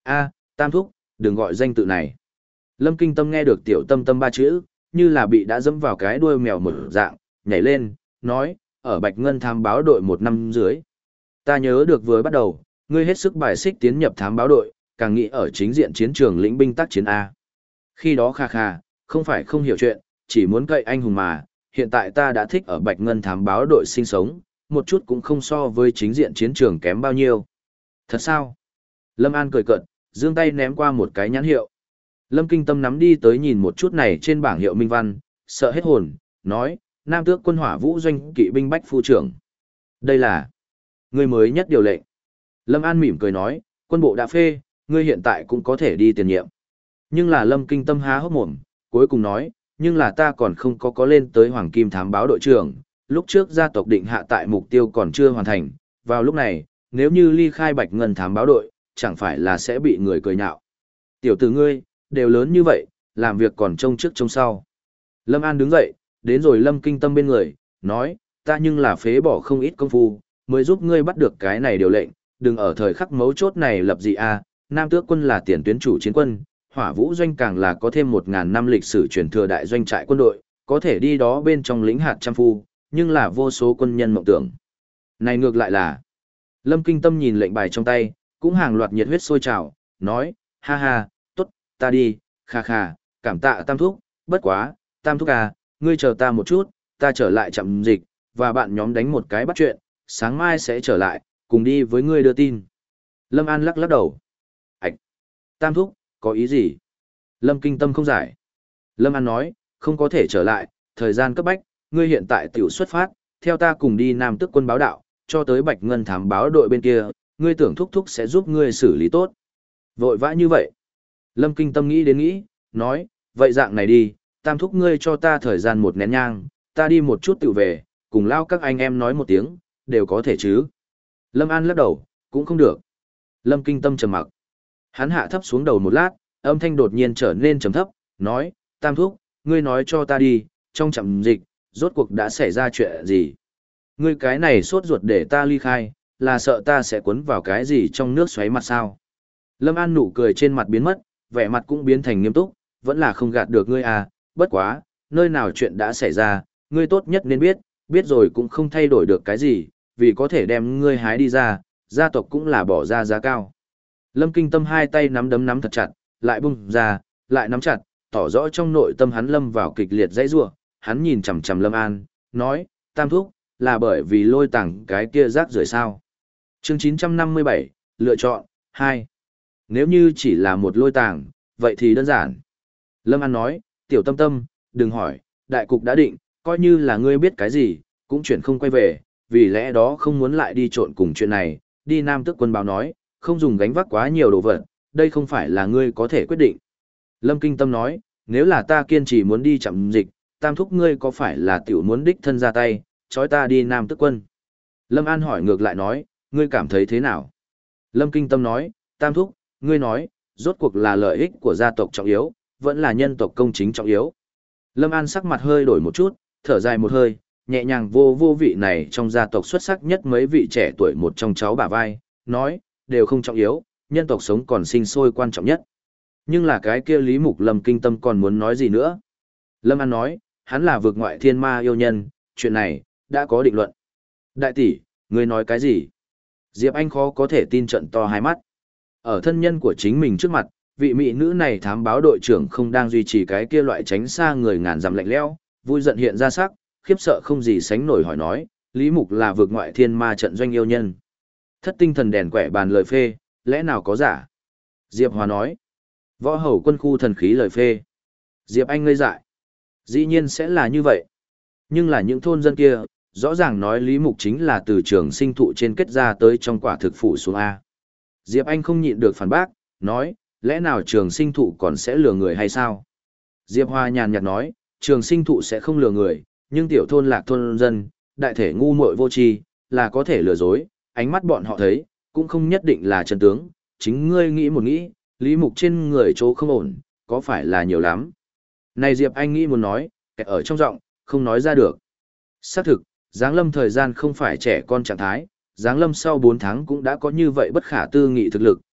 A, Tam thúc, đừng gọi danh tự này. Lâm Kinh Tâm nghe được tiểu tâm tâm ba chữ, như là bị đã dẫm vào cái đuôi mèo một dạng, nhảy lên, nói, ở Bạch Ngân thám báo đội 1 năm dưới. Ta nhớ được vừa bắt đầu, ngươi hết sức bài xích tiến nhập thám báo đội, càng nghĩ ở chính diện chiến trường lĩnh binh tác chiến A. Khi đó kha kha, không phải không hiểu chuyện, chỉ muốn cậy anh hùng mà, hiện tại ta đã thích ở Bạch Ngân thám báo đội sinh sống, một chút cũng không so với chính diện chiến trường kém bao nhiêu. Thật sao? Lâm An cười cợt, giương tay ném qua một cái nhãn hiệu. Lâm Kinh Tâm nắm đi tới nhìn một chút này trên bảng hiệu minh văn, sợ hết hồn, nói, Nam Tước quân hỏa vũ doanh kỵ binh bách phu trưởng. Đây là người mới nhất điều lệnh. Lâm An mỉm cười nói, quân bộ đã phê, ngươi hiện tại cũng có thể đi tiền nhiệm. Nhưng là Lâm Kinh Tâm há hốc mồm, cuối cùng nói, nhưng là ta còn không có lên tới Hoàng Kim thám báo đội trưởng, lúc trước gia tộc định hạ tại mục tiêu còn chưa hoàn thành, vào lúc này, nếu như ly khai Bạch Ngân thám báo đội, chẳng phải là sẽ bị người cười nhạo. Tiểu tử ngươi, đều lớn như vậy, làm việc còn trông trước trông sau. Lâm An đứng dậy, đến rồi Lâm Kinh Tâm bên người, nói, ta nhưng là phế bỏ không ít công phu, mới giúp ngươi bắt được cái này điều lệnh, đừng ở thời khắc mấu chốt này lập gì à, Nam Tước quân là tiền tuyến chủ chiến quân, Hỏa Vũ doanh càng là có thêm 1000 năm lịch sử truyền thừa đại doanh trại quân đội, có thể đi đó bên trong lĩnh hạt trăm phu, nhưng là vô số quân nhân mộng tưởng. Này ngược lại là, Lâm Kinh Tâm nhìn lệnh bài trong tay, cũng hàng loạt nhiệt huyết sôi trào, nói, ha ha, tốt, ta đi, kha kha, cảm tạ Tam thúc, bất quá, Tam thúc à, ngươi chờ ta một chút, ta trở lại trạm dịch, và bạn nhóm đánh một cái bắt chuyện, sáng mai sẽ trở lại, cùng đi với ngươi đưa tin. Lâm An lắc lắc đầu. Ảch! Tam thúc, có ý gì? Lâm Kinh Tâm không giải. Lâm An nói, không có thể trở lại, thời gian cấp bách, ngươi hiện tại tiểu xuất phát, theo ta cùng đi Nam Tước quân báo đạo, cho tới Bạch Ngân thám báo đội bên kia, ngươi tưởng thúc thúc sẽ giúp ngươi xử lý tốt. Vội vã như vậy. Lâm Kinh Tâm nghĩ đến nghĩ, nói, vậy dạng này đi, Tam thúc ngươi cho ta thời gian 1 nén nhang, ta đi một chút tự về, cùng lao các anh em nói một tiếng, đều có thể chứ. Lâm An lắc đầu, cũng không được. Lâm Kinh Tâm trầm mặc. Hắn hạ thấp xuống đầu một lát, âm thanh đột nhiên trở nên trầm thấp, nói, Tam thúc, ngươi nói cho ta đi, trong trạm dịch, rốt cuộc đã xảy ra chuyện gì? Ngươi cái này sốt ruột để ta ly khai, là sợ ta sẽ cuốn vào cái gì trong nước xoáy mặt sao? Lâm An nụ cười trên mặt biến mất, vẻ mặt cũng biến thành nghiêm túc, vẫn là không gạt được ngươi à, bất quá, nơi nào chuyện đã xảy ra, ngươi tốt nhất nên biết, biết rồi cũng không thay đổi được cái gì, vì có thể đem ngươi hái đi ra, gia tộc cũng là bỏ ra giá cao. Lâm Kinh Tâm hai tay nắm thật chặt, lại bung ra, lại nắm chặt, tỏ rõ trong nội tâm hắn lâm vào kịch liệt dãy rủa, hắn nhìn chằm chằm Lâm An, nói, Tam thúc, là bởi vì lôi tàng cái kia rác rưởi sao? Chương 957, lựa chọn 2. Nếu như chỉ là một lôi tàng, vậy thì đơn giản. Lâm An nói, Tiểu Tâm Tâm, đừng hỏi, đại cục đã định, coi như là ngươi biết cái gì, cũng chuyển không quay về, vì lẽ đó không muốn lại đi trộn cùng chuyện này, đi Nam Tước quân báo nói, không dùng gánh vác quá nhiều đồ vật, đây không phải là ngươi có thể quyết định. Lâm Kinh Tâm nói, nếu là ta kiên trì muốn đi trạm dịch, Tam thúc ngươi có phải là tiểu muốn đích thân ra tay, trói ta đi Nam Tước quân? Lâm An hỏi ngược lại nói, ngươi cảm thấy thế nào? Lâm Kinh Tâm nói, Tam thúc, ngươi nói, rốt cuộc là lợi ích của gia tộc trọng yếu, vẫn là nhân tộc công chính trọng yếu. Lâm An sắc mặt hơi đổi một chút, thở dài một hơi, nhẹ nhàng vô vị này trong gia tộc xuất sắc nhất mấy vị trẻ tuổi một trong cháu bả vai, nói, đều không trọng yếu, nhân tộc sống còn sinh sôi quan trọng nhất. Nhưng là cái kia Lý Mục Lâm Kinh Tâm còn muốn nói gì nữa? Lâm An nói, hắn là vực ngoại thiên ma yêu nhân, chuyện này, đã có định luận. Đại tỷ, ngươi nói cái gì? Diệp Anh khó có thể tin trận to hai mắt. Ở thân nhân của chính mình trước mặt, vị mỹ nữ này thám báo đội trưởng không đang duy trì cái kia loại tránh xa người ngàn dặm lạnh lẽo, vui giận hiện ra sắc, khiếp sợ không gì sánh nổi hỏi nói, Lý Mục là vực ngoại thiên ma trận doanh yêu nhân. Thất tinh thần đèn quẻ bàn lời phê, lẽ nào có giả? Diệp Hòa nói, võ hầu quân khu thần khí lời phê. Diệp Anh ngây dại. Dĩ nhiên sẽ là như vậy. Nhưng là những thôn dân kia, rõ ràng nói Lý Mục chính là từ trường sinh thụ trên kết ra tới trong quả thực phủ xuống A. Diệp Anh không nhịn được phản bác, nói, lẽ nào trường sinh thụ còn sẽ lừa người hay sao? Diệp Hoa nhàn nhạt nói, trường sinh thụ sẽ không lừa người, nhưng tiểu thôn lạc thôn dân, đại thể ngu muội vô tri, là có thể lừa dối, ánh mắt bọn họ thấy, cũng không nhất định là chân tướng, chính ngươi nghĩ một nghĩ, Lý Mục trên người chỗ không ổn, có phải là nhiều lắm? Này Diệp Anh nghĩ muốn nói, kẹt ở trong giọng, không nói ra được. Xác thực, Giáng Lâm thời gian không phải trẻ con trạng thái, Giáng Lâm sau 4 tháng cũng đã có như vậy bất khả tư nghị thực lực,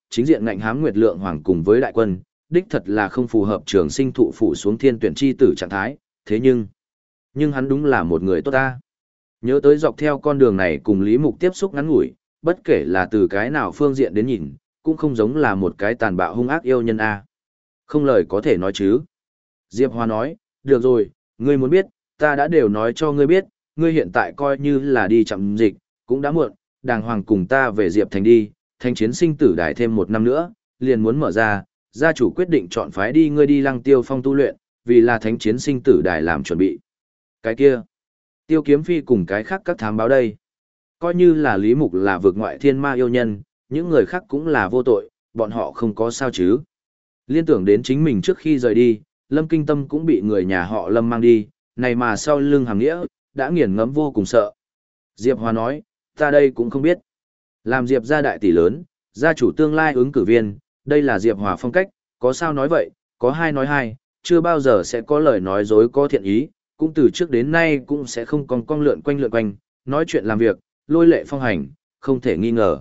chính diện ngạnh hám Nguyệt Lượng Hoàng cùng với đại quân, đích thật là không phù hợp trường sinh thụ phủ xuống thiên tuyển chi tử trạng thái, thế nhưng hắn đúng là một người tốt ta. Nhớ tới dọc theo con đường này cùng Lý Mục tiếp xúc ngắn ngủi, bất kể là từ cái nào phương diện đến nhìn, cũng không giống là một cái tàn bạo hung ác yêu nhân a. Không lời có thể nói chứ. Diệp Hoa nói, được rồi, ngươi muốn biết, ta đã đều nói cho ngươi biết, ngươi hiện tại coi như là đi chậm dịch, cũng đã muộn, đàng hoàng cùng ta về Diệp Thành đi, thanh chiến sinh tử đài thêm 1 năm nữa, liền muốn mở ra, gia chủ quyết định chọn phái đi ngươi đi Lăng Tiêu Phong tu luyện, vì là thánh chiến sinh tử đài làm chuẩn bị. Cái kia, Tiêu Kiếm Phi cùng cái khác các thám báo đây. Coi như là Lý Mục là vực ngoại thiên ma yêu nhân, những người khác cũng là vô tội, bọn họ không có sao chứ. Liên tưởng đến chính mình trước khi rời đi, Lâm Kinh Tâm cũng bị người nhà họ Lâm mang đi, này mà sau lưng hàm nghĩa, đã nghiền ngẫm vô cùng sợ. Diệp Hoa nói, ta đây cũng không biết. Làm Diệp gia đại tỷ lớn, gia chủ tương lai ứng cử viên, đây là Diệp Hoa phong cách, có sao nói vậy, có hai nói hai, chưa bao giờ sẽ có lời nói dối có thiện ý, cũng từ trước đến nay cũng sẽ không còn cong lượn quanh, nói chuyện làm việc, lôi lệ phong hành, không thể nghi ngờ.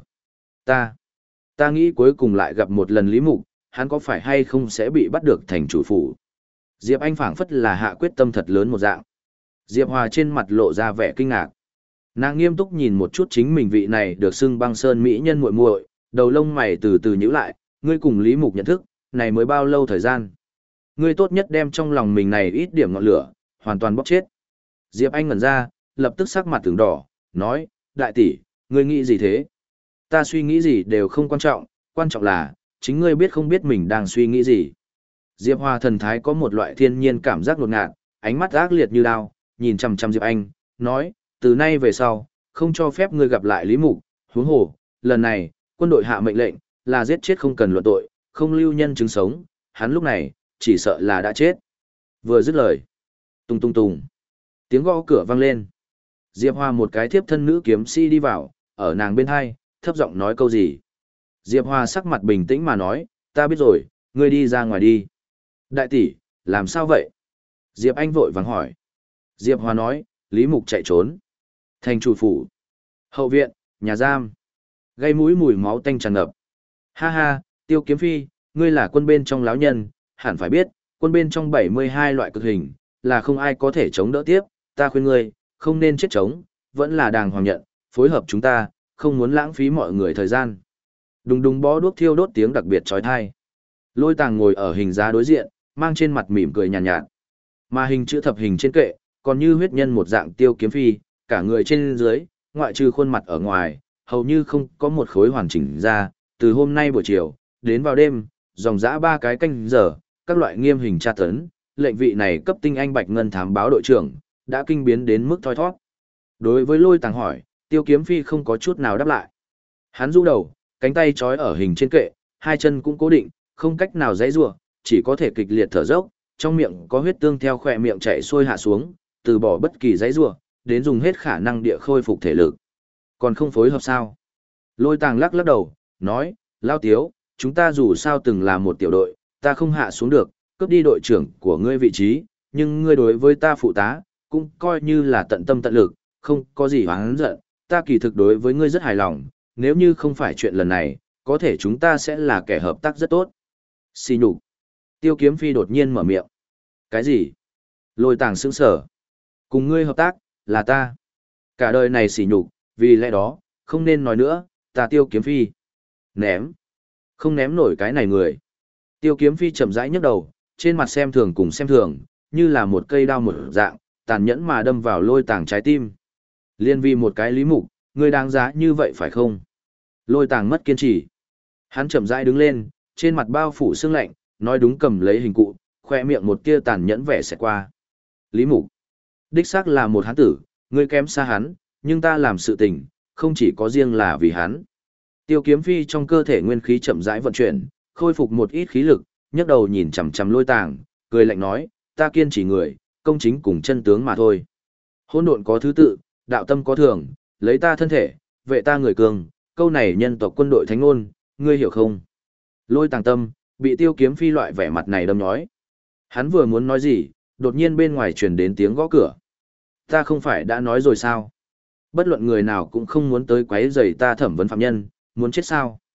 Ta nghĩ cuối cùng lại gặp một lần Lý Mục, hắn có phải hay không sẽ bị bắt được thành chủ phủ. Diệp Anh phảng phất là hạ quyết tâm thật lớn một dạng. Diệp Hòa trên mặt lộ ra vẻ kinh ngạc. Nàng nghiêm túc nhìn một chút chính mình vị này được xưng băng sơn mỹ nhân muội muội, đầu lông mày từ từ nhíu lại, ngươi cùng Lý Mục nhận thức, này mới bao lâu thời gian. Ngươi tốt nhất đem trong lòng mình này ít điểm ngọn lửa, hoàn toàn bóp chết. Diệp Anh ngẩn ra, lập tức sắc mặt tưởng đỏ, nói, đại tỷ, ngươi nghĩ gì thế? Ta suy nghĩ gì đều không quan trọng là, chính ngươi biết không biết mình đang suy nghĩ gì. Diệp Hoa thần thái có một loại thiên nhiên cảm giác đột ngạt, ánh mắt ác liệt như đao, nhìn chằm chằm Diệp Anh, nói, từ nay về sau, không cho phép ngươi gặp lại Lý Mục, huống hồ, lần này, quân đội hạ mệnh lệnh, là giết chết không cần luận tội, không lưu nhân chứng sống, hắn lúc này, chỉ sợ là đã chết. Vừa dứt lời, tung tung tung, tiếng gõ cửa vang lên. Diệp Hoa một cái thiếp thân nữ kiếm sĩ đi vào, ở nàng bên hai, thấp giọng nói câu gì. Diệp Hoa sắc mặt bình tĩnh mà nói, ta biết rồi, ngươi đi ra ngoài đi. Đại tỷ, làm sao vậy? Diệp Anh vội vàng hỏi. Diệp Hoa nói, Lý Mục chạy trốn. Thành chủ phủ. Hậu viện, nhà giam. Gây mũi mùi máu tanh tràn ngập. Ha ha, Tiêu Kiếm Phi, ngươi là quân bên trong lão nhân, hẳn phải biết, quân bên trong 72 loại cực hình, là không ai có thể chống đỡ tiếp, ta khuyên ngươi, không nên chết chống, vẫn là đàng hoàng nhận, phối hợp chúng ta, không muốn lãng phí mọi người thời gian. Đùng đùng bó đuốc thiêu đốt tiếng đặc biệt chói tai. Lôi Tàng ngồi ở hình giá đối diện, mang trên mặt mỉm cười nhàn nhạt. Mà hình chữ thập hình trên kệ, còn như huyết nhân một dạng Tiêu Kiếm Phi, cả người trên dưới, ngoại trừ khuôn mặt ở ngoài, hầu như không có một khối hoàn chỉnh ra, từ hôm nay buổi chiều, đến vào đêm, dòng dã 3 cái canh giờ, các loại nghiêm hình tra tấn, lệnh vị này cấp tinh anh Bạch Ngân thám báo đội trưởng, đã kinh biến đến mức thoi thoát. Đối với Lôi Tàng hỏi, Tiêu Kiếm Phi không có chút nào đáp lại. Hắn rũ đầu, cánh tay trói ở hình trên kệ, hai chân cũng cố định, không cách nào giãy giụa, chỉ có thể kịch liệt thở dốc, trong miệng có huyết tương theo khóe miệng chảy xuôi hạ xuống, từ bỏ bất kỳ giãy giụa, đến dùng hết khả năng địa khôi phục thể lực. Còn không phối hợp sao? Lôi Tàng lắc lắc đầu, nói, Lao Tiếu, chúng ta dù sao từng là một tiểu đội, ta không hạ xuống được, cướp đi đội trưởng của ngươi vị trí, nhưng ngươi đối với ta phụ tá, cũng coi như là tận tâm tận lực, không có gì oán giận, ta kỳ thực đối với ngươi rất hài lòng, nếu như không phải chuyện lần này, có thể chúng ta sẽ là kẻ hợp tác rất tốt. Xì nhục. Tiêu Kiếm Phi đột nhiên mở miệng. Cái gì? Lôi Tàng sững sờ. Cùng ngươi hợp tác, là ta. Cả đời này xỉ nhục, vì lẽ đó, không nên nói nữa, ta Tiêu Kiếm Phi. Ném. Không ném nổi cái này người. Tiêu Kiếm Phi chậm rãi nhấc đầu, trên mặt xem thường cùng xem thường, như là một cây đao một dạng, tàn nhẫn mà đâm vào Lôi Tàng trái tim. Liên vì một cái Lý Mục, ngươi đáng giá như vậy phải không? Lôi Tàng mất kiên trì. Hắn chậm rãi đứng lên, trên mặt bao phủ sương lạnh, nói đúng cầm lấy hình cụ, khoe miệng một tia tàn nhẫn vẻ sẽ qua. Lý Mục. Đích xác là một hán tử, ngươi kém xa hắn, nhưng ta làm sự tình, không chỉ có riêng là vì hắn. Tiêu Kiếm Phi trong cơ thể nguyên khí chậm rãi vận chuyển, khôi phục một ít khí lực, nhấc đầu nhìn chằm chằm Lôi Tàng, cười lạnh nói, ta kiên trì người, công chính cùng chân tướng mà thôi. Hỗn độn có thứ tự, đạo tâm có thường, lấy ta thân thể, vệ ta người cường, câu này nhân tộc quân đội thánh ngôn, ngươi hiểu không? Lôi Tàng tâm, bị Tiêu Kiếm Phi loại vẻ mặt này đâm nhói. Hắn vừa muốn nói gì, đột nhiên bên ngoài truyền đến tiếng gõ cửa. Ta không phải đã nói rồi sao? Bất luận người nào cũng không muốn tới quấy rầy ta thẩm vấn phạm nhân, muốn chết sao?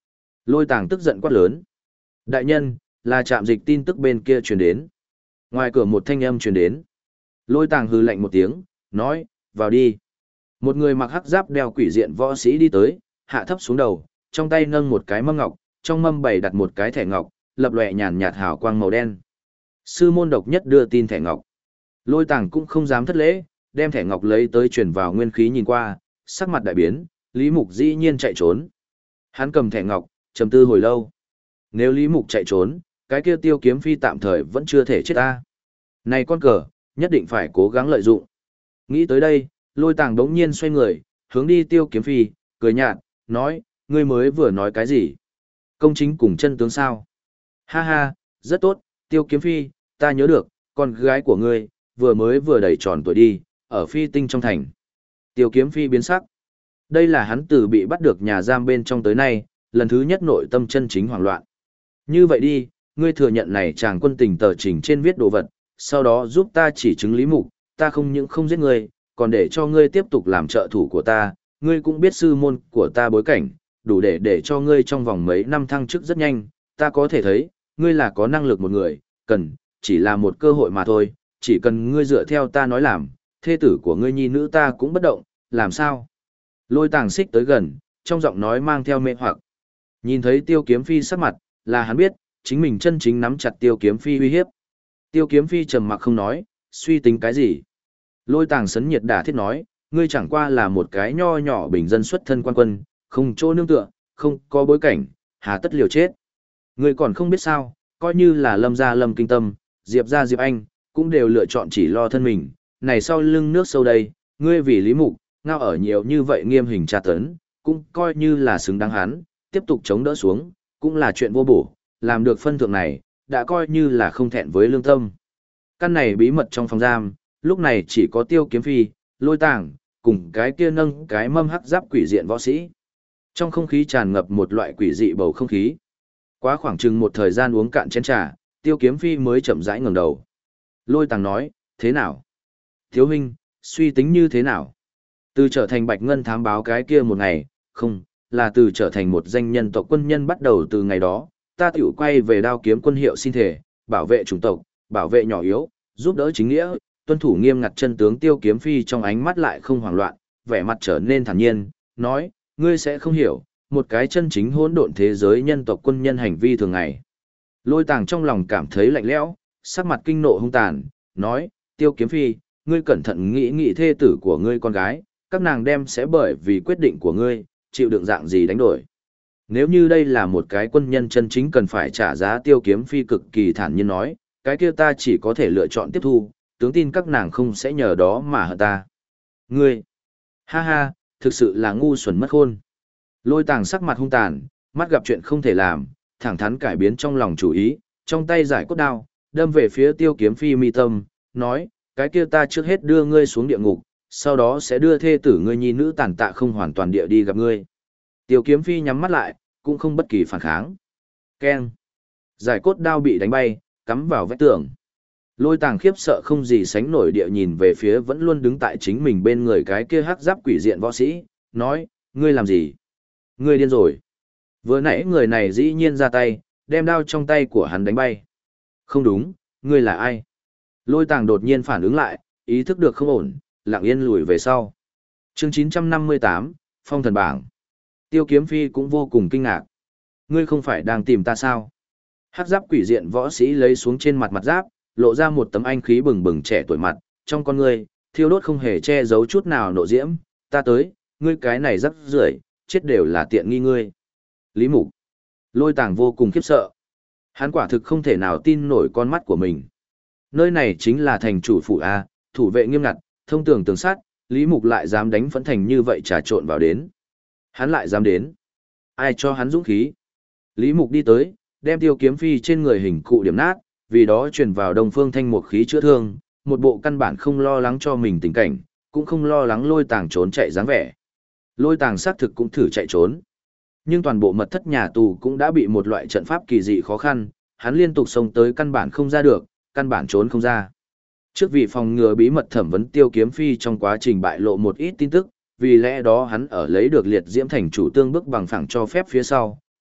Lôi Tàng tức giận quát lớn. Đại nhân, là trạm dịch tin tức bên kia truyền đến. Ngoài cửa một thanh âm truyền đến. Lôi Tàng hừ lạnh một tiếng, nói, vào đi. Một người mặc hắc giáp đeo quỷ diện võ sĩ đi tới, hạ thấp xuống đầu, trong tay nâng một cái mâm ngọc, trong mâm bày đặt một cái thẻ ngọc, lập lòe nhàn nhạt hào quang màu đen. Sư môn độc nhất đưa tin thẻ ngọc. Lôi Tàng cũng không dám thất lễ, đem thẻ ngọc lấy tới truyền vào nguyên khí nhìn qua, sắc mặt đại biến, Lý Mục dĩ nhiên chạy trốn. Hắn cầm thẻ ngọc, trầm tư hồi lâu. Nếu Lý Mục chạy trốn, cái kia Tiêu Kiếm Phi tạm thời vẫn chưa thể chết ta. Này con cờ, nhất định phải cố gắng lợi dụng. Nghĩ tới đây, Lôi Tàng đống nhiên xoay người, hướng đi Tiêu Kiếm Phi, cười nhạt, nói, ngươi mới vừa nói cái gì? Công chính cùng chân tướng sao? Ha ha, rất tốt, Tiêu Kiếm Phi, ta nhớ được, con gái của ngươi, vừa đầy tròn tuổi đi, ở Phi Tinh trong thành. Tiêu Kiếm Phi biến sắc. Đây là hắn từ bị bắt được nhà giam bên trong tới nay, lần thứ nhất nội tâm chân chính hoảng loạn. Như vậy đi, ngươi thừa nhận này chàng quân tình tờ trình trên viết đồ vật, sau đó giúp ta chỉ chứng Lý Mục, ta không những không giết ngươi, còn để cho ngươi tiếp tục làm trợ thủ của ta, ngươi cũng biết sư môn của ta bối cảnh, đủ để cho ngươi trong vòng mấy năm thăng chức rất nhanh, ta có thể thấy, ngươi là có năng lực một người, cần, chỉ là một cơ hội mà thôi, chỉ cần ngươi dựa theo ta nói làm, thê tử của ngươi nhi nữ ta cũng bất động, làm sao? Lôi Tàng xích tới gần, trong giọng nói mang theo mê hoặc. Nhìn thấy Tiêu Kiếm Phi sắc mặt, là hắn biết, chính mình chân chính nắm chặt Tiêu Kiếm Phi uy hiếp. Tiêu Kiếm Phi trầm mặc không nói, suy tính cái gì? Lôi Tàng sấn nhiệt đả thiết nói, ngươi chẳng qua là một cái nho nhỏ bình dân xuất thân quan quân, không chỗ nương tựa, không có bối cảnh, hà tất liều chết. Ngươi còn không biết sao, coi như là Lâm gia Lâm Kinh Tâm, Diệp gia Diệp Anh, cũng đều lựa chọn chỉ lo thân mình, này sau lưng nước sâu đây, ngươi vì Lý Mục, ngao ở nhiều như vậy nghiêm hình tra tấn, cũng coi như là xứng đáng hắn, tiếp tục chống đỡ xuống, cũng là chuyện vô bổ, làm được phân thượng này, đã coi như là không thẹn với lương tâm. Căn này bí mật trong phòng giam, lúc này chỉ có Tiêu Kiếm Phi, Lôi Tàng, cùng cái kia nâng cái mâm hắc giáp quỷ diện võ sĩ. Trong không khí tràn ngập một loại quỷ dị bầu không khí. Quá khoảng chừng một thời gian uống cạn chén trà, Tiêu Kiếm Phi mới chậm rãi ngẩng đầu. Lôi Tàng nói, thế nào? Thiếu huynh, suy tính như thế nào? Từ trở thành Bạch Ngân thám báo cái kia một ngày, không, là từ trở thành một danh nhân tộc quân nhân bắt đầu từ ngày đó, ta tiểu quay về Đao Kiếm quân hiệu xin thể, bảo vệ chủng tộc, bảo vệ nhỏ yếu, giúp đỡ chính nghĩa, tuân thủ nghiêm ngặt chân tướng. Tiêu Kiếm Phi trong ánh mắt lại không hoảng loạn, vẻ mặt trở nên thản nhiên, nói, ngươi sẽ không hiểu, một cái chân chính hỗn độn thế giới nhân tộc quân nhân hành vi thường ngày. Lôi Tàng trong lòng cảm thấy lạnh lẽo, sắc mặt kinh nộ hung tàn, nói, Tiêu Kiếm Phi, ngươi cẩn thận nghĩ nghĩ thê tử của ngươi con gái, các nàng đem sẽ bởi vì quyết định của ngươi, chịu đựng dạng gì đánh đổi. Nếu như đây là một cái quân nhân chân chính cần phải trả giá. Tiêu Kiếm Phi cực kỳ thản nhiên nói, cái kia ta chỉ có thể lựa chọn tiếp thu, tướng tin các nàng không sẽ nhờ đó mà hận ta. Ngươi, ha ha, thực sự là ngu xuẩn mất khôn. Lôi Tàng sắc mặt hung tàn, mắt gặp chuyện không thể làm, thẳng thắn cải biến trong lòng chủ ý, trong tay giải cốt đao, đâm về phía Tiêu Kiếm Phi mi tâm, nói, cái kia ta trước hết đưa ngươi xuống địa ngục, sau đó sẽ đưa thê tử ngươi nhi nữ tàn tạ không hoàn toàn địa đi gặp ngươi. Tiêu Kiếm Phi nhắm mắt lại, cũng không bất kỳ phản kháng. Keng. Giải cốt đao bị đánh bay, cắm vào vách tường. Lôi Tàng khiếp sợ không gì sánh nổi địa nhìn về phía vẫn luôn đứng tại chính mình bên người cái kia hắc giáp quỷ diện võ sĩ, nói, ngươi làm gì? Ngươi điên rồi. Vừa nãy người này dĩ nhiên ra tay, đem đao trong tay của hắn đánh bay. Không đúng, ngươi là ai? Lôi Tàng đột nhiên phản ứng lại, ý thức được không ổn, lặng yên lùi về sau. Chương 958, Phong thần bảng. Tiêu Kiếm Phi cũng vô cùng kinh ngạc. Ngươi không phải đang tìm ta sao? Hắc giáp quỷ diện võ sĩ lấy xuống trên mặt giáp, lộ ra một tấm anh khí bừng bừng trẻ tuổi mặt, trong con ngươi, thiêu đốt không hề che giấu chút nào nộ diễm. Ta tới, ngươi cái này rắc rưởi, chết đều là tiện nghi ngươi. Lý Mục. Lôi Tàng vô cùng khiếp sợ. Hắn quả thực không thể nào tin nổi con mắt của mình. Nơi này chính là thành chủ phủ A, thủ vệ nghiêm ngặt, thông tường tường sát, Lý Mục lại dám đánh Phẫn Thành như vậy trà trộn vào đến. Hắn lại dám đến. Ai cho hắn dũng khí? Lý Mục đi tới, đem Tiêu Kiếm Phi trên người hình cụ điểm nát, vì đó truyền vào Đông Phương Thanh một khí chữa thương, một bộ căn bản không lo lắng cho mình tình cảnh, cũng không lo lắng Lôi Tàng trốn chạy dáng vẻ. Lôi Tàng xác thực cũng thử chạy trốn. Nhưng toàn bộ mật thất nhà tù cũng đã bị một loại trận pháp kỳ dị khó khăn, hắn liên tục xông tới căn bản không ra được, căn bản trốn không ra. Trước vì phòng ngừa bí mật thẩm vấn Tiêu Kiếm Phi trong quá trình bại lộ một ít tin tức, vì lẽ đó hắn ở lấy được liệt diễm thành chủ tương bức bằng phẳng cho phép phía sau,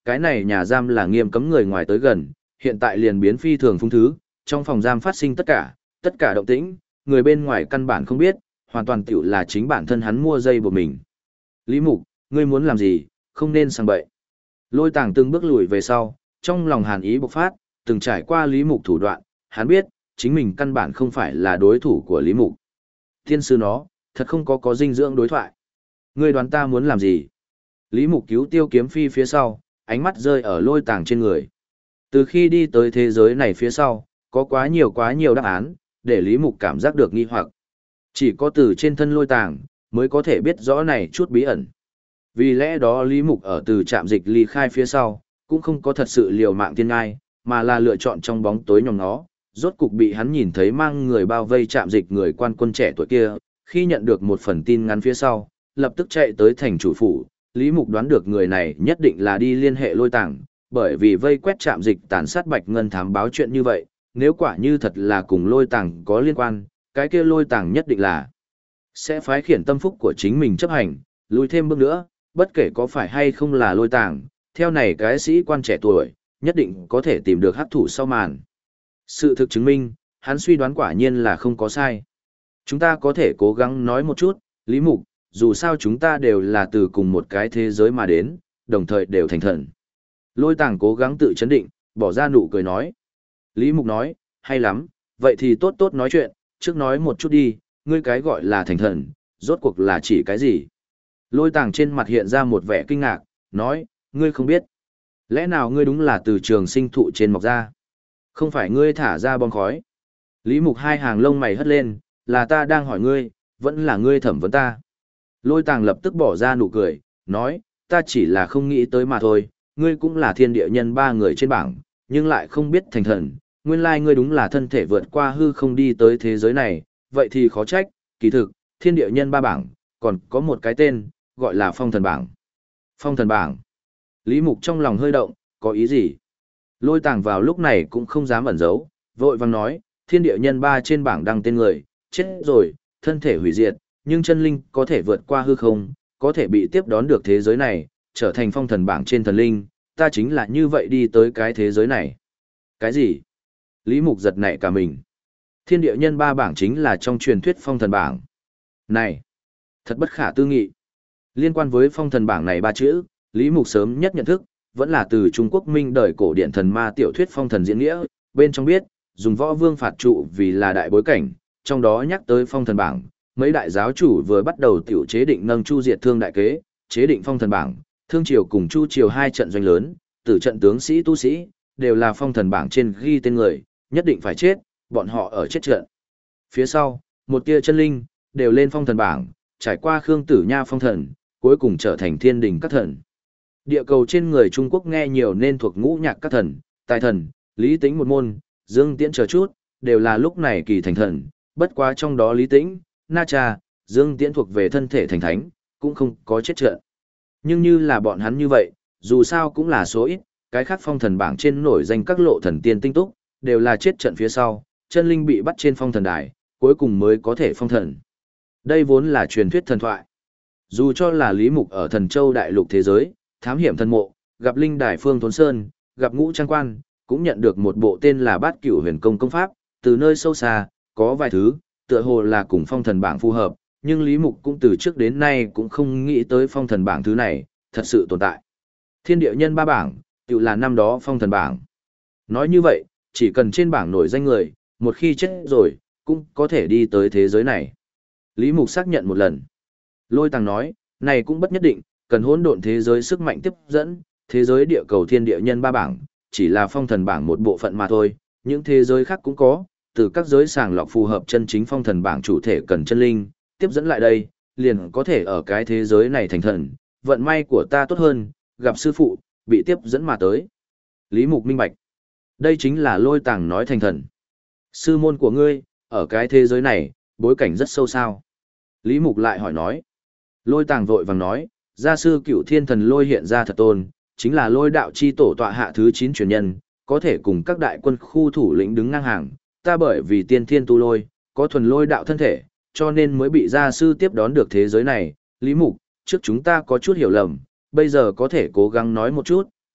cái này nhà giam là nghiêm cấm người ngoài tới gần, hiện tại liền biến phi thường phung thứ, trong phòng giam phát sinh tất cả động tĩnh, người bên ngoài căn bản không biết, hoàn toàn tiểu là chính bản thân hắn mua dây buộc mình. Lý Mục, ngươi muốn làm gì, không nên sang bậy. Lôi Tàng từng bước lùi về sau, trong lòng hàn ý bộc phát, từng trải qua Lý Mục thủ đoạn, hắn biết, chính mình căn bản không phải là đối thủ của Lý Mục. Thiên sư nó, thật không có dinh dưỡng đối thoại. Ngươi đoán ta muốn làm gì? Lý Mục cứu Tiêu Kiếm Phi phía sau, ánh mắt rơi ở Lôi Tàng trên người. Từ khi đi tới thế giới này phía sau, có quá nhiều đáp án, để Lý Mục cảm giác được nghi hoặc. Chỉ có từ trên thân Lôi Tàng, mới có thể biết rõ này chút bí ẩn. Vì lẽ đó Lý Mục ở từ trạm dịch ly khai phía sau, cũng không có thật sự liều mạng tiên ngai, mà là lựa chọn trong bóng tối nhòm nó, rốt cục bị hắn nhìn thấy mang người bao vây trạm dịch người quan quân trẻ tuổi kia, khi nhận được một phần tin ngắn phía sau, lập tức chạy tới thành chủ phủ, Lý Mục đoán được người này nhất định là đi liên hệ Lôi Tàng, bởi vì vây quét trạm dịch tàn sát Bạch Ngân thám báo chuyện như vậy, nếu quả như thật là cùng Lôi Tàng có liên quan, cái kia Lôi Tàng nhất định là sẽ phái khiển tâm phúc của chính mình chấp hành, lùi thêm bước nữa, bất kể có phải hay không là Lôi Tàng, theo này cái sĩ quan trẻ tuổi, nhất định có thể tìm được hắc thủ sau màn. Sự thực chứng minh, hắn suy đoán quả nhiên là không có sai. Chúng ta có thể cố gắng nói một chút, Lý Mục, dù sao chúng ta đều là từ cùng một cái thế giới mà đến, đồng thời đều thành thần. Lôi Tàng cố gắng tự chấn định, bỏ ra nụ cười nói. Lý Mục nói, hay lắm, vậy thì tốt tốt nói chuyện, trước nói một chút đi, ngươi cái gọi là thành thần, rốt cuộc là chỉ cái gì? Lôi Tàng trên mặt hiện ra một vẻ kinh ngạc, nói, ngươi không biết. Lẽ nào ngươi đúng là từ trường sinh thụ trên mọc ra? Không phải ngươi thả ra bom khói. Lý Mục hai hàng lông mày hất lên, là ta đang hỏi ngươi, vẫn là ngươi thẩm vấn ta. Lôi Tàng lập tức bỏ ra nụ cười, nói, ta chỉ là không nghĩ tới mà thôi, ngươi cũng là thiên địa nhân ba người trên bảng, nhưng lại không biết thành thần, nguyên lai ngươi đúng là thân thể vượt qua hư không đi tới thế giới này, vậy thì khó trách, kỳ thực, thiên địa nhân ba bảng, còn có một cái tên, gọi là phong thần bảng. Phong thần bảng. Lý Mục trong lòng hơi động, có ý gì? Lôi Tàng vào lúc này cũng không dám ẩn giấu, vội vàng nói, thiên địa nhân ba trên bảng đăng tên người, chết rồi, thân thể hủy diệt, nhưng chân linh có thể vượt qua hư không, có thể bị tiếp đón được thế giới này, trở thành phong thần bảng trên thần linh, ta chính là như vậy đi tới cái thế giới này. Cái gì? Lý Mục giật nảy cả mình. Thiên địa nhân ba bảng chính là trong truyền thuyết phong thần bảng. Này, thật bất khả tư nghị. Liên quan với phong thần bảng này ba chữ, Lý Mục sớm nhất nhận thức, vẫn là từ Trung Quốc minh đời cổ điển thần ma tiểu thuyết phong thần diễn nghĩa, bên trong biết, dùng võ vương phạt trụ vì là đại bối cảnh, trong đó nhắc tới phong thần bảng, mấy đại giáo chủ vừa bắt đầu tiểu chế định nâng chu diệt thương đại kế, chế định phong thần bảng, thương triều cùng chu triều hai trận doanh lớn, tử trận tướng sĩ tu sĩ, đều là phong thần bảng trên ghi tên người, nhất định phải chết, bọn họ ở chết trận. Phía sau, một tia chân linh, đều lên phong thần bảng, trải qua Khương Tử Nha phong thần, cuối cùng trở thành thiên đình các thần. Địa cầu trên người Trung Quốc nghe nhiều nên thuộc ngũ nhạc các thần, tài thần, Lý Tĩnh một môn, Dương Tiễn chờ chút, đều là lúc này kỳ thành thần, bất quá trong đó Lý Tĩnh, Na Cha, Dương Tiễn thuộc về thân thể thành thánh, cũng không có chết trận. Nhưng như là bọn hắn như vậy, dù sao cũng là số ít, cái khác phong thần bảng trên nổi danh các lộ thần tiên tinh túc, đều là chết trận phía sau, chân linh bị bắt trên phong thần đài, cuối cùng mới có thể phong thần. Đây vốn là truyền thuyết thần thoại. Dù cho là Lý Mục ở Thần Châu đại lục thế giới, thám hiểm thần mộ, gặp linh đài Phương Thốn Sơn, gặp ngũ trang quan, cũng nhận được một bộ tên là Bát Cửu Huyền Công công pháp, từ nơi sâu xa, có vài thứ, tựa hồ là cùng phong thần bảng phù hợp, nhưng Lý Mục cũng từ trước đến nay cũng không nghĩ tới phong thần bảng thứ này, thật sự tồn tại. Thiên địa nhân ba bảng, tự là năm đó phong thần bảng. Nói như vậy, chỉ cần trên bảng nổi danh người, một khi chết rồi, cũng có thể đi tới thế giới này. Lý Mục xác nhận một lần. Lôi Tàng nói, này cũng bất nhất định, cần hỗn độn thế giới sức mạnh tiếp dẫn, thế giới địa cầu thiên địa nhân ba bảng, chỉ là phong thần bảng một bộ phận mà thôi, những thế giới khác cũng có, từ các giới sàng lọc phù hợp chân chính phong thần bảng chủ thể cần chân linh, tiếp dẫn lại đây, liền có thể ở cái thế giới này thành thần, vận may của ta tốt hơn, gặp sư phụ, bị tiếp dẫn mà tới. Lý Mục minh bạch. Đây chính là Lôi Tàng nói thành thần. Sư môn của ngươi, ở cái thế giới này, bối cảnh rất sâu sao. Lý Mục lại hỏi nói. Lôi Tàng vội vàng nói, gia sư Cửu Thiên Thần Lôi hiện ra thật tôn, chính là Lôi đạo chi tổ tọa hạ thứ 9 truyền nhân, có thể cùng các đại quân khu thủ lĩnh đứng ngang hàng, ta bởi vì tiên thiên tu lôi, có thuần lôi đạo thân thể, cho nên mới bị gia sư tiếp đón được thế giới này. Lý Mục, trước chúng ta có chút hiểu lầm, bây giờ có thể cố gắng nói một chút,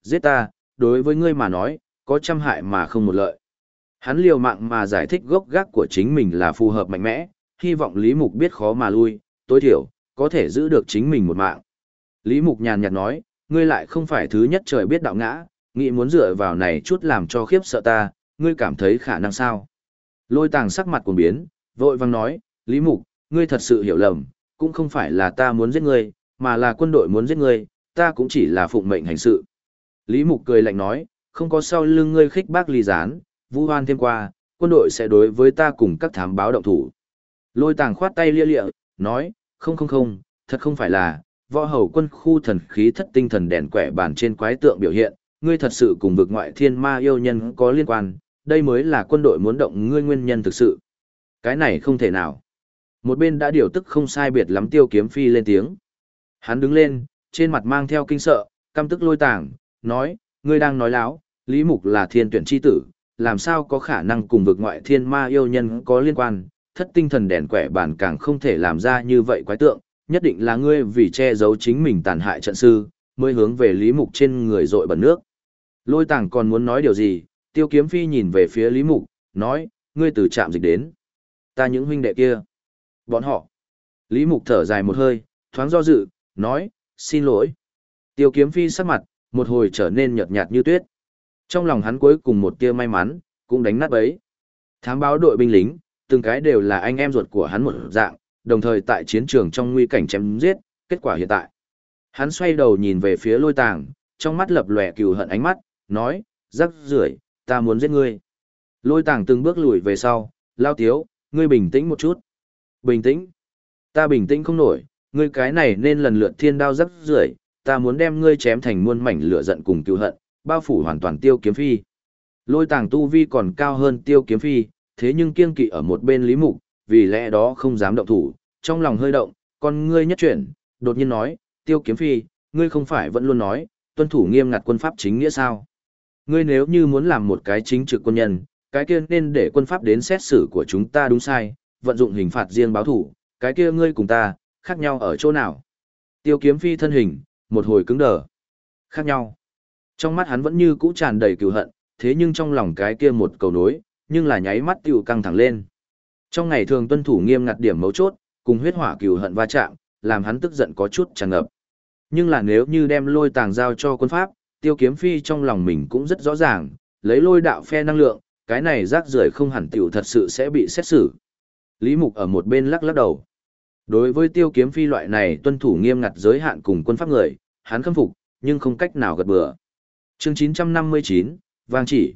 giết ta, đối với ngươi mà nói, có trăm hại mà không một lợi. Hắn liều mạng mà giải thích gốc gác của chính mình là phù hợp mạnh mẽ, hy vọng Lý Mục biết khó mà lui, tối thiểu, có thể giữ được chính mình một mạng. Lý Mục nhàn nhạt nói, ngươi lại không phải thứ nhất trời biết đạo ngã, nghĩ muốn dựa vào này chút làm cho khiếp sợ ta, ngươi cảm thấy khả năng sao? Lôi Tàng sắc mặt cuồng biến, vội vang nói, Lý Mục, ngươi thật sự hiểu lầm, cũng không phải là ta muốn giết ngươi, mà là quân đội muốn giết ngươi, ta cũng chỉ là phụng mệnh hành sự. Lý Mục cười lạnh nói, không có sau lưng ngươi khích bác ly gián, vu hoan thêm qua, quân đội sẽ đối với ta cùng các thám báo động thủ. Lôi Tàng khoát tay lia lịa, nói, không, thật không phải là, võ hầu quân khu thần khí thất tinh thần đèn quẻ bàn trên quái tượng biểu hiện, ngươi thật sự cùng vực ngoại thiên ma yêu nhân có liên quan, đây mới là quân đội muốn động ngươi nguyên nhân thực sự. Cái này không thể nào. Một bên đã điều tức không sai biệt lắm Tiêu Kiếm Phi lên tiếng. Hắn đứng lên, trên mặt mang theo kinh sợ, căm tức Lôi Tàng, nói, ngươi đang nói láo, Lý Mục là thiên tuyển chi tử, làm sao có khả năng cùng vực ngoại thiên ma yêu nhân có liên quan, thất tinh thần đèn quẻ bản càng không thể làm ra như vậy quái tượng, nhất định là ngươi vì che giấu chính mình tàn hại trận sư, mới hướng về Lý Mục trên người dội bẩn nước. Lôi Tàng còn muốn nói điều gì, Tiêu Kiếm Phi nhìn về phía Lý Mục, nói, ngươi từ trạm dịch đến. Ta những huynh đệ kia. Bọn họ. Lý Mục thở dài một hơi, thoáng do dự, nói, xin lỗi. Tiêu Kiếm Phi sắc mặt, một hồi trở nên nhợt nhạt như tuyết. Trong lòng hắn cuối cùng một tia may mắn, cũng đánh nát bấy. Thám báo đội binh lính, từng cái đều là anh em ruột của hắn một dạng, đồng thời tại chiến trường trong nguy cảnh chém giết, kết quả hiện tại. Hắn xoay đầu nhìn về phía Lôi Tàng, trong mắt lập lòe cừu hận ánh mắt, nói, rắc rưởi, ta muốn giết ngươi. Lôi Tàng từng bước lùi về sau, lao tiếu, ngươi bình tĩnh một chút. Bình tĩnh. Ta bình tĩnh không nổi, ngươi cái này nên lần lượt thiên đao rắc rưởi, ta muốn đem ngươi chém thành muôn mảnh lửa giận cùng cừu hận, bao phủ hoàn toàn Tiêu Kiếm Phi. Lôi Tàng tu vi còn cao hơn Tiêu Kiếm Phi, thế nhưng kiêng kỵ ở một bên Lý Mục, vì lẽ đó không dám động thủ, trong lòng hơi động, con ngươi nhất chuyển, đột nhiên nói, Tiêu Kiếm Phi, ngươi không phải vẫn luôn nói, tuân thủ nghiêm ngặt quân pháp chính nghĩa sao? Ngươi nếu như muốn làm một cái chính trực quân nhân, cái kia nên để quân pháp đến xét xử của chúng ta đúng sai, vận dụng hình phạt riêng báo thủ, cái kia ngươi cùng ta, khác nhau ở chỗ nào? Tiêu Kiếm Phi thân hình, một hồi cứng đờ. Khác nhau. Trong mắt hắn vẫn như cũ tràn đầy cừu hận, thế nhưng trong lòng cái kia một cầu nối, nhưng là nháy mắt tiểu căng thẳng lên. Trong ngày thường tuân thủ nghiêm ngặt điểm mấu chốt, cùng huyết hỏa cừu hận va chạm, làm hắn tức giận có chút tràn ngập. Nhưng là nếu như đem Lôi Tàng giao cho quân pháp, Tiêu Kiếm Phi trong lòng mình cũng rất rõ ràng, lấy Lôi đạo phe năng lượng, cái này rác rưởi không hẳn tiểu thật sự sẽ bị xét xử. Lý Mục ở một bên lắc lắc đầu. Đối với Tiêu Kiếm Phi loại này tuân thủ nghiêm ngặt giới hạn cùng quân pháp người, hắn khâm phục, nhưng không cách nào gật bừa. Chương 959, vang chỉ.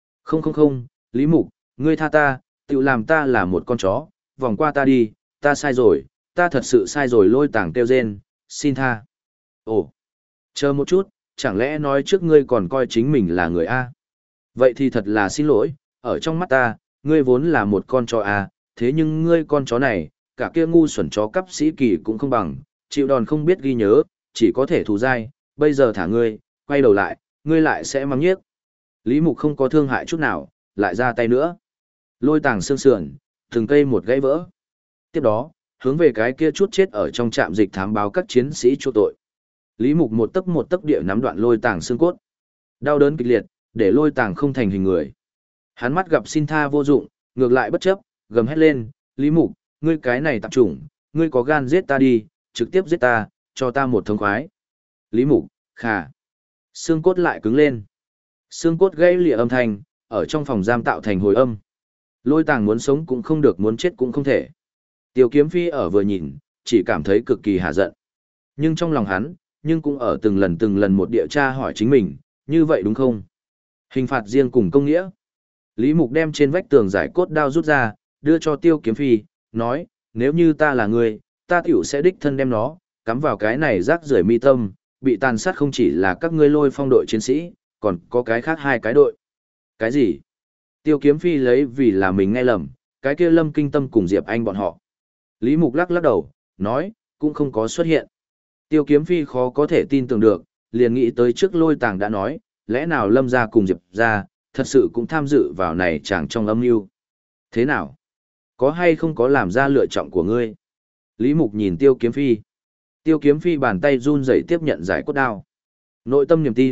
Không, Lý Mục, ngươi tha ta, tự làm ta là một con chó, vòng qua ta đi, ta sai rồi, ta thật sự sai rồi. Lôi Tàng kêu rên, xin tha. Ồ, chờ một chút, chẳng lẽ nói trước ngươi còn coi chính mình là người A? Vậy thì thật là xin lỗi, ở trong mắt ta, ngươi vốn là một con chó A, thế nhưng ngươi con chó này, cả kia ngu xuẩn chó cắp sĩ kỳ cũng không bằng, chịu đòn không biết ghi nhớ, chỉ có thể thù dai, bây giờ thả ngươi, quay đầu lại, ngươi lại sẽ mắng nhiếc. Lý Mục không có thương hại chút nào, lại ra tay nữa. Lôi Tàng xương sườn, từng cây một gãy vỡ. Tiếp đó, hướng về cái kia chút chết ở trong trạm dịch thám báo các chiến sĩ chu tội. Lý Mục một tấc địa nắm đoạn Lôi Tàng xương cốt. Đau đớn kịch liệt, để Lôi Tàng không thành hình người. Hắn mắt gặp xin tha vô dụng, ngược lại bất chấp, gầm hét lên, Lý Mục, ngươi cái này tạp chủng, ngươi có gan giết ta đi, trực tiếp giết ta, cho ta một thống khoái. Lý Mục, khà. Xương cốt lại cứng lên. Xương cốt gãy lìa âm thanh, ở trong phòng giam tạo thành hồi âm. Lôi Tàng muốn sống cũng không được, muốn chết cũng không thể. Tiêu Kiếm Phi ở vừa nhìn, chỉ cảm thấy cực kỳ hả giận. Nhưng trong lòng hắn, nhưng cũng ở từng lần một địa tra hỏi chính mình, như vậy đúng không? Hình phạt riêng cùng công nghĩa. Lý Mục đem trên vách tường giải cốt đao rút ra, đưa cho Tiêu Kiếm Phi, nói, nếu như ta là người, ta tiểu sẽ đích thân đem nó, cắm vào cái này rác rưởi mi tâm, bị tàn sát không chỉ là các ngươi Lôi Phong đội chiến sĩ, còn có cái khác hai cái đội. Cái gì? Tiêu Kiếm Phi lấy vì là mình nghe lầm, cái kia Lâm Kinh Tâm cùng Diệp Anh bọn họ. Lý Mục lắc lắc đầu, nói, cũng không có xuất hiện. Tiêu Kiếm Phi khó có thể tin tưởng được, liền nghĩ tới trước Lôi Tàng đã nói, lẽ nào Lâm gia cùng Diệp gia thật sự cũng tham dự vào này chẳng trong âm mưu. Thế nào? Có hay không có làm ra lựa chọn của ngươi? Lý Mục nhìn Tiêu Kiếm Phi. Tiêu Kiếm Phi bàn tay run rẩy tiếp nhận giải cốt đao. Nội tâm niềm tin,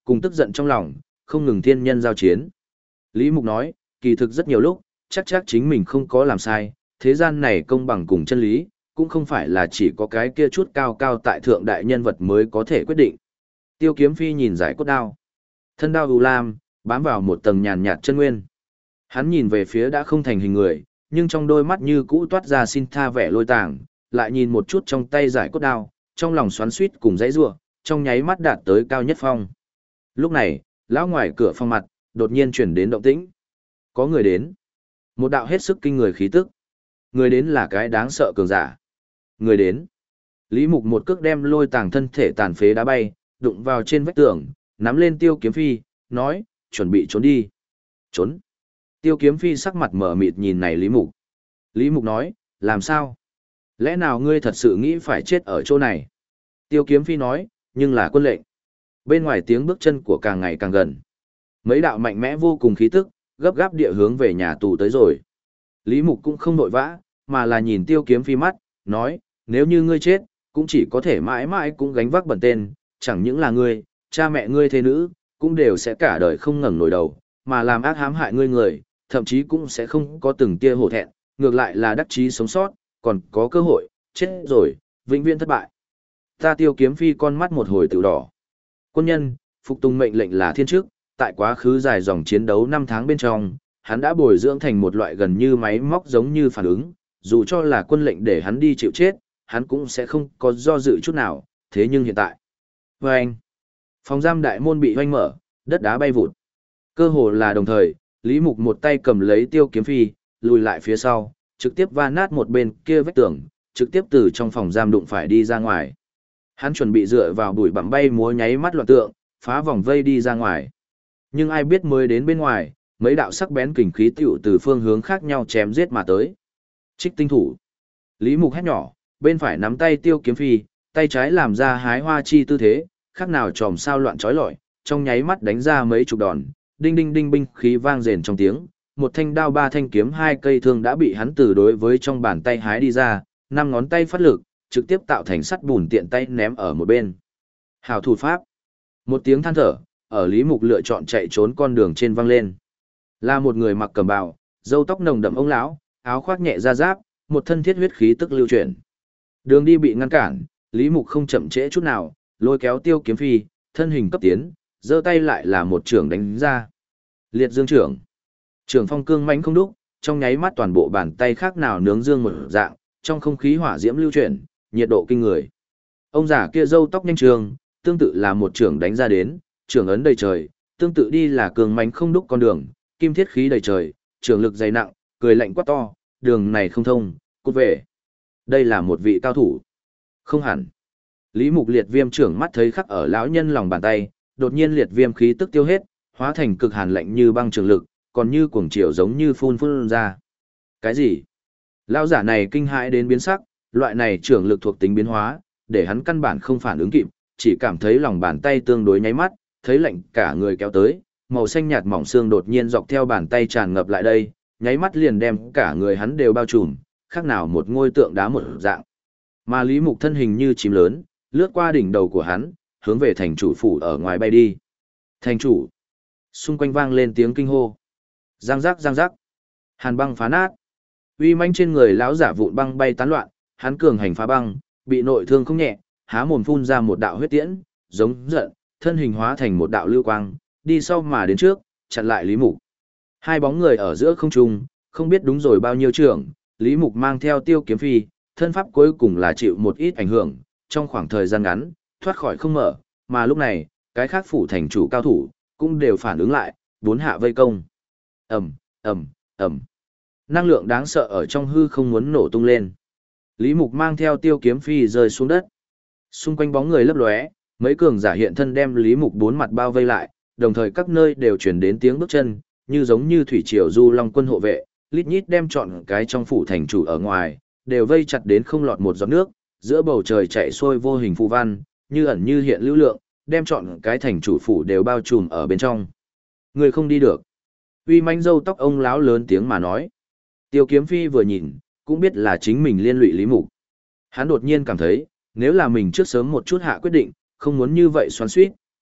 cùng tức giận trong lòng, không ngừng thiên nhân giao chiến. Lý Mục nói, kỳ thực rất nhiều lúc, chắc chính mình không có làm sai, thế gian này công bằng cùng chân lý, cũng không phải là chỉ có cái kia chút cao cao tại thượng đại nhân vật mới có thể quyết định. Tiêu Kiếm Phi nhìn giải cốt đao. Thân đao u lam, bám vào một tầng nhàn nhạt chân nguyên. Hắn nhìn về phía đã không thành hình người, nhưng trong đôi mắt như cũ toát ra xin tha vẻ lôi tàng, lại nhìn một chút trong tay giải cốt đao, trong lòng xoắn xuýt cùng dãy rủa, trong nháy mắt đạt tới cao nhất phong. Lúc này, lão ngoài cửa phòng mặt, đột nhiên chuyển đến động tĩnh. Có người đến. Một đạo hết sức kinh người khí tức. Người đến là cái đáng sợ cường giả. Người đến. Lý Mục một cước đem lôi tàng thân thể tàn phế đá bay, đụng vào trên vách tường, nắm lên Tiêu Kiếm Phi, nói, chuẩn bị trốn đi. Trốn. Tiêu Kiếm Phi sắc mặt mở mịt nhìn này Lý Mục. Lý Mục nói, làm sao? Lẽ nào ngươi thật sự nghĩ phải chết ở chỗ này? Tiêu Kiếm Phi nói, nhưng là quân lệnh. Bên ngoài tiếng bước chân của càng ngày càng gần. Mấy đạo mạnh mẽ vô cùng khí tức, gấp gáp địa hướng về nhà tù tới rồi. Lý Mục cũng không nội vã, mà là nhìn Tiêu Kiếm Phi mắt, nói, nếu như ngươi chết, cũng chỉ có thể mãi mãi cũng gánh vác bẩn tên, chẳng những là ngươi, cha mẹ ngươi thế nữ, cũng đều sẽ cả đời không ngẩng nổi đầu, mà làm ác hãm hại ngươi người, thậm chí cũng sẽ không có từng tia hổ thẹn, ngược lại là đắc chí sống sót, còn có cơ hội, chết rồi, vĩnh viễn thất bại. Ta Tiêu Kiếm Phi con mắt một hồi tự đỏ. Quân nhân, phục tùng mệnh lệnh là thiên chức, tại quá khứ dài dòng chiến đấu 5 tháng bên trong, hắn đã bồi dưỡng thành một loại gần như máy móc giống như phản ứng, dù cho là quân lệnh để hắn đi chịu chết, hắn cũng sẽ không có do dự chút nào, thế nhưng hiện tại. Vâng! Phòng giam đại môn bị hoanh mở, đất đá bay vụt. Cơ hồ là đồng thời, Lý Mục một tay cầm lấy Tiêu Kiếm Phi, lùi lại phía sau, trực tiếp va nát một bên kia vách tường, trực tiếp từ trong phòng giam đụng phải đi ra ngoài. Hắn chuẩn bị dựa vào bụi bặm bay múa nháy mắt loạn tượng, phá vòng vây đi ra ngoài. Nhưng ai biết mới đến bên ngoài, mấy đạo sắc bén kình khí tiểu từ phương hướng khác nhau chém giết mà tới. Trích tinh thủ. Lý Mục hét nhỏ, bên phải nắm tay Tiêu Kiếm Phi, tay trái làm ra hái hoa chi tư thế, khác nào tròm sao loạn trói lọi, trong nháy mắt đánh ra mấy chục đòn, đinh đinh đinh binh khí vang rền trong tiếng, một thanh đao ba thanh kiếm hai cây thương đã bị hắn từ đối với trong bàn tay hái đi ra, năm ngón tay phát lực, trực tiếp tạo thành sắt bùn tiện tay ném ở một bên. Hảo thủ pháp. Một tiếng than thở, ở Lý Mục lựa chọn chạy trốn con đường trên vang lên. Là một người mặc cẩm bào, râu tóc nồng đậm ông lão, áo khoác nhẹ da giáp, một thân thiết huyết khí tức lưu chuyển. Đường đi bị ngăn cản, Lý Mục không chậm trễ chút nào, lôi kéo Tiêu Kiếm Phi, thân hình cấp tiến, giơ tay lại là một trưởng đánh ra. Liệt dương trưởng. Trưởng phong cương mãnh không đúc, trong nháy mắt toàn bộ bàn tay khác nào nướng dương một dạng, trong không khí hỏa diễm lưu chuyển, nhiệt độ kinh người. Ông già kia râu tóc nhanh trường, tương tự là một trưởng đánh ra đến, trưởng ấn đầy trời, tương tự đi là cường mãnh không đúc con đường, kim thiết khí đầy trời, trưởng lực dày nặng, cười lạnh quát to, đường này không thông, cút về. Đây là một vị cao thủ. Không hẳn. Lý Mục liệt viêm trưởng mắt thấy khắc ở lão nhân lòng bàn tay, đột nhiên liệt viêm khí tức tiêu hết, hóa thành cực hàn lạnh như băng trường lực, còn như cuồng triều giống như phun ra. Cái gì? Lão giả này kinh hãi đến biến sắc, loại này trưởng lực thuộc tính biến hóa, để hắn căn bản không phản ứng kịp, chỉ cảm thấy lòng bàn tay tương đối nháy mắt, thấy lạnh cả người kéo tới, màu xanh nhạt mỏng xương đột nhiên dọc theo bàn tay tràn ngập lại đây, nháy mắt liền đem cả người hắn đều bao trùm, khác nào một ngôi tượng đá một dạng. Mà Lý Mục thân hình như chim lớn, lướt qua đỉnh đầu của hắn, hướng về thành chủ phủ ở ngoài bay đi. Thành chủ. Xung quanh vang lên tiếng kinh hô. Giang giác giang giác. Hàn băng phá nát. Uy manh trên người lão giả vụn băng bay tán loạn, hắn cường hành phá băng, bị nội thương không nhẹ, há mồm phun ra một đạo huyết tiễn, giống giận, thân hình hóa thành một đạo lưu quang, đi sau mà đến trước, chặn lại Lý Mục. Hai bóng người ở giữa không trung, không biết đúng rồi bao nhiêu trường, Lý Mục mang theo Tiêu Kiếm Phi, thân pháp cuối cùng là chịu một ít ảnh hưởng, trong khoảng thời gian ngắn, thoát khỏi không mở, mà lúc này, cái khác phủ thành chủ cao thủ, cũng đều phản ứng lại, bốn hạ vây công. Ầm, ầm, ầm. Năng lượng đáng sợ ở trong hư không muốn nổ tung lên. Lý Mục mang theo Tiêu Kiếm Phi rơi xuống đất. Xung quanh bóng người lấp lóe, mấy cường giả hiện thân đem Lý Mục bốn mặt bao vây lại, đồng thời các nơi đều truyền đến tiếng bước chân, như giống như thủy triều du long quân hộ vệ, lít nhít đem trọn cái trong phủ thành chủ ở ngoài, đều vây chặt đến không lọt một giọt nước, giữa bầu trời chạy xuôi vô hình phù văn, như ẩn như hiện lưu lượng, đem trọn cái thành chủ phủ đều bao trùm ở bên trong. Người không đi được. Uy manh râu tóc ông lão lớn tiếng mà nói. Tiêu Kiếm Phi vừa nhìn, cũng biết là chính mình liên lụy Lý Mục. Hắn đột nhiên cảm thấy, nếu là mình trước sớm một chút hạ quyết định, không muốn như vậy xoắn xuýt,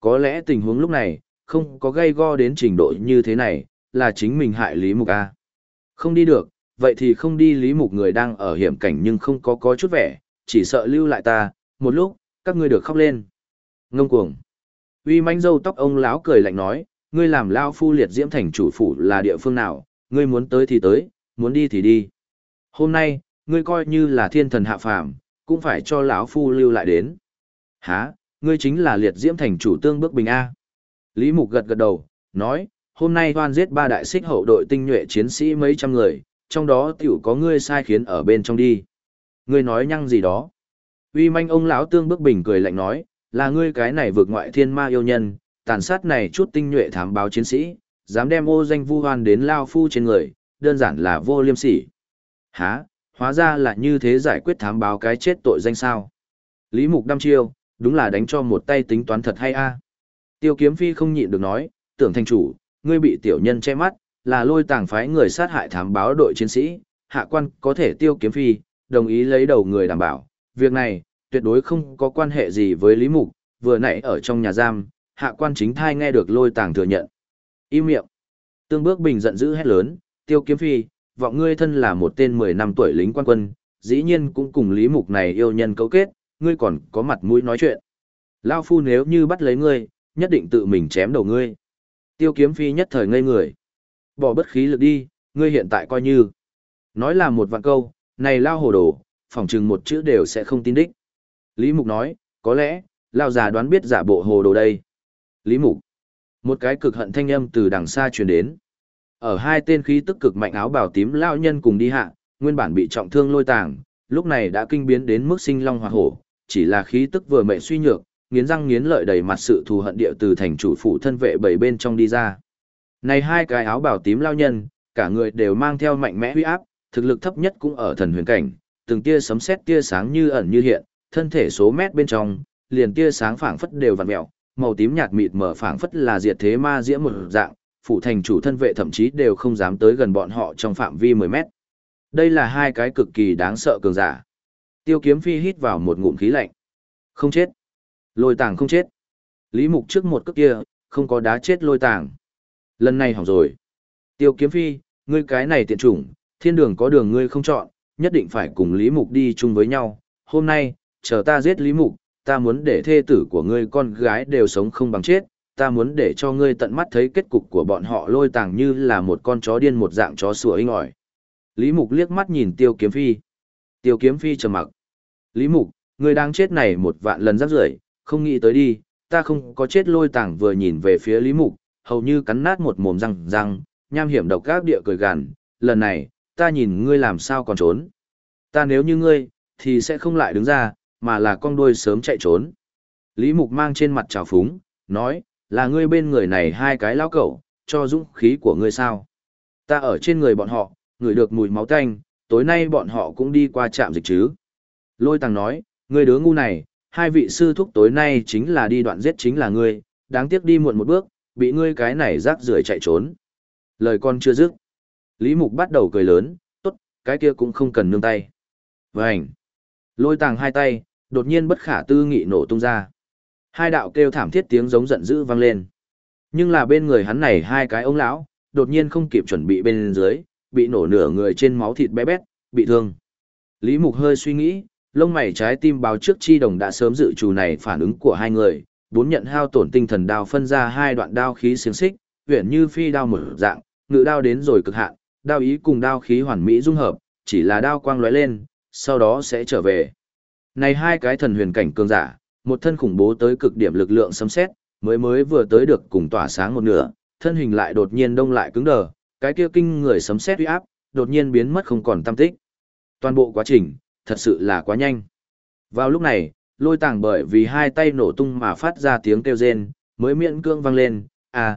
Có lẽ tình huống lúc này, không có gây go đến trình độ như thế này, là chính mình hại Lý Mục A. Không đi được, vậy thì không đi. Lý Mục người đang ở hiểm cảnh nhưng không có chút vẻ, chỉ sợ lưu lại ta, một lúc, các ngươi được khóc lên. Ngông cuồng. Uy manh râu tóc ông lão cười lạnh nói, ngươi làm lao phu liệt diễm thành chủ phủ là địa phương nào, ngươi muốn tới thì tới, muốn đi thì đi. Hôm nay, ngươi coi như là thiên thần hạ phàm, cũng phải cho lão phu lưu lại đến. Hả, ngươi chính là liệt diễm thành chủ Tương Bước Bình A. Lý Mục gật gật đầu, nói, hôm nay hoan giết 3 đại xích hậu đội tinh nhuệ chiến sĩ mấy trăm người, trong đó tiểu có ngươi sai khiến ở bên trong đi. Ngươi nói nhăng gì đó. Uy manh ông lão Tương Bước Bình cười lạnh nói, là ngươi cái này vượt ngoại thiên ma yêu nhân, tàn sát này chút tinh nhuệ thám báo chiến sĩ, dám đem ô danh vu hoan đến lao phu trên người, đơn giản là vô liêm sỉ. Hả, hóa ra là như thế giải quyết thám báo cái chết tội danh sao. Lý Mục đăm chiêu, đúng là đánh cho một tay tính toán thật hay a. Tiêu Kiếm Phi không nhịn được nói, tưởng thành chủ, ngươi bị tiểu nhân che mắt, là Lôi Tàng phái người sát hại thám báo đội chiến sĩ, hạ quan có thể Tiêu Kiếm Phi, đồng ý lấy đầu người đảm bảo, việc này, tuyệt đối không có quan hệ gì với Lý Mục, vừa nãy ở trong nhà giam, hạ quan chính thai nghe được Lôi Tàng thừa nhận. Im miệng. Tương Bước Bình giận dữ hét lớn, Tiêu Kiếm Phi, vọng ngươi thân là một tên 10 năm tuổi lính quan quân, dĩ nhiên cũng cùng Lý Mục này yêu nhân cấu kết, ngươi còn có mặt mũi nói chuyện. Lao phu nếu như bắt lấy ngươi, nhất định tự mình chém đầu ngươi. Tiêu Kiếm Phi nhất thời ngây người. Bỏ bất khí lực đi, ngươi hiện tại coi như. Nói là một vạn câu, này lao hồ đồ, phỏng chừng một chữ đều sẽ không tin đích. Lý Mục nói, có lẽ, lao già đoán biết giả bộ hồ đồ đây. Lý Mục. Một cái cực hận thanh âm từ đằng xa truyền đến. Ở hai tên khí tức cực mạnh áo bào tím lao nhân cùng đi hạ, nguyên bản bị trọng thương Lôi Tàng, lúc này đã kinh biến đến mức sinh long hỏa hổ, chỉ là khí tức vừa mệnh suy nhược, nghiến răng nghiến lợi đầy mặt sự thù hận địa từ thành chủ phủ thân vệ bảy bên trong đi ra. Này hai cái áo bào tím lao nhân, cả người đều mang theo mạnh mẽ huy áp, thực lực thấp nhất cũng ở thần huyền cảnh, từng tia sấm sét tia sáng như ẩn như hiện, thân thể số mét bên trong, liền tia sáng phảng phất đều vặn mèo, màu tím nhạt mịt mờ phảng phất là diệt thế ma diễm một dạng, phủ thành chủ thân vệ thậm chí đều không dám tới gần bọn họ trong phạm vi 10 mét. Đây là hai cái cực kỳ đáng sợ cường giả. Tiêu Kiếm Phi hít vào một ngụm khí lạnh. Không chết. Lôi Tàng không chết. Lý Mục trước một cước kia, không có đá chết Lôi Tàng. Lần này hỏng rồi. Tiêu Kiếm Phi, ngươi cái này tiện chủng, thiên đường có đường ngươi không chọn, nhất định phải cùng Lý Mục đi chung với nhau. Hôm nay, chờ ta giết Lý Mục, ta muốn để thê tử của ngươi con gái đều sống không bằng chết. Ta muốn để cho ngươi tận mắt thấy kết cục của bọn họ. Lôi Tàng như là một con chó điên một dạng chó sủa inh ỏi. Lý Mục liếc mắt nhìn Tiêu Kiếm Phi. Tiêu Kiếm Phi trầm mặc. Lý Mục, ngươi đang chết này một vạn lần rắc rưởi, không nghĩ tới đi, ta không có chết. Lôi Tàng vừa nhìn về phía Lý Mục, hầu như cắn nát một mồm răng, nham hiểm độc ác địa cười gằn, lần này, ta nhìn ngươi làm sao còn trốn. Ta nếu như ngươi, thì sẽ không lại đứng ra, mà là con đuôi sớm chạy trốn. Lý Mục mang trên mặt trào phúng, nói, là ngươi bên người này hai cái lão cẩu, cho dũng khí của ngươi sao. Ta ở trên người bọn họ, ngửi được mùi máu tanh, tối nay bọn họ cũng đi qua trạm dịch chứ. Lôi Tàng nói, ngươi đứa ngu này, hai vị sư thúc tối nay chính là đi đoạn giết chính là ngươi, đáng tiếc đi muộn một bước, bị ngươi cái này rác rưởi chạy trốn. Lời con chưa dứt. Lý Mục bắt đầu cười lớn, tốt, cái kia cũng không cần nương tay. Vânh. Lôi Tàng hai tay, đột nhiên bất khả tư nghị nổ tung ra. Hai đạo kêu thảm thiết tiếng giống giận dữ vang lên. Nhưng là bên người hắn này hai cái ông lão, đột nhiên không kịp chuẩn bị bên dưới, bị nổ nửa người trên máu thịt bé bét, bị thương. Lý Mục hơi suy nghĩ, lông mày trái tim báo trước chi đồng đã sớm dự trù này phản ứng của hai người, bốn nhận hao tổn tinh thần đao phân ra hai đoạn đao khí xiềng xích, huyền như phi đao mở dạng, ngự đao đến rồi cực hạn, đao ý cùng đao khí hoàn mỹ dung hợp, chỉ là đao quang lóe lên, sau đó sẽ trở về. Này hai cái thần huyền cảnh cường giả, một thân khủng bố tới cực điểm lực lượng sấm sét, mới vừa tới được cùng tỏa sáng một nửa, thân hình lại đột nhiên đông lại cứng đờ, cái kia kinh người sấm sét uy áp, đột nhiên biến mất không còn tăm tích. Toàn bộ quá trình, thật sự là quá nhanh. Vào lúc này, Lôi Tàng bởi vì hai tay nổ tung mà phát ra tiếng kêu rên, mới miễn cưỡng vang lên,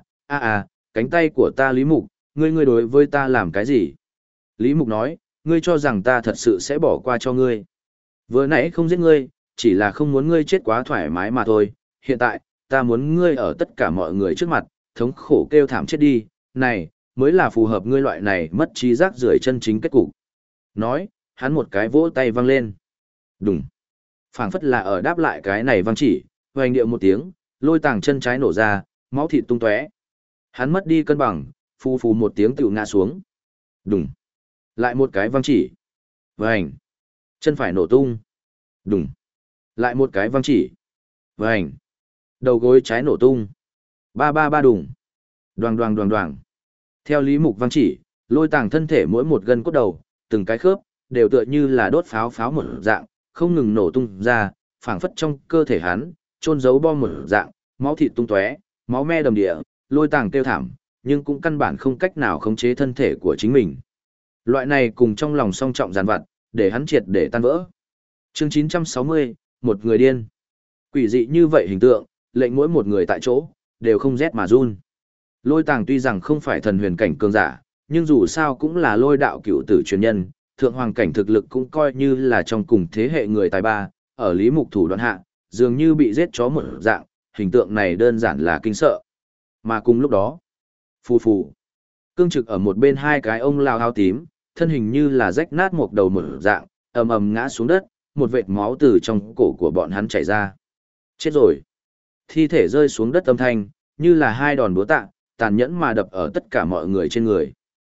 cánh tay của ta Lý Mục, ngươi đối với ta làm cái gì? Lý Mục nói, ngươi cho rằng ta thật sự sẽ bỏ qua cho ngươi. Vừa nãy không giết ngươi, chỉ là không muốn ngươi chết quá thoải mái mà thôi, hiện tại, ta muốn ngươi ở tất cả mọi người trước mặt, thống khổ kêu thảm chết đi, này, mới là phù hợp ngươi loại này mất trí giác rưởi chân chính kết cục. Nói, hắn một cái vỗ tay vang lên. Đùng. Phảng phất là ở đáp lại cái này vang chỉ, hoành điệu một tiếng, Lôi Tàng chân trái nổ ra, máu thịt tung tóe. Hắn mất đi cân bằng, phù phù một tiếng tựu ngã xuống. Đùng. Lại một cái văng chỉ. Vành. Chân phải nổ tung. Đùng. Lại một cái văng chỉ. Vành. Đầu gối trái nổ tung. Ba ba ba đùng. Đoàng đoàng đoàng đoàng. Theo Lý Mục văng chỉ, Lôi Tàng thân thể mỗi một gân cốt đầu, từng cái khớp, đều tựa như là đốt pháo pháo một dạng, không ngừng nổ tung ra, phảng phất trong cơ thể hắn, trôn giấu bom một dạng, máu thịt tung tóe, máu me đầm địa, Lôi Tàng kêu thảm, nhưng cũng căn bản không cách nào khống chế thân thể của chính mình. Loại này cùng trong lòng song trọng giàn vặt, để hắn triệt để tan vỡ. Chương 960, một người điên. Quỷ dị như vậy hình tượng, lệnh mỗi một người tại chỗ, đều không rét mà run. Lôi Tàng tuy rằng không phải thần huyền cảnh cường giả, nhưng dù sao cũng là lôi đạo cựu tử truyền nhân, thượng hoàng cảnh thực lực cũng coi như là trong cùng thế hệ người tài ba, ở Lý Mục thủ đoạn hạ, dường như bị giết chó một dạng, hình tượng này đơn giản là kinh sợ. Mà cùng lúc đó, phù phù, cương trực ở một bên hai cái ông lao áo tím, thân hình như là rách nát một đầu một dạng, ầm ầm ngã xuống đất, một vệt máu từ trong cổ của bọn hắn chảy ra. Chết rồi. Thi thể rơi xuống đất âm thanh, như là hai đòn búa tạ, tàn nhẫn mà đập ở tất cả mọi người trên người.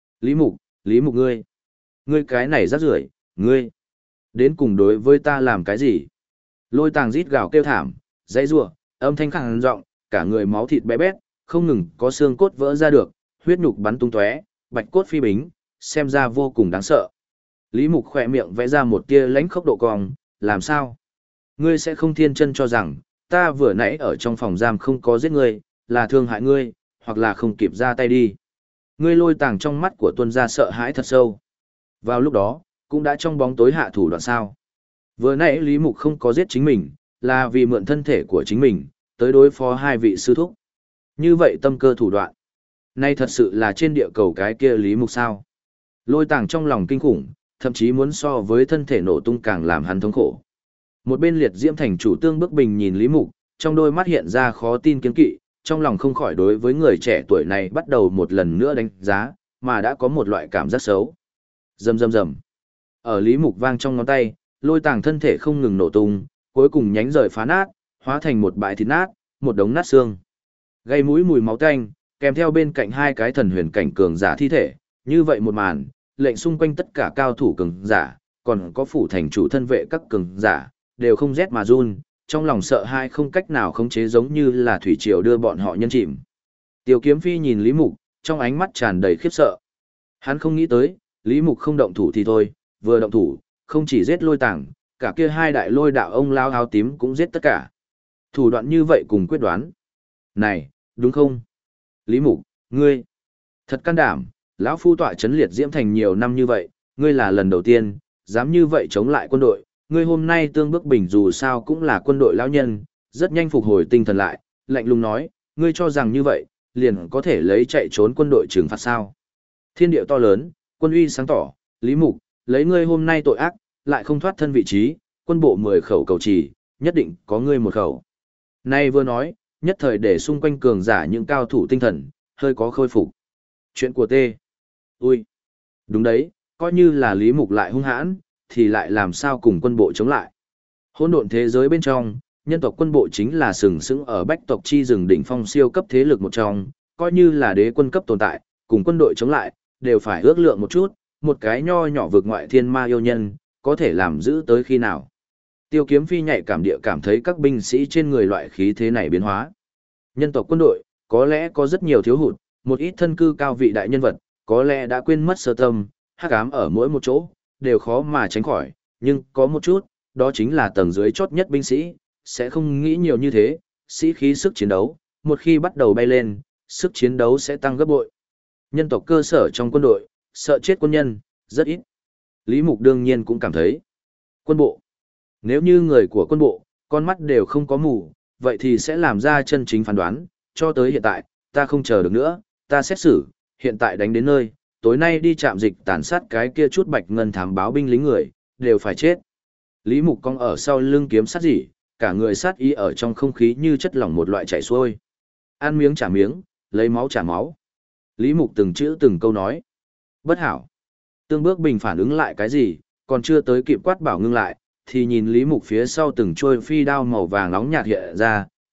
Lý Mục ngươi. Ngươi cái này rác rưởi, ngươi. Đến cùng đối với ta làm cái gì? Lôi Tàng rít gào kêu thảm, dãy rủa, âm thanh khàn giọng, cả người máu thịt bé bét, không ngừng có xương cốt vỡ ra được, huyết nhục bắn tung tóe, bạch cốt phi bính, xem ra vô cùng đáng sợ. Lý Mục khỏe miệng vẽ ra một tia lãnh khốc độ cong, làm sao? Ngươi sẽ không thiên chân cho rằng, ta vừa nãy ở trong phòng giam không có giết ngươi, là thương hại ngươi, hoặc là không kịp ra tay đi. Ngươi Lôi Tàng trong mắt của tuân gia sợ hãi thật sâu. Vào lúc đó, cũng đã trong bóng tối hạ thủ đoạn sao. Vừa nãy Lý Mục không có giết chính mình, là vì mượn thân thể của chính mình, tới đối phó hai vị sư thúc. Như vậy tâm cơ thủ đoạn. Nay thật sự là trên địa cầu cái kia Lý Mục sao. Lôi Tàng trong lòng kinh khủng, thậm chí muốn so với thân thể nổ tung càng làm hắn thống khổ. Một bên liệt diễm thành chủ Tương Bức Bình nhìn Lý Mục, trong đôi mắt hiện ra khó tin kiêng kỵ, trong lòng không khỏi đối với người trẻ tuổi này bắt đầu một lần nữa đánh giá, mà đã có một loại cảm giác xấu. Rầm rầm rầm. Ở Lý Mục vang trong ngón tay, Lôi Tàng thân thể không ngừng nổ tung, cuối cùng nhánh rời phá nát, hóa thành một bãi thịt nát, một đống nát xương. Gây mũi mùi máu tanh, kèm theo bên cạnh hai cái thần huyền cảnh cường giả thi thể, như vậy một màn, lệnh xung quanh tất cả cao thủ cường giả, còn có phủ thành chủ thân vệ các cường giả, đều không rét mà run, trong lòng sợ hai không cách nào khống chế giống như là thủy triều đưa bọn họ nhân chìm. Tiêu Kiếm Phi nhìn Lý Mục, trong ánh mắt tràn đầy khiếp sợ. Hắn không nghĩ tới, Lý Mục không động thủ thì thôi, vừa động thủ, không chỉ giết Lôi Tàng, cả kia hai đại lôi đạo ông lao áo tím cũng giết tất cả. Thủ đoạn như vậy cùng quyết đoán. Này, đúng không? Lý Mục, ngươi, thật can đảm, lão phu tọa chấn liệt diễm thành nhiều năm như vậy, ngươi là lần đầu tiên, dám như vậy chống lại quân đội, ngươi hôm nay Tương Bức Bình dù sao cũng là quân đội lão nhân, rất nhanh phục hồi tinh thần lại, lạnh lùng nói, ngươi cho rằng như vậy, liền có thể lấy chạy trốn quân đội trừng phạt sao. Thiên địa to lớn, quân uy sáng tỏ, Lý Mục, lấy ngươi hôm nay tội ác, lại không thoát thân vị trí, quân bộ 10 khẩu cầu chỉ, nhất định có ngươi một khẩu. Nay vừa nói, nhất thời để xung quanh cường giả những cao thủ tinh thần, hơi có khôi phục. Chuyện của tê. Ui. Đúng đấy, coi như là Lý Mục lại hung hãn, thì lại làm sao cùng quân bộ chống lại. Hỗn độn thế giới bên trong, nhân tộc quân bộ chính là sừng sững ở bách tộc chi rừng đỉnh phong siêu cấp thế lực một trong, coi như là đế quân cấp tồn tại, cùng quân đội chống lại, đều phải ước lượng một chút, một cái nho nhỏ vượt ngoại thiên ma yêu nhân, có thể làm giữ tới khi nào. Tiêu Kiếm Phi nhạy cảm địa cảm thấy các binh sĩ trên người loại khí thế này biến hóa. Nhân tộc quân đội, có lẽ có rất nhiều thiếu hụt, một ít thân cư cao vị đại nhân vật, có lẽ đã quên mất sơ tâm, hắc ám ở mỗi một chỗ, đều khó mà tránh khỏi, nhưng có một chút, đó chính là tầng dưới chốt nhất binh sĩ, sẽ không nghĩ nhiều như thế, sĩ khí sức chiến đấu, một khi bắt đầu bay lên, sức chiến đấu sẽ tăng gấp bội. Nhân tộc cơ sở trong quân đội, sợ chết quân nhân, rất ít. Lý Mục đương nhiên cũng cảm thấy. Quân bộ. Nếu như người của quân bộ, con mắt đều không có mù, vậy thì sẽ làm ra chân chính phán đoán, cho tới hiện tại, ta không chờ được nữa, ta xét xử, hiện tại đánh đến nơi, tối nay đi trạm dịch tàn sát cái kia chút bạch ngân thám báo binh lính người, đều phải chết. Lý Mục cong ở sau lưng kiếm sát dỉ, cả người sát ý ở trong không khí như chất lỏng một loại chảy xuôi. Ăn miếng trả miếng, lấy máu trả máu. Lý Mục từng chữ từng câu nói. Bất hảo. Tương Bước Bình phản ứng lại cái gì, còn chưa tới kịp quát bảo ngưng lại, thì nhìn Lý Mục phía sau từng trôi phi đao màu vàng nóng nhạt hiện ra,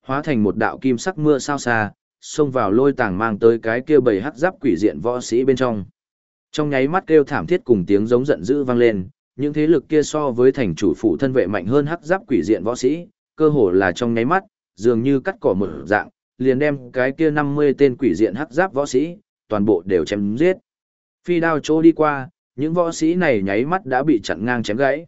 hóa thành một đạo kim sắc mưa sao xa, xông vào lôi tàng mang tới cái kia bầy hắc giáp quỷ diện võ sĩ bên trong. Trong nháy mắt kêu thảm thiết cùng tiếng giống giận dữ vang lên, những thế lực kia so với thành chủ phụ thân vệ mạnh hơn hắc giáp quỷ diện võ sĩ, cơ hồ là trong nháy mắt, dường như cắt cỏ một dạng, liền đem cái kia 50 tên quỷ diện hắc giáp võ sĩ, toàn bộ đều chém giết. Phi đao chỗ đi qua, những võ sĩ này nháy mắt đã bị chặn ngang chém gãy.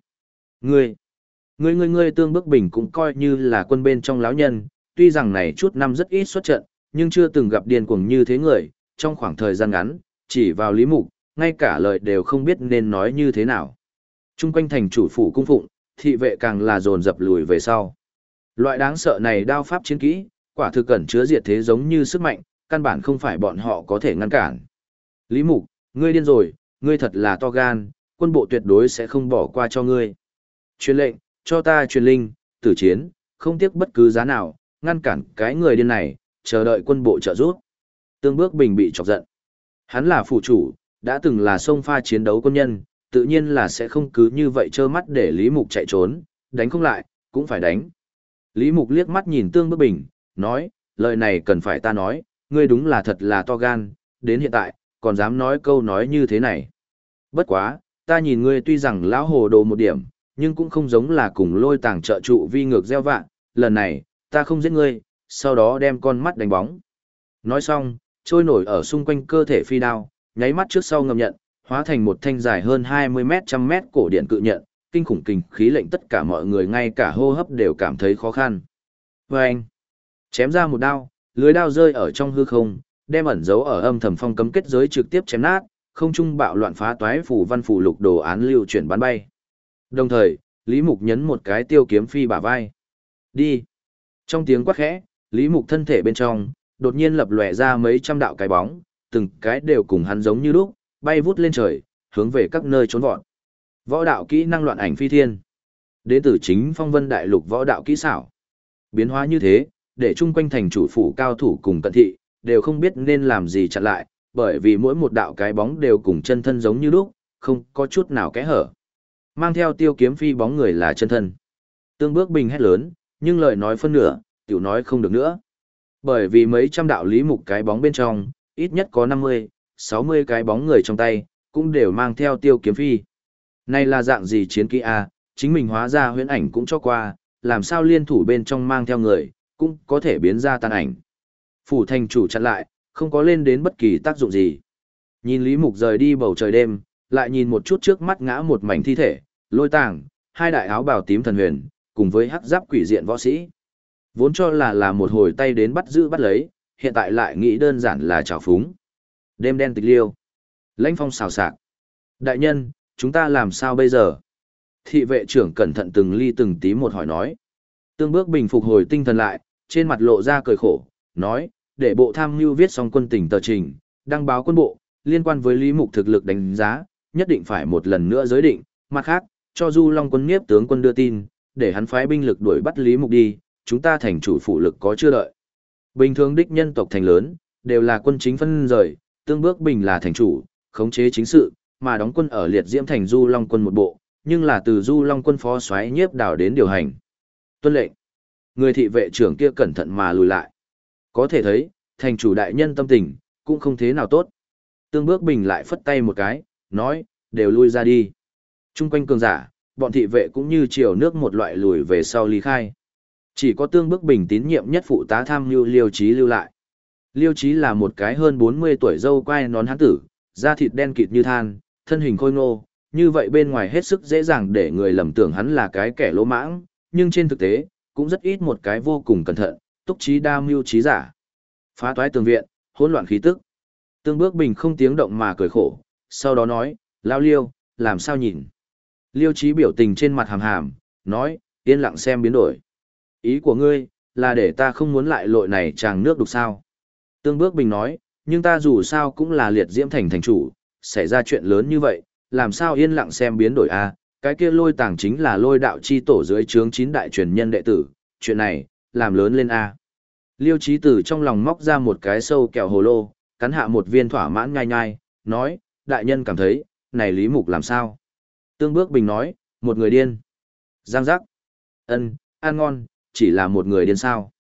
Ngươi Tương Bước Bình cũng coi như là quân bên trong lão nhân, tuy rằng này chút năm rất ít xuất trận, nhưng chưa từng gặp điên cuồng như thế người, trong khoảng thời gian ngắn, chỉ vào Lý Mục, ngay cả lời đều không biết nên nói như thế nào. Trung quanh thành chủ phủ cung phụng, thị vệ càng là dồn dập lùi về sau. Loại đáng sợ này đao pháp chiến kỹ, quả thực cẩn chứa diệt thế giống như sức mạnh, căn bản không phải bọn họ có thể ngăn cản. Lý Mục, ngươi điên rồi, ngươi thật là to gan, quân bộ tuyệt đối sẽ không bỏ qua cho ngươi. Truyền lệnh, cho ta truyền linh, tử chiến, không tiếc bất cứ giá nào, ngăn cản cái người điên này, chờ đợi quân bộ trợ giúp. Tương Bước Bình bị chọc giận. Hắn là phủ chủ, đã từng là sông pha chiến đấu quân nhân, tự nhiên là sẽ không cứ như vậy trơ mắt để Lý Mục chạy trốn, đánh không lại, cũng phải đánh. Lý Mục liếc mắt nhìn Tương Bước Bình, nói, lời này cần phải ta nói, ngươi đúng là thật là to gan, đến hiện tại, còn dám nói câu nói như thế này. Bất quá, ta nhìn ngươi tuy rằng lão hồ đồ một điểm, nhưng cũng không giống là cùng lôi tàng trợ trụ vi ngược gieo vạ, lần này, ta không giết ngươi, sau đó đem con mắt đánh bóng. Nói xong, trôi nổi ở xung quanh cơ thể phi đao, nháy mắt trước sau ngầm nhận, hóa thành một thanh dài hơn 20 mét trăm mét cổ điện cự nhận, kinh khủng kinh khí lệnh tất cả mọi người ngay cả hô hấp đều cảm thấy khó khăn. Vâng! Chém ra một đao, lưới đao rơi ở trong hư không, đem ẩn dấu ở âm thầm phong cấm kết giới trực tiếp chém nát, không trung bạo loạn phá toái phủ văn phủ lục đồ án lưu chuyển bắn bay. Đồng thời, Lý Mục nhấn một cái tiêu kiếm phi bả vai. Đi! Trong tiếng quát khẽ, Lý Mục thân thể bên trong, đột nhiên lập lòe ra mấy trăm đạo cái bóng, từng cái đều cùng hắn giống như lúc, bay vút lên trời, hướng về các nơi trốn vọt. Võ đạo kỹ năng loạn ảnh phi thiên. Đến từ chính Phong Vân Đại Lục võ đạo kỹ xảo. Biến hóa như thế, để chung quanh thành chủ phủ cao thủ cùng cận thị, đều không biết nên làm gì chặn lại, bởi vì mỗi một đạo cái bóng đều cùng chân thân giống như lúc, không có chút nào kẽ hở. Mang theo tiêu kiếm phi bóng người là chân thân. Tương Bước Bình hét lớn, nhưng lời nói phân nửa, tiểu nói không được nữa. Bởi vì mấy trăm đạo Lý Mục cái bóng bên trong, ít nhất có 50, 60 cái bóng người trong tay, cũng đều mang theo tiêu kiếm phi. Này là dạng gì chiến kỹ a, chính mình hóa ra huyễn ảnh cũng cho qua, làm sao liên thủ bên trong mang theo người, cũng có thể biến ra tàn ảnh. Phủ thành chủ chặn lại, không có lên đến bất kỳ tác dụng gì. Nhìn Lý Mục rời đi bầu trời đêm, lại nhìn một chút trước mắt ngã một mảnh thi thể, lôi tàng, hai đại áo bào tím thần huyền, cùng với hắc giáp quỷ diện võ sĩ. Vốn cho là một hồi tay đến bắt giữ bắt lấy, hiện tại lại nghĩ đơn giản là trào phúng. Đêm đen tịch liêu. Lãnh phong xào xạc. Đại nhân, chúng ta làm sao bây giờ? Thị vệ trưởng cẩn thận từng ly từng tí một hỏi nói. Tương Bước Bình phục hồi tinh thần lại, trên mặt lộ ra cười khổ, nói, để bộ tham mưu viết xong quân tình tờ trình, đăng báo quân bộ, liên quan với Lý Mục thực lực đánh giá, nhất định phải một lần nữa giới định, mặt khác, cho Du Long quân Nhiếp tướng quân đưa tin, để hắn phái binh lực đuổi bắt Lý Mục đi, chúng ta thành chủ phụ lực có chưa đợi. Bình thường đích nhân tộc thành lớn, đều là quân chính phân rời, Tương Bước Bình là thành chủ, khống chế chính sự, mà đóng quân ở liệt diễm thành Du Long quân một bộ, nhưng là từ Du Long quân phó soái Nhiếp Đào đến điều hành. Tuân lệnh. Người thị vệ trưởng kia cẩn thận mà lùi lại. Có thể thấy, thành chủ đại nhân tâm tình, cũng không thế nào tốt. Tương Bước Bình lại phất tay một cái, nói, đều lui ra đi. Trung quanh cường giả, bọn thị vệ cũng như chiều nước một loại lùi về sau ly khai. Chỉ có Tương Bước Bình tín nhiệm nhất phụ tá tham mưu Liêu Chí lưu lại. Liêu Chí là một cái hơn 40 tuổi râu quai nón hán tử, da thịt đen kịt như than, thân hình khôi ngô, như vậy bên ngoài hết sức dễ dàng để người lầm tưởng hắn là cái kẻ lỗ mãng, nhưng trên thực tế, cũng rất ít một cái vô cùng cẩn thận, túc trí đa mưu trí giả. Phá toái tường viện, hỗn loạn khí tức. Tương Bước Bình không tiếng động mà cười khổ, sau đó nói, lao Liêu, làm sao nhìn. Liêu Chí biểu tình trên mặt hàm hàm, nói, yên lặng xem biến đổi. Ý của ngươi, là để ta không muốn lại lội này tràng nước đục sao. Tương Bước Bình nói, nhưng ta dù sao cũng là liệt diễm thành thành chủ, xảy ra chuyện lớn như vậy, làm sao yên lặng xem biến đổi a? Cái kia lôi tàng chính là lôi đạo chi tổ dưới trướng 9 đại truyền nhân đệ tử, chuyện này, làm lớn lên a. Liêu Chí Tử trong lòng móc ra một cái sâu kẹo hồ lô, cắn hạ một viên thỏa mãn nhai nhai, nói, đại nhân cảm thấy, này Lý Mục làm sao? Tương Bước Bình nói, một người điên. Giang giác. Ân, ăn ngon, chỉ là một người điên sao.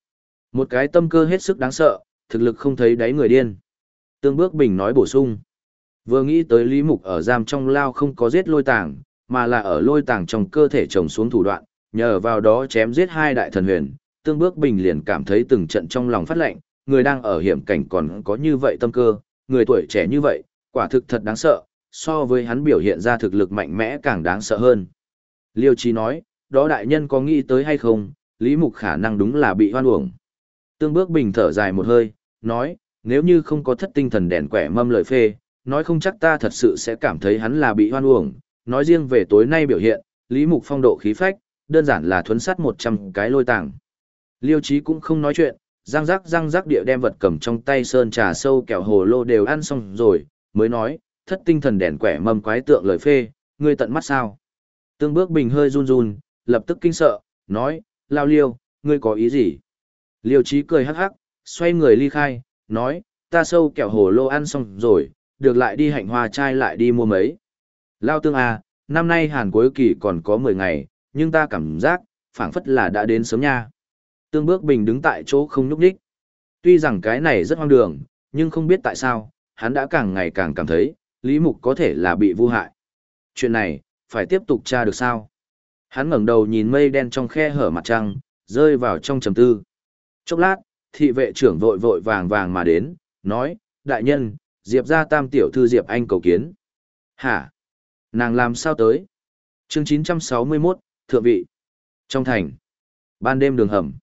Một cái tâm cơ hết sức đáng sợ, thực lực không thấy đáy người điên. Tương Bước Bình nói bổ sung. Vừa nghĩ tới Lý Mục ở giam trong lao không có giết lôi tàng, mà là ở lôi tàng trong cơ thể trồng xuống thủ đoạn, nhờ vào đó chém giết hai đại thần huyền, Tương Bước Bình liền cảm thấy từng trận trong lòng phát lạnh, người đang ở hiểm cảnh còn có như vậy tâm cơ, người tuổi trẻ như vậy, quả thực thật đáng sợ, so với hắn biểu hiện ra thực lực mạnh mẽ càng đáng sợ hơn. Liêu Chí nói, đó đại nhân có nghĩ tới hay không, Lý Mục khả năng đúng là bị hoan uổng. Tương Bước Bình thở dài một hơi, nói, nếu như không có thất tinh thần đèn quẻ mâm lời phê, nói không chắc ta thật sự sẽ cảm thấy hắn là bị hoan uổng, nói riêng về tối nay biểu hiện, Lý Mục phong độ khí phách, đơn giản là thuấn sát 100 cái lôi tàng. Liêu Chí cũng không nói chuyện, răng rắc địa đem vật cầm trong tay sơn trà sâu kẹo hồ lô đều ăn xong rồi, mới nói, thất tinh thần đèn quẻ mâm quái tượng lời phê, ngươi tận mắt sao? Tương Bước Bình hơi run run, lập tức kinh sợ, nói, Lao Liêu, ngươi có ý gì? Liêu Chí cười hắc hắc, xoay người ly khai, nói, ta sâu kẹo hồ lô ăn xong rồi, được lại đi hạnh hoa trai lại đi mua mấy. Lao Tương à, năm nay Hàn cuối kỳ còn có 10 ngày, nhưng ta cảm giác, phảng phất là đã đến sớm nha. Tương Bước Bình đứng tại chỗ không nhúc nhích. Tuy rằng cái này rất hoang đường, nhưng không biết tại sao, hắn đã càng ngày càng cảm thấy, Lý Mục có thể là bị vu hại. Chuyện này, phải tiếp tục tra được sao? Hắn ngẩng đầu nhìn mây đen trong khe hở mặt trăng, rơi vào trong trầm tư. Chốc lát, thị vệ trưởng vội vội vàng vàng mà đến, nói, đại nhân, Diệp gia tam tiểu thư Diệp Anh cầu kiến. Hả? Nàng làm sao tới? Chương 961, Thượng vị. Trong thành. Ban đêm đường hầm.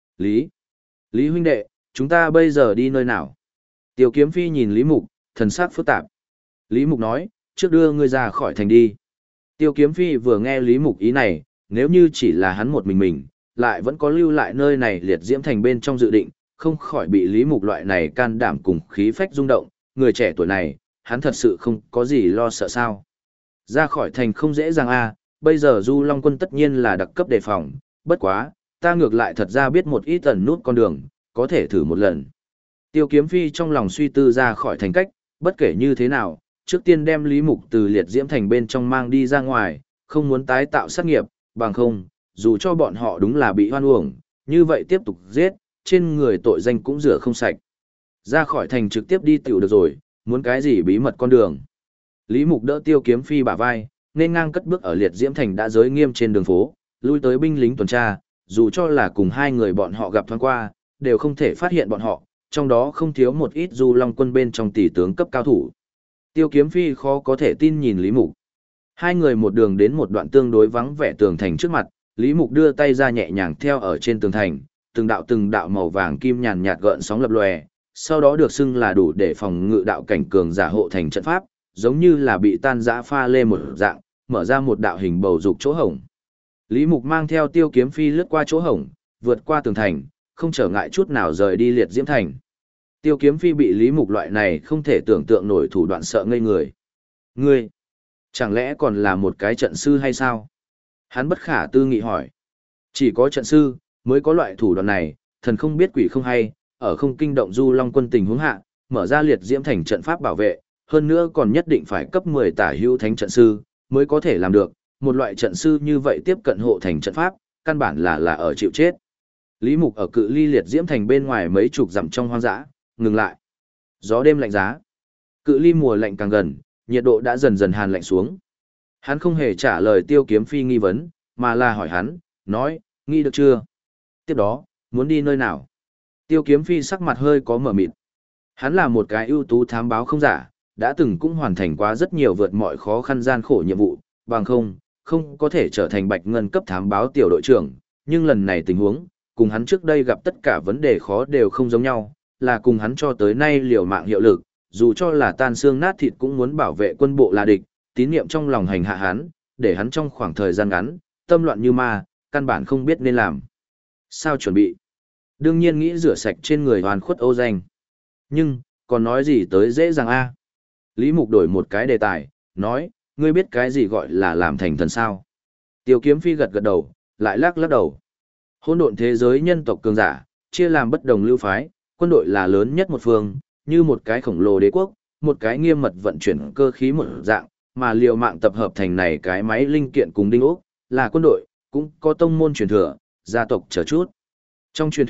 Lý huynh đệ, chúng ta bây giờ đi nơi nào? Tiêu Kiếm Phi nhìn Lý Mục, thần sắc phức tạp. Lý Mục nói, trước đưa ngươi ra khỏi thành đi. Tiêu Kiếm Phi vừa nghe Lý Mục ý này, nếu như chỉ là hắn một mình, lại vẫn có lưu lại nơi này liệt diễm thành bên trong dự định, không khỏi bị Lý Mục loại này can đảm cùng khí phách rung động, người trẻ tuổi này, hắn thật sự không có gì lo sợ sao. Ra khỏi thành không dễ dàng a, bây giờ Du Long quân tất nhiên là đặc cấp đề phòng, bất quá, ta ngược lại thật ra biết một ít ẩn nút con đường, có thể thử một lần. Tiêu Kiếm Phi trong lòng suy tư ra khỏi thành cách, bất kể như thế nào, trước tiên đem Lý Mục từ liệt diễm thành bên trong mang đi ra ngoài, không muốn tái tạo sát nghiệp, bằng không, dù cho bọn họ đúng là bị hoan uổng, như vậy tiếp tục giết, trên người tội danh cũng rửa không sạch. Ra khỏi thành trực tiếp đi tiểu được rồi, muốn cái gì bí mật con đường. Lý Mục đỡ Tiêu Kiếm Phi bả vai, nên ngang cất bước ở liệt diễm thành đã giới nghiêm trên đường phố, lui tới binh lính tuần tra, dù cho là cùng hai người bọn họ gặp thoáng qua, đều không thể phát hiện bọn họ, trong đó không thiếu một ít Du Long quân bên trong tỷ tướng cấp cao thủ. Tiêu Kiếm Phi khó có thể tin nhìn Lý Mục. Hai người một đường đến một đoạn tương đối vắng vẻ tường thành trước mặt, Lý Mục đưa tay ra nhẹ nhàng theo ở trên tường thành, từng đạo màu vàng kim nhàn nhạt gợn sóng lập lòe, sau đó được xưng là đủ để phòng ngự đạo cảnh cường giả hộ thành trận pháp, giống như là bị tan rã pha lê một dạng, mở ra một đạo hình bầu dục chỗ hổng. Lý Mục mang theo Tiêu Kiếm Phi lướt qua chỗ hổng, vượt qua tường thành, không trở ngại chút nào rời đi liệt diễm thành. Tiêu Kiếm Phi bị Lý Mục loại này không thể tưởng tượng nổi thủ đoạn sợ ngây người. Ngươi, chẳng lẽ còn là một cái trận sư hay sao? Hắn bất khả tư nghị hỏi. Chỉ có trận sư, mới có loại thủ đoạn này, thần không biết quỷ không hay, ở không kinh động Du Long quân tình huống hạ, mở ra liệt diễm thành trận pháp bảo vệ, hơn nữa còn nhất định phải cấp 10 tả hữu thánh trận sư, mới có thể làm được. Một loại trận sư như vậy tiếp cận hộ thành trận pháp, căn bản là ở chịu chết. Lý Mục ở cự ly liệt diễm thành bên ngoài mấy chục dặm trong hoang dã, ngừng lại. Gió đêm lạnh giá. Cự ly mùa lạnh càng gần, nhiệt độ đã dần dần hàn lạnh xuống. Hắn không hề trả lời Tiêu Kiếm Phi nghi vấn, mà là hỏi hắn, nói, nghĩ được chưa? Tiếp đó, muốn đi nơi nào? Tiêu Kiếm Phi sắc mặt hơi có mở mịt. Hắn là một cái ưu tú thám báo không giả, đã từng cũng hoàn thành quá rất nhiều vượt mọi khó khăn gian khổ nhiệm vụ, bằng không có thể trở thành bạch ngân cấp thám báo tiểu đội trưởng, nhưng lần này tình huống, cùng hắn trước đây gặp tất cả vấn đề khó đều không giống nhau, là cùng hắn cho tới nay liều mạng hiệu lực, dù cho là tan xương nát thịt cũng muốn bảo vệ quân bộ là địch, tín niệm trong lòng hành hạ hắn, để hắn trong khoảng thời gian ngắn, tâm loạn như ma, căn bản không biết nên làm. Sao chuẩn bị? Đương nhiên nghĩ rửa sạch trên người hoàn khuất ô danh. Nhưng, còn nói gì tới dễ dàng a? Lý Mục đổi một cái đề tài, nói, ngươi biết cái gì gọi là làm thành thần sao? Tiêu Kiếm Phi gật gật đầu, lại lắc lắc đầu. Hỗn độn thế giới nhân tộc cường giả, chia làm bất đồng lưu phái, quân đội là lớn nhất một phương, như một cái khổng lồ đế quốc, một cái nghiêm mật vận chuyển cơ khí một dạng, mà liều mạng tập hợp thành này cái máy linh kiện cùng đinh ốc, là quân đội, cũng có tông môn truyền thừa, gia tộc chờ chút. Trong truyền thuyết,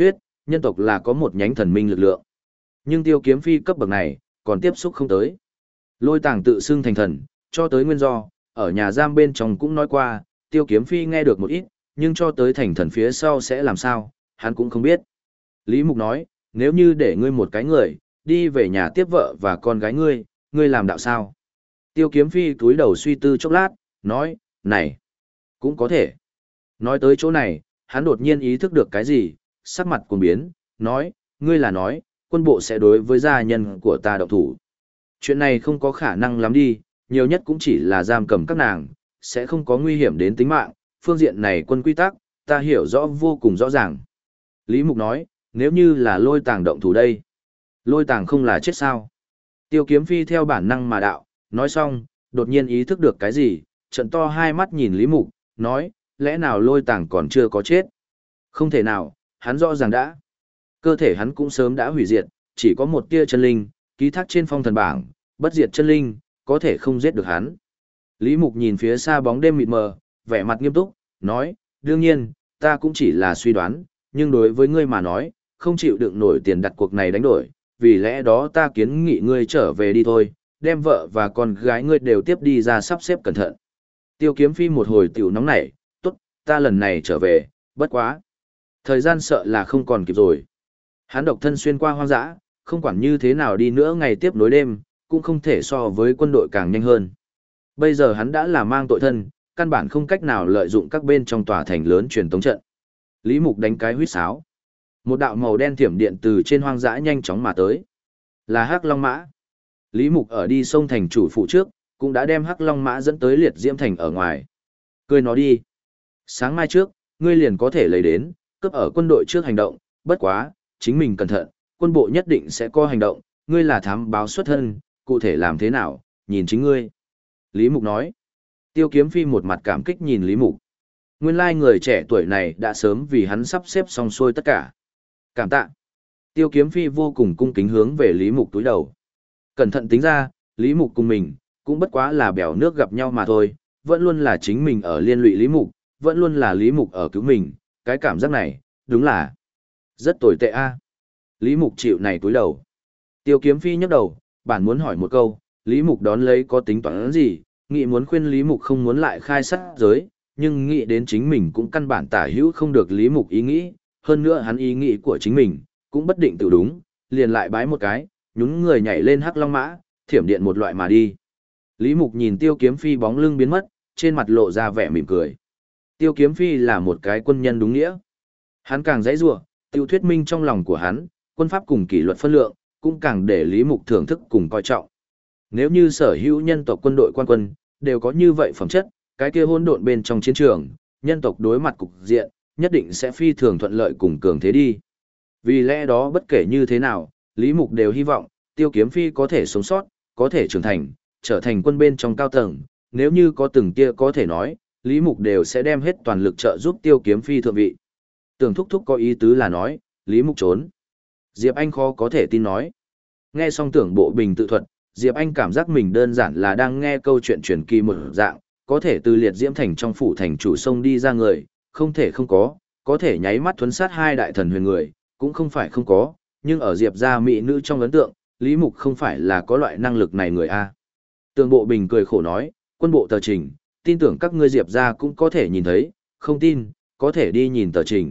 nhân tộc là có một nhánh thần minh lực lượng. Nhưng Tiêu Kiếm Phi cấp bậc này, còn tiếp xúc không tới. Lôi Tàng tự xưng thành thần, cho tới nguyên do, ở nhà giam bên trong cũng nói qua, Tiêu Kiếm Phi nghe được một ít, nhưng cho tới thành thần phía sau sẽ làm sao, hắn cũng không biết. Lý Mục nói, nếu như để ngươi một cái người, đi về nhà tiếp vợ và con gái ngươi làm đạo sao? Tiêu Kiếm Phi cúi đầu suy tư chốc lát, nói, này, cũng có thể. Nói tới chỗ này, hắn đột nhiên ý thức được cái gì, sắc mặt cuồng biến, nói, ngươi là nói, quân bộ sẽ đối với gia nhân của ta động thủ. Chuyện này không có khả năng lắm đi, nhiều nhất cũng chỉ là giam cầm các nàng, sẽ không có nguy hiểm đến tính mạng, phương diện này quân quy tắc, ta hiểu rõ vô cùng rõ ràng. Lý Mục nói, nếu như là Lôi Tàng động thủ đây, Lôi Tàng không là chết sao? Tiêu Kiếm Phi theo bản năng mà đạo, nói xong, đột nhiên ý thức được cái gì, trận to hai mắt nhìn Lý Mục, nói, lẽ nào Lôi Tàng còn chưa có chết? Không thể nào, hắn rõ ràng đã. Cơ thể hắn cũng sớm đã hủy diệt, chỉ có một tia chân linh, ký thác trên phong thần bảng, bất diệt chân linh, có thể không giết được hắn. Lý Mục nhìn phía xa bóng đêm mịt mờ, vẻ mặt nghiêm túc, nói, đương nhiên, ta cũng chỉ là suy đoán, nhưng đối với ngươi mà nói, không chịu đựng nổi tiền đặt cuộc này đánh đổi, vì lẽ đó ta kiến nghị ngươi trở về đi thôi, đem vợ và con gái ngươi đều tiếp đi ra sắp xếp cẩn thận. Tiêu Kiếm Phi một hồi tiểu nóng nảy, tốt, ta lần này trở về, bất quá. Thời gian sợ là không còn kịp rồi. Hắn độc thân xuyên qua hoang dã, không quản như thế nào đi nữa ngày tiếp nối đêm, cũng không thể so với quân đội càng nhanh hơn. Bây giờ hắn đã là mang tội thân, căn bản không cách nào lợi dụng các bên trong tòa thành lớn truyền tống trận. Lý Mục đánh cái huýt sáo. Một đạo màu đen thiểm điện từ trên hoang dã nhanh chóng mà tới. Là Hắc Long Mã. Lý Mục ở đi sông thành chủ phụ trước, cũng đã đem Hắc Long Mã dẫn tới Liệt Diễm thành ở ngoài. Cười nó đi. Sáng mai trước, ngươi liền có thể lấy đến, cướp ở quân đội trước hành động, bất quá, chính mình cẩn thận, quân bộ nhất định sẽ có hành động, ngươi là thám báo xuất thân, cụ thể làm thế nào, nhìn chính ngươi. Lý Mục nói. Tiêu Kiếm Phi một mặt cảm kích nhìn Lý Mục. Nguyên lai người trẻ tuổi này đã sớm vì hắn sắp xếp xong xuôi tất cả. Cảm tạ. Tiêu Kiếm Phi vô cùng cung kính hướng về Lý Mục túi đầu. Cẩn thận tính ra, Lý Mục cùng mình, cũng bất quá là bèo nước gặp nhau mà thôi, vẫn luôn là chính mình ở liên lụy Lý Mục, vẫn luôn là Lý Mục ở cứu mình, cái cảm giác này, đúng là rất tồi tệ a. Lý Mục chịu này túi đầu. Tiêu Kiếm Phi nhấc đầu, bản muốn hỏi một câu, Lý Mục đón lấy có tính toán gì, nghĩ muốn khuyên Lý Mục không muốn lại khai sát giới, nhưng nghĩ đến chính mình cũng căn bản tả hữu không được Lý Mục ý nghĩ, hơn nữa hắn ý nghĩ của chính mình, cũng bất định tự đúng, liền lại bái một cái, nhún người nhảy lên Hắc Long Mã, thiểm điện một loại mà đi. Lý Mục nhìn Tiêu Kiếm Phi bóng lưng biến mất, trên mặt lộ ra vẻ mỉm cười. Tiêu Kiếm Phi là một cái quân nhân đúng nghĩa. Hắn càng dãy rủa, tiêu thuyết minh trong lòng của hắn, quân pháp cùng kỷ luật phân lượng, cũng càng để Lý Mục thưởng thức cùng coi trọng. Nếu như sở hữu nhân tộc quân đội quan quân, đều có như vậy phẩm chất, cái kia hỗn độn bên trong chiến trường, nhân tộc đối mặt cục diện, nhất định sẽ phi thường thuận lợi cùng cường thế đi. Vì lẽ đó bất kể như thế nào, Lý Mục đều hy vọng, Tiêu Kiếm Phi có thể sống sót, có thể trưởng thành, trở thành quân bên trong cao tầng, nếu như có từng tia có thể nói, Lý Mục đều sẽ đem hết toàn lực trợ giúp Tiêu Kiếm Phi thượng vị. Tưởng thúc thúc có ý tứ là nói, Lý Mục trốn. Diệp Anh khó có thể tin nói. Nghe xong Tưởng Bộ Bình tự thuật, Diệp Anh cảm giác mình đơn giản là đang nghe câu chuyện truyền kỳ một dạng, có thể từ Liệt Diễm thành trong phủ thành chủ sông đi ra người, không thể không có thể nháy mắt thuấn sát hai đại thần huyền người, cũng không phải không có, nhưng ở Diệp gia mỹ nữ trong ấn tượng, Lý Mục không phải là có loại năng lực này người a. Tưởng Bộ Bình cười khổ nói, quân bộ tờ trình, tin tưởng các ngươi Diệp gia cũng có thể nhìn thấy, không tin, có thể đi nhìn tờ trình.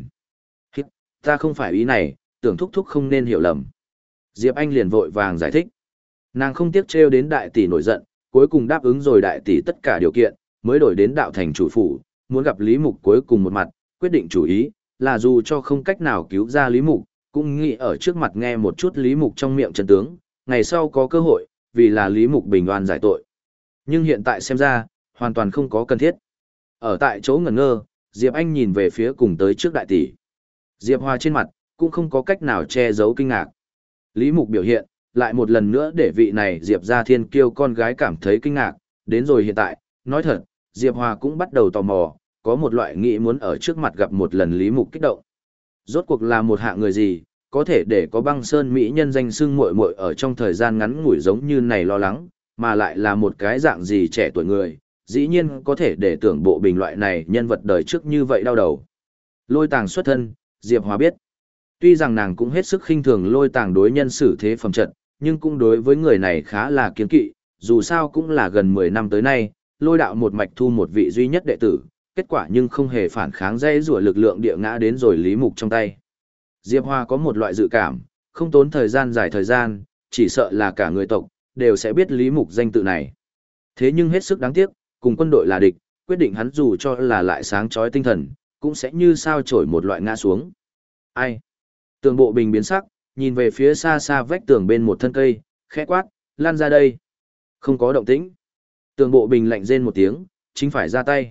Ta không phải ý này, Tưởng thúc thúc không nên hiểu lầm. Diệp Anh liền vội vàng giải thích. Nàng không tiếc trêu đến đại tỷ nổi giận, cuối cùng đáp ứng rồi đại tỷ tất cả điều kiện, mới đổi đến đạo thành chủ phủ, muốn gặp Lý Mục cuối cùng một mặt, quyết định chủ ý, là dù cho không cách nào cứu ra Lý Mục, cũng nghĩ ở trước mặt nghe một chút Lý Mục trong miệng chân tướng, ngày sau có cơ hội, vì là Lý Mục bình oan giải tội. Nhưng hiện tại xem ra, hoàn toàn không có cần thiết. Ở tại chỗ ngẩn ngơ, Diệp Anh nhìn về phía cùng tới trước đại tỷ. Diệp Hoa trên mặt, cũng không có cách nào che giấu kinh ngạc. Lý Mục biểu hiện, lại một lần nữa để vị này Diệp gia thiên kiêu con gái cảm thấy kinh ngạc, đến rồi hiện tại, nói thật, Diệp Hoa cũng bắt đầu tò mò, có một loại nghĩ muốn ở trước mặt gặp một lần Lý Mục kích động. Rốt cuộc là một hạng người gì, có thể để có băng sơn mỹ nhân danh xưng muội muội ở trong thời gian ngắn ngủi giống như này lo lắng, mà lại là một cái dạng gì trẻ tuổi người, dĩ nhiên có thể để Tưởng Bộ Bình loại này nhân vật đời trước như vậy đau đầu. Lôi Tàng xuất thân, Diệp Hoa biết. Tuy rằng nàng cũng hết sức khinh thường Lôi Tàng đối nhân xử thế phẩm trận, nhưng cũng đối với người này khá là kiêng kỵ, dù sao cũng là gần 10 năm tới nay, Lôi đạo một mạch thu một vị duy nhất đệ tử, kết quả nhưng không hề phản kháng dây rủa lực lượng địa ngã đến rồi Lý Mục trong tay. Diệp Hoa có một loại dự cảm, không tốn thời gian dài thời gian, chỉ sợ là cả người tộc, đều sẽ biết Lý Mục danh tự này. Thế nhưng hết sức đáng tiếc, cùng quân đội là địch, quyết định hắn dù cho là lại sáng chói tinh thần, cũng sẽ như sao chổi một loại ngã xuống. Ai? Tường Bộ Bình biến sắc, nhìn về phía xa xa vách tường bên một thân cây, khẽ quát, lan ra đây. Không có động tĩnh. Tường Bộ Bình lạnh rên một tiếng, chính phải ra tay.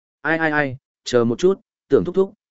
Ai, chờ một chút, Tưởng thúc thúc,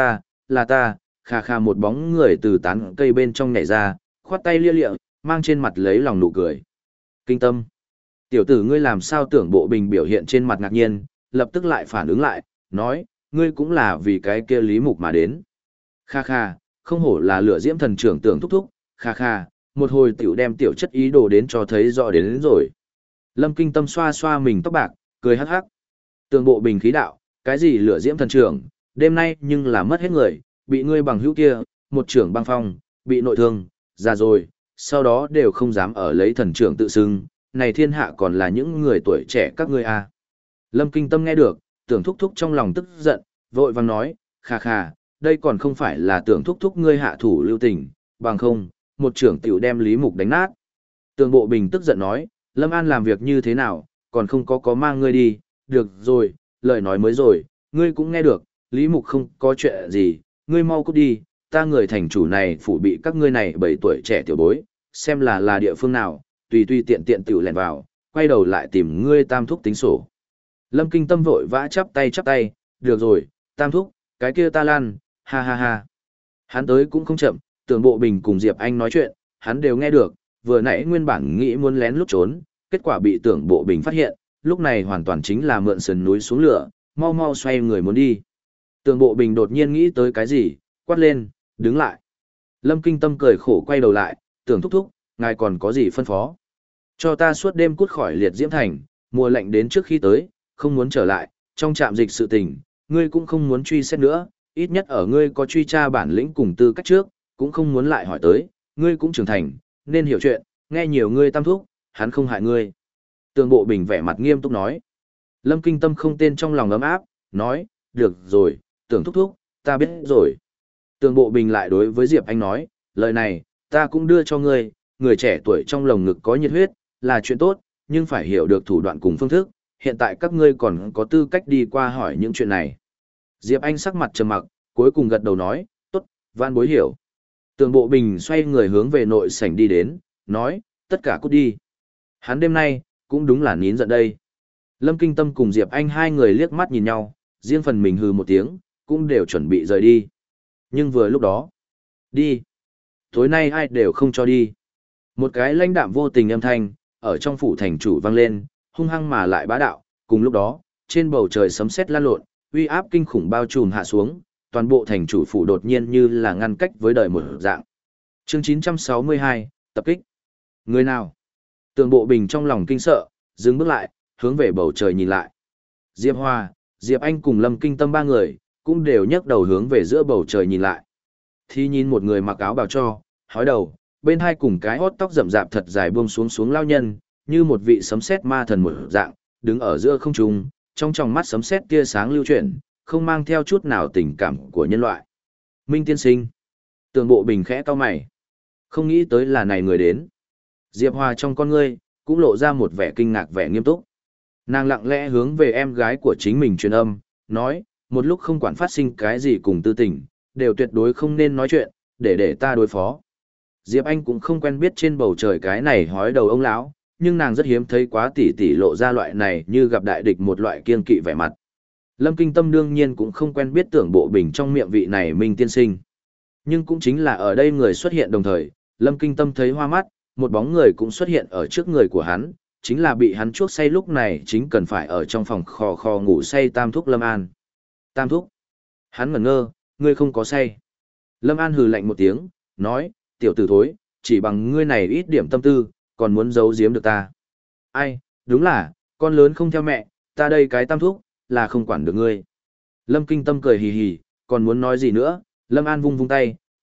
là ta, khà khà một bóng người từ tán cây bên trong nhảy ra, khoát tay lia lịa, mang trên mặt lấy lòng nụ cười. Kinh tâm. Tiểu tử ngươi làm sao? Tưởng Bộ Bình biểu hiện trên mặt ngạc nhiên, lập tức lại phản ứng lại, nói, ngươi cũng là vì cái kia Lý Mục mà đến. Kha kha, không hổ là lửa diễm thần trưởng Tưởng thúc thúc, kha kha, một hồi tiểu đem tiểu chất ý đồ đến cho thấy rõ đến rồi. Lâm Kinh Tâm xoa xoa mình tóc bạc, cười hắc hắc. Tưởng Bộ Bình khí đạo, cái gì lửa diễm thần trưởng, đêm nay nhưng là mất hết người, bị ngươi bằng hữu kia, một trưởng băng phong, bị nội thương, già rồi, sau đó đều không dám ở lấy thần trưởng tự xưng, này thiên hạ còn là những người tuổi trẻ các ngươi à. Lâm Kinh Tâm nghe được, Tưởng thúc thúc trong lòng tức giận, vội vàng nói, khà khà, đây còn không phải là Tưởng thúc thúc ngươi hạ thủ lưu tình, bằng không, một trưởng tiểu đem Lý Mục đánh nát. Tưởng Bộ Bình tức giận nói, Lâm An làm việc như thế nào, còn không có mang ngươi đi, được rồi, lời nói mới rồi, ngươi cũng nghe được, Lý Mục không có chuyện gì, ngươi mau cút đi, ta người thành chủ này phủ bị các ngươi này 7 tuổi trẻ tiểu bối, xem là địa phương nào, tùy tiện tiện tiểu lẻn vào, quay đầu lại tìm ngươi Tam thúc tính sổ. Lâm Kinh Tâm vội vã chắp tay, được rồi, Tam thúc, cái kia ta lan, ha ha ha. Hắn tới cũng không chậm, Tưởng Bộ Bình cùng Diệp Anh nói chuyện, hắn đều nghe được, vừa nãy nguyên bản nghĩ muốn lén lút trốn, kết quả bị Tưởng Bộ Bình phát hiện, lúc này hoàn toàn chính là mượn sườn núi xuống lửa, mau xoay người muốn đi. Tưởng Bộ Bình đột nhiên nghĩ tới cái gì, quát lên, đứng lại. Lâm Kinh Tâm cười khổ quay đầu lại, Tưởng thúc thúc, ngài còn có gì phân phó? Cho ta suốt đêm cút khỏi Liệt Diễm Thành, mùa lạnh đến trước khi tới, không muốn trở lại, trong trạm dịch sự tình, ngươi cũng không muốn truy xét nữa, ít nhất ở ngươi có truy tra bản lĩnh cùng tư cách trước, cũng không muốn lại hỏi tới, ngươi cũng trưởng thành, nên hiểu chuyện, nghe nhiều ngươi Tam thúc, hắn không hại ngươi. Tưởng Bộ Bình vẻ mặt nghiêm túc nói. Lâm Kinh Tâm không tên trong lòng ấm áp, nói, được rồi, Tưởng thúc thúc, ta biết rồi. Tưởng Bộ Bình lại đối với Diệp Anh nói, lời này, ta cũng đưa cho ngươi, người trẻ tuổi trong lồng ngực có nhiệt huyết, là chuyện tốt, nhưng phải hiểu được thủ đoạn cùng phương thức, hiện tại các ngươi còn có tư cách đi qua hỏi những chuyện này. Diệp Anh sắc mặt trầm mặc, cuối cùng gật đầu nói, tốt, van bối hiểu. Tưởng Bộ Bình xoay người hướng về nội sảnh đi đến, nói, tất cả cút đi. Hắn đêm nay, cũng đúng là nín giận đây. Lâm Kinh Tâm cùng Diệp Anh hai người liếc mắt nhìn nhau, riêng phần mình hừ một tiếng, cũng đều chuẩn bị rời đi. Nhưng vừa lúc đó, đi. Tối nay ai đều không cho đi. Một cái lãnh đạm vô tình âm thanh, ở trong phủ thành chủ vang lên, hung hăng mà lại bá đạo. Cùng lúc đó, trên bầu trời sấm sét lan lộn, uy áp kinh khủng bao trùm hạ xuống, toàn bộ thành chủ phủ đột nhiên như là ngăn cách với đời một dạng. Chương 962, tập kích. Người nào? Tưởng Bộ Bình trong lòng kinh sợ, dừng bước lại, hướng về bầu trời nhìn lại. Diệp Hoa, Diệp Anh cùng Lâm Kinh Tâm ba người, cũng đều nhấc đầu hướng về giữa bầu trời nhìn lại. Thì nhìn một người mặc áo bào cho, hói đầu, bên hai cùng cái hót tóc rậm rạp thật dài buông xuống lao nhân, như một vị sấm sét ma thần một dạng, đứng ở giữa không trung, trong tròng mắt sấm sét tia sáng lưu chuyển, không mang theo chút nào tình cảm của nhân loại. Minh tiên sinh. Tưởng Bộ Bình khẽ cau mày. Không nghĩ tới là này người đến. Diệp Hoa trong con ngươi, cũng lộ ra một vẻ kinh ngạc vẻ nghiêm túc. Nàng lặng lẽ hướng về em gái của chính mình truyền âm, nói, một lúc không quản phát sinh cái gì cùng tư tình, đều tuyệt đối không nên nói chuyện, để ta đối phó. Diệp Anh cũng không quen biết trên bầu trời cái này hói đầu ông lão, nhưng nàng rất hiếm thấy quá tỉ lộ ra loại này như gặp đại địch một loại kiên kỵ vẻ mặt. Lâm Kinh Tâm đương nhiên cũng không quen biết Tưởng Bộ Bình trong miệng vị này Minh tiên sinh. Nhưng cũng chính là ở đây người xuất hiện đồng thời, Lâm Kinh Tâm thấy hoa mắt, một bóng người cũng xuất hiện ở trước người của hắn, chính là bị hắn chuốc say lúc này chính cần phải ở trong phòng khò ngủ say Tam thúc Lâm An. Tam thúc. Hắn ngẩn ngơ, ngươi không có say. Lâm An hừ lạnh một tiếng, nói, tiểu tử thối, chỉ bằng ngươi này ít điểm tâm tư, còn muốn giấu giếm được ta. Ai, đúng là, con lớn không theo mẹ, ta đây cái Tam thúc, là không quản được ngươi. Lâm Kinh Tâm cười hì hì, còn muốn nói gì nữa, Lâm An vung tay,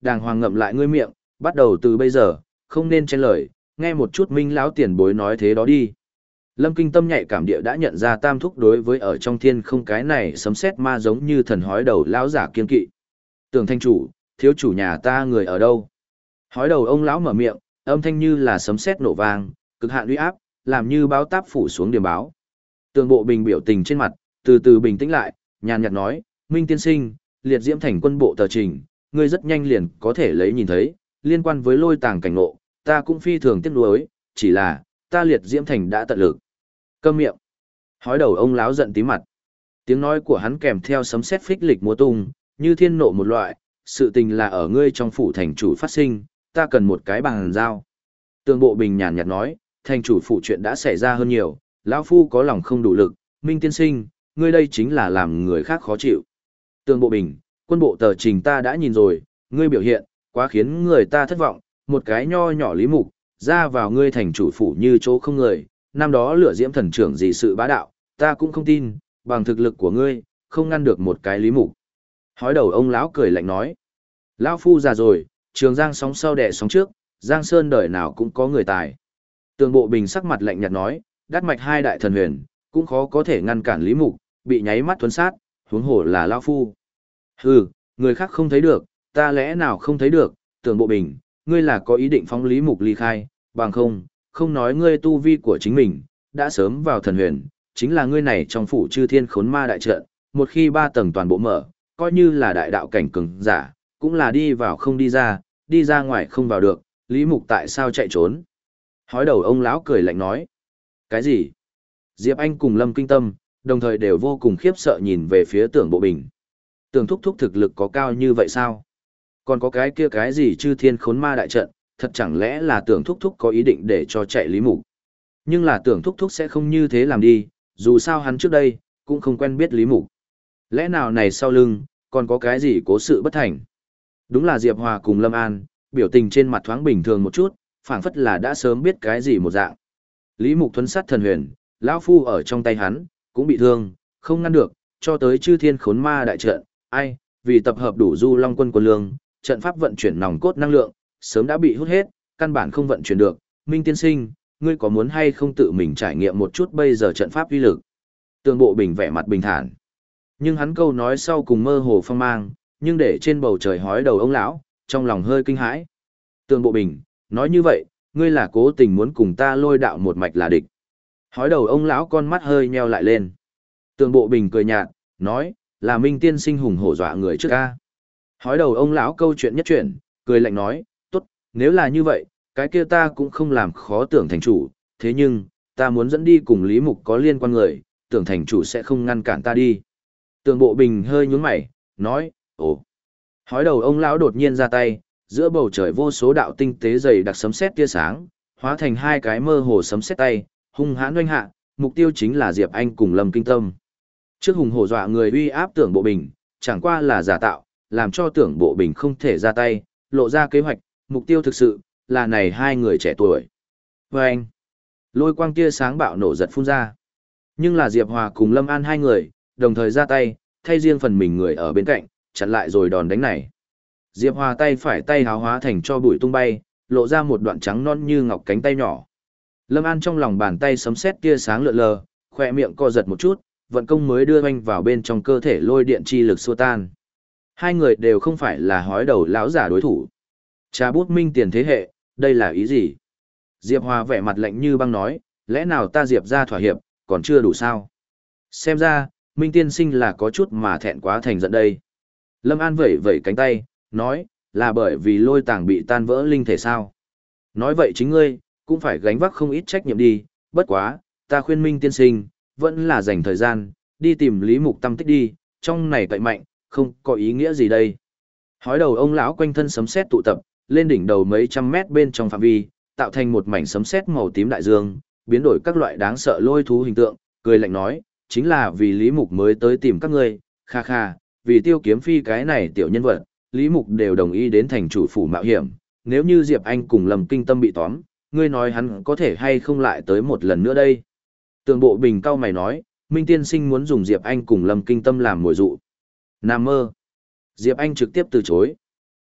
đàng hoàng ngậm lại ngươi miệng, bắt đầu từ bây giờ, không nên chen lời, nghe một chút Minh lão tiền bối nói thế đó đi. Lâm Kinh Tâm nhạy cảm địa đã nhận ra Tam Thúc đối với ở trong thiên không cái này sấm sét ma giống như thần hói đầu lão giả kiên kỵ. Tưởng thanh chủ, thiếu chủ nhà ta người ở đâu? Hói đầu ông lão mở miệng, âm thanh như là sấm sét nổ vang, cực hạn uy áp, làm như báo táp phủ xuống điểm báo. Tường Bộ Bình biểu tình trên mặt, từ từ bình tĩnh lại, nhàn nhạt nói, Minh tiên sinh, liệt diễm thành quân bộ tờ trình, ngươi rất nhanh liền có thể lấy nhìn thấy, liên quan với lôi tàng cảnh ngộ, ta cũng phi thường tiếc nuối, chỉ là, ta liệt diễm thành đã tận lực. Câm miệng. Hói đầu ông lão giận tí mặt. Tiếng nói của hắn kèm theo sấm sét phích lịch múa tung, như thiên nộ một loại, sự tình là ở ngươi trong phủ thành chủ phát sinh, ta cần một cái bàn giao. Tường Bộ Bình nhàn nhạt nói, thành chủ phủ chuyện đã xảy ra hơn nhiều, lão phu có lòng không đủ lực, Minh tiên sinh, ngươi đây chính là làm người khác khó chịu. Tường Bộ Bình, quân bộ tờ trình ta đã nhìn rồi, ngươi biểu hiện, quá khiến người ta thất vọng, một cái nho nhỏ lý mục, ra vào ngươi thành chủ phủ như chỗ không người, năm đó lửa diễm thần trưởng gì sự bá đạo, ta cũng không tin, bằng thực lực của ngươi, không ngăn được một cái lý mục. Hói đầu ông lão cười lạnh nói, lão phu già rồi, trường giang sóng sau đẻ sóng trước, giang sơn đời nào cũng có người tài. Tường Bộ Bình sắc mặt lạnh nhạt nói, đắt mạch hai đại thần huyền, cũng khó có thể ngăn cản lý mục, bị nháy mắt thuấn sát, huống hồ là lão phu. Hừ, người khác không thấy được, ta lẽ nào không thấy được, Tường Bộ Bình, ngươi là có ý định phóng lý mục ly khai, bằng không nói ngươi tu vi của chính mình, đã sớm vào thần huyền, chính là ngươi này trong phủ chư thiên khốn ma đại trận, một khi 3 tầng toàn bộ mở, coi như là đại đạo cảnh cường giả, cũng là đi vào không đi ra ngoài không vào được, lý mục tại sao chạy trốn. Hói đầu ông lão cười lạnh nói, cái gì? Diệp Anh cùng Lâm Kinh Tâm, đồng thời đều vô cùng khiếp sợ nhìn về phía Tưởng Bộ Bình. Tưởng thúc thúc thực lực có cao như vậy sao? Còn có cái kia cái gì chư thiên khốn ma đại trận, thật chẳng lẽ là Tưởng thúc thúc có ý định để cho chạy lý mục. Nhưng là Tưởng thúc thúc sẽ không như thế làm đi, dù sao hắn trước đây, cũng không quen biết lý mục. Lẽ nào này sau lưng, còn có cái gì cố sự bất thành? Đúng là Diệp Hòa cùng Lâm An, biểu tình trên mặt thoáng bình thường một chút, phảng phất là đã sớm biết cái gì một dạng. Lý mục thuấn sát thần huyền, lão phu ở trong tay hắn, cũng bị thương, không ngăn được, cho tới chư thiên khốn ma đại trận, ai, vì tập hợp đủ du long quân quân lương, trận pháp vận chuyển nòng cốt năng lượng, sớm đã bị hút hết, căn bản không vận chuyển được. Minh tiên sinh, ngươi có muốn hay không tự mình trải nghiệm một chút bây giờ trận pháp uy lực? Tường Bộ Bình vẻ mặt bình thản. Nhưng hắn câu nói sau cùng mơ hồ phong mang, nhưng để trên bầu trời hói đầu ông lão, trong lòng hơi kinh hãi. Tường Bộ Bình, nói như vậy, ngươi là cố tình muốn cùng ta lôi đạo một mạch là địch. Hói đầu ông lão con mắt hơi nheo lại lên. Tường Bộ Bình cười nhạt, nói, là Minh tiên sinh hùng hổ dọa người trước ca. Hói đầu ông lão câu chuyện nhất chuyện, cười lạnh nói, tốt, nếu là như vậy, cái kia ta cũng không làm khó Tưởng thành chủ, thế nhưng, ta muốn dẫn đi cùng Lý Mục có liên quan người, Tưởng thành chủ sẽ không ngăn cản ta đi. Tường Bộ Bình hơi nhướng mày, nói, ồ. Hói đầu ông lão đột nhiên ra tay, giữa bầu trời vô số đạo tinh tế dày đặc sấm sét tia sáng, hóa thành hai cái mơ hồ sấm sét tay, hung hãn oanh hạ, mục tiêu chính là Diệp Anh cùng Lâm Kinh Tâm. Trước hùng hổ dọa người uy áp Tưởng Bộ Bình, chẳng qua là giả tạo, làm cho Tưởng Bộ Bình không thể ra tay, lộ ra kế hoạch, mục tiêu thực sự là này hai người trẻ tuổi. Oanh! Lôi quang tia sáng bạo nổ giật phun ra. Nhưng là Diệp Hòa cùng Lâm An hai người, đồng thời ra tay, thay riêng phần mình người ở bên cạnh, chặn lại rồi đòn đánh này. Diệp Hòa tay phải tay háo hóa thành cho bụi tung bay, lộ ra một đoạn trắng non như ngọc cánh tay nhỏ. Lâm An trong lòng bàn tay sấm sét tia sáng lượn lờ, khỏe miệng co giật một chút, vận công mới đưa anh vào bên trong cơ thể lôi điện chi lực xua tan. Hai người đều không phải là hói đầu lão giả đối thủ. Trà bút minh tiền thế hệ, đây là ý gì? Diệp Hòa vẻ mặt lạnh như băng nói, lẽ nào ta Diệp ra thỏa hiệp, còn chưa đủ sao? Xem ra, Minh tiên sinh là có chút mà thẹn quá thành giận đây. Lâm An vẩy vẩy cánh tay, nói, là bởi vì lôi tàng bị tan vỡ linh thể sao? Nói vậy chính ngươi, cũng phải gánh vác không ít trách nhiệm đi, bất quá, ta khuyên Minh tiên sinh, vẫn là dành thời gian, đi tìm Lý Mục tâm tích đi, trong này cậy mạnh, không có ý nghĩa gì đây. Hói đầu ông lão quanh thân sấm sét tụ tập, lên đỉnh đầu mấy trăm mét bên trong phạm vi, tạo thành một mảnh sấm sét màu tím đại dương, biến đổi các loại đáng sợ lôi thú hình tượng, cười lạnh nói, chính là vì Lý Mục mới tới tìm các ngươi, kha kha, vì Tiêu Kiếm Phi cái này tiểu nhân vật, Lý Mục đều đồng ý đến thành chủ phủ mạo hiểm, nếu như Diệp Anh cùng Lâm Kinh Tâm bị tóm, ngươi nói hắn có thể hay không lại tới một lần nữa đây. Tường Bộ Bình cao mày nói, Minh tiên sinh muốn dùng Diệp Anh cùng Lâm Kinh Tâm làm mồi dụ. Nam mơ. Diệp Anh trực tiếp từ chối.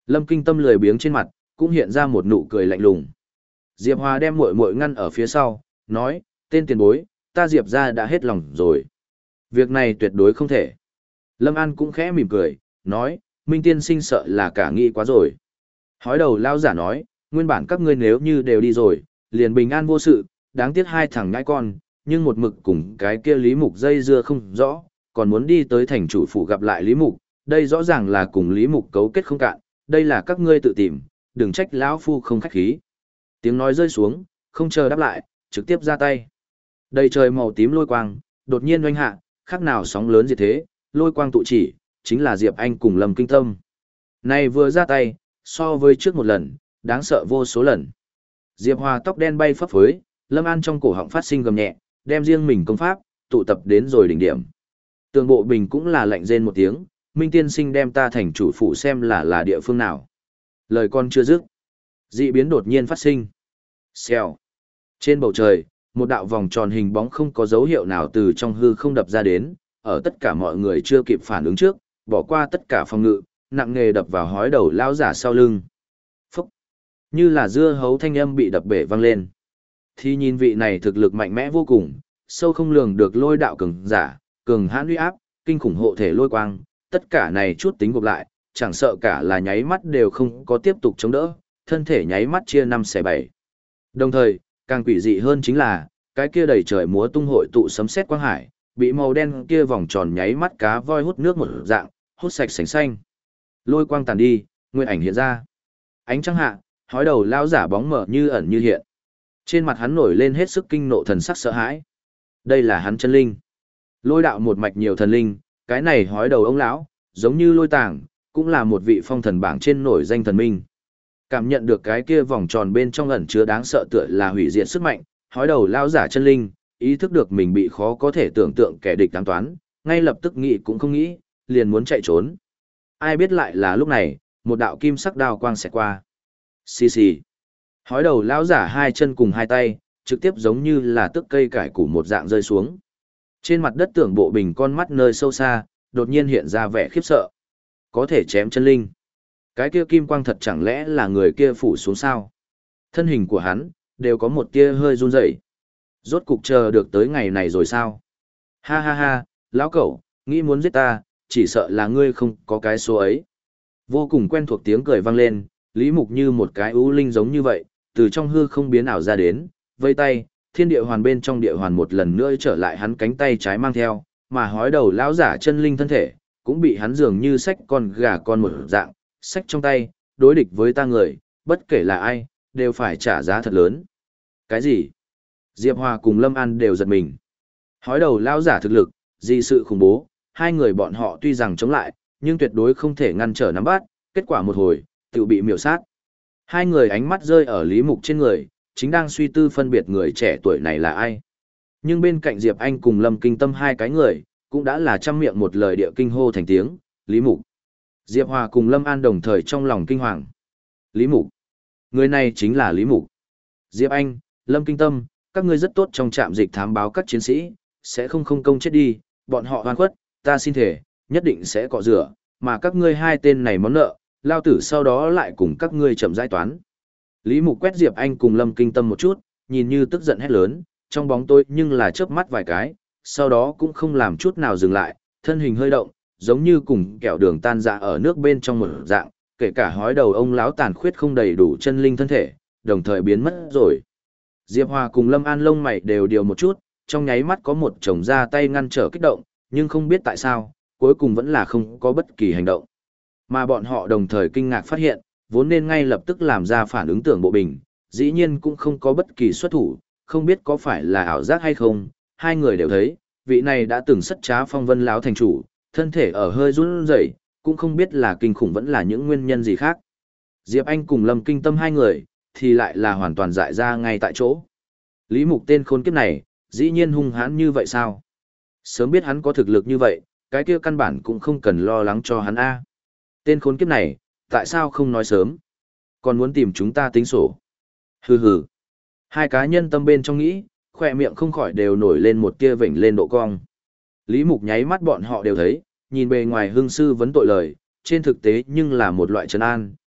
Lâm Kinh Tâm lười biếng trên mặt, cũng hiện ra một nụ cười lạnh lùng. Diệp Hòa đem muội muội ngăn ở phía sau, nói, tên tiền bối, ta Diệp ra đã hết lòng rồi. Việc này tuyệt đối không thể. Lâm An cũng khẽ mỉm cười, nói, Minh tiên sinh sợ là cả nghĩ quá rồi. Hói đầu lao giả nói, nguyên bản các ngươi nếu như đều đi rồi, liền bình an vô sự, đáng tiếc hai thằng nhãi con, nhưng một mực cùng cái kia Lý Mục dây dưa không rõ, còn muốn đi tới thành chủ phủ gặp lại Lý Mục, đây rõ ràng là cùng Lý Mục cấu kết không cạn, đây là các ngươi tự tìm, đừng trách lão phu không khách khí. Tiếng nói rơi xuống, không chờ đáp lại, trực tiếp ra tay. Đầy trời màu tím lôi quang, đột nhiên oanh hạ, khác nào sóng lớn diệt thế, lôi quang tụ chỉ, chính là Diệp Anh cùng Lâm Kinh Tâm. Này vừa ra tay, so với trước một lần, đáng sợ vô số lần. Diệp Hòa tóc đen bay phấp phới, Lâm An trong cổ họng phát sinh gầm nhẹ, đem riêng mình công pháp, tụ tập đến rồi đỉnh điểm. Tường Bộ Bình cũng là lạnh rên một tiếng, Minh tiên sinh đem ta thành chủ phủ xem là địa phương nào. Lời con chưa dứt, dị biến đột nhiên phát sinh. Xèo. Trên bầu trời, một đạo vòng tròn hình bóng không có dấu hiệu nào từ trong hư không đập ra đến, ở tất cả mọi người chưa kịp phản ứng trước, bỏ qua tất cả phòng ngự, nặng nề đập vào hói đầu lao giả sau lưng. Phúc! Như là dưa hấu thanh âm bị đập bể vang lên. Thì nhìn vị này thực lực mạnh mẽ vô cùng, sâu không lường được lôi đạo cường giả, cường hãn uy áp, kinh khủng hộ thể lôi quang, tất cả này chút tính gộp lại, chẳng sợ cả là nháy mắt đều không có tiếp tục chống đỡ, thân thể nháy mắt chia 5/7. Đồng thời, càng quỷ dị hơn chính là, cái kia đầy trời múa tung hội tụ sấm sét quang hải, bị màu đen kia vòng tròn nháy mắt cá voi hút nước một dạng, hút sạch sành xanh. Lôi quang tàn đi, nguyên ảnh hiện ra. Ánh trăng hạ, hói đầu lao giả bóng mờ như ẩn như hiện. Trên mặt hắn nổi lên hết sức kinh nộ thần sắc sợ hãi. Đây là hắn chân linh. Lôi đạo một mạch nhiều thần linh, cái này hói đầu ông lão, giống như lôi tàng, cũng là một vị phong thần bảng trên nổi danh thần minh. Cảm nhận được cái kia vòng tròn bên trong ẩn chứa đáng sợ tựa là hủy diệt sức mạnh, hói đầu lao giả chân linh, ý thức được mình bị khó có thể tưởng tượng kẻ địch ám toán, ngay lập tức nghĩ cũng không nghĩ, liền muốn chạy trốn. Ai biết lại là lúc này, một đạo kim sắc đao quang xẹt qua. Xì xì. Hói đầu lao giả hai chân cùng hai tay, trực tiếp giống như là tức cây cải củ một dạng rơi xuống. Trên mặt đất Tưởng Bộ Bình con mắt nơi sâu xa, đột nhiên hiện ra vẻ khiếp sợ. Có thể chém chân linh. Cái kia kim quang thật chẳng lẽ là người kia phủ xuống sao? Thân hình của hắn, đều có một tia hơi run rẩy. Rốt cục chờ được tới ngày này rồi sao? Ha ha ha, lão cẩu, nghĩ muốn giết ta, chỉ sợ là ngươi không có cái số ấy. Vô cùng quen thuộc tiếng cười vang lên, Lý Mục như một cái ưu linh giống như vậy, từ trong hư không biến ảo ra đến, vây tay, thiên địa hoàn bên trong địa hoàn một lần nữa trở lại hắn cánh tay trái mang theo, mà hói đầu lão giả chân linh thân thể, cũng bị hắn dường như xách con gà con một dạng, xách trong tay, đối địch với ta người, bất kể là ai, đều phải trả giá thật lớn. Cái gì? Diệp Hòa cùng Lâm An đều giật mình. Hói đầu lão giả thực lực, dị sự khủng bố, hai người bọn họ tuy rằng chống lại, nhưng tuyệt đối không thể ngăn trở nắm bắt, kết quả một hồi, tự bị miểu sát. Hai người ánh mắt rơi ở Lý Mục trên người, chính đang suy tư phân biệt người trẻ tuổi này là ai. Nhưng bên cạnh Diệp Anh cùng Lâm Kinh Tâm hai cái người, cũng đã là trăm miệng một lời địa kinh hô thành tiếng, Lý Mục. Diệp Hòa cùng Lâm An đồng thời trong lòng kinh hoàng. Lý Mục. Người này chính là Lý Mục. Diệp Anh, Lâm Kinh Tâm, các ngươi rất tốt trong trạm dịch thám báo các chiến sĩ, sẽ không công chết đi, bọn họ oan khuất, ta xin thể, nhất định sẽ cọ rửa, mà các ngươi hai tên này món nợ, lao tử sau đó lại cùng các ngươi chậm giải toán. Lý Mục quét Diệp Anh cùng Lâm Kinh Tâm một chút, nhìn như tức giận hét lớn, trong bóng tối nhưng là chớp mắt vài cái, sau đó cũng không làm chút nào dừng lại, thân hình hơi động, giống như cùng kẹo đường tan rã ở nước bên trong một dạng, kể cả hói đầu ông lão tàn khuyết không đầy đủ chân linh thân thể, đồng thời biến mất rồi. Diệp Hòa cùng Lâm An lông mày đều điều một chút, trong nháy mắt có một chồng ra tay ngăn trở kích động, nhưng không biết tại sao, cuối cùng vẫn là không có bất kỳ hành động. Mà bọn họ đồng thời kinh ngạc phát hiện, vốn nên ngay lập tức làm ra phản ứng Tưởng Bộ Bình, dĩ nhiên cũng không có bất kỳ xuất thủ, không biết có phải là ảo giác hay không, hai người đều thấy, vị này đã từng sất trá phong vân lão thành chủ, thân thể ở hơi run rẩy, cũng không biết là kinh khủng vẫn là những nguyên nhân gì khác. Diệp Anh cùng Lâm Kinh Tâm hai người, thì lại là hoàn toàn dại ra ngay tại chỗ. Lý Mục tên khốn kiếp này, dĩ nhiên hung hãn như vậy sao? Sớm biết hắn có thực lực như vậy, cái kia căn bản cũng không cần lo lắng cho hắn a. Tên khốn kiếp này, tại sao không nói sớm? Còn muốn tìm chúng ta tính sổ. Hừ hừ. Hai cá nhân tâm bên trong nghĩ, khỏe miệng không khỏi đều nổi lên một tia vểnh lên độ cong. Lý Mục nháy mắt bọn họ đều thấy, nhìn bề ngoài hương sư vấn tội lời, trên thực tế nhưng là một loại trấn an,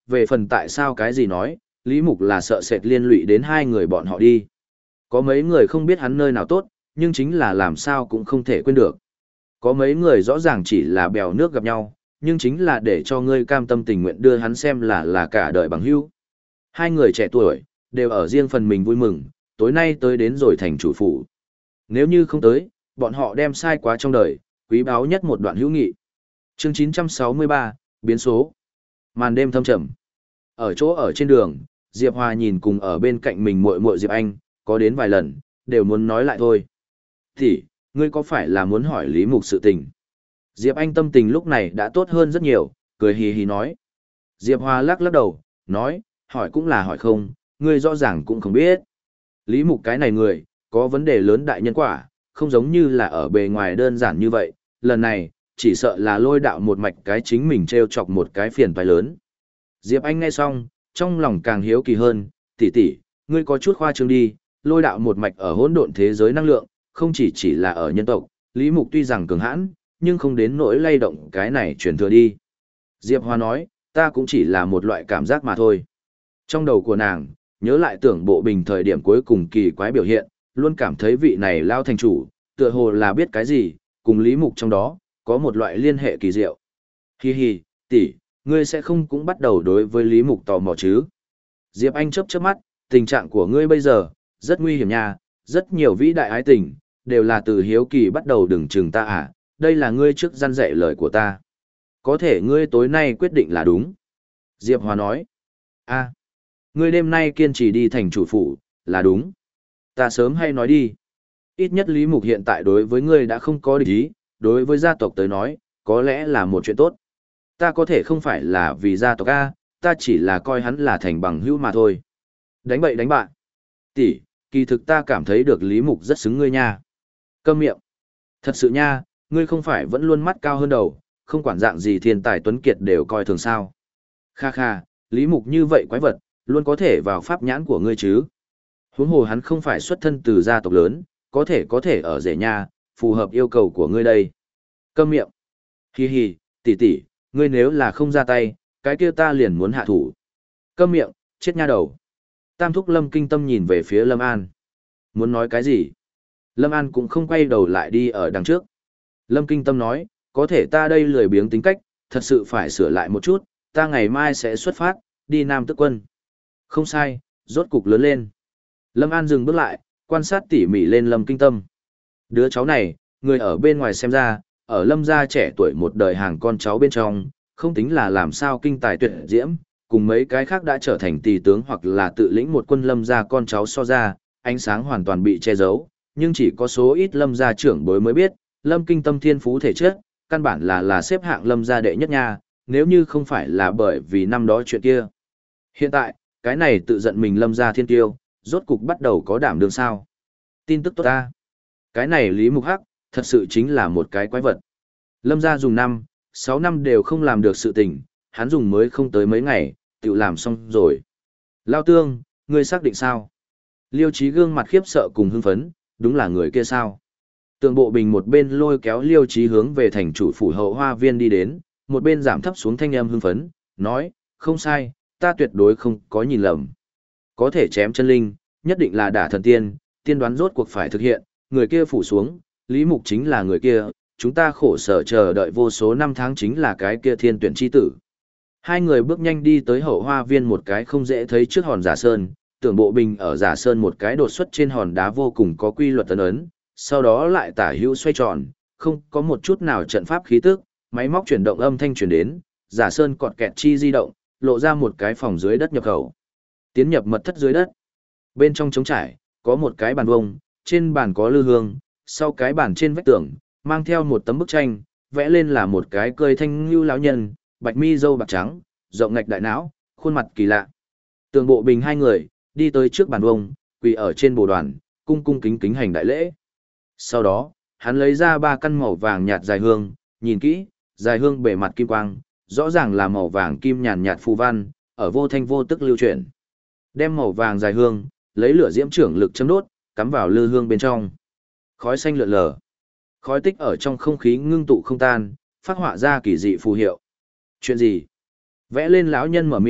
về phần tại sao cái gì nói, Lý Mục là sợ sệt liên lụy đến hai người bọn họ đi. Có mấy người không biết hắn nơi nào tốt, nhưng chính là làm sao cũng không thể quên được. Có mấy người rõ ràng chỉ là bèo nước gặp nhau, nhưng chính là để cho ngươi cam tâm tình nguyện đưa hắn xem là cả đời bằng hữu. Hai người trẻ tuổi, đều ở riêng phần mình vui mừng, tối nay tới đến rồi thành chủ phủ. Nếu như không tới, bọn họ đem sai quá trong đời, quý báu nhất một đoạn hữu nghị. Chương 963, biến số. Màn đêm thâm trầm. Ở chỗ ở trên đường, Diệp Hòa nhìn cùng ở bên cạnh mình muội muội Diệp Anh, có đến vài lần, đều muốn nói lại thôi. Thì, ngươi có phải là muốn hỏi Lý Mục sự tình? Diệp Anh tâm tình lúc này đã tốt hơn rất nhiều, cười hì hì nói. Diệp Hòa lắc lắc đầu, nói, hỏi cũng là hỏi không, ngươi rõ ràng cũng không biết. Lý Mục cái này người, có vấn đề lớn đại nhân quả, không giống như là ở bề ngoài đơn giản như vậy, lần này, chỉ sợ là lôi đạo một mạch cái chính mình treo chọc một cái phiền toái lớn. Diệp Anh nghe xong, trong lòng càng hiếu kỳ hơn, tỷ tỷ, ngươi có chút khoa trương đi, lôi đạo một mạch ở hỗn độn thế giới năng lượng, không chỉ là ở nhân tộc, Lý Mục tuy rằng cường hãn, nhưng không đến nỗi lay động cái này truyền thừa đi. Diệp Hoa nói, ta cũng chỉ là một loại cảm giác mà thôi. Trong đầu của nàng, nhớ lại tưởng bộ bình thời điểm cuối cùng kỳ quái biểu hiện, luôn cảm thấy vị này lao thành chủ, tựa hồ là biết cái gì, cùng Lý Mục trong đó, có một loại liên hệ kỳ diệu. Hi hi, tỷ, ngươi sẽ không cũng bắt đầu đối với Lý Mục tò mò chứ? Diệp Anh chớp chớp mắt, tình trạng của ngươi bây giờ, rất nguy hiểm nha, rất nhiều vĩ đại ái tình, đều là từ hiếu kỳ bắt đầu đừng chừng ta à, đây là ngươi trước răn dạy lời của ta. Có thể ngươi tối nay quyết định là đúng. Diệp Hòa nói, a, ngươi đêm nay kiên trì đi thành chủ phủ, là đúng. Ta sớm hay nói đi. Ít nhất Lý Mục hiện tại đối với ngươi đã không có địch ý, đối với gia tộc tới nói, có lẽ là một chuyện tốt. Ta có thể không phải là vì gia tộc A, ta chỉ là coi hắn là thành bằng hữu mà thôi. Đánh bậy đánh bạn. Tỷ, kỳ thực ta cảm thấy được Lý Mục rất xứng ngươi nha. Câm miệng. Thật sự nha, ngươi không phải vẫn luôn mắt cao hơn đầu, không quản dạng gì thiên tài tuấn kiệt đều coi thường sao. Kha kha, Lý Mục như vậy quái vật, luôn có thể vào pháp nhãn của ngươi chứ. Huống hồ hắn không phải xuất thân từ gia tộc lớn, có thể ở rể nha, phù hợp yêu cầu của ngươi đây. Câm miệng. Hi hi, tỷ tỷ, ngươi nếu là không ra tay, cái kia ta liền muốn hạ thủ. Câm miệng, chết nha đầu. Tam thúc Lâm Kinh Tâm nhìn về phía Lâm An. Muốn nói cái gì? Lâm An cũng không quay đầu lại đi ở đằng trước. Lâm Kinh Tâm nói, có thể ta đây lười biếng tính cách, thật sự phải sửa lại một chút, ta ngày mai sẽ xuất phát, đi Nam Tức Quân. Không sai, rốt cục lớn lên. Lâm An dừng bước lại, quan sát tỉ mỉ lên Lâm Kinh Tâm. Đứa cháu này, người ở bên ngoài xem ra, ở Lâm gia trẻ tuổi một đời hàng con cháu bên trong, không tính là làm sao kinh tài tuyệt diễm, cùng mấy cái khác đã trở thành tỳ tướng hoặc là tự lĩnh một quân Lâm gia con cháu so ra, ánh sáng hoàn toàn bị che giấu, nhưng chỉ có số ít Lâm gia trưởng bối mới biết, Lâm Kinh Tâm thiên phú thể chất, căn bản là xếp hạng Lâm gia đệ nhất nha, nếu như không phải là bởi vì năm đó chuyện kia. Hiện tại, cái này tự giận mình Lâm gia thiên tiêu, rốt cục bắt đầu có đảm đương sao. Tin tức tốt ta. Cái này Lý Mục Hắc, thật sự chính là một cái quái vật. Lâm gia dùng 6 năm đều không làm được sự tình, hắn dùng mới không tới mấy ngày, tự làm xong rồi. Lao Tương, ngươi xác định sao? Liêu Chí gương mặt khiếp sợ cùng hưng phấn, đúng là người kia sao? Tường Bộ Bình một bên lôi kéo Liêu Chí hướng về thành chủ phủ hậu hoa viên đi đến, một bên giảm thấp xuống thanh âm hưng phấn, nói, không sai, ta tuyệt đối không có nhìn lầm. Có thể chém chân linh, nhất định là đả thần tiên, tiên đoán rốt cuộc phải thực hiện, người kia phủ xuống, Lý Mục chính là người kia, chúng ta khổ sở chờ đợi vô số năm tháng chính là cái kia thiên tuyển chi tử. Hai người bước nhanh đi tới hậu hoa viên một cái không dễ thấy trước hòn giả sơn, Tưởng Bộ Bình ở giả sơn một cái đột xuất trên hòn đá vô cùng có quy luật tấn ấn, sau đó lại tả hữu xoay tròn, không có một chút nào trận pháp khí tức, máy móc chuyển động âm thanh truyền đến, giả sơn cọt kẹt chi di động, lộ ra một cái phòng dưới đất nhập khẩu. Tiến nhập mật thất dưới đất. Bên trong trống trải, có một cái bàn vông, trên bàn có lư hương, sau cái bàn trên vách tường, mang theo một tấm bức tranh, vẽ lên là một cái cơi thanh lưu lão nhân, bạch mi râu bạc trắng, rộng ngạch đại não, khuôn mặt kỳ lạ. Tường Bộ Bình hai người, đi tới trước bàn vông, quỳ ở trên bồ đoàn, cung cung kính kính hành đại lễ. Sau đó, hắn lấy ra 3 căn màu vàng nhạt dài hương, nhìn kỹ, dài hương bề mặt kim quang, rõ ràng là màu vàng kim nhàn nhạt phù văn, ở vô thanh vô tức lưu chuyển. Đem màu vàng dài hương, lấy lửa diễm trưởng lực châm đốt, cắm vào lư hương bên trong. Khói xanh lượn lờ. Khói tích ở trong không khí ngưng tụ không tan, phát họa ra kỳ dị phù hiệu. Chuyện gì? Vẽ lên lão nhân mở miệng,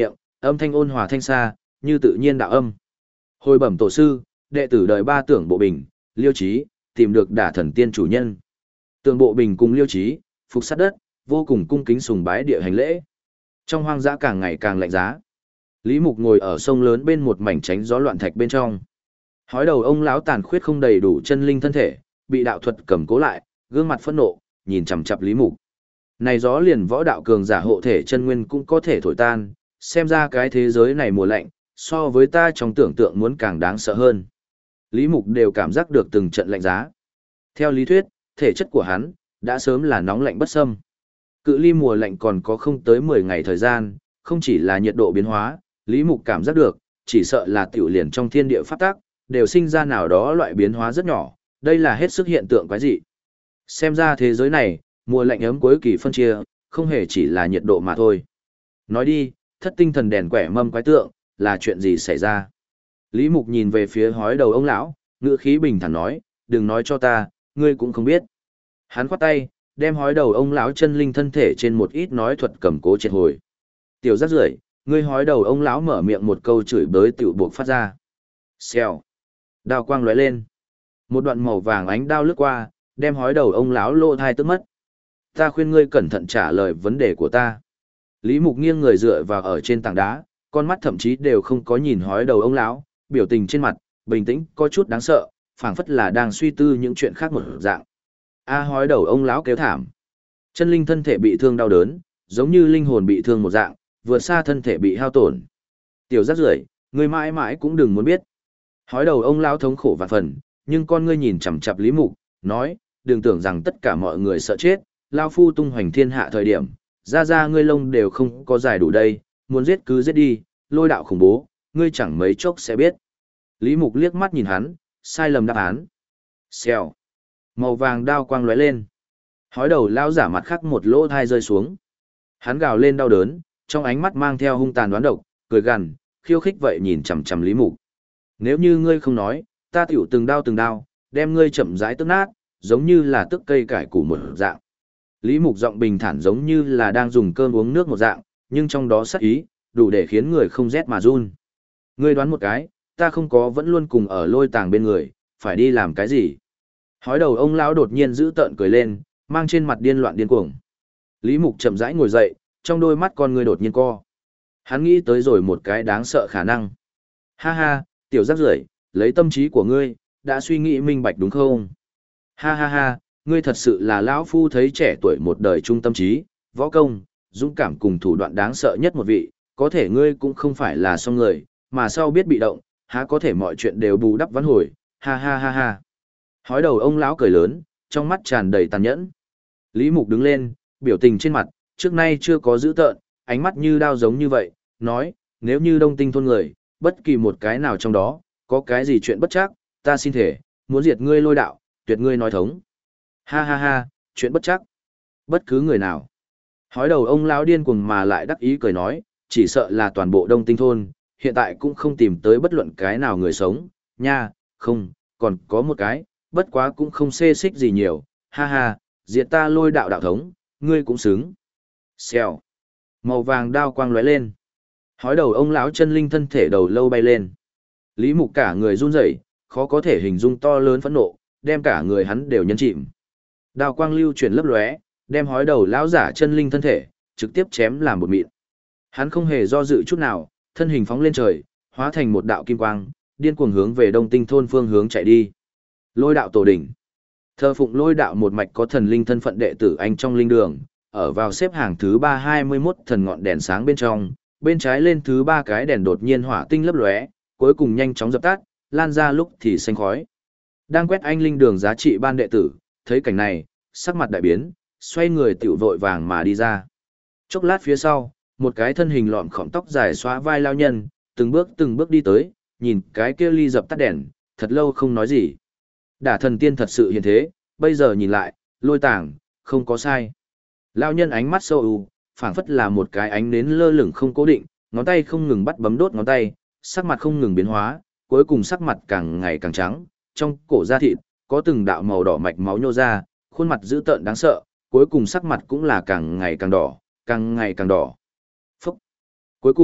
Âm thanh ôn hòa thanh xa, như tự nhiên đạo âm. Hồi bẩm tổ sư, đệ tử đời ba tưởng bộ bình, Liêu Chí, tìm được đả thần tiên chủ nhân. Tưởng bộ bình cùng Liêu Chí, phục sát đất, vô cùng cung kính sùng bái địa hành lễ. Trong hoang dã càng ngày càng lạnh giá. Lý Mục ngồi ở sông lớn bên một mảnh tránh gió loạn thạch bên trong. Hói đầu ông lão tàn khuyết không đầy đủ chân linh thân thể, bị đạo thuật cầm cố lại, gương mặt phẫn nộ, nhìn chằm chằm Lý Mục. Này gió liền võ đạo cường giả hộ thể chân nguyên cũng có thể thổi tan, xem ra cái thế giới này mùa lạnh, so với ta trong tưởng tượng muốn càng đáng sợ hơn. Lý Mục đều cảm giác được từng trận lạnh giá. Theo lý thuyết, thể chất của hắn đã sớm là nóng lạnh bất xâm. Cự ly mùa lạnh còn có không tới 10 ngày thời gian, không chỉ là nhiệt độ biến hóa, Lý Mục cảm giác được, chỉ sợ là tiểu liền trong thiên địa pháp tắc, đều sinh ra nào đó loại biến hóa rất nhỏ, đây là hết sức hiện tượng quái dị. Xem ra thế giới này, mùa lạnh ấm cuối kỳ phân chia, không hề chỉ là nhiệt độ mà thôi. Nói đi, thất tinh thần đèn quẻ mâm quái tượng, là chuyện gì xảy ra? Lý Mục nhìn về phía hói đầu ông lão, ngữ khí bình thản nói, đừng nói cho ta, ngươi cũng không biết. Hắn khoát tay, đem hói đầu ông lão chân linh thân thể trên một ít nói thuật cầm cố triệt hồi. Tiểu rắc rưởi, ngươi hói đầu ông lão mở miệng một câu chửi bới tiểu buộc phát ra. Xèo. Đao quang lóe lên. Một đoạn màu vàng ánh đao lướt qua, đem hói đầu ông lão lỗ thai tức mất. Ta khuyên ngươi cẩn thận trả lời vấn đề của ta. Lý Mục nghiêng người dựa vào ở trên tảng đá, con mắt thậm chí đều không có nhìn hói đầu ông lão, biểu tình trên mặt, bình tĩnh, có chút đáng sợ, phảng phất là đang suy tư những chuyện khác một dạng. A hói đầu ông lão kêu thảm. Chân linh thân thể bị thương đau đớn, giống như linh hồn bị thương một dạng, vượt xa thân thể bị hao tổn. Tiểu rắc rưởi, ngươi mãi mãi cũng đừng muốn biết. Hói đầu ông lão thống khổ vạn phần, nhưng con ngươi nhìn chằm chằm Lý Mục, nói, đừng tưởng rằng tất cả mọi người sợ chết, lao phu tung hoành thiên hạ thời điểm, ra ngươi lông đều không có dài đủ đây, muốn giết cứ giết đi, lôi đạo khủng bố, ngươi chẳng mấy chốc sẽ biết. Lý Mục liếc mắt nhìn hắn, sai lầm đáp án. Xèo. Màu vàng đao quang lóe lên. Hói đầu lão giả mặt khắc một lỗ thai rơi xuống. Hắn gào lên đau đớn, trong ánh mắt mang theo hung tàn đoán độc, cười gằn, khiêu khích vậy nhìn chằm chằm Lý Mục. Nếu như ngươi không nói, ta tiểu từng đao, đem ngươi chậm rãi tức nát, giống như là tức cây cải củ một dạng. Lý Mục giọng bình thản giống như là đang dùng cơm uống nước một dạng, nhưng trong đó sát ý, đủ để khiến người không rét mà run. Ngươi đoán một cái, ta không có vẫn luôn cùng ở lôi tàng bên người, phải đi làm cái gì? Hói đầu ông lão đột nhiên giữ tợn cười lên, mang trên mặt điên loạn điên cuồng. Lý Mục chậm rãi ngồi dậy, trong đôi mắt con ngươi đột nhiên co. Hắn nghĩ tới rồi một cái đáng sợ khả năng. Ha ha, tiểu rắc rưởi, lấy tâm trí của ngươi, đã suy nghĩ minh bạch đúng không? Ha ha ha, ngươi thật sự là lão phu thấy trẻ tuổi một đời trung tâm trí, võ công, dũng cảm cùng thủ đoạn đáng sợ nhất một vị, có thể ngươi cũng không phải là song người, mà sau biết bị động, há có thể mọi chuyện đều bù đắp vãn hồi, ha ha ha ha. Hói đầu ông lão cười lớn, trong mắt tràn đầy tàn nhẫn. Lý Mục đứng lên, biểu tình trên mặt, trước nay chưa có dữ tợn, ánh mắt như đao giống như vậy, nói, nếu như Đông Tinh thôn người, bất kỳ một cái nào trong đó, có cái gì chuyện bất chắc, ta xin thể, muốn diệt ngươi lôi đạo, tuyệt ngươi nói thống. Ha ha ha, chuyện bất chắc. Bất cứ người nào. Hói đầu ông lão điên cuồng mà lại đắc ý cười nói, chỉ sợ là toàn bộ Đông Tinh thôn, hiện tại cũng không tìm tới bất luận cái nào người sống, nha, không, còn có một cái, bất quá cũng không xê xích gì nhiều, ha ha, diệt ta lôi đạo đạo thống, ngươi cũng xứng. Xèo. Màu vàng đao quang lóe lên. Hói đầu ông lão chân linh thân thể đầu lâu bay lên. Lý Mục cả người run rẩy, khó có thể hình dung to lớn phẫn nộ, đem cả người hắn đều nhấn chìm. Đao quang lưu chuyển lấp lóe, đem hói đầu lão giả chân linh thân thể trực tiếp chém làm bột mịn. Hắn không hề do dự chút nào, thân hình phóng lên trời, hóa thành một đạo kim quang, điên cuồng hướng về Đông Tinh thôn phương hướng chạy đi. Lôi đạo tổ đỉnh. Thờ phụng lôi đạo một mạch có thần linh thân phận đệ tử anh trong linh đường, ở vào xếp hàng thứ 321 thần ngọn đèn sáng bên trong, bên trái lên thứ 3 cái đèn đột nhiên hỏa tinh lấp lóe, cuối cùng nhanh chóng dập tắt, lan ra lúc thì xanh khói. Đang quét anh linh đường giá trị ban đệ tử, thấy cảnh này, sắc mặt đại biến, xoay người tiểu vội vàng mà đi ra. Chốc lát phía sau, một cái thân hình lọm khỏm tóc dài xóa vai lao nhân, từng bước đi tới, nhìn cái kia ly dập tắt đèn, thật lâu không nói gì. Đả thần tiên thật sự hiện thế, bây giờ nhìn lại, lôi tàng, không có sai. Lao nhân ánh mắt sâu u, phảng phất là một cái ánh nến lơ lửng không cố định, ngón tay không ngừng bắt bấm đốt ngón tay, sắc mặt không ngừng biến hóa, cuối cùng sắc mặt càng ngày càng trắng, trong cổ da thịt, có từng đạo màu đỏ mạch máu nhô ra, khuôn mặt dữ tợn đáng sợ, cuối cùng sắc mặt cũng là càng ngày càng đỏ, càng ngày càng đỏ. Phúc! Cuối cùng,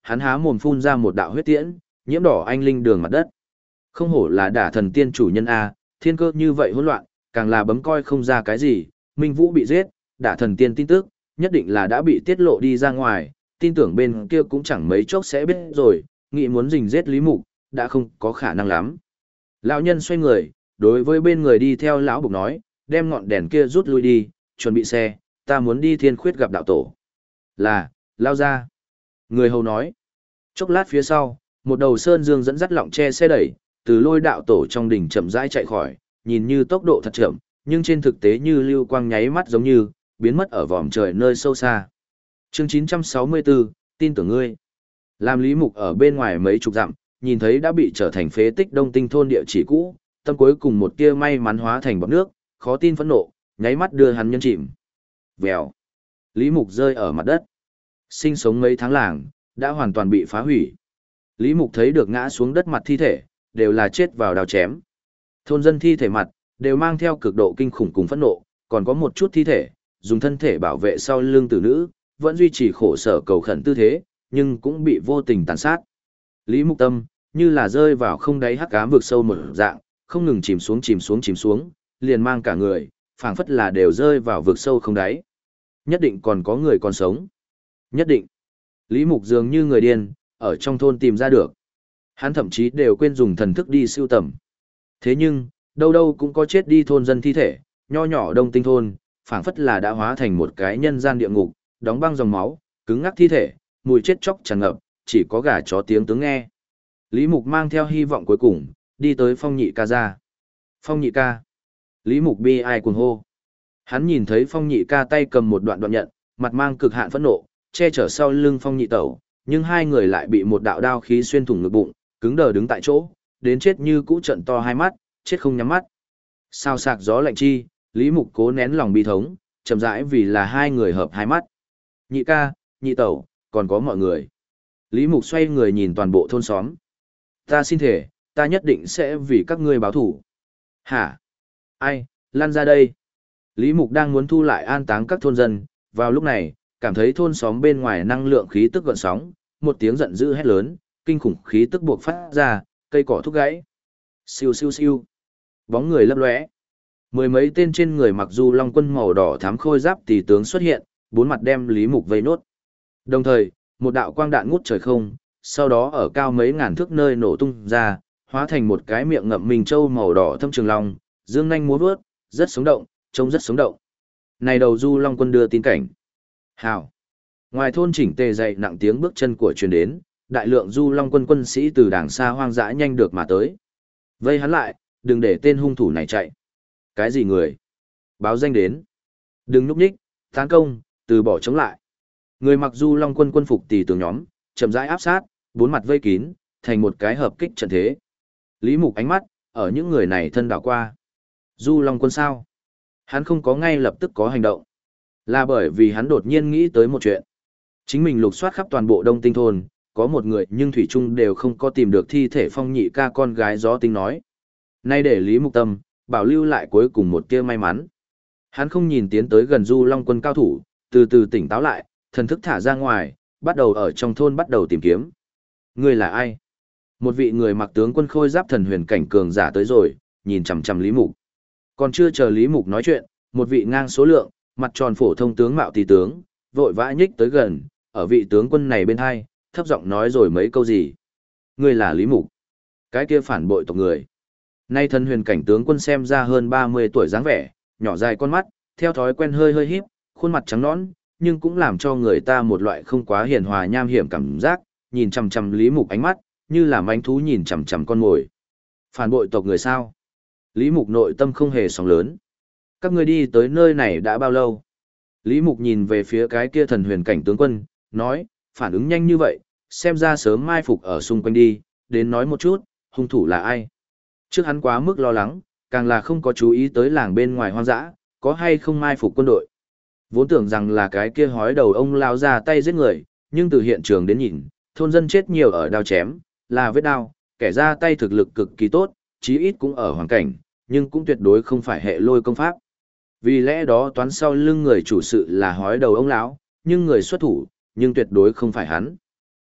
hắn há mồm phun ra một đạo huyết tiễn, nhiễm đỏ anh linh đường mặt đất. Không hổ là đả thần tiên chủ nhân A, thiên cơ như vậy hỗn loạn, càng là bấm coi không ra cái gì, Minh Vũ bị giết, đả thần tiên tin tức, nhất định là đã bị tiết lộ đi ra ngoài, tin tưởng bên kia cũng chẳng mấy chốc sẽ biết rồi, nghĩ muốn rình giết Lý Mục, đã không có khả năng lắm. Lão nhân xoay người, đối với bên người đi theo lão bục nói, đem ngọn đèn kia rút lui đi, chuẩn bị xe, ta muốn đi thiên khuyết gặp đạo tổ. Là, lao ra. Người hầu nói. Chốc lát phía sau, một đầu sơn dương dẫn dắt lọng che xe đẩy, từ lôi đạo tổ trong đỉnh chậm rãi chạy khỏi, nhìn như tốc độ thật chậm, nhưng trên thực tế như lưu quang nháy mắt giống như, biến mất ở vòm trời nơi sâu xa. Chương 964, tin tưởng ngươi. Làm Lý Mục ở bên ngoài mấy chục dặm, nhìn thấy đã bị trở thành phế tích Đông Tinh thôn địa chỉ cũ, tâm cuối cùng một tia may mắn hóa thành bọt nước, khó tin phẫn nộ, nháy mắt đưa hắn nhân chìm. Vèo. Lý Mục rơi ở mặt đất. Sinh sống mấy tháng làng, đã hoàn toàn bị phá hủy. Lý Mục thấy được ngã xuống đất mặt thi thể, đều là chết vào đào chém. Thôn dân thi thể mặt, đều mang theo cực độ kinh khủng cùng phẫn nộ, còn có một chút thi thể, dùng thân thể bảo vệ sau lưng tử nữ, vẫn duy trì khổ sở cầu khẩn tư thế, nhưng cũng bị vô tình tàn sát. Lý Mục tâm, như là rơi vào không đáy hắc ám vực sâu một dạng, không ngừng chìm xuống, liền mang cả người, phảng phất là đều rơi vào vực sâu không đáy. Nhất định còn có người còn sống. Nhất định. Lý Mục dường như người điên, ở trong thôn tìm ra được. Hắn thậm chí đều quên dùng thần thức đi sưu tầm. Thế nhưng, đâu đâu cũng có chết đi thôn dân thi thể, nho nhỏ Đông Tinh thôn, phảng phất là đã hóa thành một cái nhân gian địa ngục, đóng băng dòng máu, cứng ngắc thi thể, mùi chết chóc tràn ngập, chỉ có gà chó tiếng tướng nghe. Lý Mục mang theo hy vọng cuối cùng, đi tới Phong Nhị ca ra. Phong Nhị ca. Lý Mục bi ai cuồng hô. Hắn nhìn thấy Phong Nhị ca tay cầm một đoạn nhận, mặt mang cực hạn phẫn nộ, che chở sau lưng Phong Nhị tẩu, nhưng hai người lại bị một đạo đao khí xuyên thủng ngực bụng, cứng đờ đứng tại chỗ, đến chết như cũ trận to hai mắt, chết không nhắm mắt. Sao sạc gió lạnh chi, Lý Mục cố nén lòng bi thống, chậm rãi vì là hai người hợp hai mắt. Nhị ca, nhị tẩu, còn có mọi người. Lý Mục xoay người nhìn toàn bộ thôn xóm. Ta xin thể, ta nhất định sẽ vì các ngươi báo thủ. Hả? Ai, lăn ra đây. Lý Mục đang muốn thu lại an táng các thôn dân, vào lúc này, cảm thấy thôn xóm bên ngoài năng lượng khí tức gợn sóng, một tiếng giận dữ hét lớn, kinh khủng khí tức buộc phát ra, cây cỏ thúc gãy. Siêu siêu siêu. Bóng người lấp lóe. Mười mấy tên trên người mặc dù long quân màu đỏ thám khôi giáp tỷ tướng xuất hiện, bốn mặt đem Lý Mục vây nốt. Đồng thời, một đạo quang đạn ngút trời không, sau đó ở cao mấy ngàn thước nơi nổ tung ra, hóa thành một cái miệng ngậm mình châu màu đỏ thâm trường long, dương nhanh múa vớt, rất sống động, trông rất sống động. Này đầu du long quân đưa tin cảnh. Hào. Ngoài thôn chỉnh tề dậy nặng tiếng bước chân của truyền đến, đại lượng du long quân quân sĩ từ đàng xa hoang dã nhanh được mà tới. Vây hắn lại, đừng để tên hung thủ này chạy. Cái gì người? Báo danh đến. Đừng núp nhích, tấn công, từ bỏ chống lại. Người mặc du long quân quân phục tỳ tướng nhóm, chậm rãi áp sát, bốn mặt vây kín, thành một cái hợp kích trận thế. Lý Mục ánh mắt, ở những người này thân đảo qua. Du long quân sao? Hắn không có ngay lập tức có hành động. Là bởi vì hắn đột nhiên nghĩ tới một chuyện. Chính mình lục soát khắp toàn bộ Đông Tinh thôn, có một người nhưng thủy chung đều không có tìm được thi thể Phong Nhị ca con gái Gió Tinh nói. Nay để Lý Mục tâm, bảo lưu lại cuối cùng một tia may mắn. Hắn không nhìn tiến tới gần du long quân cao thủ, từ từ tỉnh táo lại, thần thức thả ra ngoài, bắt đầu ở trong thôn bắt đầu tìm kiếm. Người là ai? Một vị người mặc tướng quân khôi giáp thần huyền cảnh cường giả tới rồi, nhìn chằm chằm Lý Mục. Còn chưa chờ Lý Mục nói chuyện, một vị ngang số lượng, mặt tròn phổ thông tướng mạo tỷ tướng, vội vã nhích tới gần, ở vị tướng quân này bên hai, thấp giọng nói rồi mấy câu gì. Người là Lý Mục. Cái kia phản bội tộc người. Nay thần huyền cảnh tướng quân xem ra hơn 30 tuổi dáng vẻ, nhỏ dài con mắt, theo thói quen hơi hơi híp, khuôn mặt trắng nõn, nhưng cũng làm cho người ta một loại không quá hiền hòa nham hiểm cảm giác, nhìn chằm chằm Lý Mục ánh mắt, như là manh thú nhìn chằm chằm con mồi. Phản bội tộc người sao? Lý Mục nội tâm không hề sóng lớn. Các ngươi đi tới nơi này đã bao lâu? Lý Mục nhìn về phía cái kia thần huyền cảnh tướng quân, nói, phản ứng nhanh như vậy, xem ra sớm mai phục ở xung quanh đi, đến nói một chút, hung thủ là ai? Trước hắn quá mức lo lắng, càng là không có chú ý tới làng bên ngoài hoang dã, có hay không mai phục quân đội. Vốn tưởng rằng là cái kia hói đầu ông lao ra tay giết người, nhưng từ hiện trường đến nhìn, thôn dân chết nhiều ở đao chém, là vết đao, kẻ ra tay thực lực cực kỳ tốt, chí ít cũng ở hoàn cảnh, nhưng cũng tuyệt đối không phải hệ lôi công pháp. Vì lẽ đó toán sau lưng người chủ sự là hói đầu ông lão, nhưng người xuất thủ, nhưng tuyệt đối không phải hắn.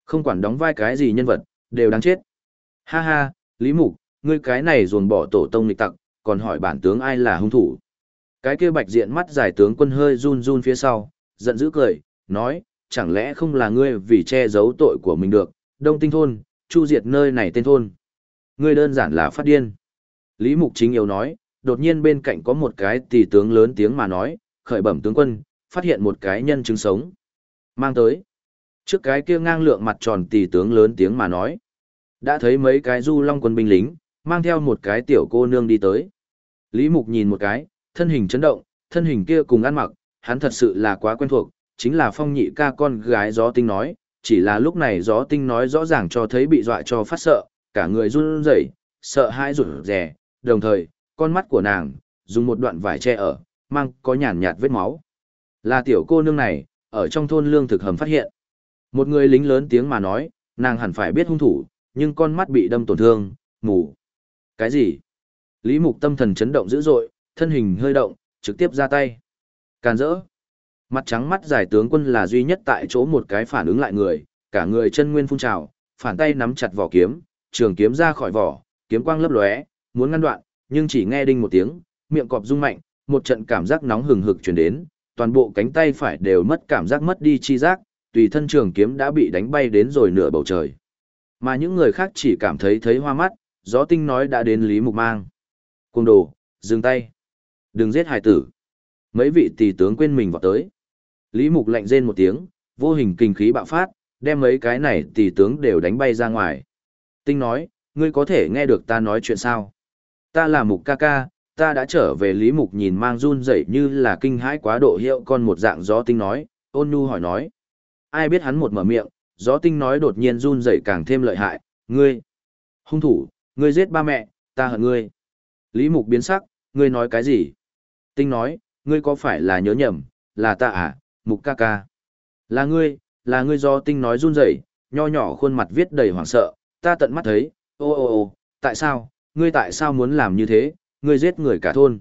Không quản đóng vai cái gì nhân vật, đều đáng chết. Ha ha, Lý Mục, ngươi cái này ruồng bỏ tổ tông nghịch tặc, còn hỏi bản tướng ai là hung thủ. Cái kia bạch diện mắt dài tướng quân hơi run run phía sau, giận dữ cười, nói, chẳng lẽ không là ngươi vì che giấu tội của mình được, Đông Tinh thôn, chu diệt nơi này tên thôn. Ngươi đơn giản là phát điên. Lý Mục chính yếu nói, đột nhiên bên cạnh có một cái tỷ tướng lớn tiếng mà nói, khởi bẩm tướng quân, phát hiện một cái nhân chứng sống. Mang tới. Trước cái kia ngang lượng mặt tròn tỷ tướng lớn tiếng mà nói. Đã thấy mấy cái du long quân binh lính, mang theo một cái tiểu cô nương đi tới. Lý Mục nhìn một cái, thân hình chấn động, thân hình kia cùng ăn mặc, hắn thật sự là quá quen thuộc, chính là Phong Nhị ca con gái Gió Tinh nói, chỉ là lúc này Gió Tinh nói rõ ràng cho thấy bị dọa cho phát sợ, cả người run rẩy, sợ hãi rụt rè, đồng thời, con mắt của nàng, dùng một đoạn vải che ở, mang có nhàn nhạt vết máu. Là tiểu cô nương này, ở trong thôn lương thực hầm phát hiện. Một người lính lớn tiếng mà nói, nàng hẳn phải biết hung thủ, nhưng con mắt bị đâm tổn thương, mù. Cái gì? Lý Mục tâm thần chấn động dữ dội, thân hình hơi động, trực tiếp ra tay. Càn rỡ. Mặt trắng mắt dài tướng quân là duy nhất tại chỗ một cái phản ứng lại người, cả người chân nguyên phun trào, phản tay nắm chặt vỏ kiếm, trường kiếm ra khỏi vỏ, kiếm quang lấp lóe, muốn ngăn đoạn, nhưng chỉ nghe đinh một tiếng, miệng cọp rung mạnh, một trận cảm giác nóng hừng hực truyền đến, toàn bộ cánh tay phải đều mất cảm giác mất đi chi giác, tùy thân trường kiếm đã bị đánh bay đến rồi nửa bầu trời. Mà những người khác chỉ cảm thấy hoa mắt, Gió Tinh nói đã đến Lý Mục mang. Cuồng đồ, dừng tay. Đừng giết hài tử. Mấy vị tỷ tướng quên mình vào tới. Lý Mục lạnh rên một tiếng, vô hình kinh khí bạo phát, đem mấy cái này tỷ tướng đều đánh bay ra ngoài. Tinh nói, ngươi có thể nghe được ta nói chuyện sao? Ta là Mục ca ca, ta đã trở về. Lý Mục nhìn mang run rẩy như là kinh hãi quá độ hiệu con một dạng. Gió Tinh nói, ôn nhu hỏi nói. Ai biết hắn một mở miệng, Gió Tinh nói đột nhiên run rẩy càng thêm lợi hại, ngươi, hung thủ, ngươi giết ba mẹ, ta hận ngươi. Lý Mục biến sắc, ngươi nói cái gì? Tinh nói, ngươi có phải là nhớ nhầm, là ta à, Mục ca ca. Là ngươi. Do Tinh nói run rẩy, nho nhỏ khuôn mặt viết đầy hoảng sợ, ta tận mắt thấy, ô, tại sao, ngươi tại sao muốn làm như thế, ngươi giết người cả thôn.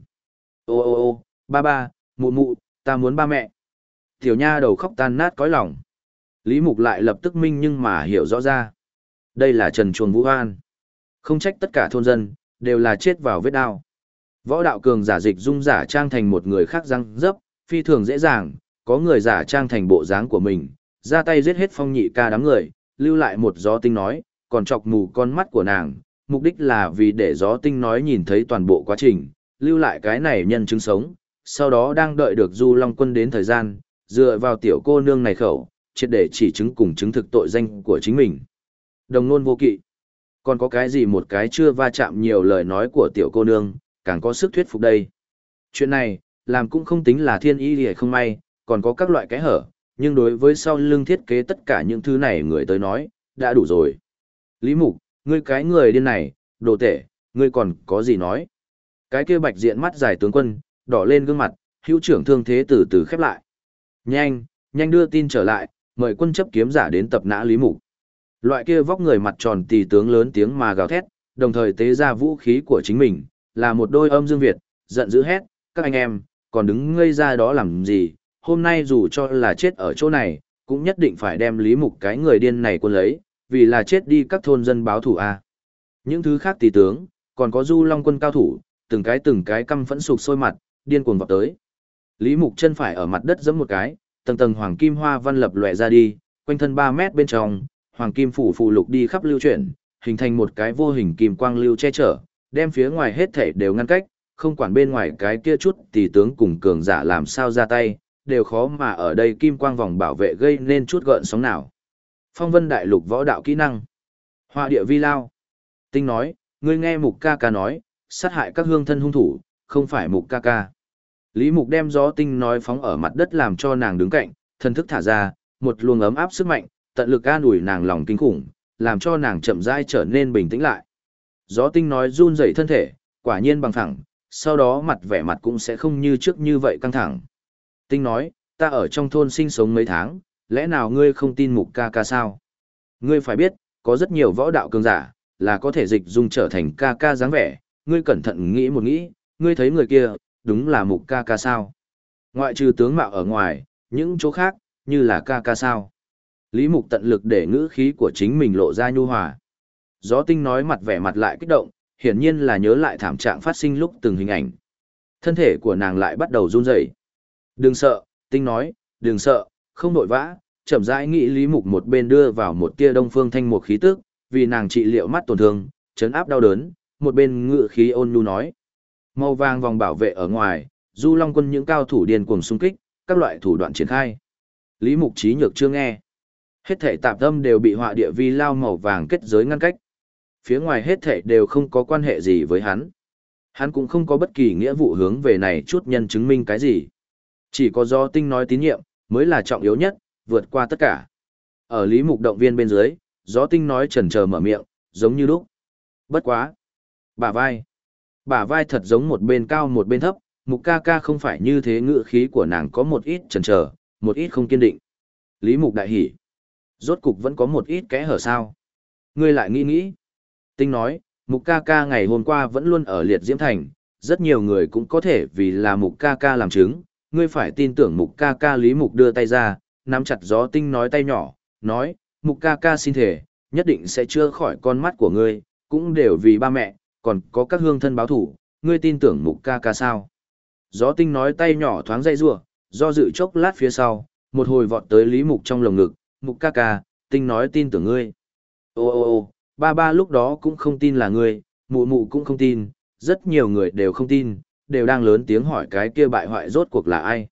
Ô, ba, mụ, ta muốn ba mẹ. Tiểu nha đầu khóc tan nát cõi lòng. Lý Mục lại lập tức minh nhưng mà hiểu rõ ra. Đây là Trần Chuồng Vũ Hoan. Không trách tất cả thôn dân, đều là chết vào vết đao. Võ đạo cường giả dịch dung giả trang thành một người khác răng dấp, phi thường dễ dàng, có người giả trang thành bộ dáng của mình, ra tay giết hết Phong Nhị ca đám người, lưu lại một Gió Tinh nói, còn chọc mù con mắt của nàng, mục đích là vì để Gió Tinh nói nhìn thấy toàn bộ quá trình, lưu lại cái này nhân chứng sống, sau đó đang đợi được Du Long Quân đến thời gian, dựa vào tiểu cô nương này khẩu, triệt để chỉ chứng cùng chứng thực tội danh của chính mình. Đồng nôn vô kỵ. Còn có cái gì một cái chưa va chạm nhiều lời nói của tiểu cô nương, càng có sức thuyết phục đây. Chuyện này, làm cũng không tính là thiên ý thì không may, còn có các loại cái hở, nhưng đối với sau lưng thiết kế tất cả những thứ này người tới nói, đã đủ rồi. Lý Mục, ngươi cái người điên này, đồ tể, ngươi còn có gì nói? Cái kia bạch diện mắt dài tướng quân, đỏ lên gương mặt, hữu trưởng thương thế từ từ khép lại. Nhanh đưa tin trở lại, mời quân chấp kiếm giả đến tập nã Lý Mục. Loại kia vóc người mặt tròn tỷ tướng lớn tiếng mà gào thét, đồng thời tế ra vũ khí của chính mình, là một đôi âm dương Việt, giận dữ hét, các anh em, còn đứng ngây ra đó làm gì, hôm nay dù cho là chết ở chỗ này, cũng nhất định phải đem Lý Mục cái người điên này quân lấy, vì là chết đi các thôn dân báo thù a. Những thứ khác tỷ tướng, còn có Du Long Quân cao thủ, từng cái căm phẫn sục sôi mặt, điên cuồng vọt tới. Lý Mục chân phải ở mặt đất giẫm một cái, tầng tầng hoàng kim hoa văn lập lòe ra đi, quanh thân 3 mét bên trong, hoàng kim phủ lục đi khắp lưu chuyển, hình thành một cái vô hình kim quang lưu che chở, đem phía ngoài hết thảy đều ngăn cách, không quản bên ngoài cái kia chút tỷ tướng cùng cường giả làm sao ra tay, đều khó mà ở đây kim quang vòng bảo vệ gây nên chút gợn sóng nào. Phong Vân Đại Lục võ đạo kỹ năng. Họa địa vi lao. Tinh nói, ngươi nghe Mục ca ca nói, sát hại các hương thân hung thủ, không phải Mục ca ca. Lý Mục đem Gió Tinh nói phóng ở mặt đất làm cho nàng đứng cạnh, thân thức thả ra, một luồng ấm áp sức mạnh, tận lực an ủi nàng lòng kinh khủng, làm cho nàng chậm rãi trở nên bình tĩnh lại. Gió Tinh nói run rẩy thân thể, quả nhiên bằng thẳng, sau đó vẻ mặt cũng sẽ không như trước như vậy căng thẳng. Tinh nói, ta ở trong thôn sinh sống mấy tháng, lẽ nào ngươi không tin Mục ca ca sao? Ngươi phải biết, có rất nhiều võ đạo cường giả, là có thể dịch dung trở thành ca ca dáng vẻ, ngươi cẩn thận nghĩ một nghĩ, ngươi thấy người kia, đúng là Mục ca ca sao? Ngoại trừ tướng mạo ở ngoài, những chỗ khác, như là ca ca sao? Lý Mục tận lực để ngữ khí của chính mình lộ ra nhu hòa. Gió Tinh nói mặt vẻ mặt lại kích động, hiển nhiên là nhớ lại thảm trạng phát sinh lúc từng hình ảnh. Thân thể của nàng lại bắt đầu run rẩy. Đừng sợ, Tinh nói, đừng sợ, không nội vã, chậm rãi nghĩ Lý Mục một bên đưa vào một tia đông phương thanh một khí tức, vì nàng trị liệu mắt tổn thương, chấn áp đau đớn, một bên ngự khí ôn nhu nói. Màu vàng vòng bảo vệ ở ngoài, Du Long quân những cao thủ điên cuồng xung kích, các loại thủ đoạn triển khai. Lý Mục trí nhược chưa nghe. Hết thảy tạp tâm đều bị họa địa vi lao màu vàng kết giới ngăn cách. Phía ngoài hết thảy đều không có quan hệ gì với hắn. Hắn cũng không có bất kỳ nghĩa vụ hướng về này chút nhân chứng minh cái gì. Chỉ có do Tinh nói tín nhiệm, mới là trọng yếu nhất, vượt qua tất cả. Ở Lý Mục động viên bên dưới, Gió Tinh nói chần chờ mở miệng, giống như lúc. Bất quá. Bả vai thật giống một bên cao một bên thấp, Mục ca ca không phải như thế, ngữ khí của nàng có một ít chần chờ, một ít không kiên định. Lý Mục đại hỉ. Rốt cục vẫn có một ít kẽ hở sao. Ngươi lại nghĩ nghĩ. Tinh nói, Mục ca ca ngày hôm qua vẫn luôn ở Liệt Diễm Thành, rất nhiều người cũng có thể vì là Mục ca ca làm chứng, ngươi phải tin tưởng Mục ca ca. Lý Mục đưa tay ra, nắm chặt Gió Tinh nói tay nhỏ, nói, Mục ca ca xin thề, nhất định sẽ chữa khỏi con mắt của ngươi, cũng đều vì ba mẹ, còn có các hương thân báo thủ, ngươi tin tưởng Mục ca ca sao? Gió Tinh nói tay nhỏ thoáng dây rủa, do dự chốc lát phía sau, một hồi vọt tới Lý Mục trong lồng ngực, Mục ca ca, Tinh nói tin tưởng ngươi. Ô, ba lúc đó cũng không tin là ngươi, mụ mụ cũng không tin, rất nhiều người đều không tin, đều đang lớn tiếng hỏi cái kia bại hoại rốt cuộc là ai.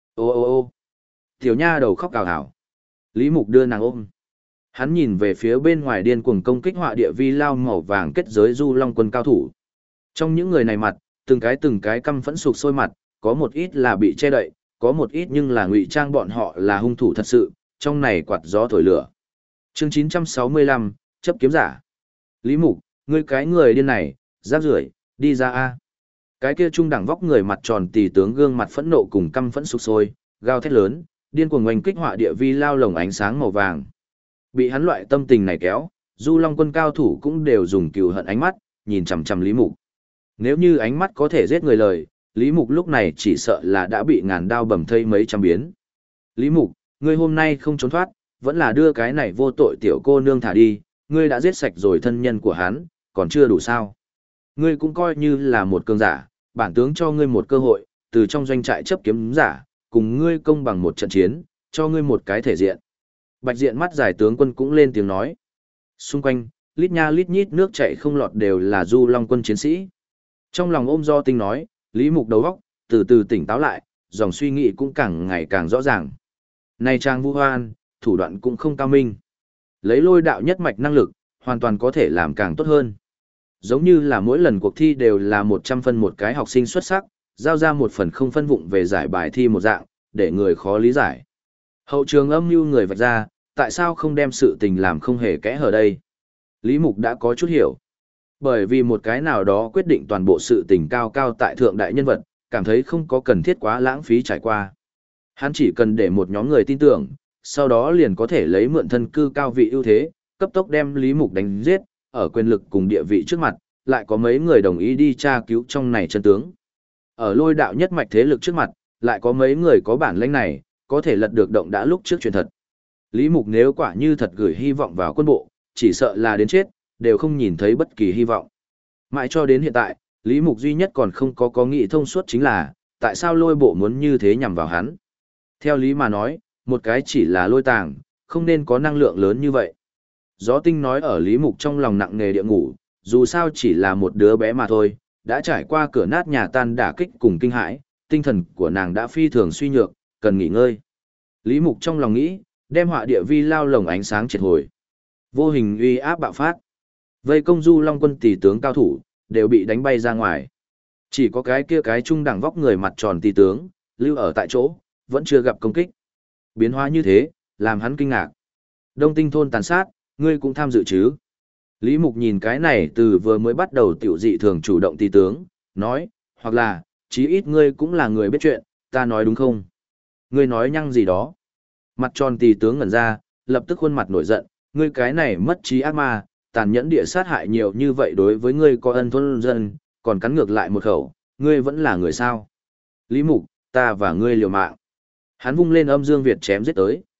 Ô, tiểu nha đầu khóc cào hào. Lý Mục đưa nàng ôm. Hắn nhìn về phía bên ngoài điên cuồng công kích họa địa vi lao màu vàng kết giới Du Long quân cao thủ. Trong những người này mặt, từng cái căm phẫn sục sôi mặt, có một ít là bị che đậy, có một ít nhưng là ngụy trang bọn họ là hung thủ thật sự, trong này quạt gió thổi lửa. Chương 965, chấp kiếm giả. Lý Mục, ngươi cái người điên này, rác rưởi, đi ra a. Cái kia trung đẳng vóc người mặt tròn tỳ tướng gương mặt phẫn nộ cùng căm phẫn sục sôi, gào thét lớn, điên cuồng oanh kích họa địa vi lao lồng ánh sáng màu vàng. Bị hắn loại tâm tình này kéo, Du Long quân cao thủ cũng đều dùng cừu hận ánh mắt, nhìn chằm chằm Lý Mục. Nếu như ánh mắt có thể giết người lời, Lý Mục lúc này chỉ sợ là đã bị ngàn đao bầm thây mấy trăm biến. Lý Mục, ngươi hôm nay không trốn thoát, vẫn là đưa cái này vô tội tiểu cô nương thả đi, ngươi đã giết sạch rồi thân nhân của hắn, còn chưa đủ sao. Ngươi cũng coi như là một cường giả, bản tướng cho ngươi một cơ hội, từ trong doanh trại chấp kiếm giả, cùng ngươi công bằng một trận chiến, cho ngươi một cái thể diện. Bạch diện mắt dài tướng quân cũng lên tiếng nói. Xung quanh, lít nha lít nhít nước chảy không lọt đều là Du Long quân chiến sĩ. Trong lòng ôm Do Tinh nói, Lý Mục đầu óc từ từ tỉnh táo lại, dòng suy nghĩ cũng càng ngày càng rõ ràng. Này trang vu hoan, thủ đoạn cũng không cao minh. Lấy lôi đạo nhất mạch năng lực, hoàn toàn có thể làm càng tốt hơn. Giống như là mỗi lần cuộc thi đều là 100 phân một cái học sinh xuất sắc, giao ra một phần không phân vụng về giải bài thi một dạng, để người khó lý giải. Hậu trường âm mưu người vạch ra, tại sao không đem sự tình làm không hề kẽ hở đây? Lý Mục đã có chút hiểu. Bởi vì một cái nào đó quyết định toàn bộ sự tình cao cao tại thượng đại nhân vật, cảm thấy không có cần thiết quá lãng phí trải qua. Hắn chỉ cần để một nhóm người tin tưởng, sau đó liền có thể lấy mượn thân cư cao vị ưu thế, cấp tốc đem Lý Mục đánh giết, ở quyền lực cùng địa vị trước mặt, lại có mấy người đồng ý đi tra cứu trong này chân tướng. Ở lôi đạo nhất mạch thế lực trước mặt, lại có mấy người có bản lĩnh này, có thể lật được động đã lúc trước truyền thật. Lý Mục nếu quả như thật gửi hy vọng vào quân bộ, chỉ sợ là đến chết, đều không nhìn thấy bất kỳ hy vọng. Mãi cho đến hiện tại, Lý Mục duy nhất còn không có nghĩ thông suốt chính là, tại sao lôi bộ muốn như thế nhằm vào hắn. Theo lý mà nói, một cái chỉ là lôi tàng, không nên có năng lượng lớn như vậy. Gió Tinh nói ở Lý Mục trong lòng nặng nề địa ngủ, dù sao chỉ là một đứa bé mà thôi, đã trải qua cửa nát nhà tan đả kích cùng kinh hãi, tinh thần của nàng đã phi thường suy nhược, cần nghỉ ngơi. Lý Mục trong lòng nghĩ, đem họa địa vi lao lồng ánh sáng triệt hồi. Vô hình uy áp bạo phát. Vây công Du Long quân tỷ tướng cao thủ, đều bị đánh bay ra ngoài. Chỉ có cái kia cái trung đẳng vóc người mặt tròn tỷ tướng, lưu ở tại chỗ, vẫn chưa gặp công kích. Biến hóa như thế, làm hắn kinh ngạc. Đông Tinh thôn tàn sát, ngươi cũng tham dự chứ? Lý Mục nhìn cái này từ vừa mới bắt đầu tiểu dị thường chủ động tỷ tướng, nói, hoặc là, chí ít ngươi cũng là người biết chuyện, ta nói đúng không? Ngươi nói nhăng gì đó? Mặt tròn tỷ tướng ngẩn ra, lập tức khuôn mặt nổi giận, ngươi cái này mất trí ác ma, tàn nhẫn địa sát hại nhiều như vậy đối với ngươi có ân thôn dân, còn cắn ngược lại một khẩu, ngươi vẫn là người sao? Lý Mục, ta và ngươi liều mạng. Hắn vung lên âm dương Việt chém giết tới.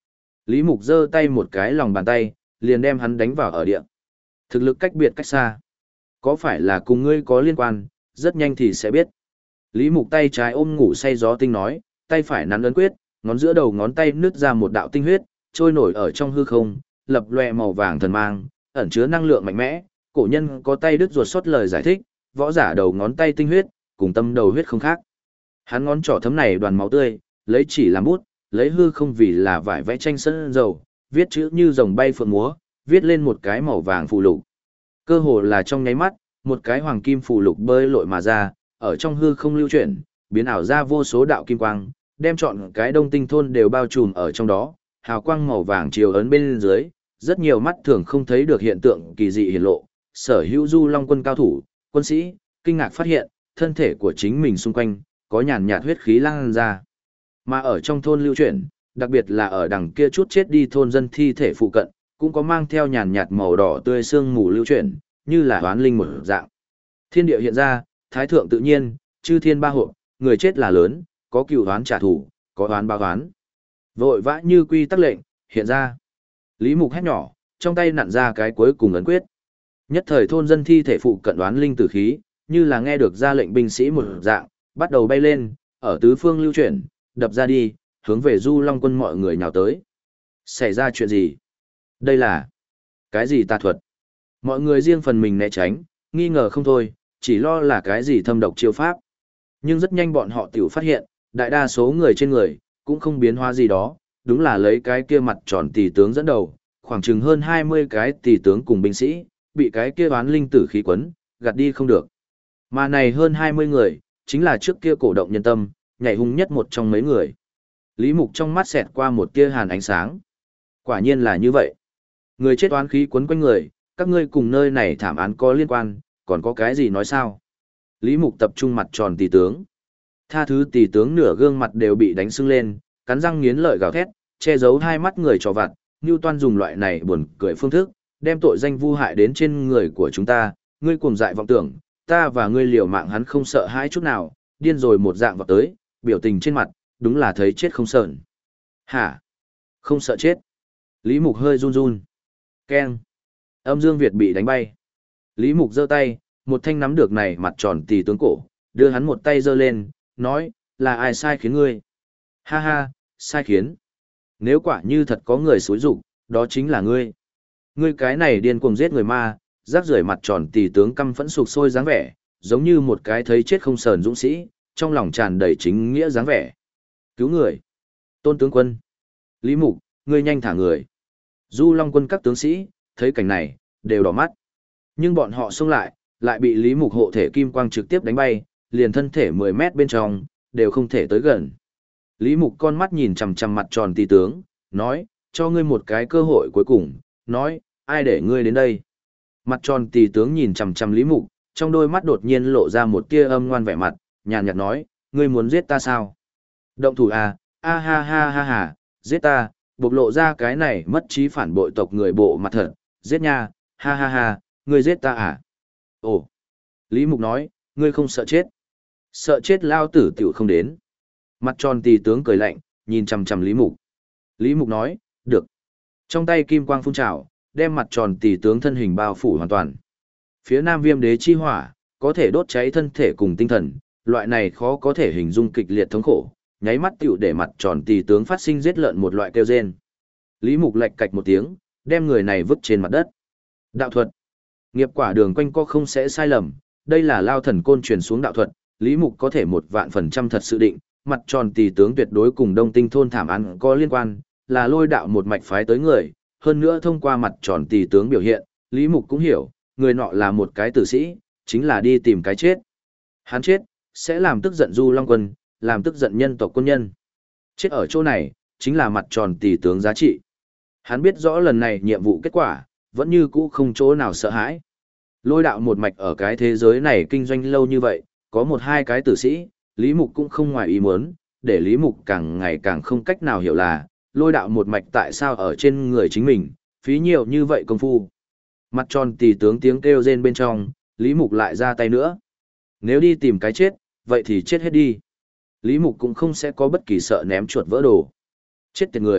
Lý Mục giơ tay một cái lòng bàn tay, liền đem hắn đánh vào ở địa. Thực lực cách biệt cách xa. Có phải là cùng ngươi có liên quan, rất nhanh thì sẽ biết. Lý Mục tay trái ôm ngủ say gió tinh nói, tay phải nắn ấn quyết, ngón giữa đầu ngón tay nứt ra một đạo tinh huyết, trôi nổi ở trong hư không, lập lòe màu vàng thần mang, ẩn chứa năng lượng mạnh mẽ. Cổ nhân có tay đứt ruột sót lời giải thích, võ giả đầu ngón tay tinh huyết, cùng tâm đầu huyết không khác. Hắn ngón trỏ thấm này đoàn máu tươi, lấy chỉ làm bút, lấy hư không vì là vải vẽ tranh sân dầu, viết chữ như rồng bay phượng múa, viết lên một cái màu vàng phù lục. Cơ hồ là trong nháy mắt, một cái hoàng kim phù lục bơi lội mà ra, ở trong hư không lưu chuyển, biến ảo ra vô số đạo kim quang, đem trọn cái Đông Tinh thôn đều bao trùm ở trong đó, hào quang màu vàng chiếu ấn bên dưới, rất nhiều mắt thường không thấy được hiện tượng kỳ dị hiển lộ. Sở hữu Du Long quân cao thủ, quân sĩ, kinh ngạc phát hiện, thân thể của chính mình xung quanh, có nhàn nhạt huyết khí lan ra. Mà ở trong thôn lưu chuyển, đặc biệt là ở đằng kia chút chết đi thôn dân thi thể phụ cận, cũng có mang theo nhàn nhạt màu đỏ tươi sương mù lưu chuyển, như là oán linh một dạng. Thiên địa hiện ra, thái thượng tự nhiên, chư thiên ba hộ, người chết là lớn, có cựu oán trả thù, có oán báo oán. Vội vã như quy tắc lệnh, hiện ra. Lý Mục hét nhỏ, trong tay nặn ra cái cuối cùng ấn quyết. Nhất thời thôn dân thi thể phụ cận đoán linh tử khí, như là nghe được ra lệnh binh sĩ một dạng, bắt đầu bay lên, ở tứ phương lưu chuyển, đập ra đi, hướng về Du Long quân mọi người nhào tới. Xảy ra chuyện gì? Đây là cái gì tà thuật? Mọi người riêng phần mình né tránh, nghi ngờ không thôi, chỉ lo là cái gì thâm độc chiêu pháp. Nhưng rất nhanh bọn họ tiểu phát hiện, đại đa số người trên người, cũng không biến hóa gì đó, đúng là lấy cái kia mặt tròn tỷ tướng dẫn đầu, khoảng chừng hơn 20 cái tỷ tướng cùng binh sĩ, bị cái kia oán linh tử khí quấn, gạt đi không được. Mà này hơn 20 người, chính là trước kia cổ động nhân tâm, nhảy hung nhất một trong mấy người. Lý Mục trong mắt xẹt qua một tia hàn ánh sáng. Quả nhiên là như vậy. Người chết oán khí quấn quanh người, các ngươi cùng nơi này thảm án có liên quan, còn có cái gì nói sao? Lý Mục tập trung mặt tròn tỷ tướng. Tha thứ tỷ tướng nửa gương mặt đều bị đánh sưng lên, cắn răng nghiến lợi gào thét, che giấu hai mắt người trò vặt, Newton dùng loại này buồn cười phương thức, đem tội danh vu hại đến trên người của chúng ta, ngươi cuồng dại vọng tưởng, ta và ngươi liều mạng hắn không sợ hãi chút nào, điên rồi một dạng vào tới, biểu tình trên mặt, đúng là thấy chết không sờn. Hả? Không sợ chết? Lý Mục hơi run run. Keng. Âm Dương Việt bị đánh bay. Lý Mục giơ tay, một thanh nắm được này mặt tròn tỷ tướng cổ, đưa hắn một tay giơ lên, nói, là ai sai khiến ngươi? Ha ha, sai khiến. Nếu quả như thật có người xúi rục, đó chính là ngươi. Ngươi cái này điên cuồng giết người ma, rác rưởi mặt tròn tỷ tướng căm phẫn sục sôi dáng vẻ, giống như một cái thấy chết không sờn dũng sĩ, trong lòng tràn đầy chính nghĩa dáng vẻ. Cứu người. Tôn tướng quân. Lý Mục, ngươi nhanh thả người. Du Long quân các tướng sĩ, thấy cảnh này, đều đỏ mắt. Nhưng bọn họ xông lại bị Lý Mục hộ thể kim quang trực tiếp đánh bay, liền thân thể 10 mét bên trong, đều không thể tới gần. Lý Mục con mắt nhìn chằm chằm mặt tròn tỷ tướng, nói, cho ngươi một cái cơ hội cuối cùng, nói, ai để ngươi đến đây. Mặt tròn tỷ tướng nhìn chằm chằm Lý Mục, trong đôi mắt đột nhiên lộ ra một tia âm ngoan vẻ mặt, nhàn nhạt nói, ngươi muốn giết ta sao? Động thủ à, a ha ha ha ha, giết ta, bộc lộ ra cái này mất trí phản bội tộc người bộ mặt thật, giết nha, ha ha ha, ngươi giết ta à? Ồ, Lý Mục nói, ngươi không sợ chết. Sợ chết lao tử tiểu không đến. Mặt tròn tỷ tướng cười lạnh, nhìn chằm chằm Lý Mục. Lý Mục nói, được. Trong tay kim quang phun trào, đem mặt tròn tỷ tướng thân hình bao phủ hoàn toàn. Phía Nam Viêm Đế chi hỏa, có thể đốt cháy thân thể cùng tinh thần, loại này khó có thể hình dung kịch liệt thống khổ, nháy mắt tiểu để mặt tròn tỷ tướng phát sinh giết lợn một loại kêu rên. Lý Mục lạch cạch một tiếng, đem người này vứt trên mặt đất. Đạo thuật. Nghiệp quả đường quanh co không sẽ sai lầm, đây là Lao Thần Côn truyền xuống đạo thuật, Lý Mục có thể 100% thật sự định, mặt tròn tỷ tướng tuyệt đối cùng Đông Tinh thôn thảm án có liên quan, là Lôi đạo một mạch phái tới người, hơn nữa thông qua mặt tròn tỷ tướng biểu hiện, Lý Mục cũng hiểu, người nọ là một cái tử sĩ, chính là đi tìm cái chết. Hắn chết, sẽ làm tức giận Du Long quân, làm tức giận nhân tộc quân nhân. Chết ở chỗ này, chính là mặt tròn tỷ tướng giá trị. Hắn biết rõ lần này nhiệm vụ kết quả, vẫn như cũ không chỗ nào sợ hãi. Lôi đạo một mạch ở cái thế giới này kinh doanh lâu như vậy, có một hai cái tử sĩ, Lý Mục cũng không ngoài ý muốn, để Lý Mục càng ngày càng không cách nào hiểu là, lôi đạo một mạch tại sao ở trên người chính mình, phí nhiều như vậy công phu. Mặt tròn tỷ tướng tiếng kêu rên bên trong, Lý Mục lại ra tay nữa. Nếu đi tìm cái chết, vậy thì chết hết đi. Lý Mục cũng không sẽ có bất kỳ sợ ném chuột vỡ đồ. Chết tiệt người,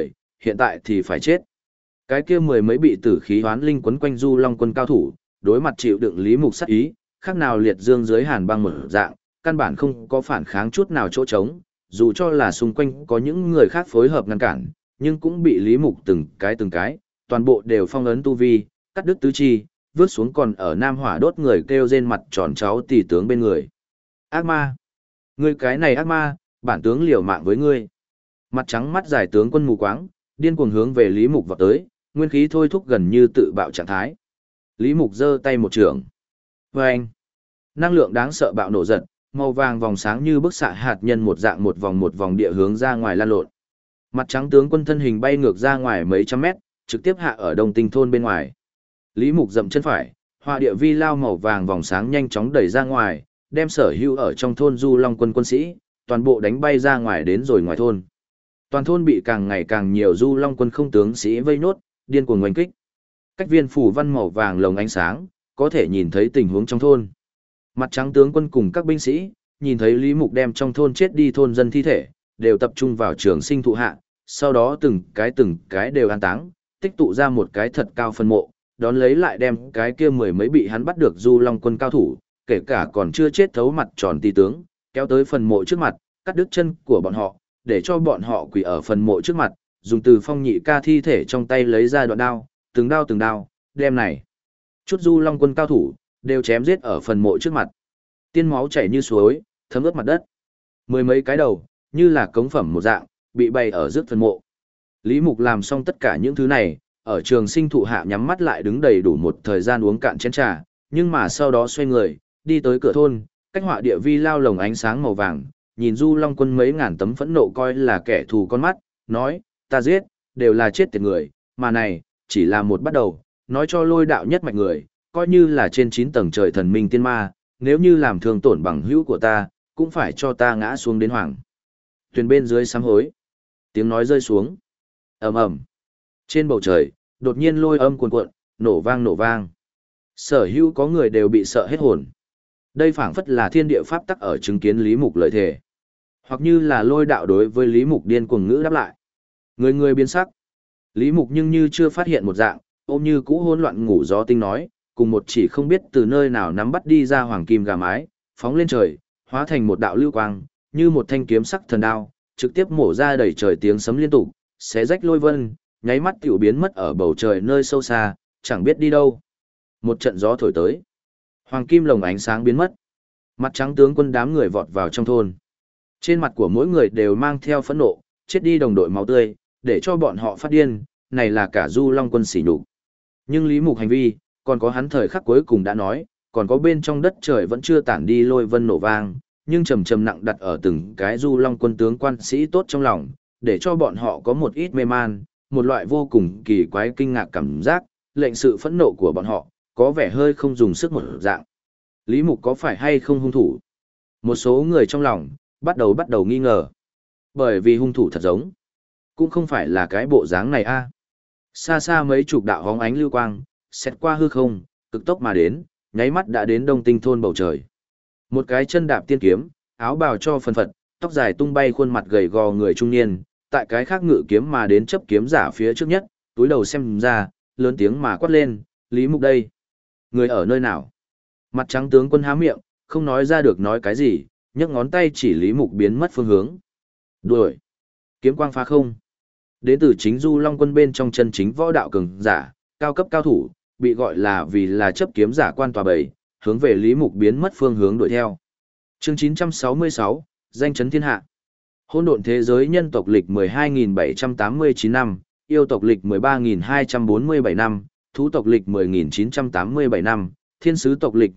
hiện tại thì phải chết. Cái kia mười mấy bị tử khí hoán linh quấn quanh Du Long quân cao thủ, đối mặt chịu đựng Lý Mục sát ý, khác nào liệt dương dưới hàn băng mở dạng, căn bản không có phản kháng chút nào chỗ trống, dù cho là xung quanh có những người khác phối hợp ngăn cản, nhưng cũng bị Lý Mục từng cái, toàn bộ đều phong ấn tu vi, cắt đứt tứ chi, vướt xuống còn ở Nam Hỏa đốt người kêu rên mặt tròn cháu tỷ tướng bên người. Ác ma! Ngươi cái này ác ma, bản tướng liều mạng với ngươi. Mặt trắng mắt dài tướng quân mù quáng, điên cuồng hướng về Lý Mục vọt tới, nguyên khí thôi thúc gần như tự bạo trạng thái. Lý Mục giơ tay một trường. Vâng! Năng lượng đáng sợ bạo nổ giật, màu vàng vòng sáng như bức xạ hạt nhân một dạng một vòng địa hướng ra ngoài lan lộn. Mặt trắng tướng quân thân hình bay ngược ra ngoài mấy trăm mét, trực tiếp hạ ở Đông Tinh thôn bên ngoài. Lý Mục dậm chân phải, hỏa địa vi lao màu vàng vòng sáng nhanh chóng đẩy ra ngoài, đem sở hữu ở trong thôn Du Long quân quân sĩ, toàn bộ đánh bay ra ngoài đến rồi ngoài thôn. Toàn thôn bị càng ngày càng nhiều Du Long quân không tướng sĩ vây nốt, điên cuồng oanh kích. Cách viên phủ văn màu vàng lồng ánh sáng, có thể nhìn thấy tình huống trong thôn. Mặt trắng tướng quân cùng các binh sĩ, nhìn thấy Lý Mục đem trong thôn chết đi thôn dân thi thể, đều tập trung vào trường sinh thụ hạ, sau đó từng cái đều an táng, tích tụ ra một cái thật cao phân mộ, đón lấy lại đem cái kia mười mấy bị hắn bắt được Du Long quân cao thủ, kể cả còn chưa chết thấu mặt tròn tỷ tướng, kéo tới phần mộ trước mặt, cắt đứt chân của bọn họ, để cho bọn họ quỳ ở phần mộ trước mặt, dùng từ phong nhị ca thi thể trong tay lấy ra đoạn đao, từng đao, đem này. Chút Du Long quân cao thủ, đều chém giết ở phần mộ trước mặt. Tiên máu chảy như suối, thấm ướt mặt đất. Mười mấy cái đầu, như là cống phẩm một dạng, bị bày ở trước phần mộ. Lý Mục làm xong tất cả những thứ này, ở trường sinh thụ hạ nhắm mắt lại đứng đầy đủ một thời gian uống cạn chén trà, nhưng mà sau đó xoay người, đi tới cửa thôn, cách họa địa vi lao lồng ánh sáng màu vàng, nhìn Du Long quân mấy ngàn tấm phẫn nộ coi là kẻ thù con mắt, nói, ta giết, đều là chết tiệt người, mà này, chỉ là một bắt đầu, nói cho Lôi đạo nhất mạch người, coi như là trên 9 tầng trời thần minh tiên ma, nếu như làm thương tổn bằng hữu của ta, cũng phải cho ta ngã xuống đến hoàng. Tuyền bên dưới sám hối. Tiếng nói rơi xuống. Ầm ầm. Trên bầu trời, đột nhiên lôi âm cuồn cuộn, nổ vang. Sở hữu có người đều bị sợ hết hồn. Đây phảng phất là thiên địa pháp tắc ở chứng kiến Lý Mục lợi thể. Hoặc như là Lôi đạo đối với Lý Mục điên cuồng ngữ đáp lại. Người biến sắc. Lý Mục nhưng như chưa phát hiện một dạng, ôm như cũ hỗn loạn ngủ gió tinh nói, cùng một chỉ không biết từ nơi nào nắm bắt đi ra hoàng kim gà mái, phóng lên trời, hóa thành một đạo lưu quang, như một thanh kiếm sắc thần đao, trực tiếp mổ ra đầy trời tiếng sấm liên tục, xé rách lôi vân, nháy mắt tiểu biến mất ở bầu trời nơi sâu xa, chẳng biết đi đâu. Một trận gió thổi tới, hoàng kim lồng ánh sáng biến mất. Mặt trắng tướng quân đám người vọt vào trong thôn. Trên mặt của mỗi người đều mang theo phẫn nộ, chết đi đồng đội máu tươi, để cho bọn họ phát điên, này là cả Du Long quân sỉ nhục. Nhưng Lý Mục hành vi, còn có hắn thời khắc cuối cùng đã nói, còn có bên trong đất trời vẫn chưa tản đi lôi vân nổ vang, nhưng trầm trầm nặng đặt ở từng cái Du Long quân tướng quan sĩ tốt trong lòng, để cho bọn họ có một ít mê man, một loại vô cùng kỳ quái kinh ngạc cảm giác, lệnh sự phẫn nộ của bọn họ, có vẻ hơi không dùng sức một dạng. Lý Mục có phải hay không hung thủ? Một số người trong lòng, bắt đầu nghi ngờ. Bởi vì hung thủ thật giống, cũng không phải là cái bộ dáng này a. Xa xa mấy chục đạo hóng ánh lưu quang, xét qua hư không, cực tốc mà đến, nháy mắt đã đến Đông Tinh thôn bầu trời. Một cái chân đạp tiên kiếm, áo bào cho phần phật, tóc dài tung bay khuôn mặt gầy gò người trung niên, tại cái khác ngự kiếm mà đến chấp kiếm giả phía trước nhất, túi đầu xem ra, lớn tiếng mà quát lên, Lý Mục đây. Người ở nơi nào? Mặt trắng tướng quân há miệng, không nói ra được nói cái gì, nhấc ngón tay chỉ Lý Mục biến mất phương hướng. Đuổi. Kiếm quang phá không. Đến từ chính Du Long quân bên trong chân chính võ đạo cường giả, cao cấp cao thủ, bị gọi là vì là chấp kiếm giả quan tòa bầy, hướng về Lý Mục biến mất phương hướng đuổi theo. Chương 966, danh chấn thiên hạ. Hỗn độn thế giới nhân tộc lịch 12.789 năm, yêu tộc lịch 13.247 năm, thú tộc lịch 10.987 năm, thiên sứ tộc lịch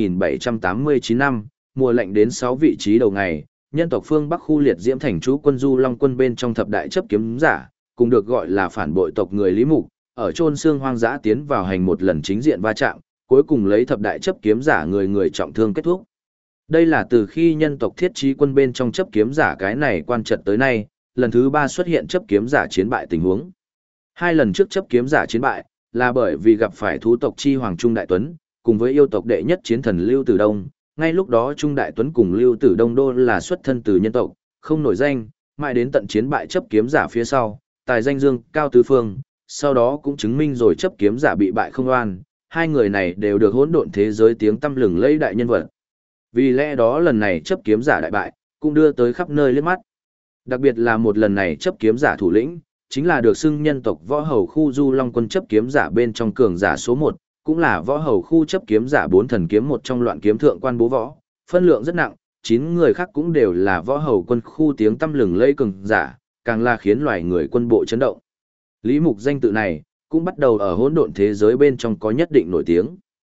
12.789 năm, mùa lạnh đến 6 vị trí đầu ngày, nhân tộc phương Bắc khu liệt diễm thành trú quân Du Long quân bên trong thập đại chấp kiếm giả, cùng được gọi là phản bội tộc người Lý Mục, ở chôn xương hoang dã tiến vào hành một lần chính diện va chạm, cuối cùng lấy thập đại chấp kiếm giả người người trọng thương kết thúc. Đây là từ khi nhân tộc thiết trí quân bên trong chấp kiếm giả cái này quan trận tới nay, lần thứ 3 xuất hiện chấp kiếm giả chiến bại tình huống. 2 lần trước chấp kiếm giả chiến bại, là bởi vì gặp phải thú tộc chi Hoàng Trung Đại Tuấn, cùng với yêu tộc đệ nhất chiến thần Lưu Tử Đông. Ngay lúc đó Trung Đại Tuấn cùng Lưu Tử Đông đô là xuất thân từ nhân tộc, không nổi danh, mãi đến tận chiến bại chấp kiếm giả phía sau, tài danh dương cao tứ phương, sau đó cũng chứng minh rồi chấp kiếm giả bị bại không oan, hai người này đều được hỗn độn thế giới tiếng tăm lừng lẫy đại nhân vật. Vì lẽ đó lần này chấp kiếm giả đại bại, cũng đưa tới khắp nơi liếc mắt. Đặc biệt là một lần này chấp kiếm giả thủ lĩnh, chính là được xưng nhân tộc võ hầu khu Du Long quân chấp kiếm giả bên trong cường giả số 1, cũng là võ hầu khu chấp kiếm giả 4 thần kiếm một trong loạn kiếm thượng quan bố võ, phân lượng rất nặng, 9 người khác cũng đều là võ hầu quân khu tiếng tăm lừng lẫy cường giả, càng là khiến loài người quân bộ chấn động. Lý Mục danh tự này, cũng bắt đầu ở hỗn độn thế giới bên trong có nhất định nổi tiếng.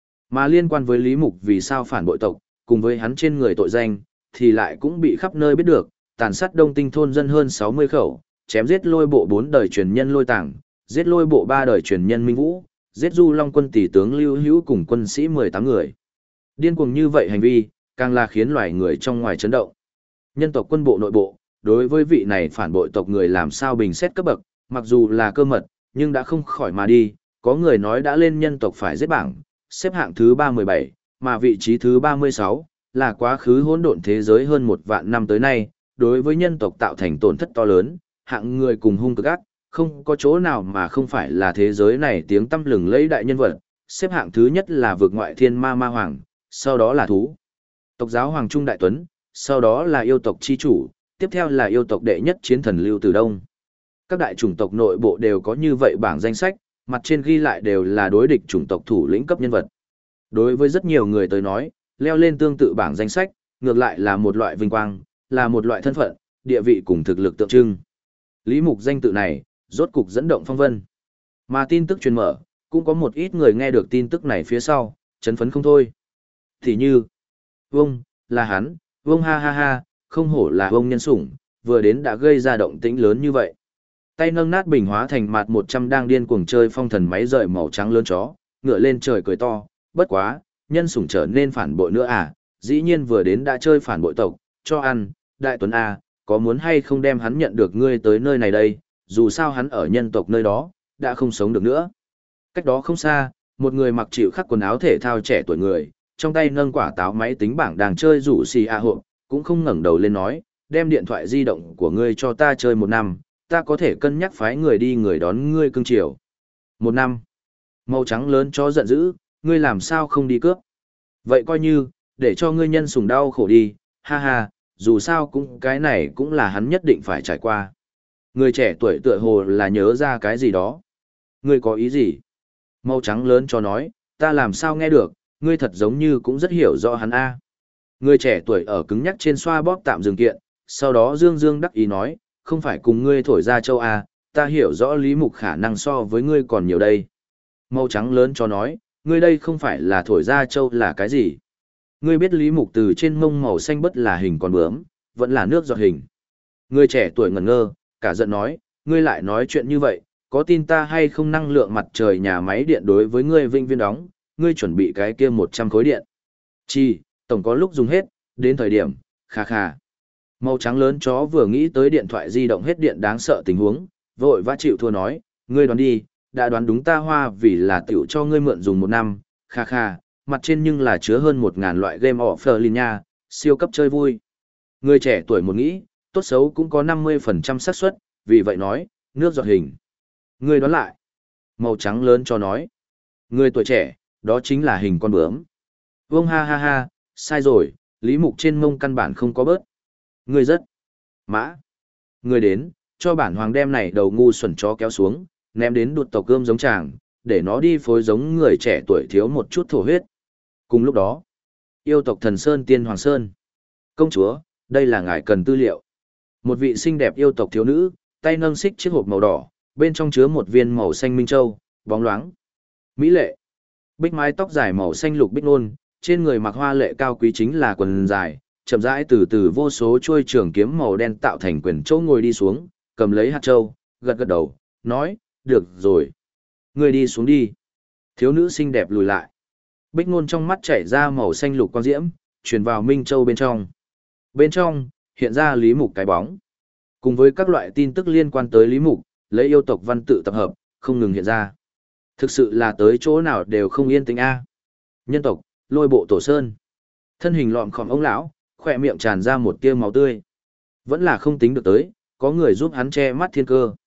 Mà liên quan với Lý Mục vì sao phản bội tộc, cùng với hắn trên người tội danh, thì lại cũng bị khắp nơi biết được, tàn sát Đông Tinh thôn dân hơn 60 khẩu, chém giết lôi bộ 4 đời truyền nhân Lôi Tảng, giết lôi bộ 3 đời truyền nhân Minh Vũ, giết Du Long quân tỷ tướng Lưu Hữu cùng quân sĩ 18 người. Điên cuồng như vậy hành vi, càng là khiến loài người trong ngoài chấn động. Nhân tộc quân bộ nội bộ, đối với vị này phản bội tộc người làm sao bình xét cấp bậc, mặc dù là cơ mật, nhưng đã không khỏi mà đi, có người nói đã lên nhân tộc phải giết bảng, xếp hạng thứ 317, mà vị trí thứ 36, là quá khứ hỗn độn thế giới hơn 1 vạn năm tới nay, đối với nhân tộc tạo thành tổn thất to lớn, hạng người cùng hung cực ác, không có chỗ nào mà không phải là thế giới này tiếng tăm lừng lẫy đại nhân vật, xếp hạng thứ nhất là vực ngoại thiên ma ma hoàng, sau đó là thú tộc giáo hoàng trung đại tuấn, sau đó là yêu tộc chi chủ, tiếp theo là yêu tộc đệ nhất chiến thần Lưu Tử Đông. Các đại chủng tộc nội bộ đều có như vậy bảng danh sách, mặt trên ghi lại đều là đối địch chủng tộc thủ lĩnh cấp nhân vật. Đối với rất nhiều người tới nói, leo lên tương tự bảng danh sách, ngược lại là một loại vinh quang, là một loại thân phận, địa vị cùng thực lực tượng trưng. Lý Mục danh tự này, rốt cục dẫn động phong vân. Mà tin tức truyền mở, cũng có một ít người nghe được tin tức này phía sau, chấn phấn không thôi. Thì như, vông, là hắn, vông ha ha ha, không hổ là vông nhân sủng, vừa đến đã gây ra động tĩnh lớn như vậy. Tay nâng nát bình hóa thành mặt 100 đang điên cuồng chơi phong thần máy rời màu trắng lớn chó, ngựa lên trời cười to, bất quá, nhân sủng trở nên phản bội nữa à, dĩ nhiên vừa đến đã chơi phản bội tộc, cho ăn, đại tuấn à, có muốn hay không đem hắn nhận được ngươi tới nơi này đây, dù sao hắn ở nhân tộc nơi đó, đã không sống được nữa. Cách đó không xa, một người mặc chịu khắc quần áo thể thao trẻ tuổi người, trong tay nâng quả táo máy tính bảng đang chơi rủ xì a hộ, cũng không ngẩng đầu lên nói, đem điện thoại di động của ngươi cho ta chơi 1 năm, ta có thể cân nhắc phái người đi người đón ngươi cưng chiều. 1 năm. Màu trắng lớn chó giận dữ, ngươi làm sao không đi cướp? Vậy coi như, để cho ngươi nhân sủng đau khổ đi, ha ha, dù sao cũng cái này cũng là hắn nhất định phải trải qua. Người trẻ tuổi tựa hồ là nhớ ra cái gì đó. Ngươi có ý gì? Màu trắng lớn cho nói, ta làm sao nghe được, ngươi thật giống như cũng rất hiểu rõ hắn a. Người trẻ tuổi ở cứng nhắc trên xoa bóp tạm dừng kiện, sau đó dương dương đắc ý nói, không phải cùng ngươi thổi ra châu a, ta hiểu rõ Lý Mục khả năng so với ngươi còn nhiều đây. Màu trắng lớn cho nói, ngươi đây không phải là thổi ra châu là cái gì? Ngươi biết Lý Mục từ trên mông màu xanh bất là hình con bướm, vẫn là nước giọt hình. Người trẻ tuổi ngẩn ngơ, cả giận nói, ngươi lại nói chuyện như vậy, có tin ta hay không năng lượng mặt trời nhà máy điện đối với ngươi vinh viên đóng, ngươi chuẩn bị cái kia 100 khối điện. Chi, tổng có lúc dùng hết, đến thời điểm, kha kha. Màu trắng lớn chó vừa nghĩ tới điện thoại di động hết điện đáng sợ tình huống, vội vã chịu thua nói, ngươi đoán đi, đã đoán đúng ta hoa vì là tiểu cho ngươi mượn dùng 1 năm, kha kha, mặt trên nhưng là chứa hơn 1000 loại game offline nha, siêu cấp chơi vui. Người trẻ tuổi một nghĩ, tốt xấu cũng có 50% xác suất, vì vậy nói, nước giọt hình. Ngươi đoán lại. Màu trắng lớn cho nói. Người tuổi trẻ, đó chính là hình con bướm. Vông ha ha ha, sai rồi, Lý Mục trên mông căn bản không có bớt. Ngươi rất mã. Ngươi đến, cho bản hoàng đem này đầu ngu xuẩn chó kéo xuống, ném đến đụt tộc cơm giống chàng, để nó đi phối giống người trẻ tuổi thiếu một chút thổ huyết. Cùng lúc đó, yêu tộc thần Sơn Tiên Hoàng Sơn. Công chúa, đây là ngài cần tư liệu. Một vị xinh đẹp yêu tộc thiếu nữ, tay nâng xích chiếc hộp màu đỏ, bên trong chứa một viên màu xanh minh châu, bóng loáng. Mỹ lệ. Bích mái tóc dài màu xanh lục bích nôn, trên người mặc hoa lệ cao quý chính là quần dài, chậm rãi từ từ vô số chuôi trường kiếm màu đen tạo thành quyền châu ngồi đi xuống, cầm lấy hạt châu, gật gật đầu, nói, được rồi. Người đi xuống đi. Thiếu nữ xinh đẹp lùi lại. Bích nôn trong mắt chảy ra màu xanh lục quang diễm, truyền vào minh châu bên trong. Bên trong, hiện ra Lý Mục cái bóng. Cùng với các loại tin tức liên quan tới Lý Mục, lấy yêu tộc văn tự tập hợp, không ngừng hiện ra. Thực sự là tới chỗ nào đều không yên tĩnh a. Nhân tộc, Lôi bộ tổ sơn. Thân hình lọm khòm ông lão, khỏe miệng tràn ra một tia máu tươi. Vẫn là không tính được tới, có người giúp hắn che mắt thiên cơ.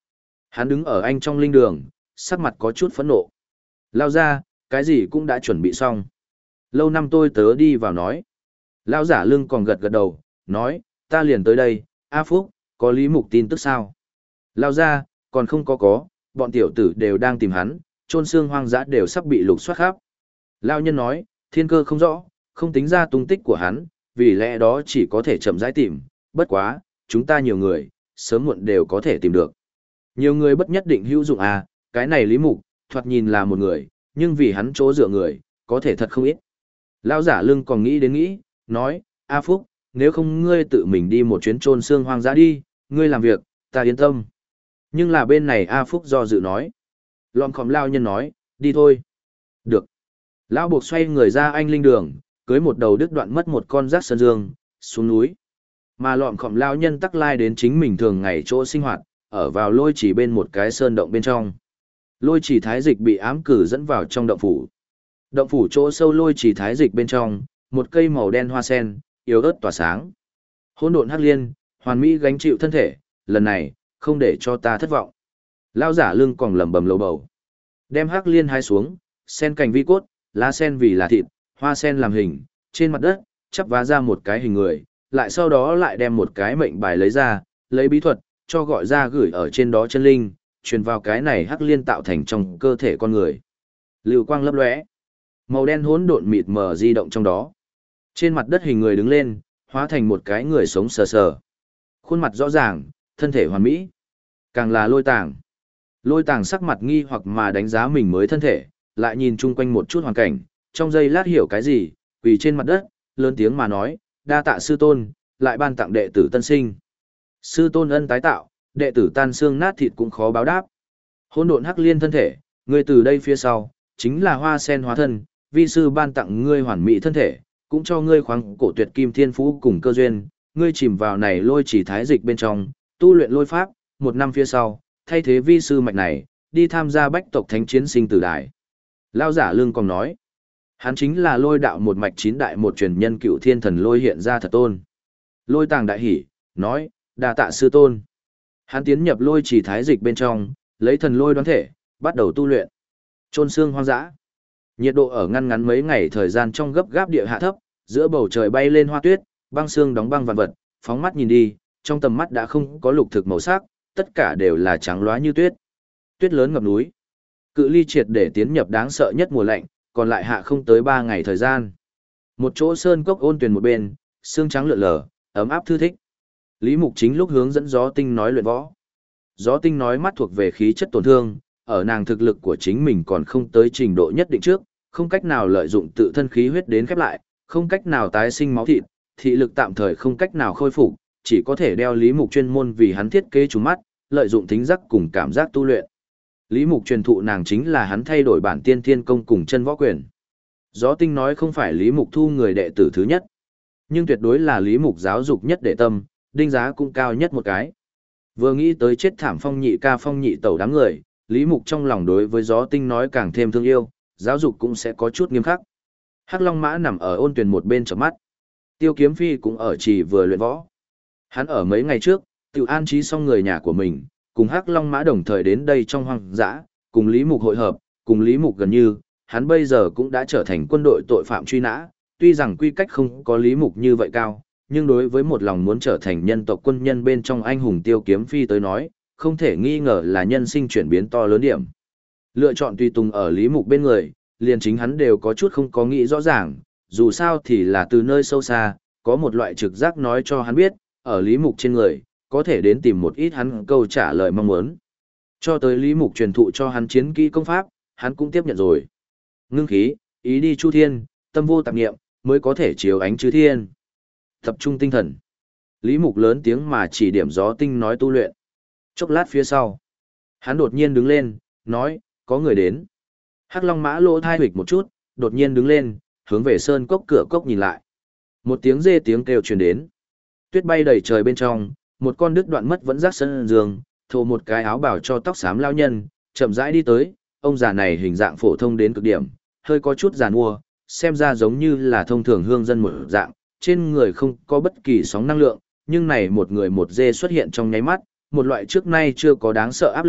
Hắn đứng ở anh trong linh đường, sắc mặt có chút phẫn nộ. Lao ra, cái gì cũng đã chuẩn bị xong. Lâu năm tôi tớ đi vào nói. Lao giả lưng còn gật gật đầu, nói, ta liền tới đây, A Phúc, có Lý Mục tin tức sao? Lao ra, còn không có, bọn tiểu tử đều đang tìm hắn, chôn xương hoang dã đều sắp bị lục soát khắp. Lao nhân nói, thiên cơ không rõ, không tính ra tung tích của hắn, vì lẽ đó chỉ có thể chậm rãi tìm, bất quá, chúng ta nhiều người, sớm muộn đều có thể tìm được. Nhiều người bất nhất định hữu dụng à, cái này Lý Mục, thoạt nhìn là một người, nhưng vì hắn chỗ dựa người, có thể thật không ít. Lao giả lưng còn nghĩ, nói, A Phúc, nếu không ngươi tự mình đi một chuyến chôn xương hoang dã đi, ngươi làm việc, ta yên tâm. Nhưng là bên này A Phúc do dự nói. Lọn khóm lao nhân nói, đi thôi. Được. Lão buộc xoay người ra anh linh đường, cưới một đầu đứt đoạn mất một con rác sơn dương, xuống núi. Mà lọn khóm lao nhân tắc lai đến chính mình thường ngày chỗ sinh hoạt, ở vào lôi chỉ bên một cái sơn động bên trong. Lôi chỉ thái dịch bị ám cử dẫn vào trong động phủ. Động phủ chỗ sâu lôi chỉ thái dịch bên trong, một cây màu đen hoa sen, yếu ớt tỏa sáng. Hỗn độn hắc liên, hoàn mỹ gánh chịu thân thể, lần này, không để cho ta thất vọng. Lao giả lưng còn lẩm bẩm lầu bầu. Đem hắc liên hái xuống, sen cành vi cốt, lá sen vì là thịt, hoa sen làm hình, trên mặt đất, chắp vá ra một cái hình người, lại sau đó lại đem một cái mệnh bài lấy ra, lấy bí thuật, cho gọi ra gửi ở trên đó chân linh, truyền vào cái này hắc liên tạo thành trong cơ thể con người. Lưu quang lấp lóe, màu đen hỗn độn mịt mờ di động trong đó. Trên mặt đất hình người đứng lên, hóa thành một cái người sống sờ sờ. Khuôn mặt rõ ràng, thân thể hoàn mỹ. Càng là lôi tàng. Lôi tàng sắc mặt nghi hoặc mà đánh giá mình mới thân thể, lại nhìn chung quanh một chút hoàn cảnh, trong giây lát hiểu cái gì, quỳ trên mặt đất, lớn tiếng mà nói, đa tạ sư tôn, lại ban tặng đệ tử tân sinh. Sư tôn ân tái tạo, đệ tử tan xương nát thịt cũng khó báo đáp. Hỗn độn hắc liên thân thể, ngươi từ đây phía sau, chính là hoa sen hóa thân, vi sư ban tặng ngươi hoàn mỹ thân thể, cũng cho ngươi khoáng cổ tuyệt kim thiên phú cùng cơ duyên, ngươi chìm vào này lôi chỉ thái dịch bên trong, tu luyện lôi pháp, một năm phía sau, thay thế vi sư mạch này, đi tham gia bách tộc thánh chiến sinh tử đài. Lao giả lương còn nói, hắn chính là lôi đạo một mạch chín đại một truyền nhân cựu thiên thần lôi hiện ra thật tôn. Lôi tàng đại hỉ, nói, đa tạ sư tôn. Hắn tiến nhập lôi chỉ thái dịch bên trong, lấy thần lôi đoán thể, bắt đầu tu luyện. Chôn xương hoang dã. Nhiệt độ ở ngăn ngắn mấy ngày thời gian trong gấp gáp địa hạ thấp, giữa bầu trời bay lên hoa tuyết, băng xương đóng băng vạn vật, phóng mắt nhìn đi, trong tầm mắt đã không có lục thực màu sắc, tất cả đều là trắng loá như tuyết. Tuyết lớn ngập núi. Cự ly triệt để tiến nhập đáng sợ nhất mùa lạnh, còn lại hạ không tới 3 ngày thời gian. Một chỗ sơn cốc ôn tuyền một bên, xương trắng lượn lờ, ấm áp thư thích. Lý Mục chính lúc hướng dẫn Gió Tinh nói luyện võ. Gió Tinh nói mắt thuộc về khí chất tổn thương, ở nàng thực lực của chính mình còn không tới trình độ nhất định trước, không cách nào lợi dụng tự thân khí huyết đến khép lại, không cách nào tái sinh máu thịt, thị lực tạm thời không cách nào khôi phục, chỉ có thể đeo Lý Mục chuyên môn vì hắn thiết kế trùng mắt, lợi dụng thính giác cùng cảm giác tu luyện. Lý Mục truyền thụ nàng chính là hắn thay đổi bản tiên thiên công cùng chân võ quyền. Gió Tinh nói không phải Lý Mục thu người đệ tử thứ nhất, nhưng tuyệt đối là Lý Mục giáo dục nhất đệ tâm, đinh giá cũng cao nhất một cái. Vừa nghĩ tới chết thảm Phong Nhị ca Phong Nhị tẩu đám người, Lý Mục trong lòng đối với Gió Tinh nói càng thêm thương yêu, giáo dục cũng sẽ có chút nghiêm khắc. Hắc Long Mã nằm ở ôn tuyền một bên chớp mắt. Tiêu Kiếm Phi cũng ở chỉ vừa luyện võ. Hắn ở mấy ngày trước, tự an trí xong người nhà của mình, cùng Hắc Long Mã đồng thời đến đây trong hoang dã, cùng Lý Mục hội hợp, cùng Lý Mục gần như, hắn bây giờ cũng đã trở thành quân đội tội phạm truy nã, tuy rằng quy cách không có Lý Mục như vậy cao, nhưng đối với một lòng muốn trở thành nhân tộc quân nhân bên trong anh hùng Tiêu Kiếm Phi tới nói, không thể nghi ngờ là nhân sinh chuyển biến to lớn điểm. Lựa chọn tùy tùng ở Lý Mục bên người, liền chính hắn đều có chút không có nghĩ rõ ràng, dù sao thì là từ nơi sâu xa, có một loại trực giác nói cho hắn biết, ở Lý Mục trên người, có thể đến tìm một ít hắn câu trả lời mong muốn. Cho tới Lý Mục truyền thụ cho hắn chiến kỹ công pháp, hắn cũng tiếp nhận rồi. Ngưng khí, ý đi chu thiên, tâm vô tạp niệm, mới có thể chiếu ánh chư thiên. Tập trung tinh thần. Lý Mục lớn tiếng mà chỉ điểm Gió Tinh nói tu luyện. Chốc lát phía sau, hắn đột nhiên đứng lên, nói, có người đến. Hắc Long Mã lỗ thai huỵch một chút, đột nhiên đứng lên, hướng về sơn cốc cửa cốc nhìn lại. Một tiếng rê tiếng kêu truyền đến. Tuyết bay đầy trời bên trong, một con đứt đoạn mất vẫn rác sân giường, thô một cái áo bảo cho tóc xám lao nhân, chậm rãi đi tới, ông già này hình dạng phổ thông đến cực điểm, hơi có chút giàn mua, xem ra giống như là thông thường hương dân một dạng, trên người không có bất kỳ sóng năng lượng, nhưng này một người một dê xuất hiện trong nháy mắt, một loại trước nay chưa có đáng sợ áp lực,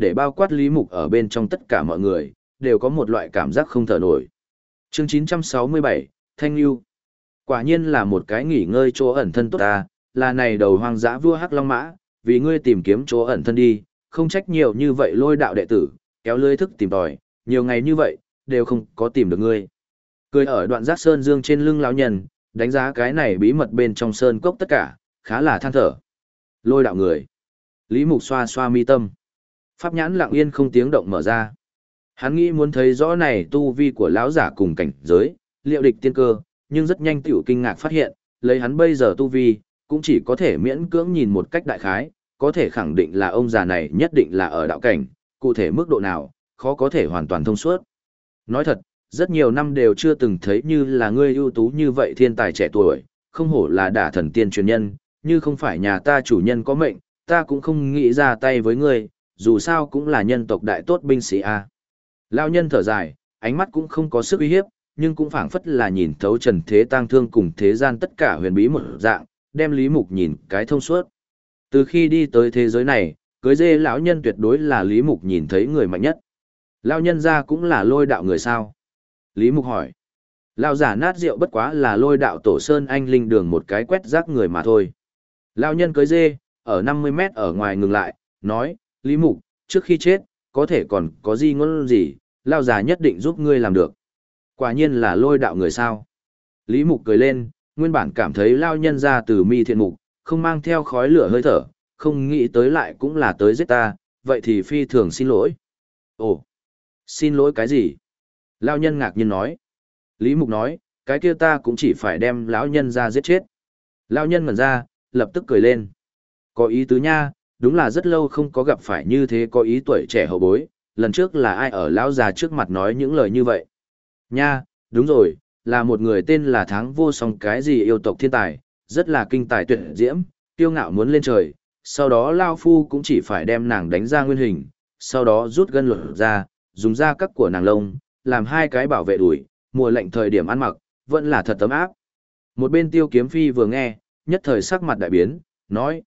để bao quát Lý Mục ở bên trong tất cả mọi người, đều có một loại cảm giác không thở nổi. Chương 967, Thanh Nhu. Quả nhiên là một cái nghỉ ngơi chỗ ẩn thân tốt ta, là này đầu hoang dã vua Hắc Long Mã, vì ngươi tìm kiếm chỗ ẩn thân đi, không trách nhiều như vậy Lôi đạo đệ tử, kéo lưới thức tìm tòi, nhiều ngày như vậy, đều không có tìm được ngươi. Cười ở đoạn giác sơn dương trên lưng lão nhân, đánh giá cái này bí mật bên trong sơn cốc tất cả, khá là than thở. Lôi đạo người. Lý Mục xoa xoa mi tâm. Pháp nhãn lặng yên không tiếng động mở ra. Hắn nghĩ muốn thấy rõ này tu vi của lão giả cùng cảnh giới, liệu địch tiên cơ, nhưng rất nhanh tiểu kinh ngạc phát hiện, lấy hắn bây giờ tu vi, cũng chỉ có thể miễn cưỡng nhìn một cách đại khái, có thể khẳng định là ông già này nhất định là ở đạo cảnh, cụ thể mức độ nào, khó có thể hoàn toàn thông suốt. Nói thật, rất nhiều năm đều chưa từng thấy như là ngươi ưu tú như vậy thiên tài trẻ tuổi, không hổ là đả thần tiên truyền nhân, như không phải nhà ta chủ nhân có mệnh, ta cũng không nghĩ ra tay với ngươi, dù sao cũng là nhân tộc đại tốt binh sĩ a. Lão nhân thở dài, ánh mắt cũng không có sức uy hiếp, nhưng cũng phảng phất là nhìn thấu trần thế tang thương cùng thế gian tất cả huyền bí một dạng, đem Lý Mục nhìn cái thông suốt. Từ khi đi tới thế giới này, cưới dê lão nhân tuyệt đối là Lý Mục nhìn thấy người mạnh nhất. Lão nhân ra cũng là Lôi đạo người sao? Lý Mục hỏi. Lão giả nát rượu bất quá là Lôi đạo tổ sơn anh linh đường một cái quét rác người mà thôi. Lão nhân cưới dê, ở 50 mét ở ngoài ngừng lại, nói, Lý Mục, trước khi chết, có thể còn có gì ngôn gì, lão già nhất định giúp ngươi làm được. Quả nhiên là Lôi đạo người sao? Lý Mục cười lên, nguyên bản cảm thấy lão nhân ra từ mi thiện mục, không mang theo khói lửa hơi thở, không nghĩ tới lại cũng là tới giết ta, vậy thì phi thường xin lỗi. Ồ, xin lỗi cái gì? Lão nhân ngạc nhiên nói. Lý Mục nói, cái kia ta cũng chỉ phải đem lão nhân ra giết chết. Lão nhân ngẩn ra, lập tức cười lên. Có ý tứ nha, đúng là rất lâu không có gặp phải như thế có ý tuổi trẻ hậu bối, lần trước là ai ở lão già trước mặt nói những lời như vậy. Nha, đúng rồi, là một người tên là Tháng Vô Song cái gì yêu tộc thiên tài, rất là kinh tài tuyệt diễm, tiêu ngạo muốn lên trời, sau đó Lao Phu cũng chỉ phải đem nàng đánh ra nguyên hình, sau đó rút gân lột ra, dùng da cắt của nàng lông, làm hai cái bảo vệ đuổi, mùa lạnh thời điểm ăn mặc, vẫn là thật tấm áp. Một bên Tiêu Kiếm Phi vừa nghe, nhất thời sắc mặt đại biến, nói,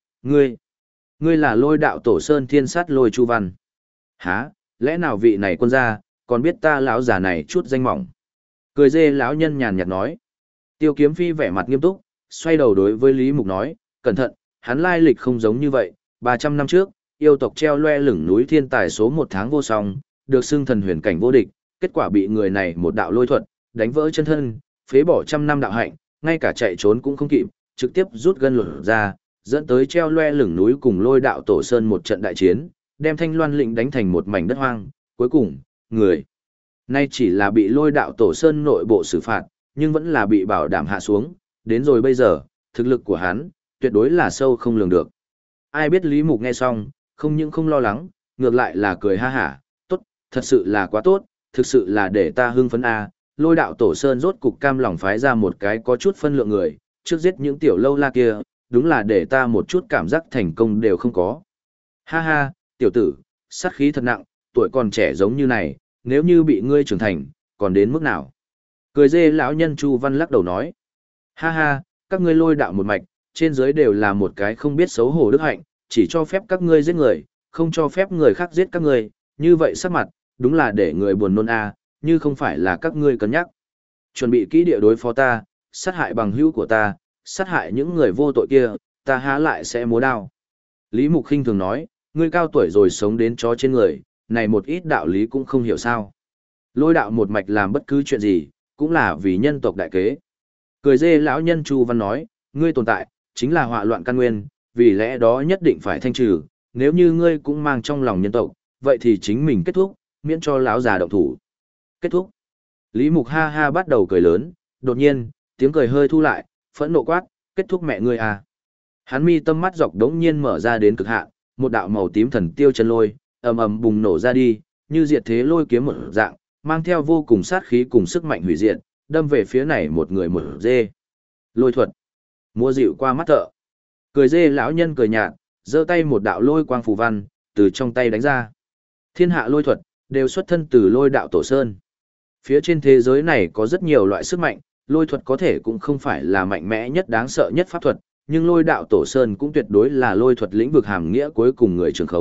ngươi là Lôi đạo tổ sơn thiên sát Lôi Chu Văn. Hả, lẽ nào vị này quân gia, còn biết ta lão già này chút danh mỏng. Cười dê lão nhân nhàn nhạt nói. Tiêu Kiếm Phi vẻ mặt nghiêm túc, xoay đầu đối với Lý Mục nói, cẩn thận, hắn lai lịch không giống như vậy, 300 năm trước, yêu tộc treo loe lửng núi thiên tài số 1 Tháng Vô Song, được xưng thần huyền cảnh vô địch, kết quả bị người này một đạo lôi thuật, đánh vỡ chân thân, phế bỏ trăm năm đạo hạnh, ngay cả chạy trốn cũng không kịp, trực tiếp rút gân lột ra, dẫn tới treo loe lửng núi cùng Lôi đạo tổ sơn một trận đại chiến, đem Thanh Loan lĩnh đánh thành một mảnh đất hoang, cuối cùng, người nay chỉ là bị Lôi đạo tổ sơn nội bộ xử phạt, nhưng vẫn là bị bảo đảm hạ xuống, đến rồi bây giờ, thực lực của hắn, tuyệt đối là sâu không lường được. Ai biết Lý Mục nghe xong, không những không lo lắng, ngược lại là cười ha hả, tốt, thật sự là quá tốt, thực sự là để ta hưng phấn a. Lôi đạo tổ sơn rốt cục cam lòng phái ra một cái có chút phân lượng người, trước giết những tiểu lâu la kia, đúng là để ta một chút cảm giác thành công đều không có. Ha ha, tiểu tử, sát khí thật nặng, tuổi còn trẻ giống như này, nếu như bị ngươi trưởng thành, còn đến mức nào? Cười dê lão nhân Chu Văn lắc đầu nói. Ha ha, các ngươi Lôi đạo một mạch, trên dưới đều là một cái không biết xấu hổ đức hạnh, chỉ cho phép các ngươi giết người, không cho phép người khác giết các ngươi, như vậy sắc mặt, đúng là để người buồn nôn a, như không phải là các ngươi cân nhắc. Chuẩn bị kỹ địa đối phó ta, sát hại bằng hữu của ta, sát hại những người vô tội kia, ta há lại sẽ múa đao. Lý Mục khinh thường nói, ngươi cao tuổi rồi sống đến chó trên người, này một ít đạo lý cũng không hiểu sao. Lôi đạo một mạch làm bất cứ chuyện gì, cũng là vì nhân tộc đại kế. Cười dê lão nhân Chu Văn nói, ngươi tồn tại, chính là họa loạn căn nguyên, vì lẽ đó nhất định phải thanh trừ, nếu như ngươi cũng mang trong lòng nhân tộc, vậy thì chính mình kết thúc, miễn cho lão già động thủ. Kết thúc. Lý Mục ha ha bắt đầu cười lớn, đột nhiên, tiếng cười hơi thu lại, phẫn nộ quát, kết thúc mẹ ngươi à. Hắn mi tâm mắt dọc đống nhiên mở ra đến cực hạn, một đạo màu tím thần tiêu chân lôi, ầm ầm bùng nổ ra đi, như diệt thế lôi kiếm một dạng, mang theo vô cùng sát khí cùng sức mạnh hủy diệt, đâm về phía này một người một dê. Lôi thuật. Mua dịu qua mắt thợ. Cười dê lão nhân cười nhạt, giơ tay một đạo lôi quang phù văn, từ trong tay đánh ra. Thiên hạ lôi thuật, đều xuất thân từ Lôi đạo tổ sơn. Phía trên thế giới này có rất nhiều loại sức mạnh, lôi thuật có thể cũng không phải là mạnh mẽ nhất đáng sợ nhất pháp thuật, nhưng Lôi đạo tổ sơn cũng tuyệt đối là lôi thuật lĩnh vực hàm nghĩa cuối cùng người trường khống,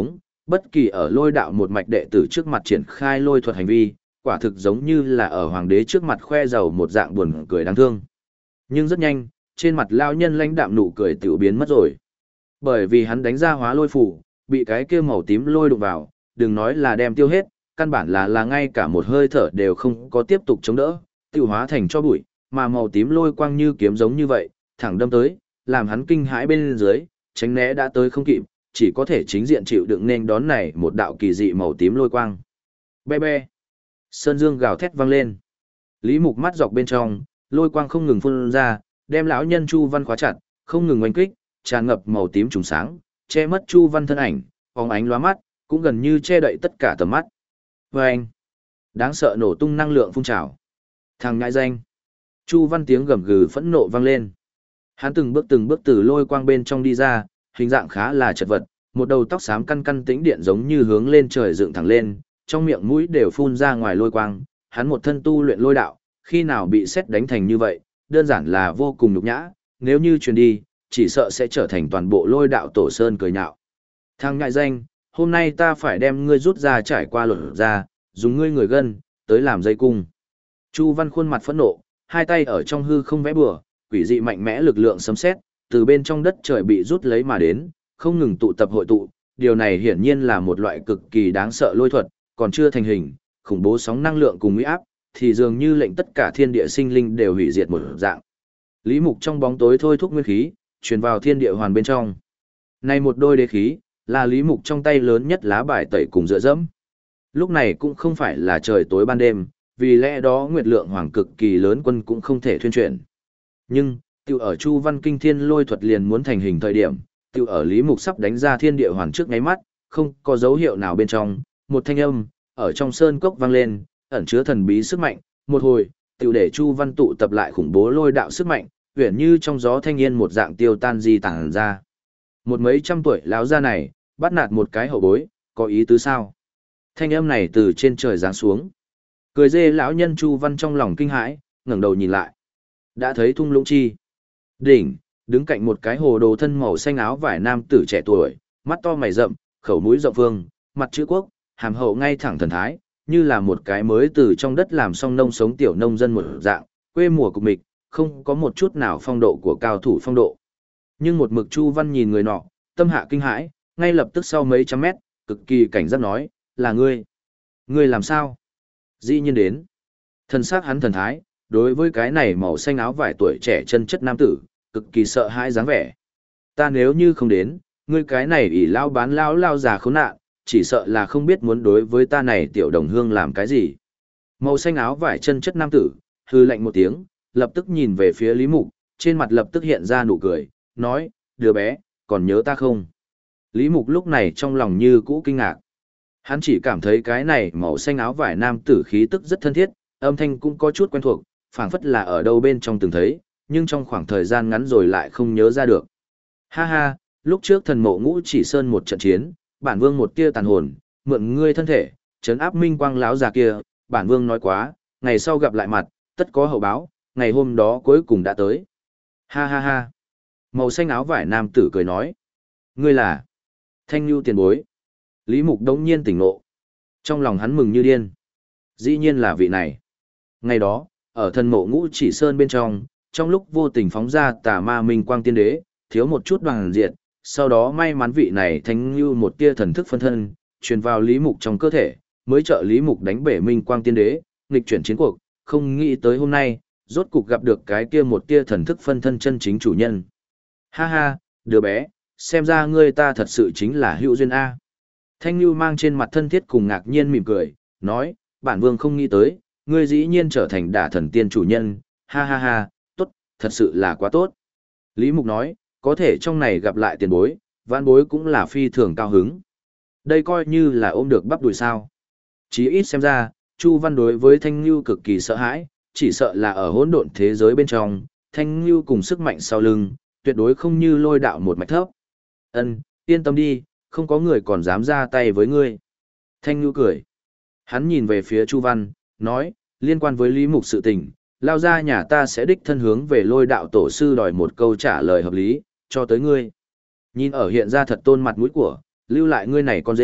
Bất kỳ ở lôi đạo một mạch đệ tử trước mặt triển khai lôi thuật hành vi, quả thực giống như là ở hoàng đế trước mặt khoe giàu một dạng buồn cười đáng thương. Nhưng rất nhanh, trên mặt lao nhân lãnh đạm nụ cười tiểu biến mất rồi. Bởi vì hắn đánh ra hóa lôi phủ, bị cái kia màu tím lôi đụng vào, đừng nói là đem tiêu hết, căn bản là ngay cả một hơi thở đều không có tiếp tục chống đỡ, tiểu hóa thành cho bụi, mà màu tím lôi quang như kiếm giống như vậy, thẳng đâm tới, làm hắn kinh hãi bên dưới, tránh né đã tới không kịp, chỉ có thể chính diện chịu đựng nên đón này một đạo kỳ dị màu tím lôi quang. Be be. Sơn dương gào thét vang lên. Lý Mục mắt dọc bên trong, lôi quang không ngừng phun ra, đem lão nhân Chu Văn khóa chặt, không ngừng oanh kích, tràn ngập màu tím trùng sáng, che mất Chu Văn thân ảnh, phóng ánh lóa mắt, cũng gần như che đậy tất cả tầm mắt. Oeng! Đáng sợ nổ tung năng lượng phun trào. Thằng ngại danh. Chu Văn tiếng gầm gừ phẫn nộ vang lên. Hắn từng bước từ lôi quang bên trong đi ra, hình dạng khá là chật vật, một đầu tóc xám căn căn tĩnh điện giống như hướng lên trời dựng thẳng lên, trong miệng mũi đều phun ra ngoài lôi quang, hắn một thân tu luyện lôi đạo, khi nào bị sét đánh thành như vậy, đơn giản là vô cùng nhục nhã, nếu như truyền đi, chỉ sợ sẽ trở thành toàn bộ lôi đạo tổ sơn cười nhạo. Thằng ngại danh, hôm nay ta phải đem ngươi rút ra trải qua lột ra, dùng ngươi người gân, tới làm dây cung. Chu Văn khuôn mặt phẫn nộ, hai tay ở trong hư không vẽ bừa, quỷ dị mạnh mẽ lực lượng sấm sét từ bên trong đất trời bị rút lấy mà đến, không ngừng tụ tập hội tụ, điều này hiển nhiên là một loại cực kỳ đáng sợ lôi thuật, còn chưa thành hình, khủng bố sóng năng lượng cùng uy áp, thì dường như lệnh tất cả thiên địa sinh linh đều hủy diệt một dạng. Lý Mục trong bóng tối thôi thúc nguyên khí, truyền vào thiên địa hoàn bên trong. Này một đôi đế khí, là Lý Mục trong tay lớn nhất lá bài tẩy cùng dựa dẫm. Lúc này cũng không phải là trời tối ban đêm, vì lẽ đó nguyệt lượng hoàng cực kỳ lớn quân cũng không thể thuyên chuyển. Nhưng, tiêu ở Chu Văn kinh thiên lôi thuật liền muốn thành hình thời điểm, tiêu ở Lý Mục sắp đánh ra thiên địa hoàn trước ngáy mắt, không có dấu hiệu nào bên trong, một thanh âm ở trong sơn cốc vang lên, ẩn chứa thần bí sức mạnh, một hồi, tiêu để Chu Văn tụ tập lại khủng bố lôi đạo sức mạnh, huyền như trong gió thanh yên một dạng tiêu tan di tản ra. Một mấy trăm tuổi lão gia này, bắt nạt một cái hậu bối, có ý tứ sao? Thanh âm này từ trên trời giáng xuống. Cười dê lão nhân Chu Văn trong lòng kinh hãi, ngẩng đầu nhìn lại. Đã thấy thung lũng chi. Đỉnh, đứng cạnh một cái hồ đồ thân màu xanh áo vải nam tử trẻ tuổi, mắt to mày rậm, khẩu mũi rộng vương, mặt chữ quốc, hàm hậu ngay thẳng thần thái, như là một cái mới từ trong đất làm xong nông sống tiểu nông dân một dạng, quê mùa cục mịch, không có một chút nào phong độ của cao thủ phong độ. Nhưng một mực Chu Văn nhìn người nọ, tâm hạ kinh hãi, ngay lập tức sau mấy trăm mét, cực kỳ cảnh giác nói, là ngươi. Ngươi làm sao? Dĩ nhiên đến. Thần sắc hắn thần thái, đối với cái này màu xanh áo vải tuổi trẻ chân chất nam tử, cực kỳ sợ hãi dáng vẻ. Ta nếu như không đến, ngươi cái này ỷ lao bán lao già khốn nạn, chỉ sợ là không biết muốn đối với ta này tiểu đồng hương làm cái gì. Màu xanh áo vải chân chất nam tử, hư lạnh một tiếng, lập tức nhìn về phía Lý Mục, trên mặt lập tức hiện ra nụ cười, nói, đứa bé, còn nhớ ta không? Lý Mục lúc này trong lòng như cũ kinh ngạc. Hắn chỉ cảm thấy cái này màu xanh áo vải nam tử khí tức rất thân thiết, âm thanh cũng có chút quen thuộc, phảng phất là ở đâu bên trong từng thấy, nhưng trong khoảng thời gian ngắn rồi lại không nhớ ra được. Ha ha, lúc trước thần mộ ngũ chỉ sơn một trận chiến, bản vương một tia tàn hồn, mượn ngươi thân thể, trấn áp minh quang láo già kia, bản vương nói quá, ngày sau gặp lại mặt, tất có hậu báo, ngày hôm đó cuối cùng đã tới. Ha ha ha. Màu xanh áo vải nam tử cười nói. Ngươi là Thanh Nhu tiền bối. Lý Mục đống nhiên tỉnh ngộ. Trong lòng hắn mừng như điên. Dĩ nhiên là vị này. Ngày đó, ở thần mộ ngũ chỉ sơn bên trong lúc vô tình phóng ra tà ma minh quang tiên đế, thiếu một chút đoàn diệt, sau đó may mắn vị này Thanh Nhu một tia thần thức phân thân, truyền vào Lý Mục trong cơ thể, mới trợ Lý Mục đánh bể minh quang tiên đế, nghịch chuyển chiến cuộc, không nghĩ tới hôm nay, rốt cục gặp được cái kia một tia thần thức phân thân chân chính chủ nhân. Ha ha, đứa bé, xem ra ngươi ta thật sự chính là hữu duyên A. Thanh Nhu mang trên mặt thân thiết cùng ngạc nhiên mỉm cười, nói, bản vương không nghĩ tới, ngươi dĩ nhiên trở thành đả thần tiên chủ nhân, ha ha ha, tốt, thật sự là quá tốt. Lý Mục nói, có thể trong này gặp lại tiền bối, vãn bối cũng là phi thường cao hứng. Đây coi như là ôm được bắp đùi sao. Chí ít xem ra, Chu Văn đối với Thanh Nhu cực kỳ sợ hãi, chỉ sợ là ở hỗn độn thế giới bên trong, Thanh Nhu cùng sức mạnh sau lưng, tuyệt đối không như lôi đạo một mạch thấp. Ân, yên tâm đi, không có người còn dám ra tay với ngươi. Thanh Nhu cười. Hắn nhìn về phía Chu Văn, nói, liên quan với Lý Mục sự tình, lao ra nhà ta sẽ đích thân hướng về lôi đạo tổ sư đòi một câu trả lời hợp lý, cho tới ngươi. Nhìn ở hiện ra thật tôn mặt mũi của, lưu lại ngươi này con dê,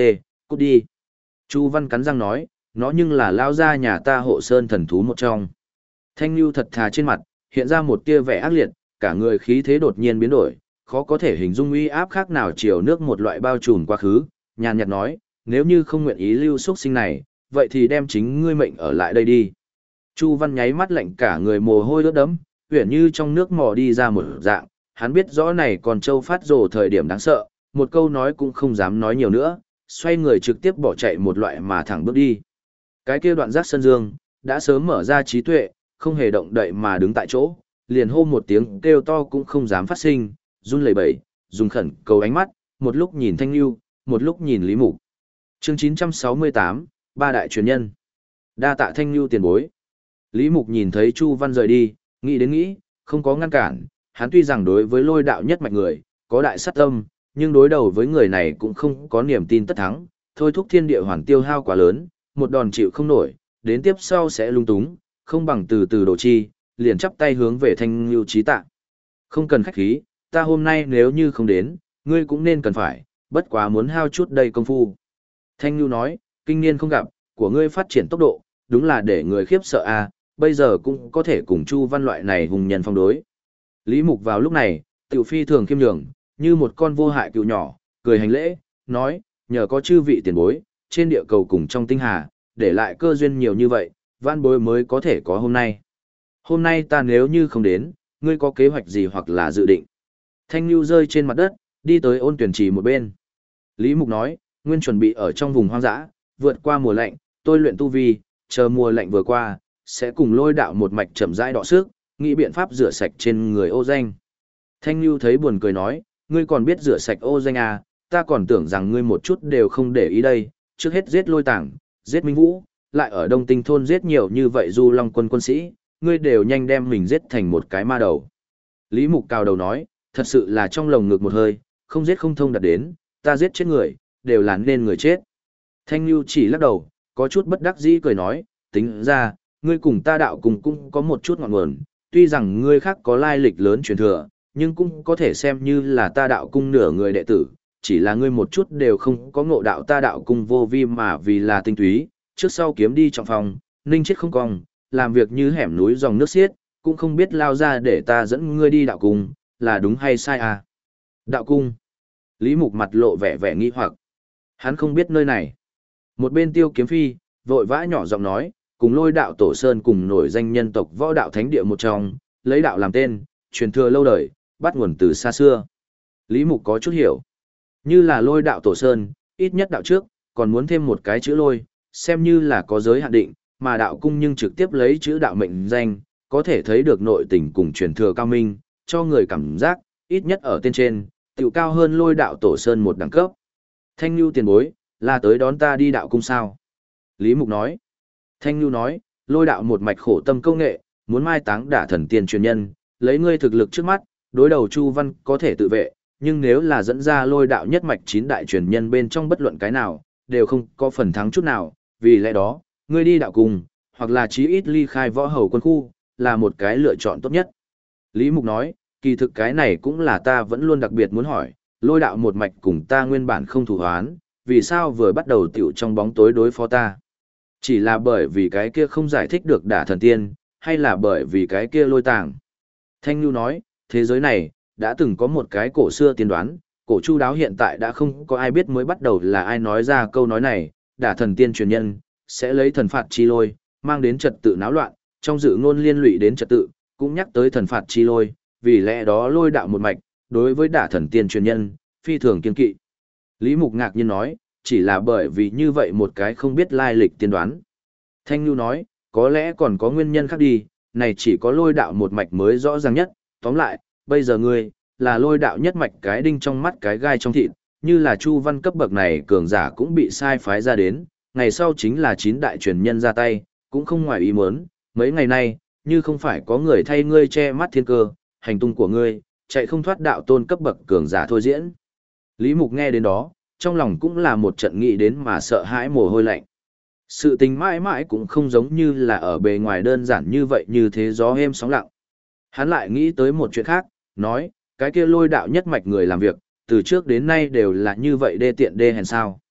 Cút đi. Chu Văn cắn răng nói, nó nhưng là lao ra nhà ta hộ sơn thần thú một trong. Thanh Nhu thật thà trên mặt, hiện ra một tia vẻ ác liệt, cả người khí thế đột nhiên biến đổi, khó có thể hình dung uy áp khác nào chiều nước một loại bao trùm quá khứ, nhàn nhạt nói, nếu như không nguyện ý lưu xuất sinh này, vậy thì đem chính ngươi mệnh ở lại đây đi. Chu Văn nháy mắt lạnh cả người mồ hôi ướt đẫm, uyển như trong nước mò đi ra một dạng, hắn biết rõ này còn trâu phát rồ thời điểm đáng sợ, một câu nói cũng không dám nói nhiều nữa, xoay người trực tiếp bỏ chạy một loại mà thẳng bước đi. Cái kia đoạn giác sân dương, đã sớm mở ra trí tuệ, không hề động đậy mà đứng tại chỗ, liền hô một tiếng kêu to cũng không dám phát sinh, run lẩy bẩy, dùng khẩn cầu ánh mắt, một lúc nhìn Thanh Nhu, một lúc nhìn Lý Mục. Chương 968, ba đại truyền nhân. Đa tạ Thanh Nhu tiền bối. Lý Mục nhìn thấy Chu Văn rời đi, nghĩ đến nghĩ, không có ngăn cản, hắn tuy rằng đối với Lôi đạo nhất mạch người, có đại sát tâm, nhưng đối đầu với người này cũng không có niềm tin tất thắng, thôi thúc thiên địa hoàn tiêu hao quá lớn, một đòn chịu không nổi, đến tiếp sau sẽ lung túng, không bằng từ từ độ chi, liền chắp tay hướng về Thanh Nhu trí tạ. Không cần khách khí, ta hôm nay nếu như không đến, ngươi cũng nên cần phải, bất quá muốn hao chút đây công phu. Thanh Nhu nói, kinh niên không gặp, của ngươi phát triển tốc độ, đúng là để người khiếp sợ a, bây giờ cũng có thể cùng Chu Văn loại này hùng nhân phong đối. Lý Mục vào lúc này, tiểu phi thường khiêm nhường, như một con vô hại cừu nhỏ, cười hành lễ, nói, nhờ có chư vị tiền bối, trên địa cầu cùng trong tinh hà, để lại cơ duyên nhiều như vậy, văn bối mới có thể có hôm nay. Hôm nay ta nếu như không đến, ngươi có kế hoạch gì hoặc là dự định? Thanh Nhu rơi trên mặt đất, đi tới Ôn Tuyển Trì một bên. Lý Mục nói, nguyên chuẩn bị ở trong vùng hoang dã, vượt qua mùa lạnh, tôi luyện tu vi, chờ mùa lạnh vừa qua, sẽ cùng Lôi đạo một mạch chậm rãi đọ sức, nghĩ biện pháp rửa sạch trên người ô danh. Thanh Nhu thấy buồn cười nói, ngươi còn biết rửa sạch ô danh à, ta còn tưởng rằng ngươi một chút đều không để ý đây, trước hết giết Lôi Tảng, giết Minh Vũ, lại ở Đông Tinh thôn giết nhiều như vậy Du Long quân quân sĩ, ngươi đều nhanh đem mình giết thành một cái ma đầu. Lý Mục cào đầu nói, thật sự là trong lồng ngực một hơi, không giết không thông đạt đến, ta giết chết người, đều là nên người chết. Thanh Nhu chỉ lắc đầu, có chút bất đắc dĩ cười nói, tính ra, ngươi cùng ta đạo cùng cũng có một chút ngọn nguồn, tuy rằng ngươi khác có lai lịch lớn truyền thừa, nhưng cũng có thể xem như là ta đạo cung nửa người đệ tử, chỉ là ngươi một chút đều không có ngộ đạo ta đạo cung vô vi mà vì là tinh túy, trước sau kiếm đi trọng phòng, ninh chết không cong, làm việc như hẻm núi dòng nước xiết, cũng không biết lao ra để ta dẫn ngươi đi đạo cung, là đúng hay sai à? Đạo cung. Lý Mục mặt lộ vẻ vẻ nghi hoặc. Hắn không biết nơi này. Một bên Tiêu Kiếm Phi, vội vã nhỏ giọng nói, cùng Lôi đạo tổ sơn cùng nổi danh nhân tộc võ đạo thánh địa một trong, lấy đạo làm tên, truyền thừa lâu đời, bắt nguồn từ xa xưa. Lý Mục có chút hiểu. Như là Lôi đạo tổ sơn, ít nhất đạo trước, còn muốn thêm một cái chữ lôi, xem như là có giới hạn định, mà đạo cung nhưng trực tiếp lấy chữ đạo mệnh danh, có thể thấy được nội tình cùng truyền thừa cao minh, cho người cảm giác, ít nhất ở tên trên, tiểu cao hơn Lôi đạo tổ sơn một đẳng cấp. Thanh Nhu tiền bối, là tới đón ta đi đạo cung sao? Lý Mục nói. Thanh Nhu nói, Lôi đạo một mạch khổ tâm công nghệ, muốn mai táng đả thần tiên truyền nhân, lấy ngươi thực lực trước mắt, đối đầu Chu Văn có thể tự vệ, nhưng nếu là dẫn ra Lôi đạo nhất mạch 9 đại truyền nhân bên trong bất luận cái nào, đều không có phần thắng chút nào, vì lẽ đó, ngươi đi đạo cung, hoặc là chí ít ly khai võ hầu quân khu, là một cái lựa chọn tốt nhất. Lý Mục nói, kỳ thực cái này cũng là ta vẫn luôn đặc biệt muốn hỏi, Lôi đạo một mạch cùng ta nguyên bản không thủ hoán, vì sao vừa bắt đầu tiểu trong bóng tối đối phó ta? Chỉ là bởi vì cái kia không giải thích được đả thần tiên, hay là bởi vì cái kia Lôi Tàng? Thanh Nhu nói, thế giới này, đã từng có một cái cổ xưa tiên đoán, cổ chu đáo hiện tại đã không có ai biết mới bắt đầu là ai nói ra câu nói này, đả thần tiên truyền nhân, sẽ lấy thần phạt chi lôi, mang đến trật tự náo loạn, trong dự ngôn liên lụy đến trật tự, cũng nhắc tới thần phạt chi lôi, vì lẽ đó Lôi đạo một mạch, đối với đả thần tiên truyền nhân, phi thường kiên kỵ. Lý Mục ngạc nhiên nói, chỉ là bởi vì như vậy một cái không biết lai lịch tiên đoán. Thanh Nhu nói, có lẽ còn có nguyên nhân khác đi, này chỉ có Lôi đạo một mạch mới rõ ràng nhất, tóm lại, bây giờ ngươi, là Lôi đạo nhất mạch cái đinh trong mắt cái gai trong thịt, như là Chu Văn cấp bậc này cường giả cũng bị sai phái ra đến, ngày sau chính là 9 đại truyền nhân ra tay, cũng không ngoài ý muốn, mấy ngày nay, như không phải có người thay ngươi che mắt thiên cơ, hành tung của ngươi, chạy không thoát đạo tôn cấp bậc cường giả thôi diễn. Lý Mục nghe đến đó, trong lòng cũng là một trận nghĩ đến mà sợ hãi mồ hôi lạnh. Sự tình mãi mãi cũng không giống như là ở bề ngoài đơn giản như vậy như thế gió êm sóng lặng. Hắn lại nghĩ tới một chuyện khác, nói, cái kia Lôi đạo nhất mạch người làm việc, từ trước đến nay đều là như vậy đê tiện đê hèn sao.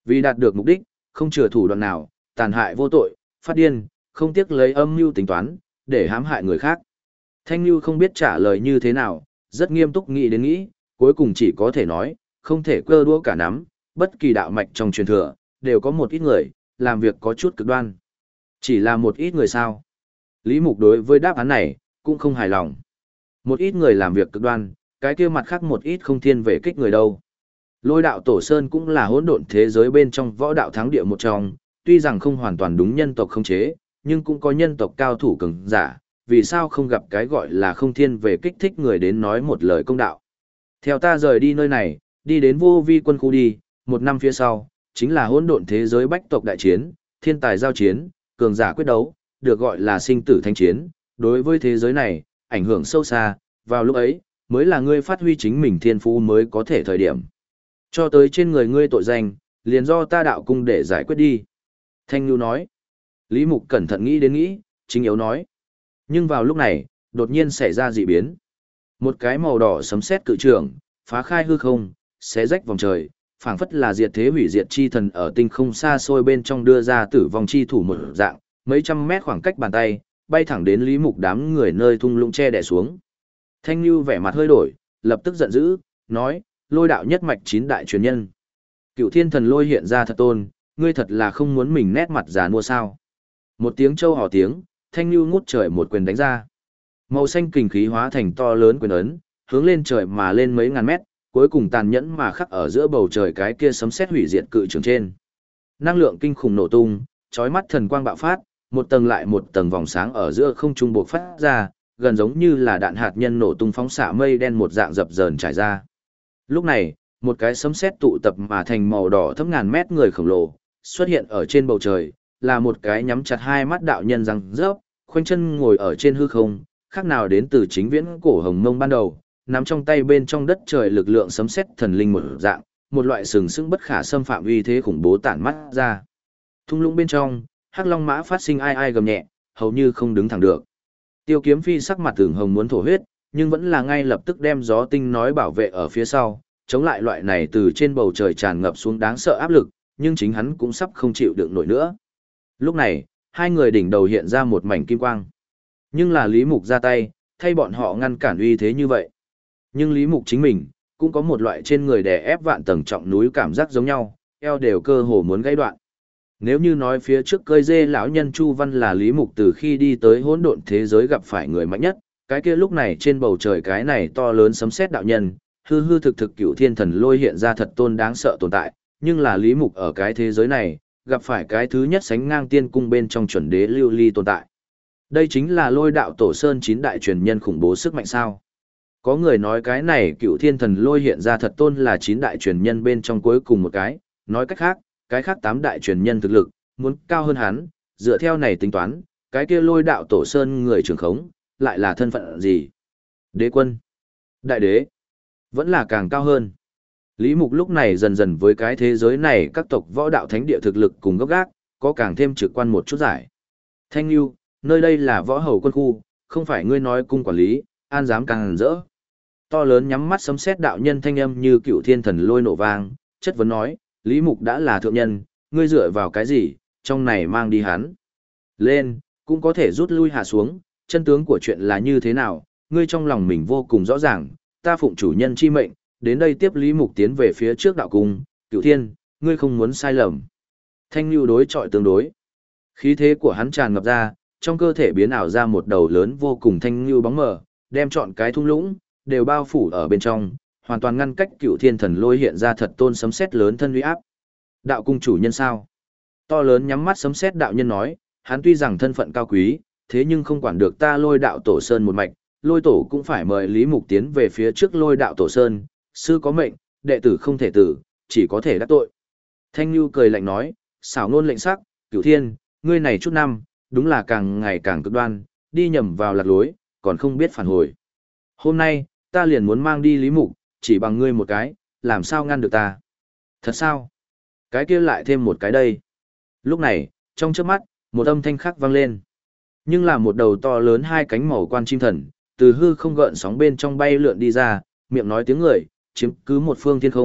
Vì đạt được mục đích, không chừa thủ đoạn nào, tàn hại vô tội, phát điên, không tiếc lấy âm mưu tính toán, để hãm hại người khác. Thanh Nhu không biết trả lời như thế nào, rất nghiêm túc nghĩ đến nghĩ, cuối cùng chỉ có thể nói, không thể cơ đũa cả nắm, bất kỳ đạo mạch trong truyền thừa, đều có một ít người, làm việc có chút cực đoan. Chỉ là một ít người sao? Lý Mục đối với đáp án này, cũng không hài lòng. Một ít người làm việc cực đoan, cái kia mặt khác một ít không thiên về kích người đâu. Lôi đạo Tổ Sơn cũng là hỗn độn thế giới bên trong võ đạo thắng địa một trong, tuy rằng không hoàn toàn đúng nhân tộc không chế, nhưng cũng có nhân tộc cao thủ cường giả, vì sao không gặp cái gọi là không thiên về kích thích người đến nói một lời công đạo. Theo ta rời đi nơi này, đi đến vô vi quân khu đi, một năm phía sau, chính là hỗn độn thế giới bách tộc đại chiến, thiên tài giao chiến, cường giả quyết đấu, được gọi là sinh tử thánh chiến, đối với thế giới này, ảnh hưởng sâu xa, vào lúc ấy, mới là ngươi phát huy chính mình thiên phú mới có thể thời điểm. Cho tới trên người ngươi tội danh, liền do ta đạo cung để giải quyết đi. Thanh Nhu nói. Lý Mục cẩn thận nghĩ đến nghĩ, chính yếu nói. Nhưng vào lúc này, đột nhiên xảy ra dị biến. Một cái màu đỏ sấm sét cự trường, phá khai hư không, xé rách vòng trời, phảng phất là diệt thế hủy diệt chi thần ở tinh không xa xôi bên trong đưa ra tử vong chi thủ một dạng, mấy trăm mét khoảng cách bàn tay, bay thẳng đến Lý Mục đám người nơi thung lũng che đè xuống. Thanh Nhu vẻ mặt hơi đổi, lập tức giận dữ, nói, lôi đạo nhất mạch 9 đại truyền nhân. Cựu thiên thần lôi hiện ra thật tôn, ngươi thật là không muốn mình nét mặt già mua sao. Một tiếng châu hò tiếng, Thanh Nhu ngút trời một quyền đánh ra. Màu xanh kình khí hóa thành to lớn quyền ấn, hướng lên trời mà lên mấy ngàn mét, cuối cùng tàn nhẫn mà khắc ở giữa bầu trời cái kia sấm sét hủy diệt cự trường trên. Năng lượng kinh khủng nổ tung, chói mắt thần quang bạo phát, một tầng lại một tầng vòng sáng ở giữa không trung bộc phát ra, gần giống như là đạn hạt nhân nổ tung phóng xạ mây đen một dạng dập dờn trải ra. Lúc này, một cái sấm sét tụ tập mà thành màu đỏ thấp ngàn mét người khổng lồ, xuất hiện ở trên bầu trời, là một cái nhắm chặt hai mắt đạo nhân răng rớp, khoanh chân ngồi ở trên hư không, khác nào đến từ chính viễn cổ hồng mông ban đầu, nắm trong tay bên trong đất trời lực lượng sấm sét thần linh một dạng, một loại sừng sững bất khả xâm phạm uy thế khủng bố tản mắt ra. Thung lũng bên trong, hắc long mã phát sinh ai ai gầm nhẹ, hầu như không đứng thẳng được. Tiêu Kiếm Phi sắc mặt tưởng hồng muốn thổ huyết, nhưng vẫn là ngay lập tức đem gió tinh nói bảo vệ ở phía sau, chống lại loại này từ trên bầu trời tràn ngập xuống đáng sợ áp lực, nhưng chính hắn cũng sắp không chịu đựng nổi nữa. Lúc này, hai người đỉnh đầu hiện ra một mảnh kim quang. Nhưng là Lý Mục ra tay, thay bọn họ ngăn cản uy thế như vậy. Nhưng Lý Mục chính mình, cũng có một loại trên người đè ép vạn tầng trọng núi cảm giác giống nhau, eo đều cơ hồ muốn gãy đoạn. Nếu như nói phía trước cơi dê lão nhân Chu Văn là Lý Mục từ khi đi tới hỗn độn thế giới gặp phải người mạnh nhất, cái kia lúc này trên bầu trời cái này to lớn sấm sét đạo nhân, hư hư thực thực cựu thiên thần lôi hiện ra thật tôn đáng sợ tồn tại, nhưng là Lý Mục ở cái thế giới này, gặp phải cái thứ nhất sánh ngang tiên cung bên trong chuẩn đế lưu ly tồn tại. Đây chính là lôi đạo tổ sơn 9 đại truyền nhân khủng bố sức mạnh sao. Có người nói cái này cựu thiên thần lôi hiện ra thật tôn là 9 đại truyền nhân bên trong cuối cùng một nói cách khác, cái khác 8 đại truyền nhân thực lực, muốn cao hơn hắn, dựa theo này tính toán, cái kia lôi đạo tổ sơn người trưởng khống, lại là thân phận gì? Đế quân, đại đế, vẫn là càng cao hơn. Lý Mục lúc này dần dần với cái thế giới này các tộc võ đạo thánh địa thực lực cùng gốc gác, có càng thêm trực quan một chút giải. Thanh Nhu, nơi đây là võ hầu quân khu, không phải ngươi nói cung quản lý, an dám càng hẳn rỡ. To lớn nhắm mắt sấm sét đạo nhân thanh âm như cựu thiên thần lôi nổ vang, chất vấn nói, Lý Mục đã là thượng nhân, ngươi dựa vào cái gì, trong này mang đi hắn. Lên, cũng có thể rút lui hạ xuống, chân tướng của chuyện là như thế nào, ngươi trong lòng mình vô cùng rõ ràng, ta phụng chủ nhân chi mệnh, đến đây tiếp Lý Mục tiến về phía trước đạo cung, cựu thiên, ngươi không muốn sai lầm. Thanh Nhu đối chọi tương đối. Khí thế của hắn tràn ngập ra, trong cơ thể biến ảo ra một đầu lớn vô cùng thanh như bóng mờ, đem trọn cái thung lũng, đều bao phủ ở bên trong, hoàn toàn ngăn cách cựu thiên thần lôi hiện ra thật tôn sấm sét lớn thân uy áp. Đạo cung chủ nhân sao? To lớn nhắm mắt sấm sét đạo nhân nói, hắn tuy rằng thân phận cao quý, thế nhưng không quản được ta lôi đạo tổ sơn một mạch, lôi tổ cũng phải mời Lý Mục tiến về phía trước lôi đạo tổ sơn, sư có mệnh, đệ tử không thể tử, chỉ có thể đắc tội. Thanh Nhu cười lạnh nói, xảo ngôn lệnh sắc, cựu thiên, ngươi này chút năm, đúng là càng ngày càng cực đoan, đi nhầm vào lạc lối, còn không biết phản hồi. Hôm nay, ta liền muốn mang đi Lý Mục, chỉ bằng ngươi một cái, làm sao ngăn được ta? Thật sao? Cái kia lại thêm một cái đây. Lúc này, trong chớp mắt, một âm thanh khác vang lên. Nhưng là một đầu to lớn hai cánh màu quan chim thần, từ hư không gợn sóng bên trong bay lượn đi ra, miệng nói tiếng người, chiếm cứ một phương thiên không,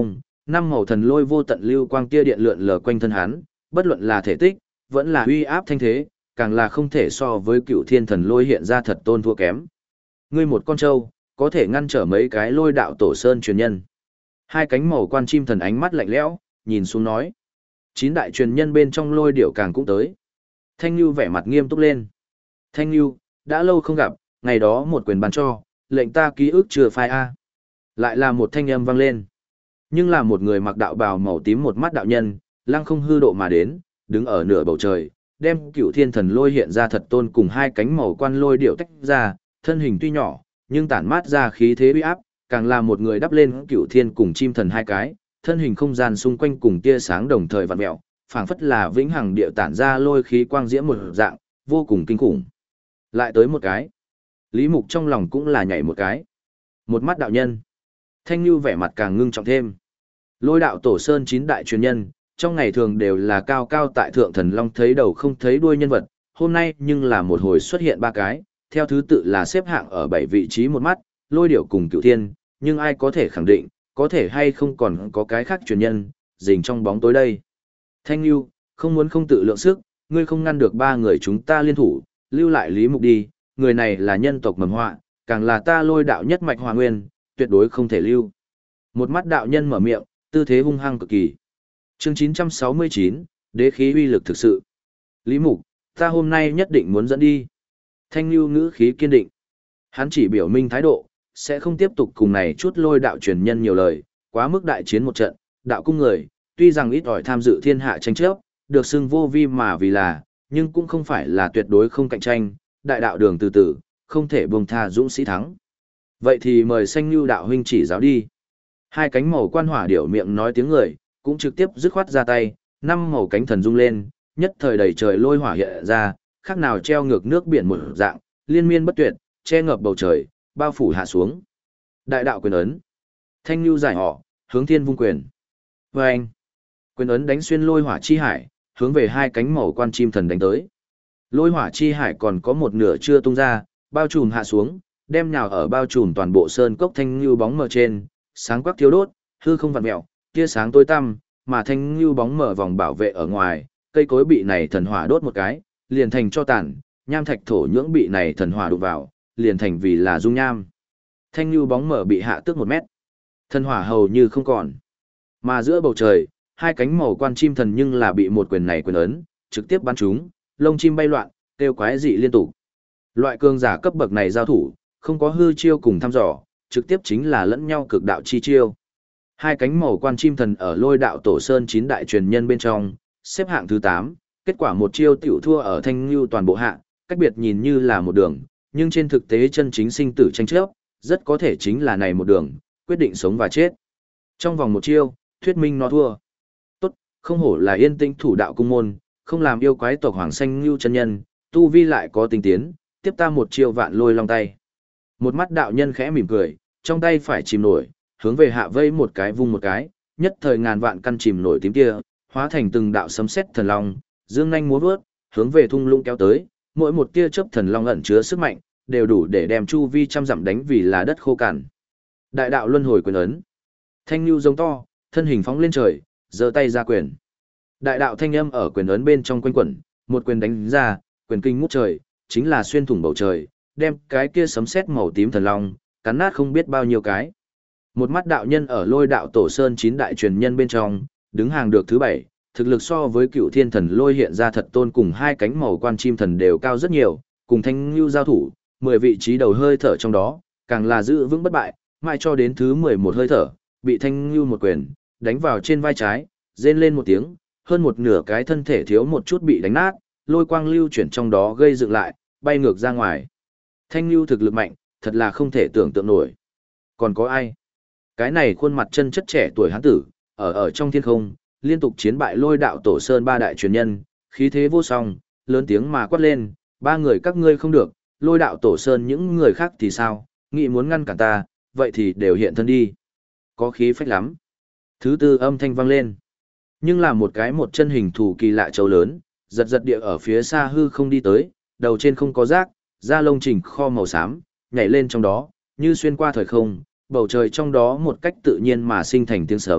Năm màu thần lôi vô tận lưu quang tia điện lượn lờ quanh thân hắn, bất luận là thể tích, vẫn là uy áp thanh thế, càng là không thể so với cựu thiên thần lôi hiện ra thật tôn thua kém. Ngươi một con trâu, có thể ngăn trở mấy cái lôi đạo tổ sơn truyền nhân. Hai cánh màu quan chim thần ánh mắt lạnh lẽo, nhìn xuống nói. 9 đại truyền nhân bên trong lôi điểu càng cũng tới. Thanh Nhu vẻ mặt nghiêm túc lên. Thanh Nhu, đã lâu không gặp, ngày đó một quyền ban cho, lệnh ta ký ức chưa phai a. Lại là một thanh âm vang lên. Nhưng là một người mặc đạo bào màu tím một mắt đạo nhân, lăng không hư độ mà đến, đứng ở nửa bầu trời, đem cựu thiên thần lôi hiện ra thật tôn cùng hai cánh màu quan lôi điệu tách ra, thân hình tuy nhỏ, nhưng tản mát ra khí thế uy áp, càng là một người đắp lên cựu thiên cùng chim thần hai cái, thân hình không gian xung quanh cùng tia sáng đồng thời vặn mèo, phảng phất là vĩnh hằng điệu tản ra lôi khí quang diễm một dạng, vô cùng kinh khủng. Lại tới một cái. Lý Mục trong lòng cũng là nhảy một cái. Một mắt đạo nhân. Thanh Nhu vẻ mặt càng ngưng trọng thêm. Lôi đạo tổ sơn 9 đại truyền nhân, trong ngày thường đều là cao cao tại thượng thần long thấy đầu không thấy đuôi nhân vật, hôm nay nhưng là một hồi xuất hiện 3 cái, theo thứ tự là xếp hạng ở 7 vị trí một mắt, lôi điểu cùng cựu thiên, nhưng ai có thể khẳng định, có thể hay không còn có cái khác truyền nhân, rình trong bóng tối đây. Thanh Nhu, không muốn không tự lượng sức, ngươi không ngăn được 3 người chúng ta liên thủ, lưu lại Lý Mục đi, người này là nhân tộc mầm họa, càng là ta lôi đạo nhất mạch hòa nguyên, tuyệt đối không thể lưu. Một mắt đạo nhân mở miệng, tư thế hung hăng cực kỳ. Chương 969, đế khí uy lực thực sự. Lý Mục, ta hôm nay nhất định muốn dẫn đi. Thanh Nhu ngữ khí kiên định. Hắn chỉ biểu minh thái độ, sẽ không tiếp tục cùng này chút lôi đạo truyền nhân nhiều lời, quá mức đại chiến một trận, đạo cung người, tuy rằng ít ỏi tham dự thiên hạ tranh chấp, được xưng vô vi mà vì là, nhưng cũng không phải là tuyệt đối không cạnh tranh, đại đạo đường từ từ, không thể buông tha dũng sĩ thắng. Vậy thì mời Xanh Nhu đạo huynh chỉ giáo đi. Hai cánh màu quan hỏa điểu miệng nói tiếng người, cũng trực tiếp dứt khoát ra tay, 5 màu cánh thần rung lên, nhất thời đầy trời lôi hỏa hiện ra, khác nào treo ngược nước biển một dạng, liên miên bất tuyệt, che ngập bầu trời, bao phủ hạ xuống. Đại đạo quyền ấn. Thanh Nhu giải họ, hướng thiên vung quyền. Và anh, quyền ấn đánh xuyên lôi hỏa chi hải, hướng về hai cánh màu quan chim thần đánh tới. Lôi hỏa chi hải còn có một nửa chưa tung ra, bao trùm hạ xuống, đem nhào ở bao trùm toàn bộ sơn cốc Thanh Nhu bóng mờ trên, sáng quắc thiếu đốt, hư không vặn mèo, tia sáng tối tăm, mà Thanh Nhu bóng mở vòng bảo vệ ở ngoài, cây cối bị này thần hỏa đốt một cái, liền thành cho tàn, nham thạch thổ nhưỡng bị này thần hỏa đụng vào, liền thành vì là dung nham. Thanh Nhu bóng mở bị hạ tước 1 mét. Thần hỏa hầu như không còn. Mà giữa bầu trời, hai cánh màu quan chim thần nhưng là bị một quyền này quyền ấn, trực tiếp bắn trúng, lông chim bay loạn, kêu quái dị liên tục. Loại cường giả cấp bậc này giao thủ, không có hư chiêu cùng thăm dò, trực tiếp chính là lẫn nhau cực đạo chi chiêu. Hai cánh màu quan chim thần ở lôi đạo tổ sơn 9 đại truyền nhân bên trong, xếp hạng thứ 8, kết quả một chiêu tiểu thua ở Thanh Nhu toàn bộ hạ, cách biệt nhìn như là một đường, nhưng trên thực tế chân chính sinh tử tranh chấp, rất có thể chính là này một đường, quyết định sống và chết. Trong vòng một chiêu, thuyết minh nó thua. Tốt, không hổ là yên tĩnh thủ đạo cung môn, không làm yêu quái tộc Hoàng Xanh Nhu chân nhân, tu vi lại có tinh tiến, tiếp ta một chiêu vạn lôi long tay. Một mắt đạo nhân khẽ mỉm cười, trong tay phải chìm nổi, hướng về hạ vây một cái vung một cái, nhất thời ngàn vạn căn chìm nổi tím kia, hóa thành từng đạo sấm sét thần long, dương nhanh múa vớt, hướng về thung lũng kéo tới, mỗi một tia chớp thần long ẩn chứa sức mạnh, đều đủ để đem chu vi trăm dặm đánh vì là đất khô cằn. Đại đạo luân hồi quyền ấn. Thanh Nhu giống to, thân hình phóng lên trời, giơ tay ra quyền. Đại đạo thanh âm ở quyền ấn bên trong quanh quẩn, một quyền đánh ra, quyền kinh ngút trời, chính là xuyên thủng bầu trời, đem cái kia sấm sét màu tím thần long cắn nát không biết bao nhiêu cái. Một mắt đạo nhân ở lôi đạo tổ sơn 9 đại truyền nhân bên trong, đứng hàng được thứ 7, thực lực so với cựu thiên thần lôi hiện ra thật tôn cùng hai cánh màu quan chim thần đều cao rất nhiều, cùng Thanh Nhu giao thủ, 10 vị trí đầu hơi thở trong đó, càng là giữ vững bất bại, mãi cho đến thứ 11 hơi thở, bị Thanh Nhu một quyền đánh vào trên vai trái, rên lên một tiếng, hơn một nửa cái thân thể thiếu một chút bị đánh nát, lôi quang lưu chuyển trong đó gây dựng lại, bay ngược ra ngoài. Thanh Nhu thực lực mạnh, thật là không thể tưởng tượng nổi. Còn có ai? Cái này khuôn mặt chân chất trẻ tuổi hán tử, ở trong thiên không, liên tục chiến bại lôi đạo tổ sơn 3 đại truyền nhân, khí thế vô song, lớn tiếng mà quát lên, 3 người các ngươi không được, lôi đạo tổ sơn những người khác thì sao, nghĩ muốn ngăn cản ta, vậy thì đều hiện thân đi. Có khí phách lắm. Thứ 4 âm thanh vang lên. Nhưng là một cái một chân hình thù kỳ lạ trâu lớn, giật giật địa ở phía xa hư không đi tới, đầu trên không có rác, da lông chỉnh kho màu xám, nhảy lên trong đó, như xuyên qua thời không, bầu trời trong đó một cách tự nhiên mà sinh thành tiếng sấm,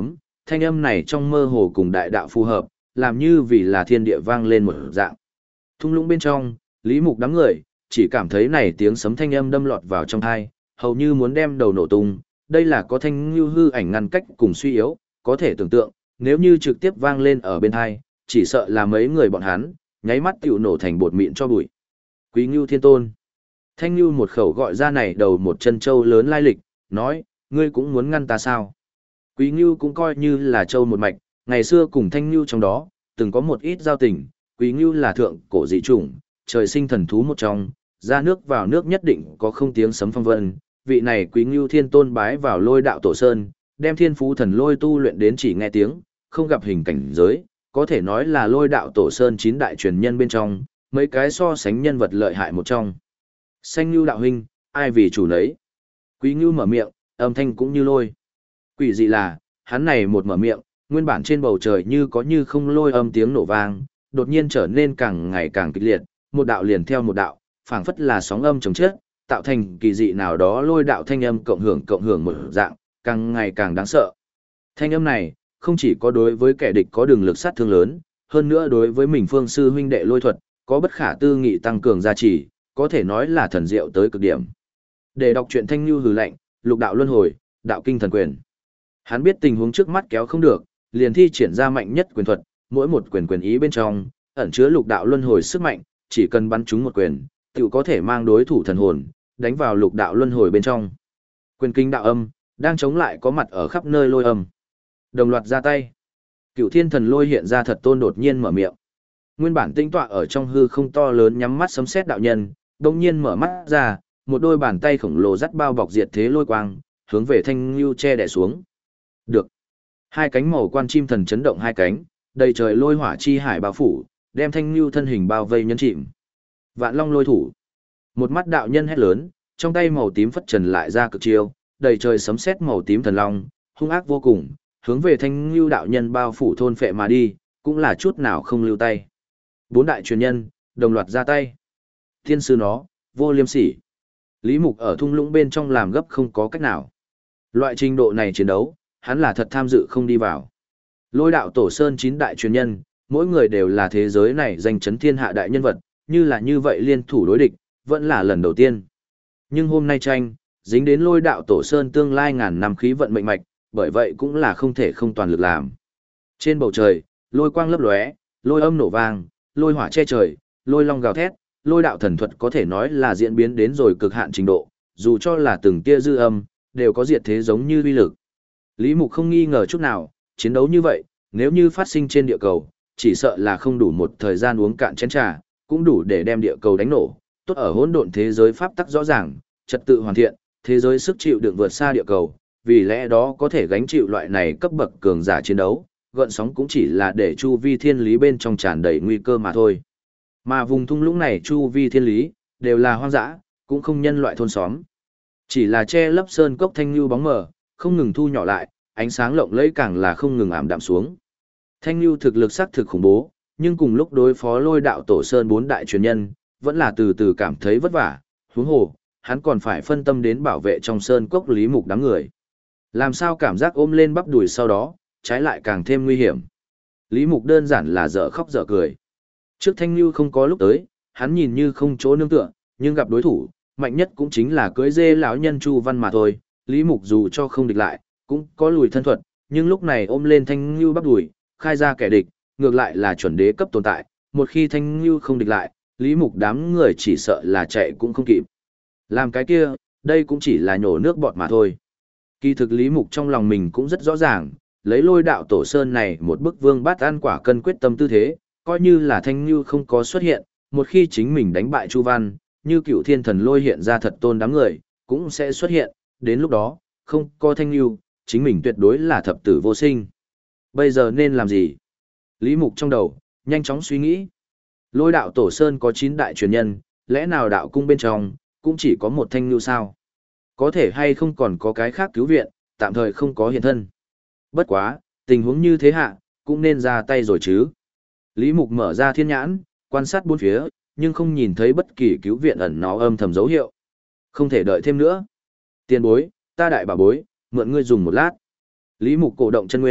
thanh âm này trong mơ hồ cùng đại đạo phù hợp, làm như vì là thiên địa vang lên một dạng. Thung lũng bên trong, Lý Mục đám người, chỉ cảm thấy này tiếng sấm thanh âm đâm lọt vào trong tai, hầu như muốn đem đầu nổ tung, đây là có thanh lưu hư ảnh ngăn cách cùng suy yếu, có thể tưởng tượng, nếu như trực tiếp vang lên ở bên tai, chỉ sợ là mấy người bọn hắn, nháy mắt tiểu nổ thành bột mịn cho bụi. Quý Ngưu Thiên Tôn. Thanh Ngưu một khẩu gọi ra này đầu một chân châu lớn lai lịch, nói, ngươi cũng muốn ngăn ta sao? Quý Ngưu cũng coi như là châu một mạch, ngày xưa cùng Thanh Ngưu trong đó, từng có một ít giao tình, Quý Ngưu là thượng cổ dị chủng, trời sinh thần thú một trong, ra nước vào nước nhất định có không tiếng sấm phong vân, vị này Quý Ngưu Thiên Tôn bái vào Lôi Đạo Tổ Sơn, đem Thiên Phú Thần Lôi tu luyện đến chỉ nghe tiếng, không gặp hình cảnh giới, có thể nói là Lôi Đạo Tổ Sơn 9 đại truyền nhân bên trong, mấy cái so sánh nhân vật lợi hại một trong. Xanh Ngưu đạo huynh, ai vì chủ nấy? Quý Ngưu mở miệng, âm thanh cũng như lôi. Quỷ dị là, hắn này một mở miệng, nguyên bản trên bầu trời như có như không lôi âm tiếng nổ vang, đột nhiên trở nên càng ngày càng kịch liệt, một đạo liền theo một đạo, phảng phất là sóng âm chồng chết, tạo thành kỳ dị nào đó lôi đạo thanh âm cộng hưởng một dạng, càng ngày càng đáng sợ. Thanh âm này, không chỉ có đối với kẻ địch có đường lực sát thương lớn, hơn nữa đối với mình phương sư huynh đệ lôi thuật, có bất khả tư nghị tăng cường gia trì, có thể nói là thần diệu tới cực điểm. Để đọc truyện Thanh Nhu hừ lạnh, lục đạo luân hồi, đạo kinh thần quyền. Hắn biết tình huống trước mắt kéo không được, liền thi triển ra mạnh nhất quyền thuật, mỗi một quyền ý bên trong, ẩn chứa lục đạo luân hồi sức mạnh, chỉ cần bắn trúng một quyền, tiểu có thể mang đối thủ thần hồn, đánh vào lục đạo luân hồi bên trong. Quyền kinh đạo âm, đang chống lại có mặt ở khắp nơi lôi âm. Đồng loạt ra tay. Cửu Thiên Thần Lôi hiện ra thật tôn đột nhiên mở miệng. Nguyên bản tinh tọa ở trong hư không to lớn nhắm mắt sấm sét đạo nhân, đột nhiên mở mắt ra, một đôi bàn tay khổng lồ dắt bao bọc diệt thế lôi quang, hướng về Thanh Nưu che đè xuống. Được. Hai cánh màu quan chim thần chấn động hai cánh, đầy trời lôi hỏa chi hải bao phủ, đem Thanh Nưu thân hình bao vây nhấn chìm. Vạn Long lôi thủ. Một mắt đạo nhân hét lớn, trong tay màu tím phất trần lại ra cực chiêu, đầy trời sấm sét màu tím thần long, hung ác vô cùng, hướng về Thanh Nưu đạo nhân bao phủ thôn phệ mà đi, cũng là chút nào không lưu tay. Bốn đại truyền nhân, đồng loạt ra tay. Thiên sư nó, vô liêm sỉ. Lý Mục ở thung lũng bên trong làm gấp không có cách nào. Loại trình độ này chiến đấu, hắn là thật tham dự không đi vào. Lôi đạo tổ sơn 9 đại truyền nhân, mỗi người đều là thế giới này danh chấn thiên hạ đại nhân vật, như là như vậy liên thủ đối địch, vẫn là lần đầu tiên. Nhưng hôm nay tranh, dính đến lôi đạo tổ sơn tương lai ngàn năm khí vận mệnh mạch, bởi vậy cũng là không thể không toàn lực làm. Trên bầu trời, lôi quang lấp lóe, lôi âm nổ vang, lôi hỏa che trời, lôi long gào thét, lôi đạo thần thuật có thể nói là diễn biến đến rồi cực hạn trình độ, dù cho là từng tia dư âm, đều có diệt thế giống như uy lực. Lý Mục không nghi ngờ chút nào, chiến đấu như vậy, nếu như phát sinh trên địa cầu, chỉ sợ là không đủ một thời gian uống cạn chén trà, cũng đủ để đem địa cầu đánh nổ. Tốt ở hỗn độn thế giới pháp tắc rõ ràng, trật tự hoàn thiện, thế giới sức chịu đựng vượt xa địa cầu, vì lẽ đó có thể gánh chịu loại này cấp bậc cường giả chiến đấu, gợn sóng cũng chỉ là để chu vi thiên lý bên trong tràn đầy nguy cơ mà thôi. Mà vùng thung lũng này chu vi thiên lý, đều là hoang dã, cũng không nhân loại thôn xóm. Chỉ là che lấp sơn cốc thanh lưu bóng mờ, không ngừng thu nhỏ lại, ánh sáng lộng lẫy càng là không ngừng ảm đạm xuống. Thanh lưu thực lực xác thực khủng bố, nhưng cùng lúc đối phó lôi đạo tổ sơn 4 đại truyền nhân, vẫn là từ từ cảm thấy vất vả, huống hồ, hắn còn phải phân tâm đến bảo vệ trong sơn cốc Lý Mục đám người. Làm sao cảm giác ôm lên bắp đùi sau đó, trái lại càng thêm nguy hiểm. Lý Mục đơn giản là dở khóc dở cười. Trước Thanh Nưu không có lúc tới, hắn nhìn như không chỗ nương tựa, nhưng gặp đối thủ, mạnh nhất cũng chính là cưới dê lão nhân Chu Văn mà thôi. Lý Mục dù cho không địch lại, cũng có lùi thân thuật, nhưng lúc này ôm lên Thanh Nưu bắp đùi, khai ra kẻ địch, ngược lại là chuẩn đế cấp tồn tại. Một khi Thanh Nưu không địch lại, Lý Mục đám người chỉ sợ là chạy cũng không kịp. Làm cái kia, đây cũng chỉ là nhổ nước bọt mà thôi. Kỳ thực Lý Mục trong lòng mình cũng rất rõ ràng, lấy lôi đạo tổ sơn này một bức vương bát ăn quả cân quyết tâm tư thế, coi như là Thanh Nưu không có xuất hiện, một khi chính mình đánh bại Chu Văn, như Cựu Thiên Thần Lôi hiện ra thật tôn đám người, cũng sẽ xuất hiện, đến lúc đó, không có Thanh Nưu, chính mình tuyệt đối là thập tử vô sinh. Bây giờ nên làm gì? Lý Mục trong đầu, nhanh chóng suy nghĩ. Lôi đạo tổ sơn có 9 đại truyền nhân, lẽ nào đạo cung bên trong, cũng chỉ có một Thanh Nưu sao? Có thể hay không còn có cái khác cứu viện, tạm thời không có hiện thân. Bất quá, tình huống như thế hạ, cũng nên ra tay rồi chứ. Lý Mục mở ra thiên nhãn, quan sát bốn phía, nhưng không nhìn thấy bất kỳ cứu viện ẩn nó âm thầm dấu hiệu. Không thể đợi thêm nữa. Tiền bối, ta đại bảo bối, mượn ngươi dùng một lát. Lý Mục cổ động chân nguyên,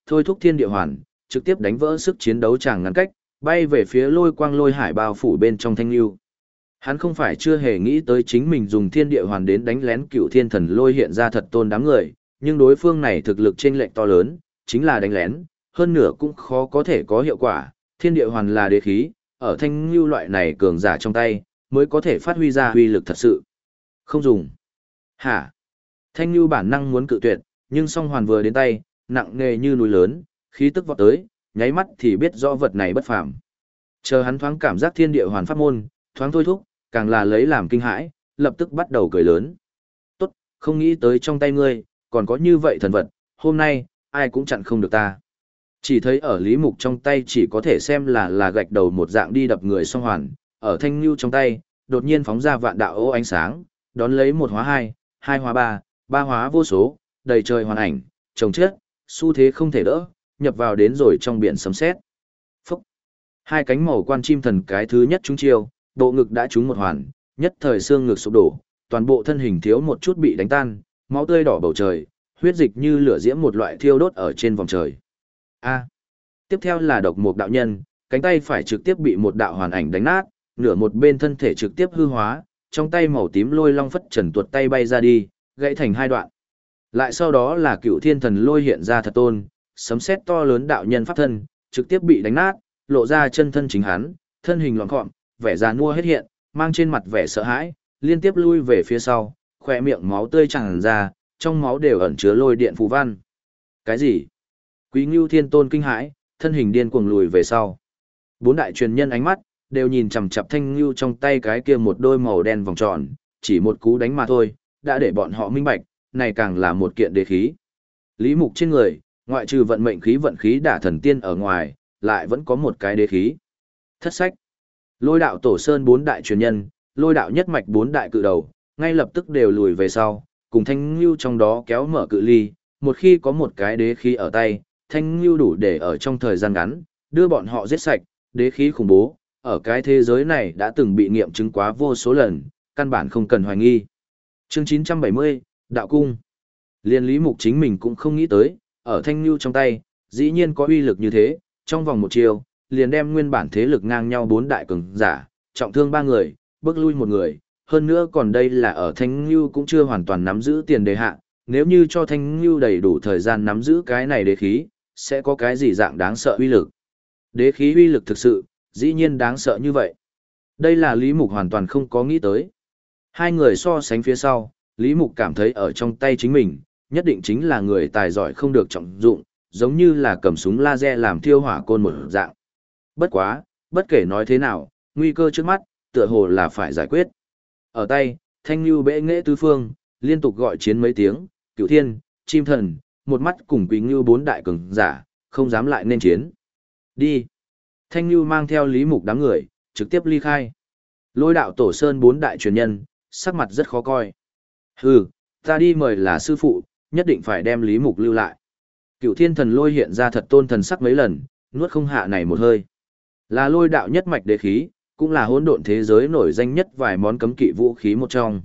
thôi thúc thiên địa hoàn, trực tiếp đánh vỡ sức chiến đấu chàng ngắn cách, bay về phía lôi quang lôi hải bao phủ bên trong thanh lưu. Hắn không phải chưa hề nghĩ tới chính mình dùng thiên địa hoàn đến đánh lén cựu thiên thần lôi hiện ra thật tôn đám người, nhưng đối phương này thực lực chênh lệch to lớn, chính là đánh lén, hơn nửa cũng khó có thể có hiệu quả, thiên địa hoàn là đế khí, ở thanh lưu loại này cường giả trong tay, mới có thể phát huy ra uy lực thật sự. Không dùng. Hả? Thanh lưu bản năng muốn cự tuyệt, nhưng song hoàn vừa đến tay, nặng nề như núi lớn, khí tức vọt tới, nháy mắt thì biết rõ vật này bất phàm. Chờ hắn thoáng cảm giác thiên địa hoàn pháp môn, thoáng thôi thúc, càng là lấy làm kinh hãi, lập tức bắt đầu cười lớn. Tốt, không nghĩ tới trong tay ngươi, còn có như vậy thần vật, hôm nay, ai cũng chặn không được ta. Chỉ thấy ở Lý Mục trong tay chỉ có thể xem là gạch đầu một dạng đi đập người song hoàn, ở thanh lưu trong tay, đột nhiên phóng ra vạn đạo ô ánh sáng, đón lấy một hóa hai, hai hóa ba, ba hóa vô số, đầy trời hoàn ảnh, chồng chết, xu thế không thể đỡ, nhập vào đến rồi trong biển sấm sét. Phúc! Hai cánh màu quan chim thần cái thứ nhất trúng chiêu, bộ ngực đã trúng một hoàn, nhất thời xương ngực sụp đổ, toàn bộ thân hình thiếu một chút bị đánh tan, máu tươi đỏ bầu trời, huyết dịch như lửa diễm một loại thiêu đốt ở trên vòng trời. A. Tiếp theo là độc mục đạo nhân, cánh tay phải trực tiếp bị một đạo hoàn ảnh đánh nát, nửa một bên thân thể trực tiếp hư hóa, trong tay màu tím lôi long phất trần tuột tay bay ra đi, gãy thành hai đoạn. Lại sau đó là cựu thiên thần lôi hiện ra thật tôn, sấm sét to lớn đạo nhân pháp thân, trực tiếp bị đánh nát, lộ ra chân thân chính hắn, thân hình loạn gọn, vẻ già nua hết hiện, mang trên mặt vẻ sợ hãi, liên tiếp lui về phía sau, khỏe miệng máu tươi tràn ra, trong máu đều ẩn chứa lôi điện phù văn. Cái gì? Quý Ngưu Thiên Tôn kinh hãi, thân hình điên cuồng lùi về sau. Bốn đại truyền nhân ánh mắt đều nhìn chằm chằm Thanh Ngưu trong tay cái kia một đôi màu đen vòng tròn, chỉ một cú đánh mà thôi, đã để bọn họ minh bạch, này càng là một kiện đế khí. Lý Mục trên người, ngoại trừ vận mệnh khí vận khí đả thần tiên ở ngoài, lại vẫn có một cái đế khí. Thất sách. Lôi đạo tổ sơn bốn đại truyền nhân, lôi đạo nhất mạch bốn đại cự đầu, ngay lập tức đều lùi về sau, cùng Thanh Ngưu trong đó kéo mở cự ly, một khi có một cái đế khí ở tay, Thanh Ngưu đủ để ở trong thời gian ngắn, đưa bọn họ giết sạch, đế khí khủng bố, ở cái thế giới này đã từng bị nghiệm chứng quá vô số lần, căn bản không cần hoài nghi. Chương 970, Đạo Cung. Liên Lý Mục chính mình cũng không nghĩ tới, ở Thanh Ngưu trong tay, dĩ nhiên có uy lực như thế, trong vòng một chiều, liền đem nguyên bản thế lực ngang nhau bốn đại cường giả, trọng thương ba người, bước lui một người, hơn nữa còn đây là ở Thanh Ngưu cũng chưa hoàn toàn nắm giữ tiền đề hạ, nếu như cho Thanh Ngưu đầy đủ thời gian nắm giữ cái này đế khí, sẽ có cái gì dạng đáng sợ uy lực. Đế khí uy lực thực sự, dĩ nhiên đáng sợ như vậy. Đây là Lý Mục hoàn toàn không có nghĩ tới. Hai người so sánh phía sau, Lý Mục cảm thấy ở trong tay chính mình, nhất định chính là người tài giỏi không được trọng dụng, giống như là cầm súng laser làm thiêu hỏa côn một dạng. Bất quá, bất kể nói thế nào, nguy cơ trước mắt, tựa hồ là phải giải quyết. Ở tay, Thanh Nhu bệ nghệ tứ phương, liên tục gọi chiến mấy tiếng, Cửu Thiên, Chim Thần, một mắt cùng Quý Ngưu bốn đại cường giả, không dám lại nên chiến. Đi. Thanh Nhu mang theo Lý Mục đám người, trực tiếp ly khai. Lôi đạo tổ sơn bốn đại truyền nhân, sắc mặt rất khó coi. Hừ, ta đi mời là sư phụ, nhất định phải đem Lý Mục lưu lại. Cửu Thiên thần lôi hiện ra thật tôn thần sắc mấy lần, nuốt không hạ này một hơi. Là lôi đạo nhất mạch đế khí, cũng là hỗn độn thế giới nổi danh nhất vài món cấm kỵ vũ khí một trong.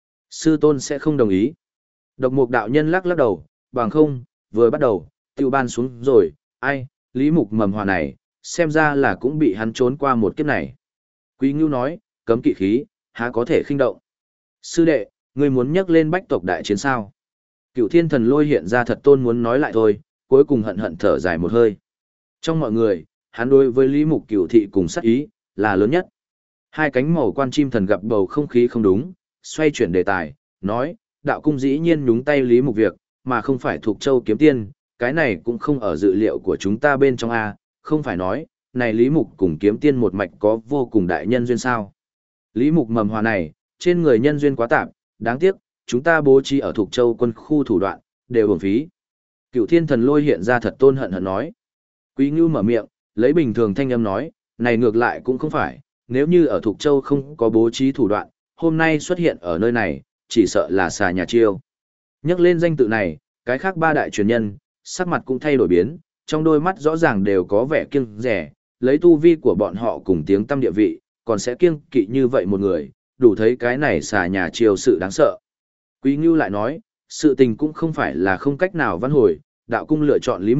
Sư tôn sẽ không đồng ý. Độc mục đạo nhân lắc lắc đầu, bằng không, vừa bắt đầu, tiêu ban xuống rồi, ai, Lý Mục mầm hòa này, xem ra là cũng bị hắn trốn qua một kiếp này. Quý Ngưu nói, cấm kỵ khí, há có thể khinh động. Sư đệ, ngươi muốn nhắc lên bách tộc đại chiến sao? Cửu Thiên thần lôi hiện ra thật tôn muốn nói lại thôi, cuối cùng hận hận thở dài một hơi. Trong mọi người, hắn đối với Lý Mục Cửu thị cùng sát ý, là lớn nhất. Hai cánh màu quan chim thần gặp bầu không khí không đúng, xoay chuyển đề tài, nói, đạo cung dĩ nhiên nhúng tay Lý Mục việc, mà không phải thuộc châu kiếm tiên, cái này cũng không ở dự liệu của chúng ta bên trong A, không phải nói, này Lý Mục cùng kiếm tiên một mạch có vô cùng đại nhân duyên sao. Lý Mục mầm hòa này, trên người nhân duyên quá tạp, đáng tiếc, chúng ta bố trí ở thuộc châu quân khu thủ đoạn, đều uổng phí. Cửu Thiên thần lôi hiện ra thật tôn hận hận nói. Quý Ngưu mở miệng, lấy bình thường thanh âm nói, này ngược lại cũng không phải, nếu như ở thuộc châu không có bố trí thủ đoạn, hôm nay xuất hiện ở nơi này, chỉ sợ là xà nhà chiêu. Nhắc lên danh tự này, cái khác ba đại truyền nhân, sắc mặt cũng thay đổi biến, trong đôi mắt rõ ràng đều có vẻ kiêng rẻ, lấy tu vi của bọn họ cùng tiếng tâm địa vị, còn sẽ kiêng kỵ như vậy một người, đủ thấy cái này xà nhà chiêu sự đáng sợ. Quý Ngưu lại nói, sự tình cũng không phải là không cách nào vãn hồi, đạo cung lựa chọn Lý Mục,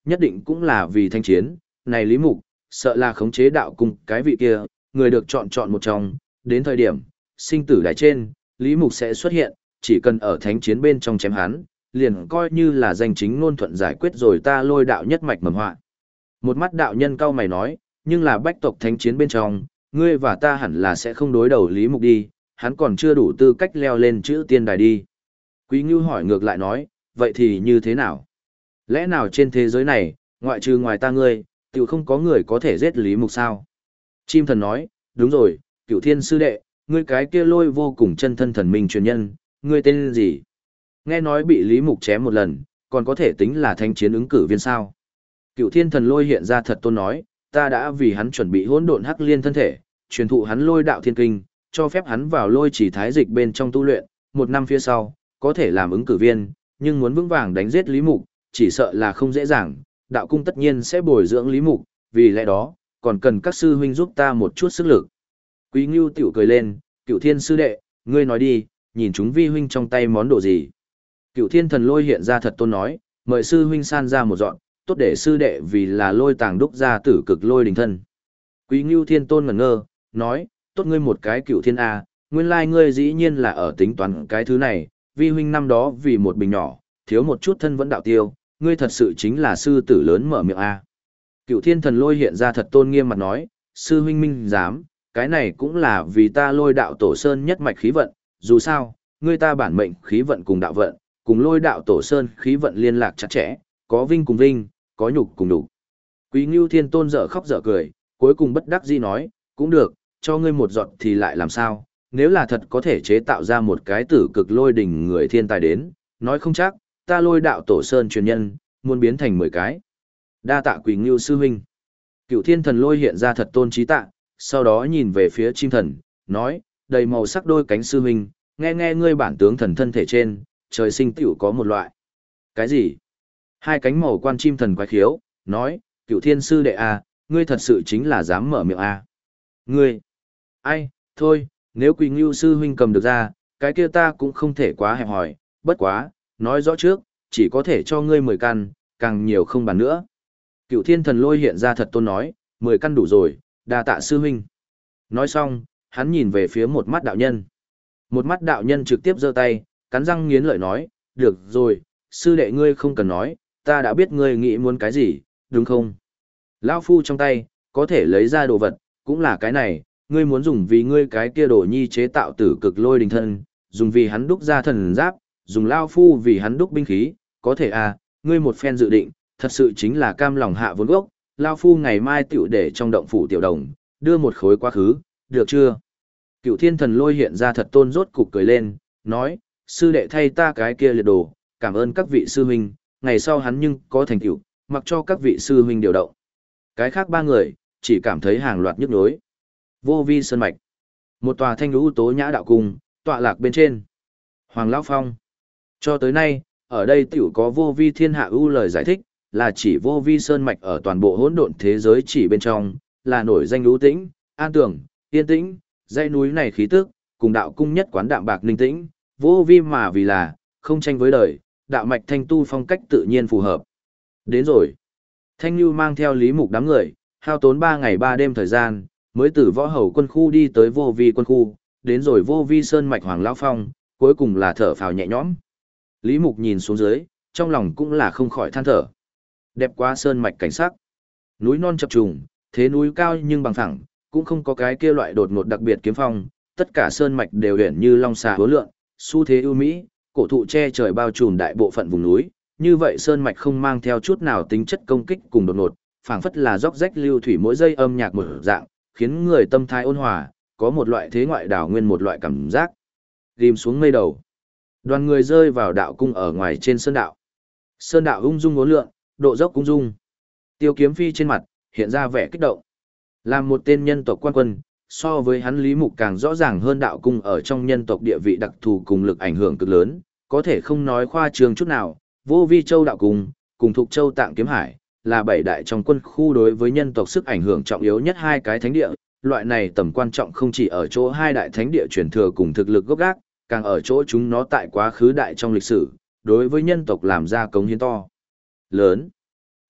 nhất định cũng là vì thanh chiến, này Lý Mục, sợ là khống chế đạo cung cái vị kia, người được chọn một trong, đến thời điểm, sinh tử đài trên, Lý Mục sẽ xuất hiện, chỉ cần ở thánh chiến bên trong chém hắn, liền coi như là danh chính ngôn thuận giải quyết rồi ta Lôi đạo nhất mạch mầm họa. Một mắt đạo nhân cao mày nói, nhưng là bách tộc thánh chiến bên trong, ngươi và ta hẳn là sẽ không đối đầu Lý Mục đi, hắn còn chưa đủ tư cách leo lên chữ tiên đài đi. Quý Ngưu hỏi ngược lại nói, vậy thì như thế nào? Lẽ nào trên thế giới này, ngoại trừ ngoài ta ngươi, tiểu không có người có thể giết Lý Mục sao? Chim thần nói, đúng rồi, Cửu Thiên sư đệ, ngươi cái kia Lôi vô cùng chân thân thần minh truyền nhân, ngươi tên gì? Nghe nói bị Lý Mục chém một lần, còn có thể tính là thanh chiến ứng cử viên sao? Cửu Thiên thần Lôi hiện ra thật tôn nói, ta đã vì hắn chuẩn bị hỗn độn hắc liên thân thể, truyền thụ hắn Lôi đạo thiên kinh, cho phép hắn vào Lôi chỉ thái dịch bên trong tu luyện, 1 năm phía sau, có thể làm ứng cử viên, nhưng muốn vững vàng đánh giết Lý Mục, chỉ sợ là không dễ dàng, đạo cung tất nhiên sẽ bồi dưỡng Lý Mục, vì lẽ đó, còn cần các sư huynh giúp ta một chút sức lực. Quý Ngưu tiểu cười lên, Cửu Thiên sư đệ, ngươi nói đi, nhìn chúng vi huynh trong tay món đồ gì. Cửu Thiên thần Lôi hiện ra thật tôn nói, mời sư huynh san ra một dọn, tốt để sư đệ vì là Lôi tàng đúc ra tử cực lôi đình thân. Quý Ngưu Thiên tôn ngẩn ngơ, nói, tốt ngươi một cái Cửu Thiên A, nguyên lai ngươi dĩ nhiên là ở tính toán cái thứ này, vi huynh năm đó vì một bình nhỏ, thiếu một chút thân vẫn đạo tiêu, ngươi thật sự chính là sư tử lớn mở miệng A. Cửu Thiên thần Lôi hiện ra thật tôn nghiêm mặt nói, sư huynh minh dám, cái này cũng là vì ta Lôi đạo tổ sơn nhất mạch khí vận, dù sao, ngươi ta bản mệnh khí vận cùng đạo vận, cùng Lôi đạo tổ sơn khí vận liên lạc chặt chẽ, có vinh cùng vinh, có nhục cùng nhục. Quý Ngưu Thiên tôn dở khóc dở cười, cuối cùng bất đắc dĩ nói, cũng được, cho ngươi một giọt thì lại làm sao, nếu là thật có thể chế tạo ra một cái tử cực lôi đỉnh người thiên tài đến, nói không chắc, ta Lôi đạo tổ sơn truyền nhân, muốn biến thành 10 cái. Đa tạ Quý Ngưu sư huynh. Cửu Thiên thần Lôi hiện ra thật tôn trí tạ, sau đó nhìn về phía chim thần, nói, đầy màu sắc đôi cánh sư huynh, nghe nghe ngươi bản tướng thần thân thể trên, trời sinh tiểu có một loại. Cái gì? Hai cánh màu quan chim thần quái khiếu, nói, Cửu Thiên sư đệ a, ngươi thật sự chính là dám mở miệng a. Ngươi? Ai, thôi, nếu Quý Ngưu sư huynh cầm được ra, cái kia ta cũng không thể quá hẹp hòi, bất quá, nói rõ trước, chỉ có thể cho ngươi 10 căn, càng nhiều không bàn nữa. Cửu Thiên thần Lôi hiện ra thật tôn nói, 10 căn đủ rồi, đa tạ sư huynh. Nói xong, hắn nhìn về phía một mắt đạo nhân. Một mắt đạo nhân trực tiếp giơ tay, cắn răng nghiến lợi nói, được rồi, sư đệ ngươi không cần nói, ta đã biết ngươi nghĩ muốn cái gì, đúng không? Lão phu trong tay, có thể lấy ra đồ vật, cũng là cái này, ngươi muốn dùng vì ngươi cái kia đồ nhi chế tạo tử cực lôi đình thân, dùng vì hắn đúc ra thần giáp, dùng Lão phu vì hắn đúc binh khí, có thể à, ngươi một phen dự định, thật sự chính là cam lòng hạ vốn gốc, Lão phu ngày mai tiểu để trong động phủ tiểu đồng, đưa một khối quá khứ, được chưa? Cửu Thiên thần Lôi hiện ra thật tôn rốt cục cười lên, nói, sư đệ thay ta cái kia liệt đồ, cảm ơn các vị sư huynh, ngày sau hắn nhưng có thành tựu, mặc cho các vị sư huynh điều động. Cái khác 3 người, chỉ cảm thấy hàng loạt nhức nhối. Vô vi sơn mạch. Một tòa thanh lũ tố nhã đạo cung, tọa lạc bên trên. Hoàng Lão Phong. Cho tới nay, ở đây tiểu có vô vi thiên hạ ưu lời giải thích, là chỉ vô vi sơn mạch ở toàn bộ hỗn độn thế giới chỉ bên trong, là nổi danh lũ tĩnh, an tường, yên tĩnh, dãy núi này khí tức, cùng đạo cung nhất quán đạm bạc ninh tĩnh, vô vi mà vì là, không tranh với đời, đạo mạch thanh tu phong cách tự nhiên phù hợp. Đến rồi. Thanh Nhu mang theo Lý Mục đám người, hao tốn 3 ngày 3 đêm thời gian, mới từ võ hầu quân khu đi tới vô vi quân khu, đến rồi vô vi sơn mạch Hoàng Lão Phong, cuối cùng là thở phào nhẹ nhõm. Lý Mục nhìn xuống dưới, trong lòng cũng là không khỏi than thở. Đẹp quá sơn mạch cảnh sắc. Núi non chập trùng, thế núi cao nhưng bằng phẳng, cũng không có cái kia loại đột ngột đặc biệt kiếm phong, tất cả sơn mạch đều uyển như long xà hố lượn, xu thế ưu mỹ, cổ thụ che trời bao trùm đại bộ phận vùng núi, như vậy sơn mạch không mang theo chút nào tính chất công kích cùng đột ngột, phảng phất là róc rách lưu thủy mỗi giây âm nhạc một dạng, khiến người tâm thái ôn hòa, có một loại thế ngoại đảo nguyên một loại cảm giác. Ghim xuống mây đầu. Đoàn người rơi vào đạo cung ở ngoài trên sơn đạo. Sơn đạo ung dung uốn lượn, độ dốc ung dung. Tiêu Kiếm Phi trên mặt hiện ra vẻ kích động. Làm một tên nhân tộc quan quân, so với hắn Lý Mục càng rõ ràng hơn đạo cung ở trong nhân tộc địa vị đặc thù cùng lực ảnh hưởng cực lớn, có thể không nói khoa trương chút nào. Vô Vi Châu đạo cung, cùng Thục Châu Tạng Kiếm Hải, là 7 đại trong quân khu đối với nhân tộc sức ảnh hưởng trọng yếu nhất 2 cái thánh địa, loại này tầm quan trọng không chỉ ở chỗ 2 đại thánh địa truyền thừa cùng thực lực gốc gác, càng ở chỗ chúng nó tại quá khứ đại trong lịch sử, đối với nhân tộc làm ra cống hiến to lớn.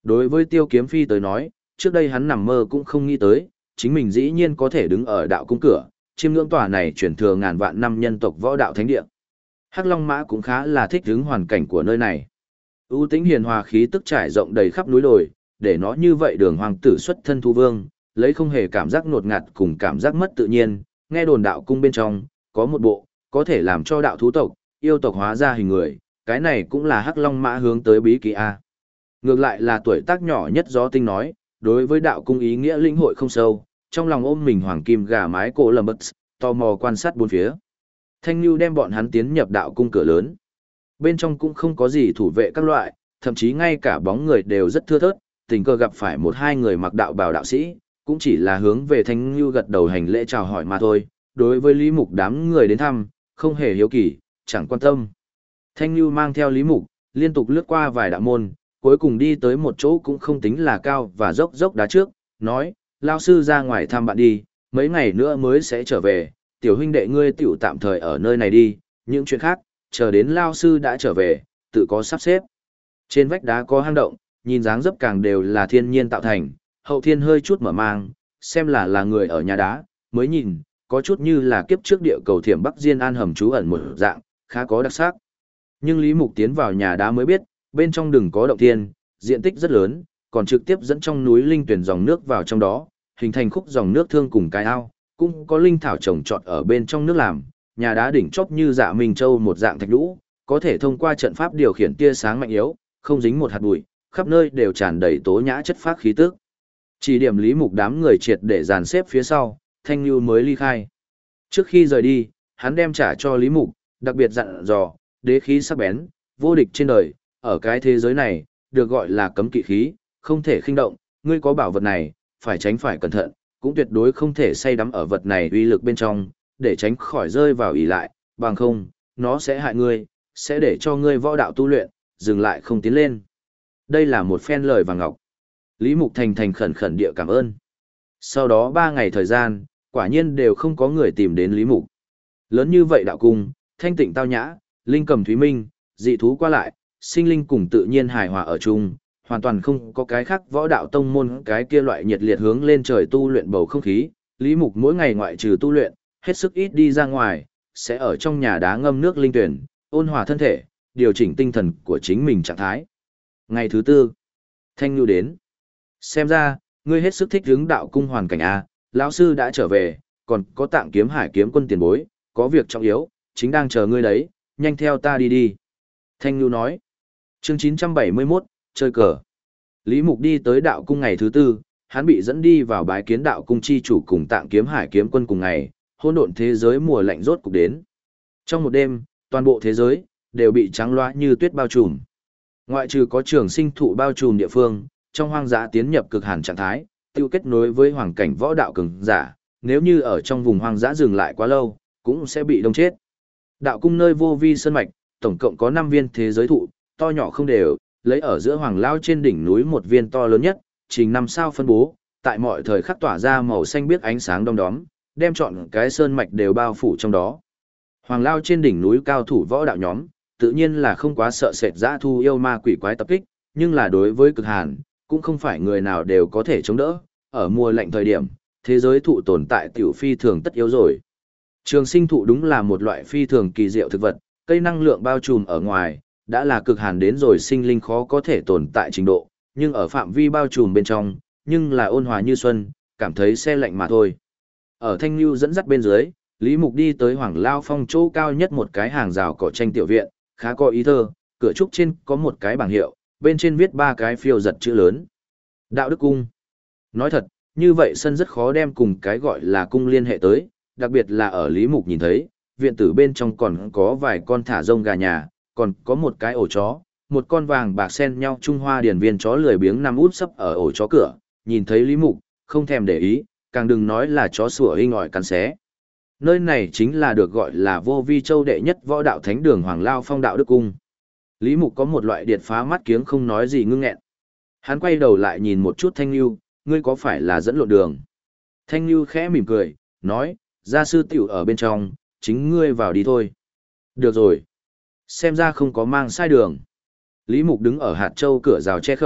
Đối với Tiêu Kiếm Phi tới nói, trước đây hắn nằm mơ cũng không nghĩ tới, chính mình dĩ nhiên có thể đứng ở đạo cung cửa, chiêm ngưỡng tòa này truyền thừa ngàn vạn năm nhân tộc võ đạo thánh địa. Hắc Long Mã cũng khá là thích ứng hoàn cảnh của nơi này. U tĩnh hiền hòa khí tức trải rộng đầy khắp núi đồi, để nó như vậy đường hoàng tử xuất thân thu vương, lấy không hề cảm giác ngột ngạt cùng cảm giác mất tự nhiên, nghe đồn đạo cung bên trong, có một bộ, có thể làm cho đạo thú tộc, yêu tộc hóa ra hình người, cái này cũng là Hắc Long Mã hướng tới bí kỹ A. Ngược lại là tuổi tác nhỏ nhất Gió Tinh nói, đối với đạo cung ý nghĩa lĩnh hội không sâu, trong lòng ôm mình hoàng kim gà mái cổ lầm bật, tò mò quan sát bốn phía. Thanh Nhu đem bọn hắn tiến nhập đạo cung cửa lớn. Bên trong cũng không có gì thủ vệ các loại, thậm chí ngay cả bóng người đều rất thưa thớt, tình cờ gặp phải một hai người mặc đạo bào đạo sĩ, cũng chỉ là hướng về Thanh Nhu gật đầu hành lễ chào hỏi mà thôi. Đối với Lý Mục đám người đến thăm, không hề hiếu kỳ, chẳng quan tâm. Thanh Nhu mang theo Lý Mục, liên tục lướt qua vài đạo môn, cuối cùng đi tới một chỗ cũng không tính là cao và dốc dốc đá trước, nói, lao sư ra ngoài thăm bạn đi, mấy ngày nữa mới sẽ trở về, tiểu huynh đệ ngươi tiểu tạm thời ở nơi này đi, những chuyện khác, chờ đến lao sư đã trở về, tự có sắp xếp. Trên vách đá có hang động, nhìn dáng dấp càng đều là thiên nhiên tạo thành, hậu thiên hơi chút mở mang, xem là người ở nhà đá, mới nhìn, có chút như là kiếp trước địa cầu Thiểm Bắc Diên An hầm trú ẩn một dạng, khá có đặc sắc. Nhưng Lý Mục tiến vào nhà đá mới biết, bên trong đừng có động thiên, diện tích rất lớn, còn trực tiếp dẫn trong núi linh tuyển dòng nước vào trong đó, hình thành khúc dòng nước thương cùng cái ao, cũng có linh thảo trồng trọt ở bên trong nước làm, nhà đá đỉnh chóp như Dạ Minh Châu một dạng thạch lũ, có thể thông qua trận pháp điều khiển tia sáng mạnh yếu, không dính một hạt bụi, khắp nơi đều tràn đầy tố nhã chất phác khí tức. Chỉ điểm Lý Mục đám người triệt để dàn xếp phía sau, Thanh Nhu mới ly khai. Trước khi rời đi, hắn đem trả cho Lý Mục, đặc biệt dặn dò, đế khí sắc bén, vô địch trên đời, ở cái thế giới này, được gọi là cấm kỵ khí, không thể khinh động, ngươi có bảo vật này, phải tránh phải cẩn thận, cũng tuyệt đối không thể say đắm ở vật này uy lực bên trong, để tránh khỏi rơi vào ỷ lại, bằng không, nó sẽ hại ngươi, sẽ để cho ngươi võ đạo tu luyện, dừng lại không tiến lên. Đây là một phen lời vàng ngọc. Lý Mục thành thành khẩn khẩn địa cảm ơn. Sau đó 3 ngày thời gian, quả nhiên đều không có người tìm đến Lý Mục. Lớn như vậy đạo cung, thanh tịnh tao nhã, linh cầm thúy minh, dị thú qua lại, sinh linh cùng tự nhiên hài hòa ở chung, hoàn toàn không có cái khác võ đạo tông môn cái kia loại nhiệt liệt hướng lên trời tu luyện bầu không khí. Lý Mục mỗi ngày ngoại trừ tu luyện, hết sức ít đi ra ngoài, sẽ ở trong nhà đá ngâm nước linh tuyển, ôn hòa thân thể, điều chỉnh tinh thần của chính mình trạng thái. Ngày thứ 4, Thanh Nhu đến. Xem ra, ngươi hết sức thích hướng đạo cung hoàn cảnh A, lão sư đã trở về, còn có Tạng Kiếm Hải kiếm quân tiền bối, có việc trọng yếu, chính đang chờ ngươi đấy, nhanh theo ta đi đi. Thanh Nhu nói. Chương 971, chơi cờ. Lý Mục đi tới đạo cung ngày thứ 4, hắn bị dẫn đi vào bái kiến đạo cung chi chủ cùng Tạng Kiếm Hải kiếm quân cùng ngày, hỗn độn thế giới mùa lạnh rốt cục đến. Trong một đêm, toàn bộ thế giới đều bị trắng loá như tuyết bao trùm. Ngoại trừ có trường sinh thụ bao trùm địa phương, trong hoang dã tiến nhập cực hàn trạng thái, tiêu kết nối với hoàng cảnh võ đạo cường giả, nếu như ở trong vùng hoang dã dừng lại quá lâu, cũng sẽ bị đông chết. Đạo cung nơi vô vi sơn mạch, tổng cộng có 5 viên thế giới thụ, to nhỏ không đều, lấy ở giữa hoàng lao trên đỉnh núi một viên to lớn nhất, trình 5 sao phân bố, tại mọi thời khắc tỏa ra màu xanh biếc ánh sáng đom đóm, đem trọn cái sơn mạch đều bao phủ trong đó. Hoàng lao trên đỉnh núi cao thủ võ đạo nhóm, tự nhiên là không quá sợ sệt dã thu yêu ma quỷ quái tập kích, nhưng là đối với cực hàn, cũng không phải người nào đều có thể chống đỡ, ở mùa lạnh thời điểm, thế giới thụ tồn tại tiểu phi thường tất yếu rồi. Trường sinh thụ đúng là một loại phi thường kỳ diệu thực vật, cây năng lượng bao trùm ở ngoài, đã là cực hàn đến rồi sinh linh khó có thể tồn tại trình độ, nhưng ở phạm vi bao trùm bên trong, nhưng là ôn hòa như xuân, cảm thấy se lạnh mà thôi. Ở Thanh Nhu dẫn dắt bên dưới, Lý Mục đi tới Hoàng Lao Phong chỗ cao nhất một cái hàng rào cỏ tranh tiểu viện, khá có ý thơ, cửa trúc trên có một cái bảng hiệu, bên trên viết 3 cái phiêu giật chữ lớn. Đạo Đức Cung. Nói thật, như vậy sân rất khó đem cùng cái gọi là cung liên hệ tới, đặc biệt là ở Lý Mục nhìn thấy, viện tử bên trong còn có vài con thả rông gà nhà, còn có một cái ổ chó, một con vàng bạc xen nhau Trung Hoa điển viên chó lười biếng nằm út sấp ở ổ chó cửa, nhìn thấy Lý Mục, không thèm để ý, càng đừng nói là chó sủa hinh ỏi cắn xé. Nơi này chính là được gọi là vô vi châu đệ nhất võ đạo thánh đường Hoàng Lao Phong Đạo Đức Cung. Lý Mục có một loại điệt phá mắt kiếng không nói gì ngưng nghẹn. Hắn quay đầu lại nhìn một chút Thanh Nhu, ngươi có phải là dẫn lộn đường? Thanh Nhu khẽ mỉm cười, nói, gia sư tiểu ở bên trong, chính ngươi vào đi thôi. Được rồi. Xem ra không có mang sai đường. Lý Mục đứng ở hạt châu cửa rào che khẩu,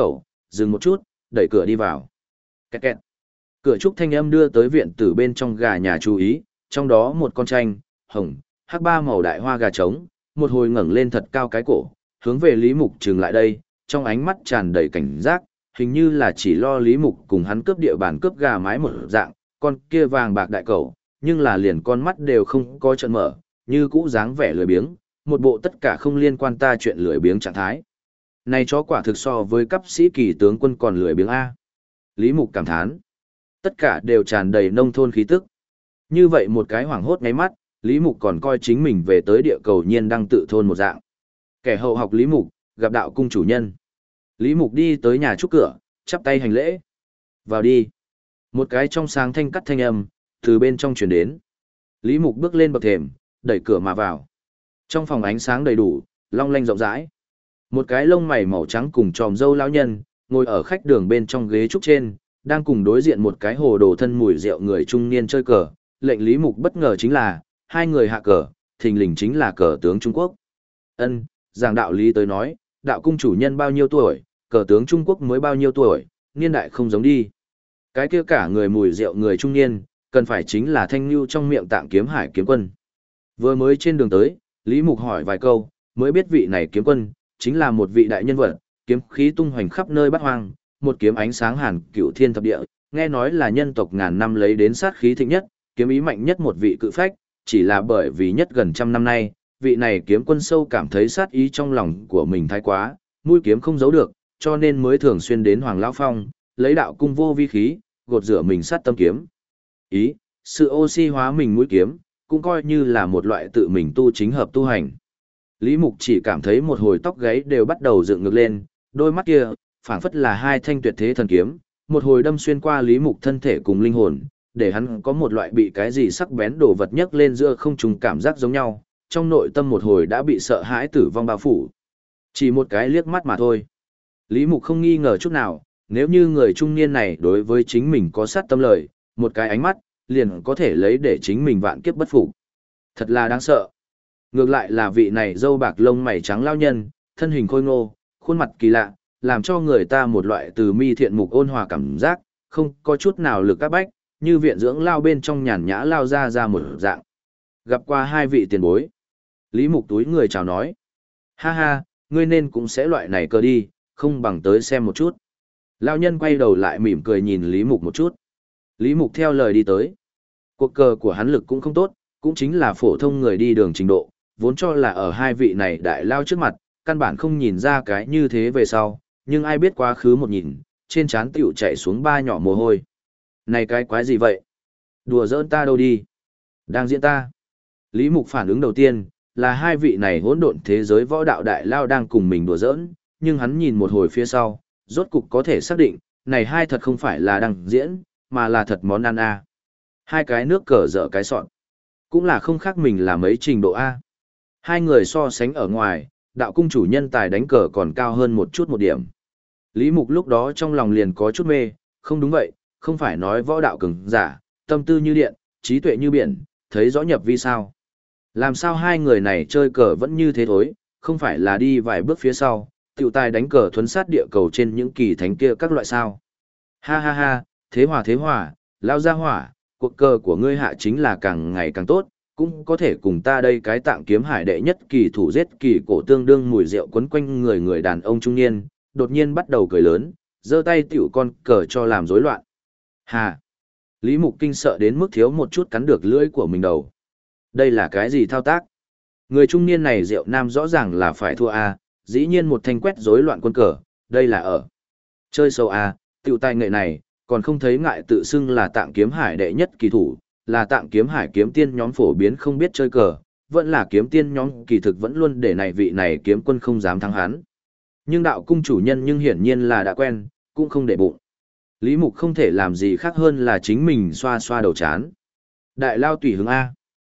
dừng một chút, đẩy cửa đi vào. Kẹt kẹt. Cửa trúc thanh âm đưa tới viện tử bên trong gà nhà chú ý, trong đó một con tranh, hồng, hắc ba màu đại hoa gà trống, một hồi ngẩng lên thật cao cái cổ, hướng về Lý Mục trừng lại đây, trong ánh mắt tràn đầy cảnh giác, hình như là chỉ lo Lý Mục cùng hắn cướp địa bàn cướp gà mái một dạng, con kia vàng bạc đại cẩu, nhưng là liền con mắt đều không có trận mở, như cũ dáng vẻ lười biếng, một bộ tất cả không liên quan ta chuyện lười biếng trạng thái. Này chó quả thực so với cấp sĩ kỳ tướng quân còn lười biếng A. Lý Mục cảm thán. Tất cả đều tràn đầy nông thôn khí tức. Như vậy một cái hoảng hốt ngáy mắt, Lý Mục còn coi chính mình về tới địa cầu nhiên đăng tự thôn một dạng. Kẻ hậu học Lý Mục, gặp đạo cung chủ nhân. Lý Mục đi tới nhà trúc cửa, chắp tay hành lễ. Vào đi. Một cái trong sáng thanh cắt thanh âm, từ bên trong truyền đến. Lý Mục bước lên bậc thềm, đẩy cửa mà vào. Trong phòng ánh sáng đầy đủ, long lanh rộng rãi. Một cái lông mày màu trắng cùng tròm râu lão nhân, ngồi ở khách đường bên trong ghế trúc trên, đang cùng đối diện một cái hồ đồ thân mùi rượu người trung niên chơi cờ. Lệnh Lý Mục bất ngờ chính là, hai người hạ cờ, thình lình chính là cờ tướng Trung Quốc. Ân, giảng đạo lý tới nói, đạo cung chủ nhân bao nhiêu tuổi, cờ tướng Trung Quốc mới bao nhiêu tuổi, niên đại không giống đi. Cái kia cả người mùi rượu người trung niên, cần phải chính là thanh lưu trong miệng Tạng Kiếm Hải kiếm quân. Vừa mới trên đường tới, Lý Mục hỏi vài câu, mới biết vị này kiếm quân, chính là một vị đại nhân vật, kiếm khí tung hoành khắp nơi bát hoang, một kiếm ánh sáng hàn cửu thiên thập địa, nghe nói là nhân tộc ngàn năm lấy đến sát khí thịnh nhất, kiếm ý mạnh nhất một vị cự phách, chỉ là bởi vì nhất gần trăm năm nay, vị này kiếm quân sâu cảm thấy sát ý trong lòng của mình thái quá, mũi kiếm không giấu được, cho nên mới thường xuyên đến Hoàng Lão Phong, lấy đạo cung vô vi khí, gột rửa mình sát tâm kiếm. Ý, sự oxy hóa mình mũi kiếm, cũng coi như là một loại tự mình tu chính hợp tu hành. Lý Mục chỉ cảm thấy một hồi tóc gáy đều bắt đầu dựng ngược lên, đôi mắt kia, phảng phất là hai thanh tuyệt thế thần kiếm, một hồi đâm xuyên qua Lý Mục thân thể cùng linh hồn, để hắn có một loại bị cái gì sắc bén đồ vật nhấc lên giữa không trùng cảm giác giống nhau, trong nội tâm một hồi đã bị sợ hãi tử vong bao phủ. Chỉ một cái liếc mắt mà thôi. Lý Mục không nghi ngờ chút nào, nếu như người trung niên này đối với chính mình có sát tâm lời, một cái ánh mắt, liền có thể lấy để chính mình vạn kiếp bất phục. Thật là đáng sợ. Ngược lại là vị này râu bạc lông mày trắng lao nhân, thân hình khôi ngô, khuôn mặt kỳ lạ, làm cho người ta một loại từ mi thiện mục ôn hòa cảm giác, không có chút nào lực áp bách, như viện dưỡng lao bên trong nhàn nhã lao ra một dạng. Gặp qua hai vị tiền bối. Lý Mục túi người chào nói. Ha ha, ngươi nên cũng sẽ loại này cơ đi, không bằng tới xem một chút. Lao nhân quay đầu lại mỉm cười nhìn Lý Mục một chút. Lý Mục theo lời đi tới. Cuộc cờ của hắn lực cũng không tốt, cũng chính là phổ thông người đi đường trình độ, vốn cho là ở hai vị này đại lao trước mặt, căn bản không nhìn ra cái như thế về sau, nhưng ai biết quá khứ một nhìn, trên trán tiểu chạy xuống ba nhỏ mồ hôi. Này cái quái gì vậy? Đùa giỡn ta đâu đi? Đang diễn ta. Lý Mục phản ứng đầu tiên, là hai vị này hỗn độn thế giới võ đạo đại lao đang cùng mình đùa giỡn, nhưng hắn nhìn một hồi phía sau, rốt cục có thể xác định, này hai thật không phải là đang diễn, mà là thật món ăn A. Hai cái nước cờ dở cái sọn. Cũng là không khác mình là mấy trình độ A. Hai người so sánh ở ngoài, đạo cung chủ nhân tài đánh cờ còn cao hơn một chút một điểm. Lý Mục lúc đó trong lòng liền có chút mê, không đúng vậy, không phải nói võ đạo cường giả, tâm tư như điện, trí tuệ như biển, thấy rõ nhập vi sao. Làm sao hai người này chơi cờ vẫn như thế thối, không phải là đi vài bước phía sau, tiểu tài đánh cờ thuấn sát địa cầu trên những kỳ thánh kia các loại sao. Ha ha ha, thế hòa, lao ra hỏa, cuộc cờ của ngươi hạ chính là càng ngày càng tốt, cũng có thể cùng ta đây cái Tạng Kiếm Hải đệ nhất kỳ thủ giết kỳ cổ tương đương mùi rượu quấn quanh người đàn ông trung niên, đột nhiên bắt đầu cười lớn, giơ tay tiểu con cờ cho làm rối loạn. Hà! Lý Mục kinh sợ đến mức thiếu một chút cắn được lưỡi của mình đầu. Đây là cái gì thao tác? Người trung niên này rượu nam rõ ràng là phải thua A, dĩ nhiên một thanh quét rối loạn quân cờ, đây là ở chơi sâu A, tiểu tài nghệ này, còn không thấy ngại tự xưng là Tạng Kiếm Hải đệ nhất kỳ thủ, là Tạng Kiếm Hải kiếm tiên nhóm phổ biến không biết chơi cờ, vẫn là kiếm tiên nhóm kỳ thực vẫn luôn để này vị này kiếm quân không dám thắng hắn. Nhưng đạo cung chủ nhân nhưng hiển nhiên là đã quen, cũng không để bụng. Lý Mục không thể làm gì khác hơn là chính mình xoa xoa đầu chán. Đại lao tùy hướng A.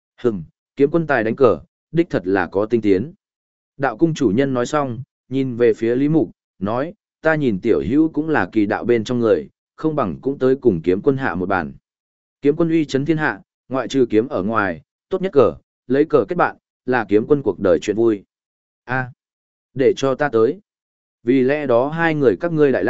Kiếm quân tài đánh cờ, đích thật là có tinh tiến. Đạo cung chủ nhân nói xong, nhìn về phía Lý Mục, nói, ta nhìn tiểu hữu cũng là kỳ đạo bên trong người, không bằng cũng tới cùng kiếm quân hạ một bàn. Kiếm quân uy chấn thiên hạ, ngoại trừ kiếm ở ngoài, tốt nhất cờ, lấy cờ kết bạn, là kiếm quân cuộc đời chuyện vui. A, để cho ta tới. Vì lẽ đó hai người các ngươi đại lão,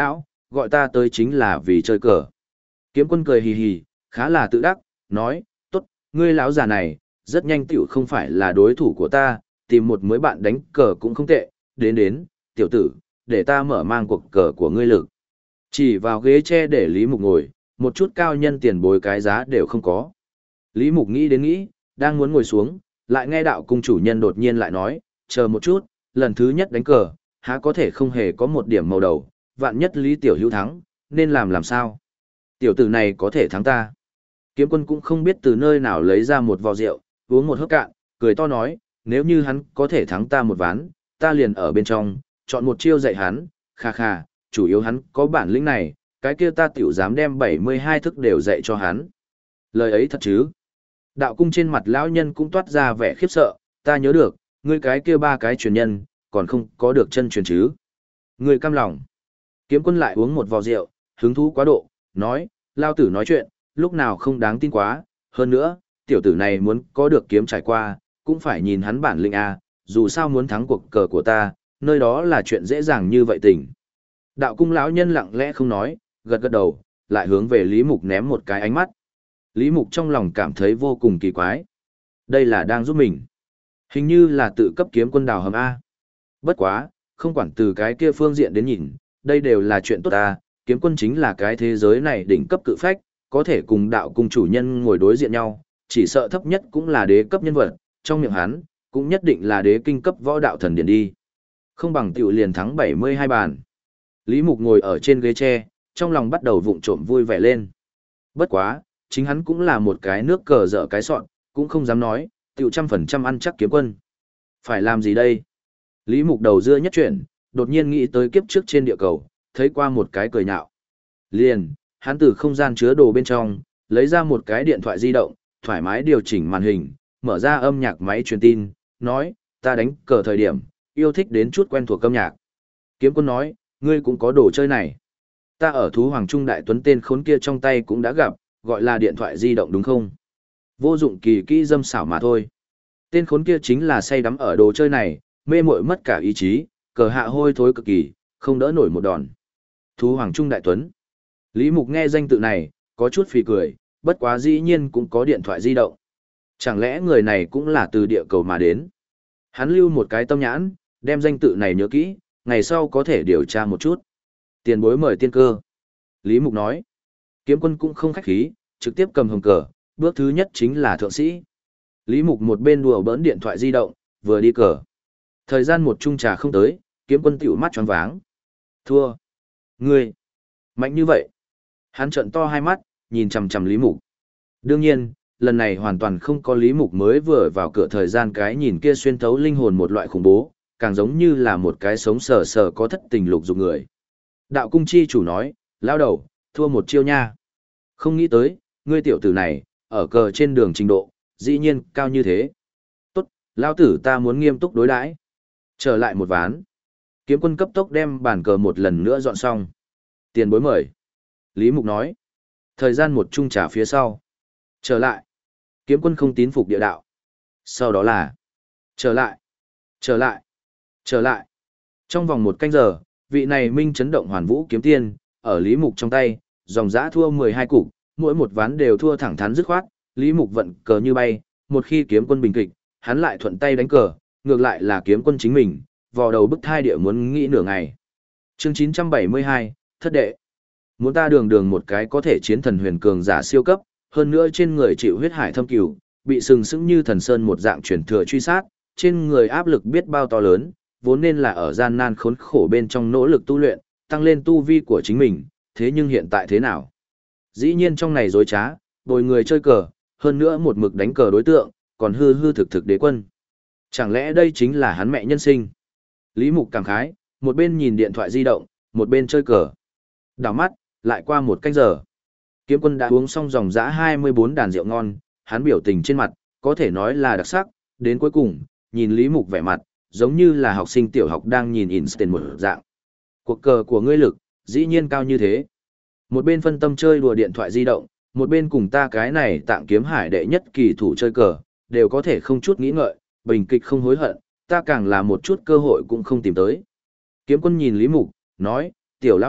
gọi ta tới chính là vì chơi cờ. Kiếm quân cười hì hì, khá là tự đắc, nói, tốt, ngươi lão già này, rất nhanh tiểu không phải là đối thủ của ta, tìm một mới bạn đánh cờ cũng không tệ, đến, tiểu tử, để ta mở mang cuộc cờ của ngươi lực. Chỉ vào ghế tre để Lý Mục ngồi, một chút cao nhân tiền bối cái giá đều không có. Lý Mục nghĩ đến nghĩ, đang muốn ngồi xuống, lại nghe đạo cung chủ nhân đột nhiên lại nói, chờ một chút, lần thứ nhất đánh cờ, há có thể không hề có một điểm màu đầu, vạn nhất Lý Tiểu Hữu thắng, nên làm sao? Tiểu tử này có thể thắng ta. Kiếm quân cũng không biết từ nơi nào lấy ra một vò rượu, uống một hớp cạn, cười to nói, nếu như hắn có thể thắng ta một ván, ta liền ở bên trong, chọn một chiêu dạy hắn, kha, chủ yếu hắn có bản lĩnh này, cái kia ta tiểu dám đem 72 thức đều dạy cho hắn. Lời ấy thật chứ? Đạo cung trên mặt lão nhân cũng toát ra vẻ khiếp sợ, ta nhớ được, ngươi cái kia 3 cái truyền nhân, còn không có được chân truyền chứ. Ngươi cam lòng. Kiếm quân lại uống một vò rượu, hứng thú quá độ, nói, lao tử nói chuyện, lúc nào không đáng tin quá, hơn nữa, tiểu tử này muốn có được kiếm trải qua, cũng phải nhìn hắn bản lĩnh a, dù sao muốn thắng cuộc cờ của ta, nơi đó là chuyện dễ dàng như vậy tình. Đạo cung lão nhân lặng lẽ không nói, gật đầu, lại hướng về Lý Mục ném một cái ánh mắt. Lý Mục trong lòng cảm thấy vô cùng kỳ quái. Đây là đang giúp mình. Hình như là tự cấp kiếm quân đào hầm A. Bất quá, không quản từ cái kia phương diện đến nhìn, đây đều là chuyện tốt ta, kiếm quân chính là cái thế giới này đỉnh cấp cự phách, có thể cùng đạo cung chủ nhân ngồi đối diện nhau, chỉ sợ thấp nhất cũng là đế cấp nhân vật, trong miệng hắn, cũng nhất định là đế kinh cấp võ đạo thần điển đi. Không bằng tiểu liền thắng 72 bàn. Lý Mục ngồi ở trên ghế tre, trong lòng bắt đầu vụng trộm vui vẻ lên. Bất quá, chính hắn cũng là một cái nước cờ dở cái sọn, cũng không dám nói, tiểu 100% ăn chắc kiếm quân. Phải làm gì đây? Lý Mục đầu dưa nhất chuyển, đột nhiên nghĩ tới kiếp trước trên địa cầu, thấy qua một cái cười nhạo. Liền, hắn từ không gian chứa đồ bên trong, lấy ra một cái điện thoại di động, thoải mái điều chỉnh màn hình, mở ra âm nhạc máy truyền tin, nói, ta đánh cờ thời điểm, yêu thích đến chút quen thuộc âm nhạc. Kiếm quân nói, ngươi cũng có đồ chơi này. Ta ở thú hoàng trung đại tuấn tên khốn kia trong tay cũng đã gặp, gọi là điện thoại di động đúng không? Vô dụng kỳ kỹ dâm xảo mà thôi. Tên khốn kia chính là say đắm ở đồ chơi này, mê muội mất cả ý chí, cờ hạ hôi thối cực kỳ, không đỡ nổi một đòn. Thú hoàng trung đại tuấn. Lý Mục nghe danh tự này, có chút phì cười, bất quá dĩ nhiên cũng có điện thoại di động. Chẳng lẽ người này cũng là từ địa cầu mà đến? Hắn lưu một cái tâm nhãn, đem danh tự này nhớ kỹ, ngày sau có thể điều tra một chút. Tiền bối mời tiên cơ. Lý Mục nói. Kiếm quân cũng không khách khí, trực tiếp cầm hồng cờ, bước thứ nhất chính là thượng sĩ. Lý Mục một bên đùa bỡn điện thoại di động, vừa đi cờ. Thời gian một chung trà không tới, kiếm quân tiểu mắt tròn váng. Thua. Ngươi. Mạnh như vậy. Hắn trợn to hai mắt, nhìn chằm chằm Lý Mục. Đương nhiên, lần này hoàn toàn không có Lý Mục mới vừa vào cửa thời gian cái nhìn kia xuyên thấu linh hồn một loại khủng bố, càng giống như là một cái sống sờ sờ có thất tình lục dục người. Đạo cung chi chủ nói, lao đầu, thua một chiêu nha. Không nghĩ tới, ngươi tiểu tử này, ở cờ trên đường trình độ, dĩ nhiên cao như thế. Tốt, lao tử ta muốn nghiêm túc đối đãi. Trở lại một ván. Kiếm quân cấp tốc đem bàn cờ một lần nữa dọn xong. Tiền bối mời. Lý Mục nói. Thời gian một chung trả phía sau. Trở lại. Kiếm quân không tín phục địa đạo. Sau đó là. Trở lại. Trở lại. Trở lại. Trong vòng một canh giờ, vị này minh chấn động hoàn vũ kiếm tiên, ở Lý Mục trong tay, dòng dã thua 12 cục, mỗi một ván đều thua thẳng thắn dứt khoát, Lý Mục vận cờ như bay, một khi kiếm quân bình kịch, hắn lại thuận tay đánh cờ, ngược lại là kiếm quân chính mình, vò đầu bức thai địa muốn nghĩ nửa ngày. Chương 972, thất đệ. Muốn ta đường đường một cái có thể chiến thần huyền cường giả siêu cấp, hơn nữa trên người chịu huyết hải thâm cửu, bị sừng sững như thần sơn một dạng truyền thừa truy sát, trên người áp lực biết bao to lớn, vốn nên là ở gian nan khốn khổ bên trong nỗ lực tu luyện, tăng lên tu vi của chính mình, thế nhưng hiện tại thế nào? Dĩ nhiên trong này dối trá, bồi người chơi cờ, hơn nữa một mực đánh cờ đối tượng, còn hư hư thực thực đế quân. Chẳng lẽ đây chính là hắn mẹ nhân sinh? Lý Mục cảm khái, một bên nhìn điện thoại di động, một bên chơi cờ. Đảo mắt, lại qua một canh giờ. Kiếm quân đã uống xong dòng dã 24 đàn rượu ngon, hắn biểu tình trên mặt, có thể nói là đặc sắc, đến cuối cùng, nhìn Lý Mục vẻ mặt, giống như là học sinh tiểu học đang nhìn Einstein một dạng. Cuộc cờ của ngươi lực, dĩ nhiên cao như thế. Một bên phân tâm chơi đùa điện thoại di động, một bên cùng ta cái này tạng kiếm hải đệ nhất kỳ thủ chơi cờ, đều có thể không chút nghĩ ngợi, bình kịch không hối hận, ta càng là một chút cơ hội cũng không tìm tới. Kiếm quân nhìn Lý Mục, nói, tiểu lão đệ,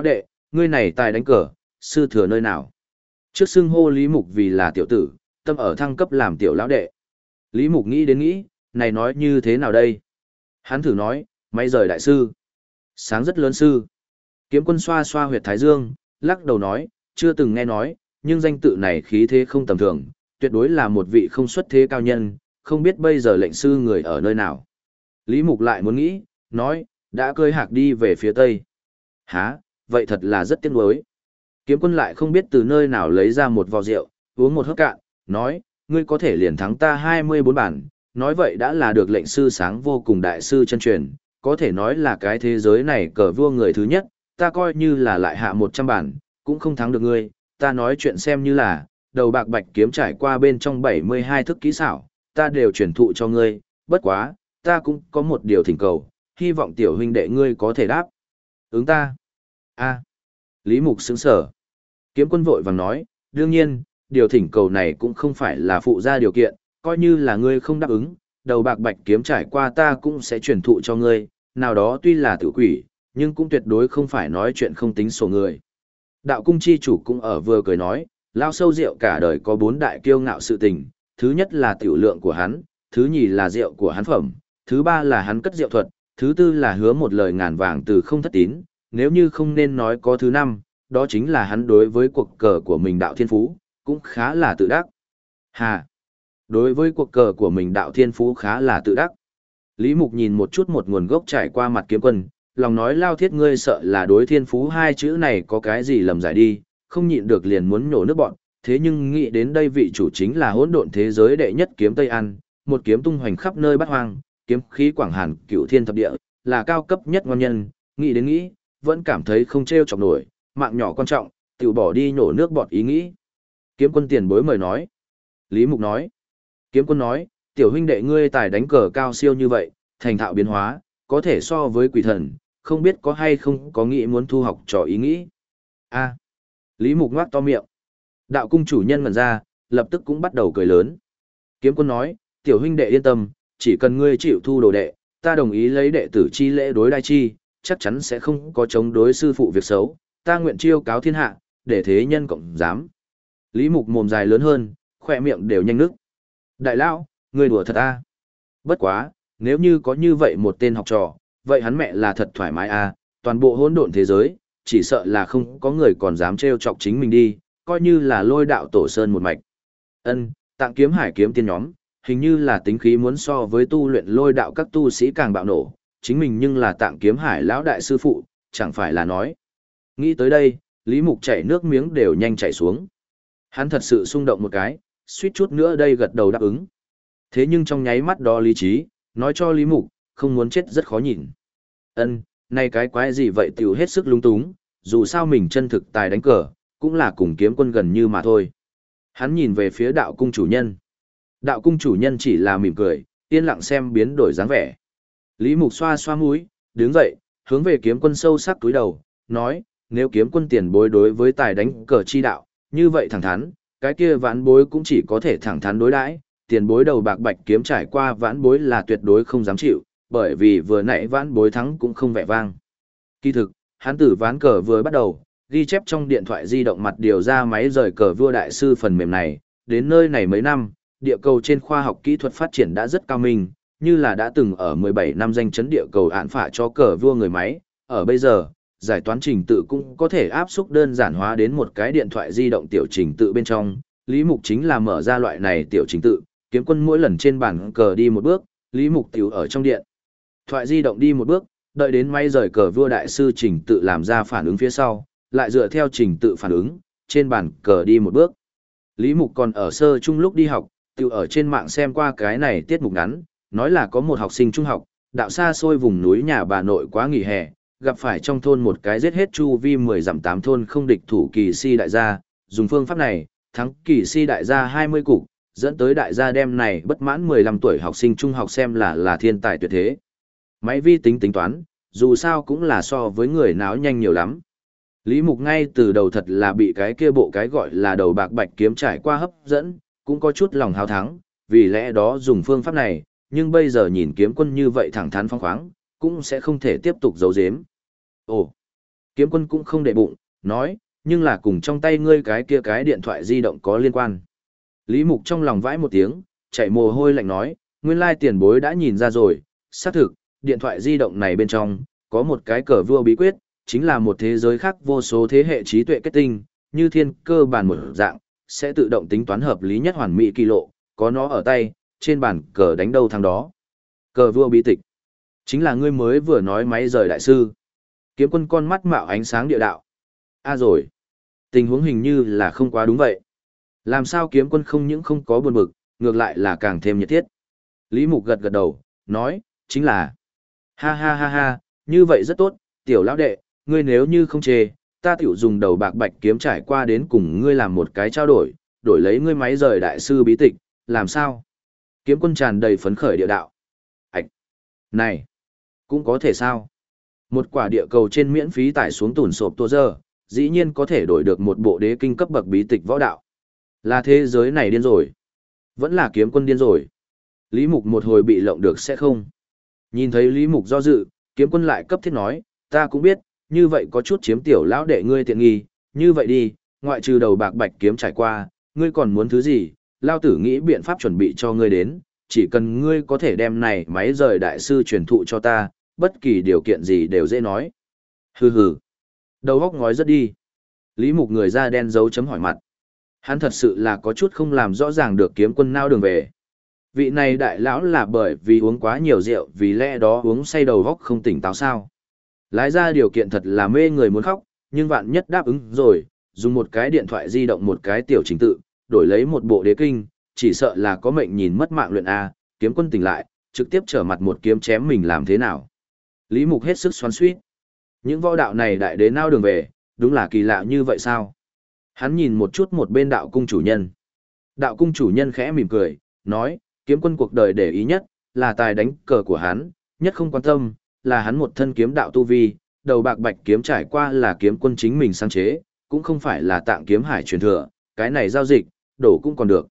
ngươi này tài đánh cờ, sư thừa nơi nào? Trước xưng hô Lý Mục vì là tiểu tử, tâm ở thăng cấp làm tiểu lão đệ. Lý Mục nghĩ đến nghĩ, này nói như thế nào đây? Hắn thử nói, may rời đại sư. Sáng rất lớn sư. Kiếm Quân xoa xoa huyệt thái dương, lắc đầu nói, chưa từng nghe nói, nhưng danh tự này khí thế không tầm thường, tuyệt đối là một vị không xuất thế cao nhân, không biết bây giờ lệnh sư người ở nơi nào. Lý Mục lại muốn nghĩ, nói, đã cưỡi hạc đi về phía tây. Hả, vậy thật là rất tiếc nuối. Kiếm Quân lại không biết từ nơi nào lấy ra một vò rượu, uống một hớp cạn, nói, ngươi có thể liền thắng ta 24 bản, nói vậy đã là được lệnh sư sáng vô cùng đại sư chân truyền, có thể nói là cái thế giới này cờ vua người thứ nhất, ta coi như là lại hạ 100 bản, cũng không thắng được ngươi, ta nói chuyện xem như là, đầu bạc bạch kiếm trải qua bên trong 72 thức kỹ xảo, ta đều truyền thụ cho ngươi, bất quá, ta cũng có một điều thỉnh cầu, hy vọng tiểu huynh đệ ngươi có thể đáp. Ứng ta. A. Lý Mục sững sở. Kiếm Quân vội vàng nói, đương nhiên, điều thỉnh cầu này cũng không phải là phụ gia điều kiện, coi như là ngươi không đáp ứng, đầu bạc bạch kiếm trải qua ta cũng sẽ truyền thụ cho ngươi, nào đó tuy là tử quỷ, nhưng cũng tuyệt đối không phải nói chuyện không tính sổ người. Đạo cung chi chủ cũng ở vừa cười nói, lao sâu rượu cả đời có 4 đại kiêu ngạo sự tình, thứ nhất là tiểu lượng của hắn, thứ nhì là rượu của hắn phẩm, thứ ba là hắn cất rượu thuật, thứ tư là hứa một lời ngàn vàng từ không thất tín, nếu như không nên nói có thứ năm, đó chính là hắn đối với cuộc cờ của mình đạo thiên phú, cũng khá là tự đắc. Hà! Đối với cuộc cờ của mình đạo thiên phú khá là tự đắc. Lý Mục nhìn một chút một nguồn gốc trải qua mặt Kiếm Quân, lòng nói lao thiết ngươi sợ là đối thiên phú hai chữ này có cái gì lầm giải đi, không nhịn được liền muốn nhổ nước bọn, thế nhưng nghĩ đến đây vị chủ chính là hỗn độn thế giới đệ nhất kiếm Tây An, một kiếm tung hoành khắp nơi bát hoang, kiếm khí quảng hàn cửu thiên thập địa, là cao cấp nhất ngon nhân, nghĩ đến nghĩ, vẫn cảm thấy không treo chọc nổi, mạng nhỏ quan trọng, tự bỏ đi nhổ nước bọt ý nghĩ. Kiếm Quân tiền bối mời nói. Lý Mục nói. Kiếm Quân nói, tiểu huynh đệ ngươi tài đánh cờ cao siêu như vậy, thành thạo biến hóa, có thể so với quỷ thần, không biết có hay không có nghĩ muốn thu học trò ý nghĩ. A. Lý Mục ngoác to miệng. Đạo cung chủ nhân ngẩn ra, lập tức cũng bắt đầu cười lớn. Kiếm Quân nói, tiểu huynh đệ yên tâm, chỉ cần ngươi chịu thu đồ đệ, ta đồng ý lấy đệ tử chi lễ đối đai chi, chắc chắn sẽ không có chống đối sư phụ việc xấu, ta nguyện chiêu cáo thiên hạ, để thế nhân cộng dám. Lý Mục mồm dài lớn hơn, khỏe miệng đều nhanh nước. Đại lão, ngươi đùa thật a? Bất quá, nếu như có như vậy một tên học trò, vậy hắn mẹ là thật thoải mái a, toàn bộ hỗn độn thế giới, chỉ sợ là không có người còn dám trêu chọc chính mình đi, coi như là lôi đạo tổ sơn một mạch. Ân, Tạng Kiếm Hải kiếm tiên nhóm, hình như là tính khí muốn so với tu luyện lôi đạo các tu sĩ càng bạo nổ, chính mình nhưng là Tạng Kiếm Hải lão đại sư phụ, chẳng phải là nói. Nghĩ tới đây, Lý Mục chảy nước miếng đều nhanh chảy xuống. Hắn thật sự xung động một cái, suýt chút nữa đây gật đầu đáp ứng. Thế nhưng trong nháy mắt đó lý trí, nói cho Lý Mục, không muốn chết rất khó nhìn. Này cái quái gì vậy tiểu hết sức lung túng, dù sao mình chân thực tài đánh cờ, cũng là cùng Kiếm Quân gần như mà thôi. Hắn nhìn về phía đạo cung chủ nhân. Đạo cung chủ nhân chỉ là mỉm cười, yên lặng xem biến đổi dáng vẻ. Lý Mục xoa xoa mũi, đứng dậy, hướng về Kiếm Quân sâu sắc túi đầu, nói, nếu Kiếm Quân tiền bối đối với tài đánh cờ chi đạo, như vậy thẳng thắn, cái kia vãn bối cũng chỉ có thể thẳng thắn đối đãi, tiền bối đầu bạc bạch kiếm trải qua vãn bối là tuyệt đối không dám chịu, bởi vì vừa nãy vãn bối thắng cũng không vẻ vang. Kỳ thực, hắn tử ván cờ vừa bắt đầu, ghi chép trong điện thoại di động mặt điều ra máy rời cờ vua đại sư phần mềm này, đến nơi này mấy năm, địa cầu trên khoa học kỹ thuật phát triển đã rất cao minh, như là đã từng ở 17 năm danh chấn địa cầu án phả cho cờ vua người máy, ở bây giờ, giải toán trình tự cũng có thể áp xúc đơn giản hóa đến một cái điện thoại di động tiểu trình tự bên trong. Lý Mục chính là mở ra loại này tiểu trình tự, Kiếm Quân mỗi lần trên bàn cờ đi một bước, Lý Mục tiểu ở trong điện thoại di động đi một bước, đợi đến máy rời cờ vua đại sư trình tự làm ra phản ứng phía sau, lại dựa theo trình tự phản ứng, trên bàn cờ đi một bước. Lý Mục còn ở sơ trung lúc đi học, tiểu ở trên mạng xem qua cái này tiết mục ngắn, nói là có một học sinh trung học, đạo xa xôi vùng núi nhà bà nội quá nghỉ hè, gặp phải trong thôn một cái giết hết chu vi 10 dặm 8 thôn không địch thủ kỳ si đại gia, dùng phương pháp này, thắng kỳ si đại gia 20 cục, dẫn tới đại gia đem này bất mãn 15 tuổi học sinh trung học xem là thiên tài tuyệt thế. Máy vi tính tính toán, dù sao cũng là so với người náo nhanh nhiều lắm. Lý Mục ngay từ đầu thật là bị cái kia bộ cái gọi là đầu bạc bạch kiếm trải qua hấp dẫn, cũng có chút lòng hào thắng, vì lẽ đó dùng phương pháp này, nhưng bây giờ nhìn Kiếm Quân như vậy thẳng thắn phóng khoáng, cũng sẽ không thể tiếp tục giấu giếm. Ồ, Kiếm Quân cũng không để bụng, nói, nhưng là cùng trong tay ngươi cái kia cái điện thoại di động có liên quan. Lý Mục trong lòng vãi một tiếng, chạy mồ hôi lạnh nói, nguyên lai tiền bối đã nhìn ra rồi, xác thực, điện thoại di động này bên trong, có một cái cờ vua bí quyết, chính là một thế giới khác vô số thế hệ trí tuệ kết tinh, như thiên cơ bản một dạng, sẽ tự động tính toán hợp lý nhất hoàn mỹ kỳ lộ, có nó ở tay, trên bàn cờ đánh đâu thằng đó. Cờ vua bí tịch, chính là ngươi mới vừa nói máy rời đại sư. Kiếm Quân con mắt mạo ánh sáng địa đạo. Rồi, tình huống hình như là không quá đúng vậy. Làm sao Kiếm Quân không những không có buồn bực, ngược lại là càng thêm nhiệt thiết. Lý Mục gật gật đầu, nói, chính là. Ha ha ha ha, như vậy rất tốt, tiểu lão đệ, ngươi nếu như không chê, ta tiểu dùng đầu bạc bạch kiếm trải qua đến cùng ngươi làm một cái trao đổi, đổi lấy ngươi máy rời đại sư bí tịch, làm sao? Kiếm Quân tràn đầy phấn khởi địa đạo. Ảch! Này! Cũng có thể sao? Một quả địa cầu trên miễn phí tải xuống tủn sộp tua giờ, dĩ nhiên có thể đổi được một bộ đế kinh cấp bậc bí tịch võ đạo. Là thế giới này điên rồi. Vẫn là Kiếm Quân điên rồi. Lý Mục một hồi bị lộng được sẽ không? Nhìn thấy Lý Mục do dự, Kiếm Quân lại cấp thiết nói, ta cũng biết, như vậy có chút chiếm tiểu lão đệ ngươi tiện nghi, như vậy đi, ngoại trừ đầu bạc bạch kiếm trải qua, ngươi còn muốn thứ gì, lao tử nghĩ biện pháp chuẩn bị cho ngươi đến, chỉ cần ngươi có thể đem này máy rời đại sư truyền thụ cho ta, bất kỳ điều kiện gì đều dễ nói. Hừ hừ. Đầu góc ngói rất đi. Lý Mục người da đen dấu chấm hỏi mặt. Hắn thật sự là có chút không làm rõ ràng được Kiếm Quân nao đường về. Vị này đại lão là bởi vì uống quá nhiều rượu vì lẽ đó uống say đầu góc không tỉnh táo sao. Lái ra điều kiện thật là mê người muốn khóc, nhưng vạn nhất đáp ứng rồi, dùng một cái điện thoại di động một cái tiểu trình tự, đổi lấy một bộ đế kinh, chỉ sợ là có mệnh nhìn mất mạng luyện A, Kiếm Quân tỉnh lại, trực tiếp trở mặt một kiếm chém mình làm thế nào. Lý Mục hết sức xoắn xuýt. Những võ đạo này đại đế nao đường về, đúng là kỳ lạ như vậy sao? Hắn nhìn một chút một bên đạo cung chủ nhân. Đạo cung chủ nhân khẽ mỉm cười, nói, Kiếm Quân cuộc đời để ý nhất, là tài đánh cờ của hắn, nhất không quan tâm, là hắn một thân kiếm đạo tu vi, đầu bạc bạch kiếm trải qua là Kiếm Quân chính mình sáng chế, cũng không phải là Tạng Kiếm Hải truyền thừa, cái này giao dịch, đổ cũng còn được.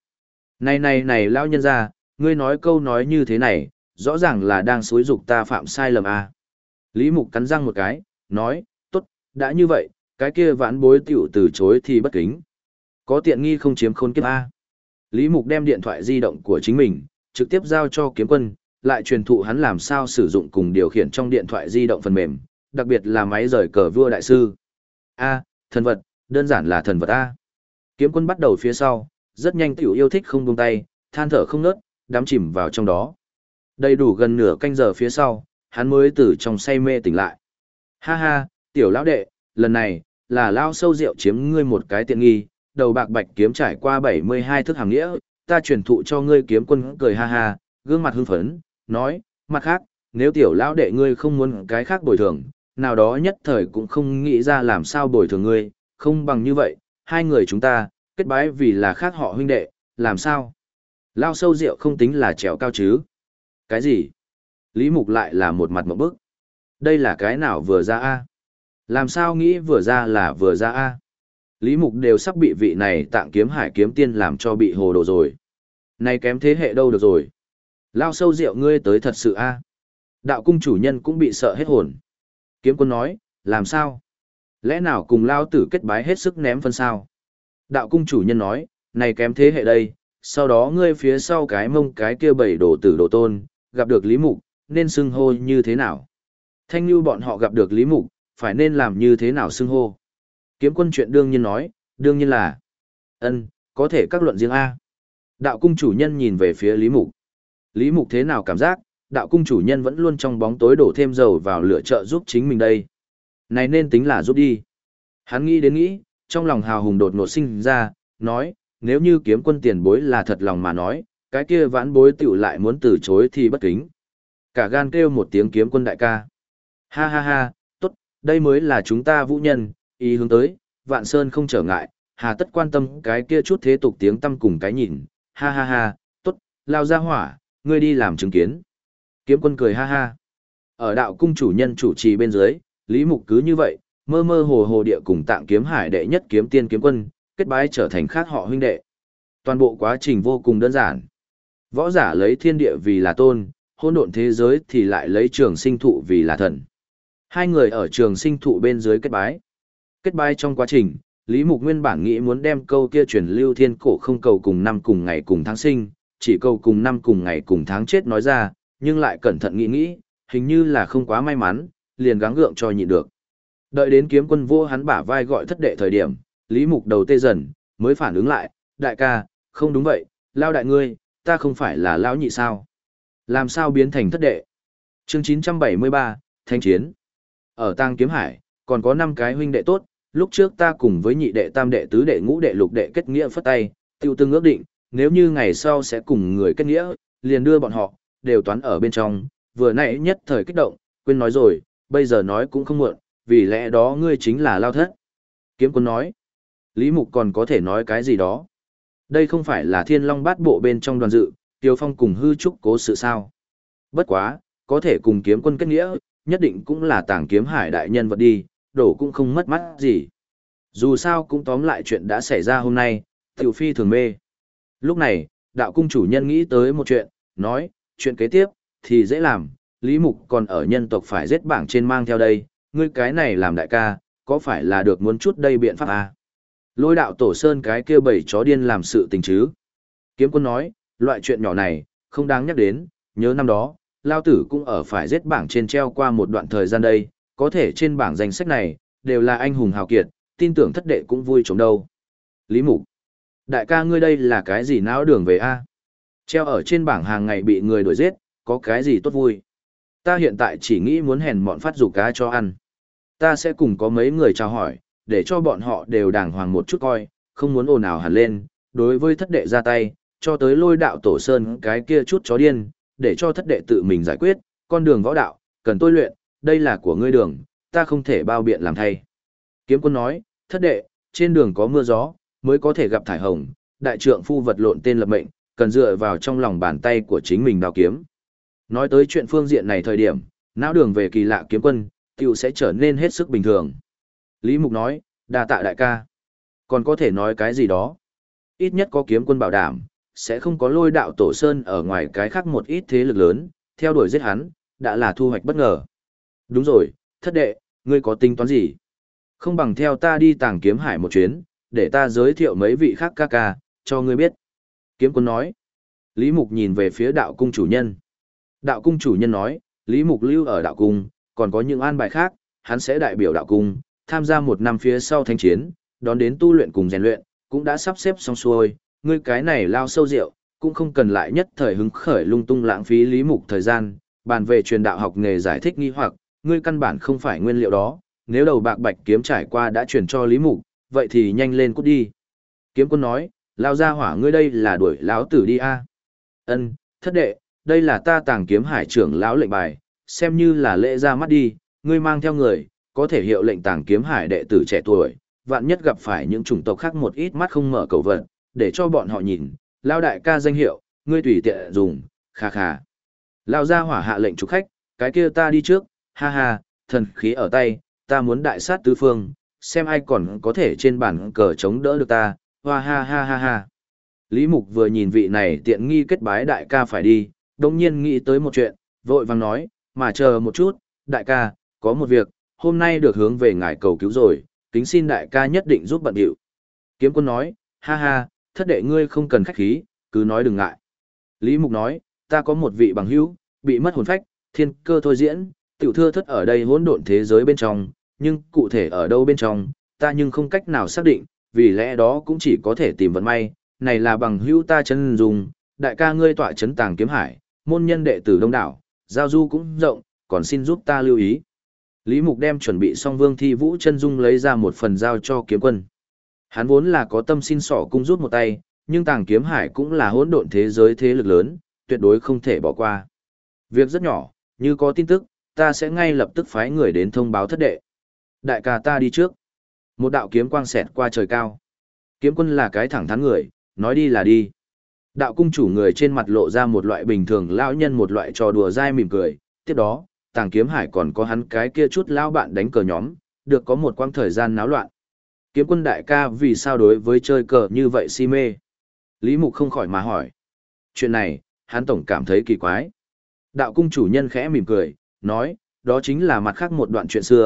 Này lão nhân gia, ngươi nói câu nói như thế này, rõ ràng là đang xúi giục ta phạm sai lầm à. Lý Mục cắn răng một cái, nói, tốt, đã như vậy, cái kia vãn bối tiểu từ chối thì bất kính. Có tiện nghi không chiếm khôn kiếp A. Lý Mục đem điện thoại di động của chính mình, trực tiếp giao cho Kiếm Quân, lại truyền thụ hắn làm sao sử dụng cùng điều khiển trong điện thoại di động phần mềm, đặc biệt là máy rời cờ vua đại sư. Thần vật, đơn giản là thần vật A. Kiếm Quân bắt đầu phía sau, rất nhanh tiểu yêu thích không buông tay, than thở không ngớt, đắm chìm vào trong đó. Đầy đủ gần nửa canh giờ phía sau, hắn mới từ trong say mê tỉnh lại. Ha ha, tiểu lão đệ, lần này, là lao sâu rượu chiếm ngươi một cái tiện nghi, đầu bạc bạch kiếm trải qua 72 thức hàng nghĩa, ta truyền thụ cho ngươi. Kiếm Quân cười ha ha, gương mặt hưng phấn, nói, mặt khác, nếu tiểu lão đệ ngươi không muốn cái khác bồi thường, nào đó nhất thời cũng không nghĩ ra làm sao bồi thường ngươi, không bằng như vậy, hai người chúng ta, kết bái vì là khác họ huynh đệ, làm sao? Lao sâu rượu không tính là trèo cao chứ? Cái gì? Lý Mục lại là một mặt mộng bức. Đây là cái nào vừa ra a? Làm sao nghĩ vừa ra là vừa ra a? Lý Mục đều sắp bị vị này Tạng Kiếm Hải kiếm tiên làm cho bị hồ đồ rồi. Này kém thế hệ đâu được rồi. Lao sâu rượu ngươi tới thật sự a? Đạo cung chủ nhân cũng bị sợ hết hồn. Kiếm Quân nói, làm sao? Lẽ nào cùng Lao tử kết bái hết sức ném phân sao? Đạo cung chủ nhân nói, này kém thế hệ đây, sau đó ngươi phía sau cái mông cái kia bảy đồ tử đồ tôn, gặp được Lý Mục, nên xưng hô như thế nào? Thanh Nhu bọn họ gặp được Lý Mục, phải nên làm như thế nào xưng hô? Kiếm Quân chuyện đương nhiên nói, đương nhiên là có thể các luận riêng A. Đạo cung chủ nhân nhìn về phía Lý Mục. Lý Mục thế nào cảm giác, đạo cung chủ nhân vẫn luôn trong bóng tối đổ thêm dầu vào lửa trợ giúp chính mình đây. Này nên tính là giúp đi. Hắn nghĩ đến nghĩ, trong lòng hào hùng đột ngột sinh ra, nói, nếu như Kiếm Quân tiền bối là thật lòng mà nói, cái kia vãn bối tiểu lại muốn từ chối thì bất kính. Cả gan kêu một tiếng Kiếm Quân đại ca. Ha ha ha, tốt, đây mới là chúng ta vũ nhân, ý hướng tới, vạn sơn không trở ngại, hà tất quan tâm cái kia chút thế tục tiếng tâm cùng cái nhìn. Ha ha ha, tốt, lao ra hỏa, ngươi đi làm chứng kiến. Kiếm Quân cười ha ha. Ở đạo cung chủ nhân chủ trì bên dưới, Lý Mục cứ như vậy, mơ mơ hồ hồ địa cùng Tạng Kiếm Hải đệ nhất kiếm tiên Kiếm Quân, kết bái trở thành khác họ huynh đệ. Toàn bộ quá trình vô cùng đơn giản. Võ giả lấy thiên địa vì là tôn, hỗn độn thế giới thì lại lấy trường sinh thụ vì là thần. Hai người ở trường sinh thụ bên dưới kết bái. Kết bái trong quá trình, Lý Mục nguyên bản nghĩ muốn đem câu kia truyền lưu thiên cổ không cầu cùng năm cùng ngày cùng tháng sinh, chỉ cầu cùng năm cùng ngày cùng tháng chết nói ra, nhưng lại cẩn thận nghĩ, hình như là không quá may mắn, liền gắng gượng cho nhịn được. Đợi đến kiếm quân vô hắn bả vai gọi thất đệ thời điểm, Lý Mục đầu tê dần, mới phản ứng lại, đại ca, không đúng vậy, lao đại ngươi, ta không phải là lão nhị sao? Làm sao biến thành thất đệ? Chương 973, Thanh Chiến. Ở Tàng Kiếm Hải, còn có 5 cái huynh đệ tốt, lúc trước ta cùng với nhị đệ tam đệ tứ đệ ngũ đệ lục đệ kết nghĩa phất tay, tiêu tương ước định, nếu như ngày sau sẽ cùng người kết nghĩa, liền đưa bọn họ, đều toán ở bên trong, vừa nãy nhất thời kích động, quên nói rồi, bây giờ nói cũng không muộn, vì lẽ đó ngươi chính là Lao Thất. Kiếm Quân nói, Lý Mục còn có thể nói cái gì đó. Đây không phải là Thiên Long Bát Bộ bên trong đoàn dự, Tiêu Phong cùng hư trúc cố sự sao. Bất quá, có thể cùng Kiếm Quân kết nghĩa, nhất định cũng là Tàng Kiếm Hải đại nhân vật đi, đổ cũng không mất mắt gì. Dù sao cũng tóm lại chuyện đã xảy ra hôm nay, Tiểu Phi thường mê. Lúc này, đạo cung chủ nhân nghĩ tới một chuyện, nói, chuyện kế tiếp, thì dễ làm, Lý Mục còn ở nhân tộc phải giết bảng trên mang theo đây, ngươi cái này làm đại ca, có phải là được muốn chút đây biện pháp à? Lôi đạo tổ sơn cái kia bầy chó điên làm sự tình chứ. Kiếm Quân nói, loại chuyện nhỏ này, không đáng nhắc đến, nhớ năm đó, Lao Tử cũng ở phải giết bảng trên treo qua một đoạn thời gian đây, có thể trên bảng danh sách này, đều là anh hùng hào kiệt, tin tưởng thất đệ cũng vui chống đâu. Lý Mục, đại ca ngươi đây là cái gì náo đường về a? Treo ở trên bảng hàng ngày bị người đuổi giết, có cái gì tốt vui? Ta hiện tại chỉ nghĩ muốn hèn mọn phát rủ cá cho ăn. Ta sẽ cùng có mấy người chào hỏi, để cho bọn họ đều đàng hoàng một chút coi, không muốn ồn ào hẳn lên, đối với thất đệ ra tay, cho tới lôi đạo tổ sơn cái kia chút chó điên, để cho thất đệ tự mình giải quyết, con đường võ đạo, cần tôi luyện, đây là của ngươi đường, ta không thể bao biện làm thay. Kiếm Quân nói, thất đệ, trên đường có mưa gió, mới có thể gặp thải hồng, đại trượng phu vật lộn tên lập mệnh, cần dựa vào trong lòng bàn tay của chính mình đào kiếm. Nói tới chuyện phương diện này thời điểm, não đường về kỳ lạ Kiếm Quân, tiểu sẽ trở nên hết sức bình thường. Lý Mục nói, đa tạ đại ca. Còn có thể nói cái gì đó. Ít nhất có Kiếm Quân bảo đảm, sẽ không có lôi đạo tổ sơn ở ngoài cái khác một ít thế lực lớn, theo đuổi giết hắn, đã là thu hoạch bất ngờ. Đúng rồi, thất đệ, ngươi có tính toán gì? Không bằng theo ta đi Tàng Kiếm Hải một chuyến, để ta giới thiệu mấy vị khác ca ca, cho ngươi biết. Kiếm Quân nói. Lý Mục nhìn về phía đạo cung chủ nhân. Đạo cung chủ nhân nói, Lý Mục lưu ở đạo cung, còn có những an bài khác, hắn sẽ đại biểu đạo cung, tham gia một năm phía sau thanh chiến, đón đến tu luyện cùng rèn luyện, cũng đã sắp xếp xong xuôi, ngươi cái này lao sâu rượu, cũng không cần lại nhất thời hứng khởi lung tung lãng phí Lý Mục thời gian, bàn về truyền đạo học nghề giải thích nghi hoặc, ngươi căn bản không phải nguyên liệu đó, nếu đầu bạc bạch kiếm trải qua đã truyền cho Lý Mục, vậy thì nhanh lên cút đi. Kiếm Quân nói, lao ra hỏa ngươi đây là đuổi lão tử đi a. Ân, thất đệ, đây là ta Tàng Kiếm Hải trưởng lão lệnh bài, xem như là lễ ra mắt đi, ngươi mang theo người, có thể hiệu lệnh Tàng Kiếm Hải đệ tử trẻ tuổi, vạn nhất gặp phải những chủng tộc khác một ít mắt không mở cầu vận, để cho bọn họ nhìn, lao đại ca danh hiệu, ngươi tùy tiện dùng, kha kha. Lao ra hỏa hạ lệnh chúc khách, cái kia ta đi trước, ha ha, thần khí ở tay, ta muốn đại sát tứ phương, xem ai còn có thể trên bàn cờ chống đỡ được ta, hoa ha ha ha ha. Lý Mục vừa nhìn vị này tiện nghi kết bái đại ca phải đi, đồng nhiên nghĩ tới một chuyện, vội vàng nói, mà chờ một chút, đại ca, có một việc, hôm nay được hướng về ngài cầu cứu rồi, kính xin đại ca nhất định giúp bận điệu. Kiếm Quân nói, ha ha, thất đệ ngươi không cần khách khí, cứ nói đừng ngại. Lý Mục nói, ta có một vị bằng hữu, bị mất hồn phách, thiên cơ thôi diễn, tiểu thưa thất ở đây hỗn độn thế giới bên trong, nhưng cụ thể ở đâu bên trong, ta nhưng không cách nào xác định, vì lẽ đó cũng chỉ có thể tìm vận may, này là bằng hữu ta chân dùng, đại ca ngươi tọa chấn Tàng Kiếm Hải, môn nhân đệ tử đông đảo, giao du cũng rộng, còn xin giúp ta lưu ý. Lý Mục đem chuẩn bị xong Vương Thi Vũ chân dung lấy ra một phần giao cho Kiếm Quân. Hắn vốn là có tâm xin sỏ cung rút một tay, nhưng Tàng Kiếm Hải cũng là hỗn độn thế giới thế lực lớn, tuyệt đối không thể bỏ qua. Việc rất nhỏ, như có tin tức, ta sẽ ngay lập tức phái người đến thông báo thất đệ. Đại ca ta đi trước. Một đạo kiếm quang xẹt qua trời cao. Kiếm Quân là cái thẳng thắn người, nói đi là đi. Đạo cung chủ người trên mặt lộ ra một loại bình thường lão nhân một loại trò đùa dai mỉm cười. Tiếp đó, Tàng Kiếm Hải còn có hắn cái kia chút lão bạn đánh cờ nhóm, được có một quãng thời gian náo loạn. Kiếm Quân đại ca vì sao đối với chơi cờ như vậy si mê? Lý Mục không khỏi mà hỏi. Chuyện này, hắn tổng cảm thấy kỳ quái. Đạo cung chủ nhân khẽ mỉm cười, nói, đó chính là mặt khác một đoạn chuyện xưa,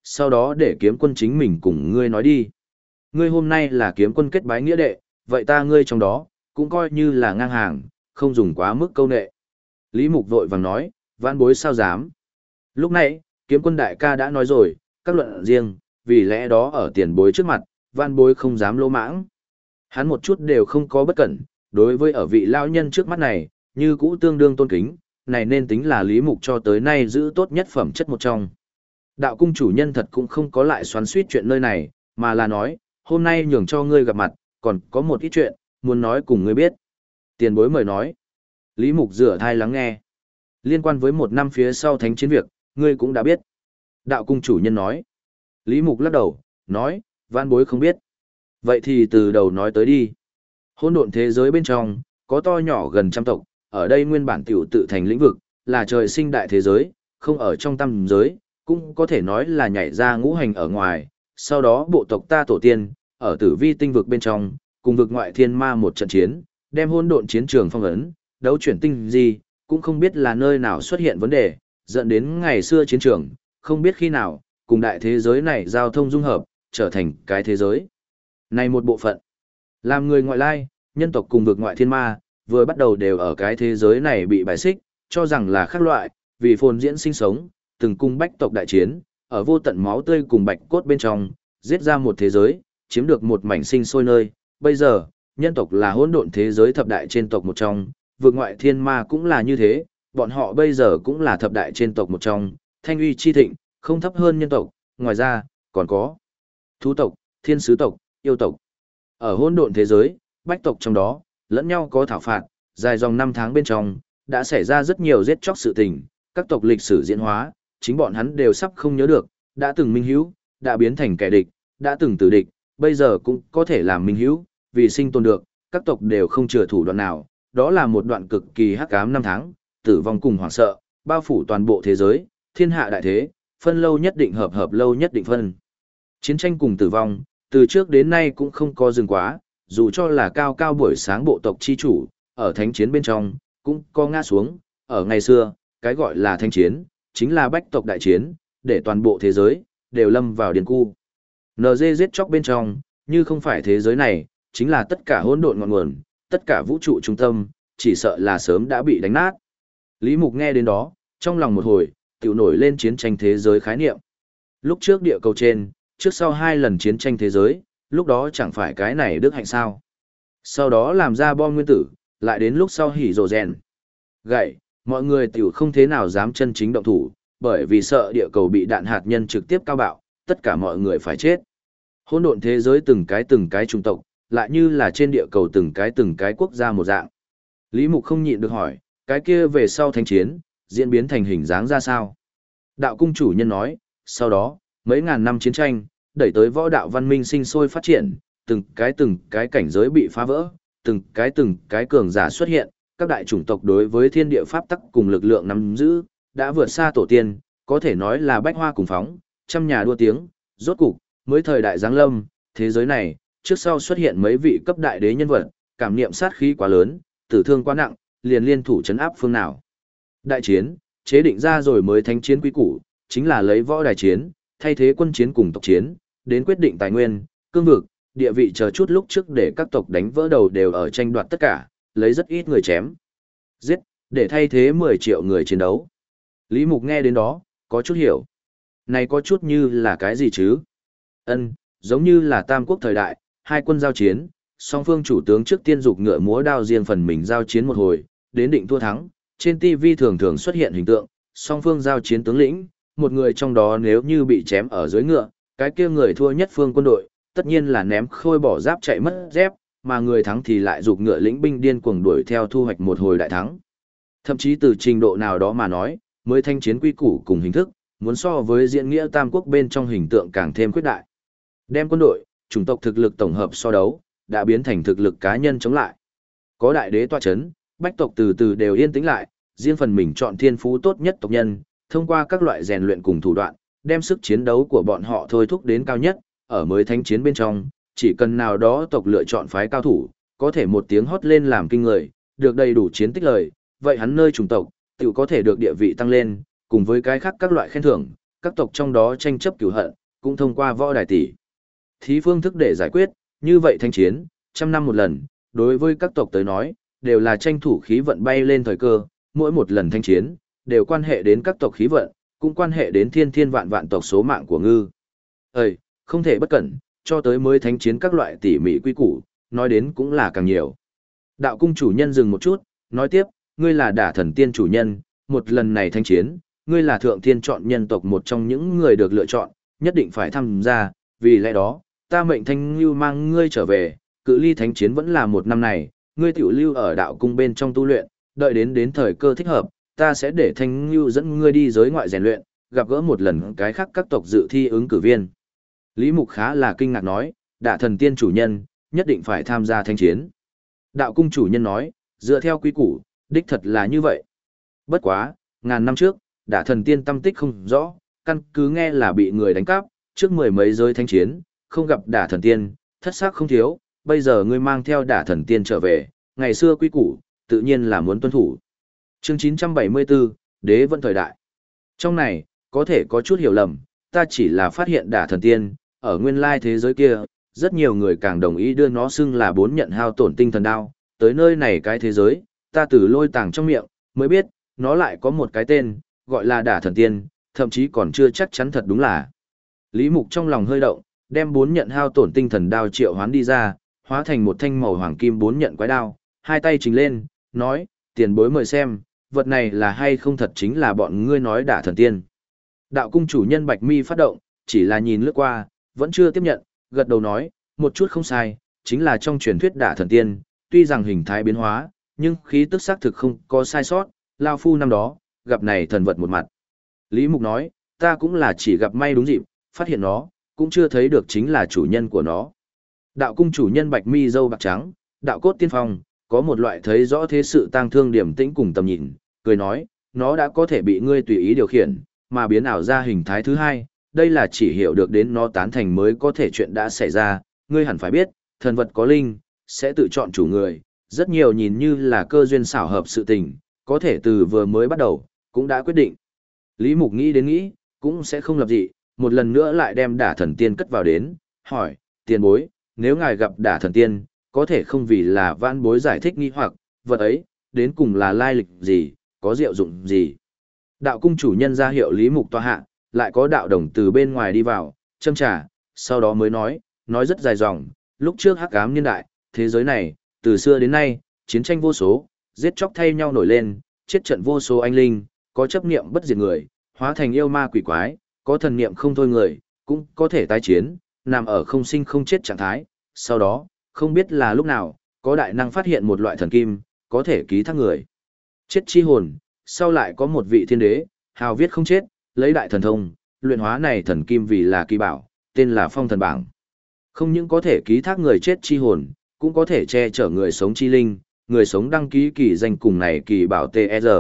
sau đó để kiếm quân chính mình cùng ngươi nói đi. Ngươi hôm nay là kiếm quân kết bái nghĩa đệ, vậy ta ngươi trong đó, cũng coi như là ngang hàng, không dùng quá mức câu nệ. Lý Mục vội vàng nói, vãn bối sao dám. Lúc nãy, kiếm quân đại ca đã nói rồi, các luận riêng, vì lẽ đó ở tiền bối trước mặt, vãn bối không dám lỗ mãng. Hắn một chút đều không có bất cẩn, đối với ở vị lao nhân trước mắt này, như cũ tương đương tôn kính, này nên tính là Lý Mục cho tới nay giữ tốt nhất phẩm chất một trong. Đạo cung chủ nhân thật cũng không có lại xoắn suýt chuyện nơi này, mà là nói, hôm nay nhường cho ngươi gặp mặt, còn có một ít chuyện, muốn nói cùng ngươi biết. Tiền bối mời nói. Lý Mục rửa thai lắng nghe. Liên quan với một năm phía sau thánh chiến việc, ngươi cũng đã biết. Đạo cung chủ nhân nói. Lý Mục lắc đầu, nói, vãn bối không biết. Vậy thì từ đầu nói tới đi. Hỗn độn thế giới bên trong, có to nhỏ gần trăm tộc, ở đây nguyên bản tiểu tự thành lĩnh vực, là trời sinh đại thế giới, không ở trong tam giới, cũng có thể nói là nhảy ra ngũ hành ở ngoài. Sau đó bộ tộc ta tổ tiên, ở tử vi tinh vực bên trong, cùng vực ngoại thiên ma một trận chiến, đem hỗn độn chiến trường phong ấn, đấu chuyển tinh gì, cũng không biết là nơi nào xuất hiện vấn đề, dẫn đến ngày xưa chiến trường, không biết khi nào, cùng đại thế giới này giao thông dung hợp, trở thành cái thế giới. Này một bộ phận, làm người ngoại lai, nhân tộc cùng vực ngoại thiên ma, vừa bắt đầu đều ở cái thế giới này bị bài xích, cho rằng là khác loại, vì phồn diễn sinh sống, từng cung bách tộc đại chiến, ở vô tận máu tươi cùng bạch cốt bên trong, giết ra một thế giới, chiếm được một mảnh sinh sôi nơi. Bây giờ, nhân tộc là hỗn độn thế giới thập đại trên tộc một trong, vực ngoại thiên ma cũng là như thế, bọn họ bây giờ cũng là thập đại trên tộc một trong, thanh uy chi thịnh, không thấp hơn nhân tộc, ngoài ra, còn có thú tộc, thiên sứ tộc, yêu tộc. Ở hỗn độn thế giới, bách tộc trong đó, lẫn nhau có thảo phạt, dài dòng năm tháng bên trong, đã xảy ra rất nhiều giết chóc sự tình, các tộc lịch sử diễn hóa, chính bọn hắn đều sắp không nhớ được, đã từng minh hữu, đã biến thành kẻ địch, đã từng tử địch, bây giờ cũng có thể làm minh hữu, vì sinh tồn được, các tộc đều không chừa thủ đoạn nào, đó là một đoạn cực kỳ hắc ám năm tháng, tử vong cùng hoảng sợ, bao phủ toàn bộ thế giới, thiên hạ đại thế, phân lâu nhất định hợp, hợp lâu nhất định phân. Chiến tranh cùng tử vong, từ trước đến nay cũng không có dừng quá, dù cho là cao cao buổi sáng bộ tộc chi chủ, ở thánh chiến bên trong, cũng có ngã xuống, ở ngày xưa, cái gọi là thánh chiến, chính là bách tộc đại chiến, để toàn bộ thế giới, đều lâm vào điên cu. NG giết chóc bên trong, như không phải thế giới này, chính là tất cả hỗn độn ngọn nguồn, tất cả vũ trụ trung tâm, chỉ sợ là sớm đã bị đánh nát. Lý Mục nghe đến đó, trong lòng một hồi, tiểu nổi lên chiến tranh thế giới khái niệm. Lúc trước địa cầu trên, trước sau 2 lần chiến tranh thế giới, lúc đó chẳng phải cái này đức hạnh sao. Sau đó làm ra bom nguyên tử, lại đến lúc sau hỉ rồ rèn. Gậy, mọi người tiểu không thế nào dám chân chính động thủ, bởi vì sợ địa cầu bị đạn hạt nhân trực tiếp cao bạo, tất cả mọi người phải chết. Hỗn độn thế giới từng cái chủng tộc, lại như là trên địa cầu từng cái quốc gia một dạng. Lý Mục không nhịn được hỏi, cái kia về sau thánh chiến, diễn biến thành hình dáng ra sao? Đạo cung chủ nhân nói, sau đó, mấy ngàn năm chiến tranh, đẩy tới võ đạo văn minh sinh sôi phát triển, từng cái cảnh giới bị phá vỡ, từng cái cường giả xuất hiện, các đại chủng tộc đối với thiên địa pháp tắc cùng lực lượng nắm giữ, đã vượt xa tổ tiên, có thể nói là bách hoa cùng phóng, trăm nhà đua tiếng, rốt cục, mới thời đại giáng lâm, thế giới này, trước sau xuất hiện mấy vị cấp đại đế nhân vật, cảm niệm sát khí quá lớn, tử thương quá nặng, liền liên thủ chấn áp phương nào. Đại chiến, chế định ra rồi mới thánh chiến quý củ, chính là lấy võ đài chiến, thay thế quân chiến cùng tộc chiến, đến quyết định tài nguyên, cương vực, địa vị chờ chút lúc trước để các tộc đánh vỡ đầu đều ở tranh đoạt tất cả, lấy rất ít người chém. Giết, để thay thế 10 triệu người chiến đấu. Lý Mục nghe đến đó, có chút hiểu. Này có chút như là cái gì chứ? Giống như là Tam Quốc thời đại, 2 quân giao chiến, song phương chủ tướng trước tiên dục ngựa múa đao riêng phần mình giao chiến một hồi, đến định thua thắng. Trên TV thường thường xuất hiện hình tượng, song phương giao chiến tướng lĩnh, một người trong đó nếu như bị chém ở dưới ngựa, cái kia người thua nhất phương quân đội, tất nhiên là ném khôi bỏ giáp chạy mất dép, mà người thắng thì lại dục ngựa lĩnh binh điên cuồng đuổi theo thu hoạch một hồi đại thắng. Thậm chí từ trình độ nào đó mà nói, mới thanh chiến quy củ cùng hình thức, muốn so với diễn nghĩa Tam Quốc bên trong hình tượng càng thêm khuyết đại. Đem quân đội, chủng tộc thực lực tổng hợp so đấu, đã biến thành thực lực cá nhân chống lại. Có đại đế tọa chấn, bách tộc từ từ đều yên tĩnh lại, riêng phần mình chọn thiên phú tốt nhất tộc nhân, thông qua các loại rèn luyện cùng thủ đoạn, đem sức chiến đấu của bọn họ thôi thúc đến cao nhất, ở mới thánh chiến bên trong, chỉ cần nào đó tộc lựa chọn phái cao thủ, có thể một tiếng hót lên làm kinh người, được đầy đủ chiến tích lời, vậy hắn nơi chủng tộc, tự có thể được địa vị tăng lên, cùng với cái khác các loại khen thưởng, các tộc trong đó tranh chấp cửu hận, cũng thông qua võ đài tỷ thí phương thức để giải quyết, như vậy thanh chiến, trăm năm một lần, đối với các tộc tới nói, đều là tranh thủ khí vận bay lên thời cơ, mỗi một lần thanh chiến, đều quan hệ đến các tộc khí vận, cũng quan hệ đến thiên thiên vạn vạn tộc số mạng của ngư. Không thể bất cẩn, cho tới mới thanh chiến các loại tỉ mỉ quy củ, nói đến cũng là càng nhiều. Đạo cung chủ nhân dừng một chút, nói tiếp, ngươi là Đả Thần Tiên chủ nhân, một lần này thanh chiến, ngươi là thượng thiên chọn nhân tộc một trong những người được lựa chọn, nhất định phải tham gia, vì lẽ đó, ta mệnh Thanh Nhu mang ngươi trở về, cự ly thánh chiến vẫn là một năm này, ngươi tiểu lưu ở đạo cung bên trong tu luyện, đợi đến thời cơ thích hợp, ta sẽ để Thanh Nhu dẫn ngươi đi giới ngoại rèn luyện, gặp gỡ một lần cái khác các tộc dự thi ứng cử viên. Lý Mục khá là kinh ngạc nói, Đả Thần Tiên chủ nhân, nhất định phải tham gia thánh chiến. Đạo cung chủ nhân nói, dựa theo quy củ, đích thật là như vậy. Bất quá, ngàn năm trước, Đả Thần Tiên tâm tích không rõ, căn cứ nghe là bị người đánh cắp, trước mười mấy giới thánh chiến, không gặp Đả Thần Tiên, thất xác không thiếu, bây giờ ngươi mang theo Đả Thần Tiên trở về, ngày xưa quy củ, tự nhiên là muốn tuân thủ. Chương 974, Đế Vận thời đại. Trong này, có thể có chút hiểu lầm, ta chỉ là phát hiện Đả Thần Tiên, ở nguyên lai thế giới kia, rất nhiều người càng đồng ý đưa nó xưng là bốn nhận hao tổn tinh thần đao, tới nơi này cái thế giới, ta từ lôi tàng trong miệng, mới biết, nó lại có một cái tên, gọi là Đả Thần Tiên, thậm chí còn chưa chắc chắn thật đúng là. Lý Mục trong lòng hơi động, đem bốn nhận hao tổn tinh thần đao triệu hoán đi ra, hóa thành một thanh màu hoàng kim bốn nhận quái đao, hai tay trình lên, nói, tiền bối mời xem, vật này là hay không thật chính là bọn ngươi nói Đả Thần Tiên. Đạo cung chủ nhân Bạch Mi phát động, chỉ là nhìn lướt qua, vẫn chưa tiếp nhận, gật đầu nói, một chút không sai, chính là trong truyền thuyết Đả Thần Tiên, tuy rằng hình thái biến hóa, nhưng khí tức xác thực không có sai sót, lao phu năm đó, gặp này thần vật một mặt. Lý Mục nói, ta cũng là chỉ gặp may đúng dịp, phát hiện nó, cũng chưa thấy được chính là chủ nhân của nó. Đạo cung chủ nhân Bạch Mi dâu bạc trắng, đạo cốt tiên phong, có một loại thấy rõ thế sự tang thương điểm tĩnh cùng tầm nhìn, cười nói, nó đã có thể bị ngươi tùy ý điều khiển, mà biến ảo ra hình thái thứ hai, đây là chỉ hiểu được đến nó tán thành mới có thể chuyện đã xảy ra, ngươi hẳn phải biết, thần vật có linh, sẽ tự chọn chủ người, rất nhiều nhìn như là cơ duyên xảo hợp sự tình, có thể từ vừa mới bắt đầu, cũng đã quyết định. Lý Mục nghĩ đến nghĩ, cũng sẽ không lập dị, một lần nữa lại đem Đả Thần Tiên cất vào đến, hỏi, tiền bối, nếu ngài gặp Đả Thần Tiên, có thể không vì là vãn bối giải thích nghi hoặc, vật ấy, đến cùng là lai lịch gì, có diệu dụng gì. Đạo cung chủ nhân ra hiệu Lý Mục tọa hạ, lại có đạo đồng từ bên ngoài đi vào, châm trà, sau đó mới nói rất dài dòng, lúc trước hắc ám niên đại, thế giới này, từ xưa đến nay, chiến tranh vô số, giết chóc thay nhau nổi lên, chết trận vô số anh linh, có chấp niệm bất diệt người, hóa thành yêu ma quỷ quái, có thần niệm không thôi người, cũng có thể tái chiến, nằm ở không sinh không chết trạng thái. Sau đó, không biết là lúc nào, có đại năng phát hiện một loại thần kim, có thể ký thác người. Chết chi hồn, sau lại có một vị thiên đế, hào viết không chết, lấy đại thần thông, luyện hóa này thần kim vì là kỳ bảo, tên là Phong Thần Bảng. Không những có thể ký thác người chết chi hồn, cũng có thể che chở người sống chi linh, người sống đăng ký kỳ danh cùng này kỳ bảo TR.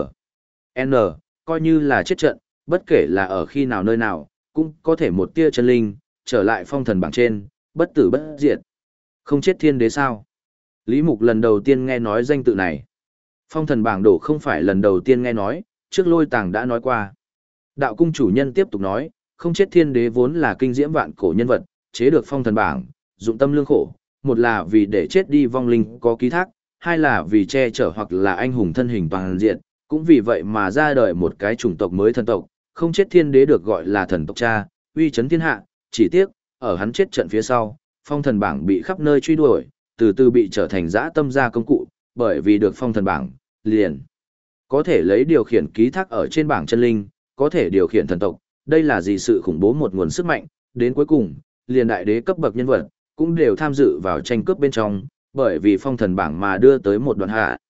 N, coi như là chết trận, bất kể là ở khi nào nơi nào, cũng có thể một tia chân linh, trở lại Phong Thần Bảng trên, bất tử bất diệt. Không chết thiên đế sao? Lý Mục lần đầu tiên nghe nói danh tự này. Phong Thần Bảng đổ không phải lần đầu tiên nghe nói, trước lôi tàng đã nói qua. Đạo cung chủ nhân tiếp tục nói, không chết thiên đế vốn là kinh diễm vạn cổ nhân vật, chế được Phong Thần Bảng, dụng tâm lương khổ, một là vì để chết đi vong linh có ký thác, hai là vì che chở hoặc là anh hùng thân hình toàn diện, cũng vì vậy mà ra đời một cái chủng tộc mới thần tộc, không chết thiên đế được gọi là thần tộc cha, uy chấn thiên hạ, chỉ tiếc, ở hắn chết trận phía sau, Phong Thần Bảng bị khắp nơi truy đuổi, từ từ bị trở thành dã tâm gia công cụ, bởi vì được Phong Thần Bảng, liền có thể lấy điều khiển ký thác ở trên bảng chân linh, có thể điều khiển thần tộc, đây là gì sự khủng bố một nguồn sức mạnh, đến cuối cùng, liền đại đế cấp bậc nhân vật, cũng đều tham dự vào tranh cướp bên trong, bởi vì Phong Thần Bảng mà đưa tới một đoạn hạ.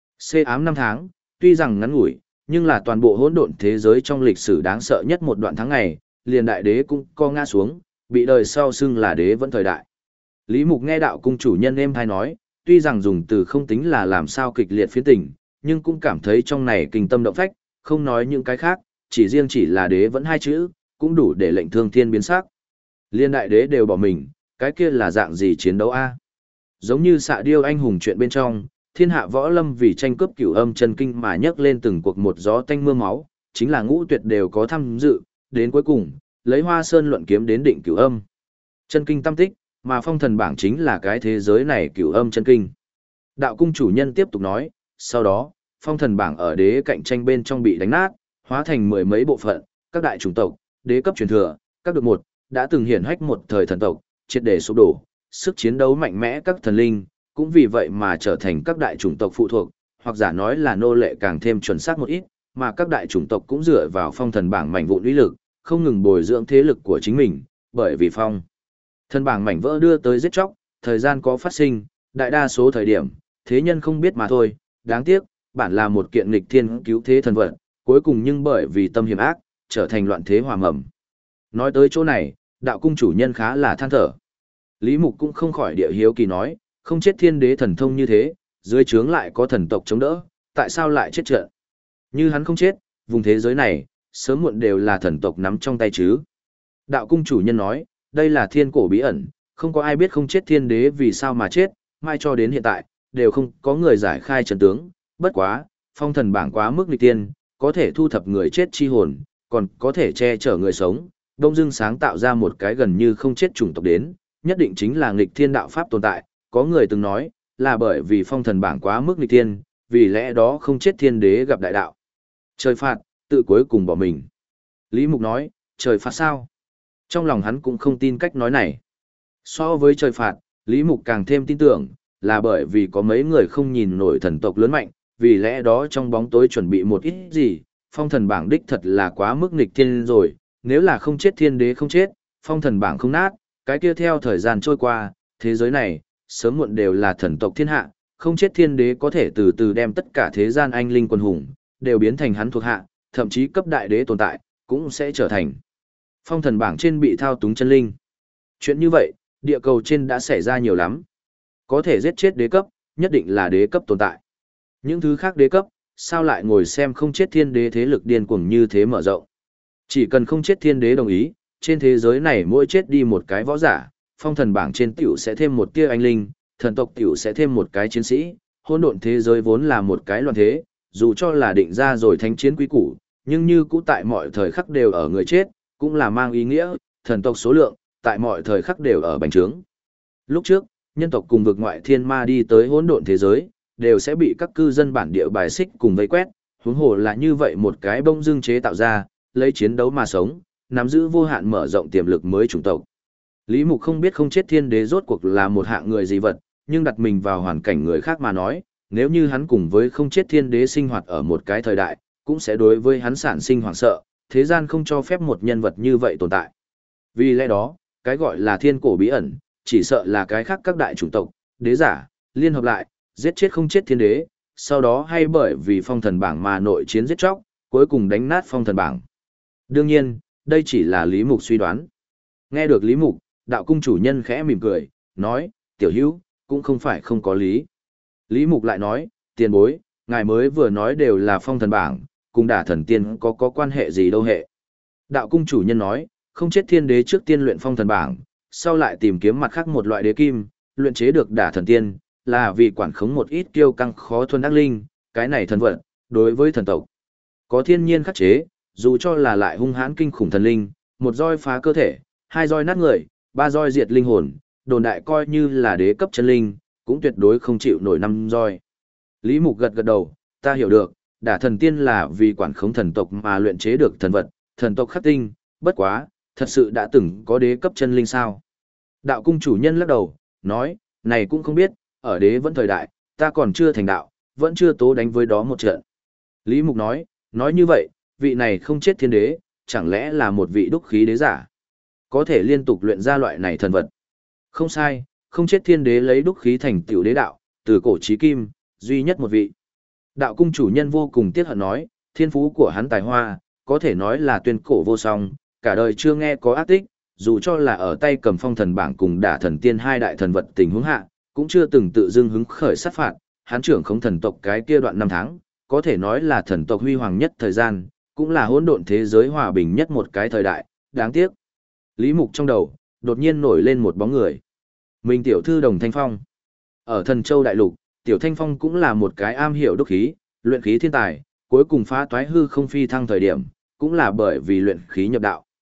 C ám 5 tháng, tuy rằng ngắn ngủi, nhưng là toàn bộ hỗn độn thế giới trong lịch sử đáng sợ nhất một đoạn tháng ngày, liền đại đế cũng co ngã xuống, bị đời sau xưng là đế vẫn thời đại. Lý Mục nghe đạo cung chủ nhân êm hay nói, tuy rằng dùng từ không tính là làm sao kịch liệt phiến tình, nhưng cũng cảm thấy trong này kinh tâm động phách, không nói những cái khác, chỉ là đế vẫn hai chữ, cũng đủ để lệnh thương thiên biến sắc. Liên đại đế đều bỏ mình, cái kia là dạng gì chiến đấu a? Giống như xạ điêu anh hùng chuyện bên trong, thiên hạ võ lâm vì tranh cướp cửu âm chân kinh mà nhấc lên từng cuộc một gió tanh mưa máu, chính là ngũ tuyệt đều có tham dự, đến cuối cùng, lấy Hoa Sơn luận kiếm đến định cửu âm. Chân kinh tam tích, mà phong thần bảng chính là cái thế giới này cửu âm chân kinh. Đạo cung chủ nhân tiếp tục nói, sau đó, phong thần bảng ở đế cạnh tranh bên trong bị đánh nát, hóa thành mười mấy bộ phận, các đại chủng tộc, đế cấp truyền thừa, các được một, đã từng hiển hách một thời thần tộc, triệt để sụp đổ, sức chiến đấu mạnh mẽ các thần linh, cũng vì vậy mà trở thành các đại chủng tộc phụ thuộc, hoặc giả nói là nô lệ càng thêm chuẩn xác một ít, mà các đại chủng tộc cũng dựa vào phong thần bảng mảnh vụn uy lực, không ngừng bồi dưỡng thế lực của chính mình, bởi vì phong thần bảng mảnh vỡ đưa tới giết chóc, thời gian có phát sinh, đại đa số thời điểm, thế nhân không biết mà thôi, đáng tiếc, bản là một kiện nghịch thiên cứu thế thần vật, cuối cùng nhưng bởi vì tâm hiểm ác, trở thành loạn thế hòa mầm. Nói tới chỗ này, đạo cung chủ nhân khá là than thở. Lý Mục cũng không khỏi địa hiếu kỳ nói, không chết thiên đế thần thông như thế, dưới trướng lại có thần tộc chống đỡ, tại sao lại chết trận? Như hắn không chết, vùng thế giới này, sớm muộn đều là thần tộc nắm trong tay chứ. Đạo cung chủ nhân nói, đây là thiên cổ bí ẩn, không có ai biết không chết thiên đế vì sao mà chết, mai cho đến hiện tại, đều không có người giải khai trận tướng, bất quá, phong thần bảng quá mức nghịch tiên, có thể thu thập người chết chi hồn, còn có thể che chở người sống, đông dưng sáng tạo ra một cái gần như không chết chủng tộc đến, nhất định chính là nghịch thiên đạo pháp tồn tại, có người từng nói, là bởi vì phong thần bảng quá mức nghịch thiên, vì lẽ đó không chết thiên đế gặp đại đạo. Trời phạt, tự cuối cùng bỏ mình. Lý Mục nói, trời phạt sao? Trong lòng hắn cũng không tin cách nói này. So với trời phạt, Lý Mục càng thêm tin tưởng, là bởi vì có mấy người không nhìn nổi thần tộc lớn mạnh, vì lẽ đó trong bóng tối chuẩn bị một ít gì, phong thần bảng đích thật là quá mức nghịch thiên rồi, nếu là không chết thiên đế không chết, phong thần bảng không nát, cái kia theo thời gian trôi qua, thế giới này, sớm muộn đều là thần tộc thiên hạ, không chết thiên đế có thể từ từ đem tất cả thế gian anh linh quân hùng, đều biến thành hắn thuộc hạ, thậm chí cấp đại đế tồn tại, cũng sẽ trở thành phong thần bảng trên bị thao túng chân linh. Chuyện như vậy, địa cầu trên đã xảy ra nhiều lắm. Có thể giết chết đế cấp, nhất định là đế cấp tồn tại. Những thứ khác đế cấp, sao lại ngồi xem không chết thiên đế thế lực điên cuồng như thế mở rộng. Chỉ cần không chết thiên đế đồng ý, trên thế giới này mỗi chết đi một cái võ giả, phong thần bảng trên tiểu sẽ thêm một tia anh linh, thần tộc tiểu sẽ thêm một cái chiến sĩ, hỗn độn thế giới vốn là một cái loạn thế, dù cho là định ra rồi thánh chiến quý củ, nhưng như cũ tại mọi thời khắc đều ở người chết, cũng là mang ý nghĩa, thần tộc số lượng, tại mọi thời khắc đều ở bành trướng. Lúc trước, nhân tộc cùng vực ngoại thiên ma đi tới hỗn độn thế giới, đều sẽ bị các cư dân bản địa bài xích cùng vây quét, huống hồ là như vậy một cái bông dương chế tạo ra, lấy chiến đấu mà sống, nắm giữ vô hạn mở rộng tiềm lực mới chủng tộc. Lý Mục không biết không chết thiên đế rốt cuộc là một hạng người gì vật, nhưng đặt mình vào hoàn cảnh người khác mà nói, nếu như hắn cùng với không chết thiên đế sinh hoạt ở một cái thời đại, cũng sẽ đối với hắn sản sinh hoảng sợ, thế gian không cho phép một nhân vật như vậy tồn tại. Vì lẽ đó, cái gọi là thiên cổ bí ẩn, chỉ sợ là cái khác các đại chủng tộc, đế giả, liên hợp lại, giết chết không chết thiên đế, sau đó hay bởi vì phong thần bảng mà nội chiến giết chóc, cuối cùng đánh nát phong thần bảng. Đương nhiên, đây chỉ là Lý Mục suy đoán. Nghe được Lý Mục, đạo cung chủ nhân khẽ mỉm cười, nói, tiểu hữu, cũng không phải không có lý. Lý Mục lại nói, tiền bối, ngài mới vừa nói đều là phong thần bảng, cùng đả thần tiên có quan hệ gì đâu hệ. Đạo cung chủ nhân nói, không chết thiên đế trước tiên luyện phong thần bảng, sau lại tìm kiếm mặt khác một loại đế kim, luyện chế được đả thần tiên, là vì quản khống một ít kiêu căng khó thuần ác linh, cái này thần vận, đối với thần tộc. Có thiên nhiên khắc chế, dù cho là lại hung hãn kinh khủng thần linh, một roi phá cơ thể, hai roi nát người, ba roi diệt linh hồn, đồn đại coi như là đế cấp chân linh, cũng tuyệt đối không chịu nổi năm roi. Lý Mục gật gật đầu, ta hiểu được, đả thần tiên là vì quản khống thần tộc mà luyện chế được thần vật, thần tộc khắc tinh, bất quá, thật sự đã từng có đế cấp chân linh sao? Đạo cung chủ nhân lắc đầu, nói, này cũng không biết, ở đế vẫn thời đại, ta còn chưa thành đạo, vẫn chưa tố đánh với đó một trận. Lý Mục nói như vậy, vị này không chết thiên đế, chẳng lẽ là một vị đúc khí đế giả? Có thể liên tục luyện ra loại này thần vật. Không sai, không chết thiên đế lấy đúc khí thành tiểu đế đạo, từ cổ chí kim, duy nhất một vị. Đạo cung chủ nhân vô cùng tiếc hận nói, thiên phú của hắn tài hoa, có thể nói là tuyên cổ vô song, cả đời chưa nghe có ác tích, dù cho là ở tay cầm phong thần bảng cùng đả thần tiên hai đại thần vật tình huống hạ, cũng chưa từng tự dưng hứng khởi sát phạt, hắn trưởng khống thần tộc cái kia đoạn năm tháng, có thể nói là thần tộc huy hoàng nhất thời gian, cũng là hỗn độn thế giới hòa bình nhất một cái thời đại, đáng tiếc. Lý Mục trong đầu, đột nhiên nổi lên một bóng người. Mình tiểu thư Đồng Thanh Phong. Ở Thần Châu Đại Lục, Tiểu Thanh Phong cũng là một cái am hiểu đúc khí, luyện khí thiên tài, cuối cùng phá toái hư không phi thăng thời điểm, cũng là bởi vì luyện khí nhập đạo,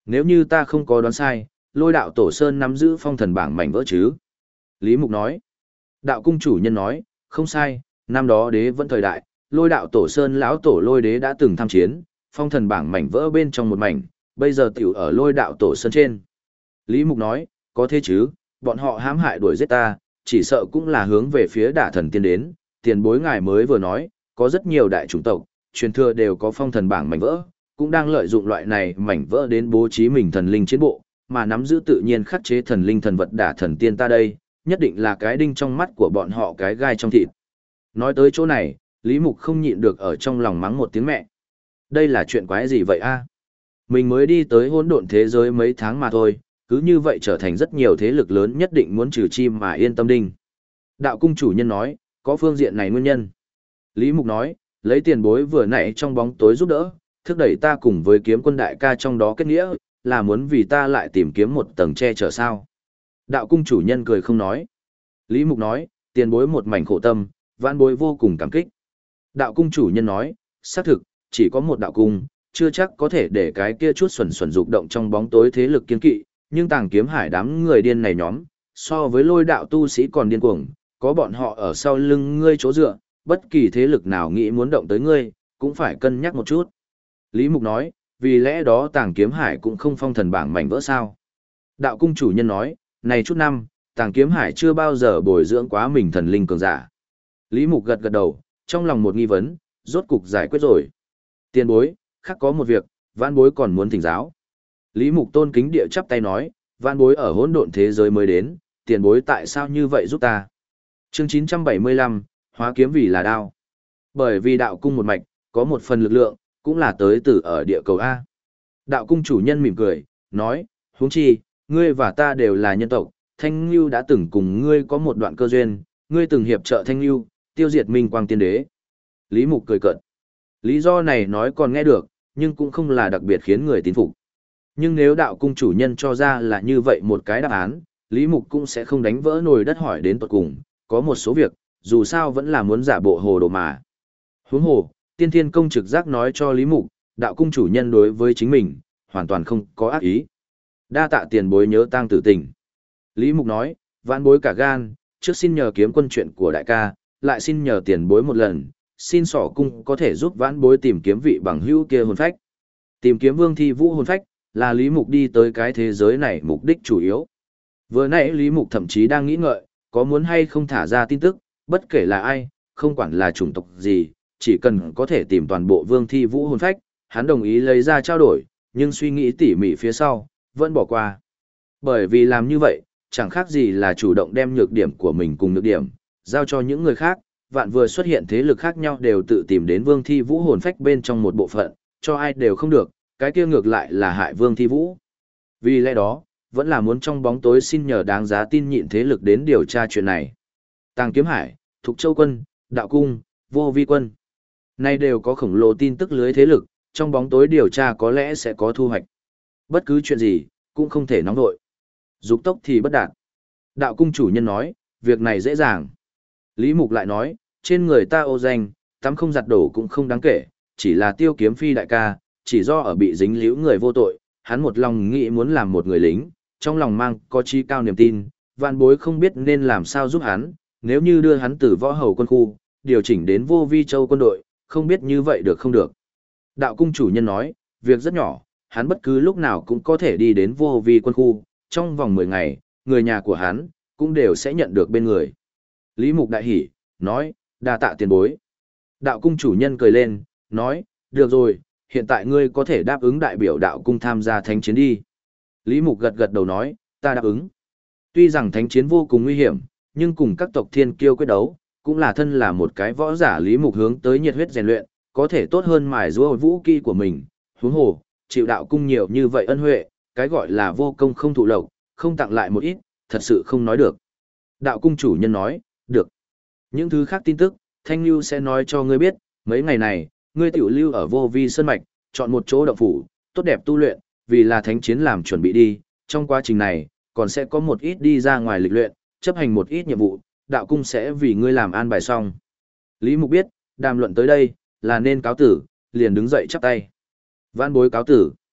Nếu như ta không có đoán sai, Lôi đạo tổ sơn nắm giữ phong thần bảng mảnh vỡ chứ? Lý Mục nói. Đạo cung chủ nhân nói, không sai, năm đó đế vẫn thời đại, Lôi đạo tổ sơn lão tổ Lôi đế đã từng tham chiến, phong thần bảng mảnh vỡ bên trong một mảnh, bây giờ tiểu ở Lôi đạo tổ sơn trên. Lý Mục nói, có thế chứ, bọn họ hãm hại đuổi giết ta, chỉ sợ cũng là hướng về phía Đả Thần Tiên đến, tiền bối ngài mới vừa nói, có rất nhiều đại chủng tộc, truyền thừa đều có phong thần bảng mảnh vỡ, cũng đang lợi dụng loại này mảnh vỡ đến bố trí mình thần linh chiến bộ, mà nắm giữ tự nhiên khắc chế thần linh thần vật Đả Thần Tiên ta đây, nhất định là cái đinh trong mắt của bọn họ, cái gai trong thịt. Nói tới chỗ này, Lý Mục không nhịn được ở trong lòng mắng một tiếng mẹ. Đây là chuyện quái gì vậy a? Mình mới đi tới hỗn độn thế giới mấy tháng mà thôi, cứ như vậy trở thành rất nhiều thế lực lớn nhất định muốn trừ chi mà yên tâm đinh. Đạo cung chủ nhân nói, có phương diện này nguyên nhân. Lý Mục nói, lấy tiền bối vừa nãy trong bóng tối giúp đỡ, thúc đẩy ta cùng với kiếm quân đại ca trong đó kết nghĩa, là muốn vì ta lại tìm kiếm một tầng che chở sao. Đạo cung chủ nhân cười không nói. Lý Mục nói, tiền bối một mảnh khổ tâm, vãn bối vô cùng cảm kích. Đạo cung chủ nhân nói, xác thực, chỉ có một đạo cung, chưa chắc có thể để cái kia chút xuẩn xuẩn dục động trong bóng tối thế lực kiên kỵ, nhưng Tàng Kiếm Hải đám người điên này nhóm, so với Lôi đạo tu sĩ còn điên cuồng, có bọn họ ở sau lưng ngươi chỗ dựa, bất kỳ thế lực nào nghĩ muốn động tới ngươi, cũng phải cân nhắc một chút. Lý Mục nói, vì lẽ đó Tàng Kiếm Hải cũng không phong thần bảng mảnh vỡ sao. Đạo cung chủ nhân nói, này chút năm, Tàng Kiếm Hải chưa bao giờ bồi dưỡng quá mình thần linh cường giả. Lý Mục gật gật đầu, trong lòng một nghi vấn, rốt cục giải quyết rồi. Tiền bối, khác có một việc, vãn bối còn muốn thỉnh giáo. Lý Mục tôn kính địa chắp tay nói, vãn bối ở hỗn độn thế giới mới đến, tiền bối tại sao như vậy giúp ta? Chương 975, hóa kiếm vì là đao. Bởi vì đạo cung một mạch, có một phần lực lượng, cũng là tới từ ở địa cầu A. Đạo cung chủ nhân mỉm cười, nói, huống chi, ngươi và ta đều là nhân tộc, Thanh Nhu đã từng cùng ngươi có một đoạn cơ duyên, ngươi từng hiệp trợ Thanh Nhu, tiêu diệt Minh Quang Tiên Đế. Lý Mục cười cợt. Lý do này nói còn nghe được, nhưng cũng không là đặc biệt khiến người tín phục. Nhưng nếu đạo cung chủ nhân cho ra là như vậy một cái đáp án, Lý Mục cũng sẽ không đánh vỡ nồi đất hỏi đến tận cùng, có một số việc, dù sao vẫn là muốn giả bộ hồ đồ mà. Huống hồ, Tiên Thiên Công trực giác nói cho Lý Mục, đạo cung chủ nhân đối với chính mình, hoàn toàn không có ác ý. Đa tạ tiền bối nhớ tang tử tình. Lý Mục nói, vãn bối cả gan, trước xin nhờ kiếm quân chuyện của đại ca, lại xin nhờ tiền bối một lần, xin sỏ cung có thể giúp vãn bối tìm kiếm vị bằng hữu kia hồn phách. Tìm kiếm Vương Thi Vũ hồn phách, là Lý Mục đi tới cái thế giới này mục đích chủ yếu. Vừa nãy Lý Mục thậm chí đang nghĩ ngợi, có muốn hay không thả ra tin tức, bất kể là ai, không quản là chủng tộc gì, chỉ cần có thể tìm toàn bộ Vương Thi Vũ hồn phách, hắn đồng ý lấy ra trao đổi, nhưng suy nghĩ tỉ mỉ phía sau, vẫn bỏ qua. Bởi vì làm như vậy, chẳng khác gì là chủ động đem nhược điểm của mình cùng nhược điểm, giao cho những người khác, vạn vừa xuất hiện thế lực khác nhau đều tự tìm đến Vương Thi Vũ hồn phách bên trong một bộ phận, cho ai đều không được, cái kia ngược lại là hại Vương Thi Vũ. Vì lẽ đó, vẫn là muốn trong bóng tối xin nhờ đáng giá tin nhịn thế lực đến điều tra chuyện này. Tàng Kiếm Hải, Thục Châu Quân, Đạo Cung, Vô Vi Quân. Nay đều có khổng lồ tin tức lưới thế lực, trong bóng tối điều tra có lẽ sẽ có thu hoạch. Bất cứ chuyện gì, cũng không thể nóng nội. Dục tốc thì bất đạt. Đạo Cung chủ nhân nói, việc này dễ dàng. Lý Mục lại nói, trên người ta ô danh, tắm không giặt đổ cũng không đáng kể, chỉ là Tiêu Kiếm Phi đại ca, chỉ do ở bị dính líu người vô tội, hắn một lòng nghĩ muốn làm một người lính, trong lòng mang có chí cao niềm tin, vạn bối không biết nên làm sao giúp hắn, nếu như đưa hắn từ võ hầu quân khu, điều chỉnh đến Vô Vi Châu quân đội, không biết như vậy được không được. Đạo cung chủ nhân nói, việc rất nhỏ, hắn bất cứ lúc nào cũng có thể đi đến Vô Vi quân khu, trong vòng 10 ngày, người nhà của hắn, cũng đều sẽ nhận được bên người. Lý Mục đại hỉ, nói, đa tạ tiền bối. Đạo cung chủ nhân cười lên, nói, được rồi, hiện tại ngươi có thể đáp ứng đại biểu đạo cung tham gia thánh chiến đi. Lý Mục gật gật đầu nói, ta đáp ứng. Tuy rằng thánh chiến vô cùng nguy hiểm, nhưng cùng các tộc thiên kiêu quyết đấu, cũng là thân là một cái võ giả. Lý Mục hướng tới nhiệt huyết rèn luyện, có thể tốt hơn mài giũa vũ kỹ của mình. Huống hồ, chịu đạo cung nhiều như vậy ân huệ, cái gọi là vô công không thụ lộc, không tặng lại một ít, thật sự không nói được. Đạo cung chủ nhân nói, được. Những thứ khác tin tức, Thanh Nhu sẽ nói cho ngươi biết, mấy ngày này, ngươi tiểu lưu ở Vô Vi Sơn Mạch, chọn một chỗ động phủ, tốt đẹp tu luyện, vì là thánh chiến làm chuẩn bị đi, trong quá trình này, còn sẽ có một ít đi ra ngoài lịch luyện, chấp hành một ít nhiệm vụ, đạo cung sẽ vì ngươi làm an bài xong. Lý Mục biết, đàm luận tới đây, là nên cáo tử, liền đứng dậy chắp tay. Vãn bối cáo tử.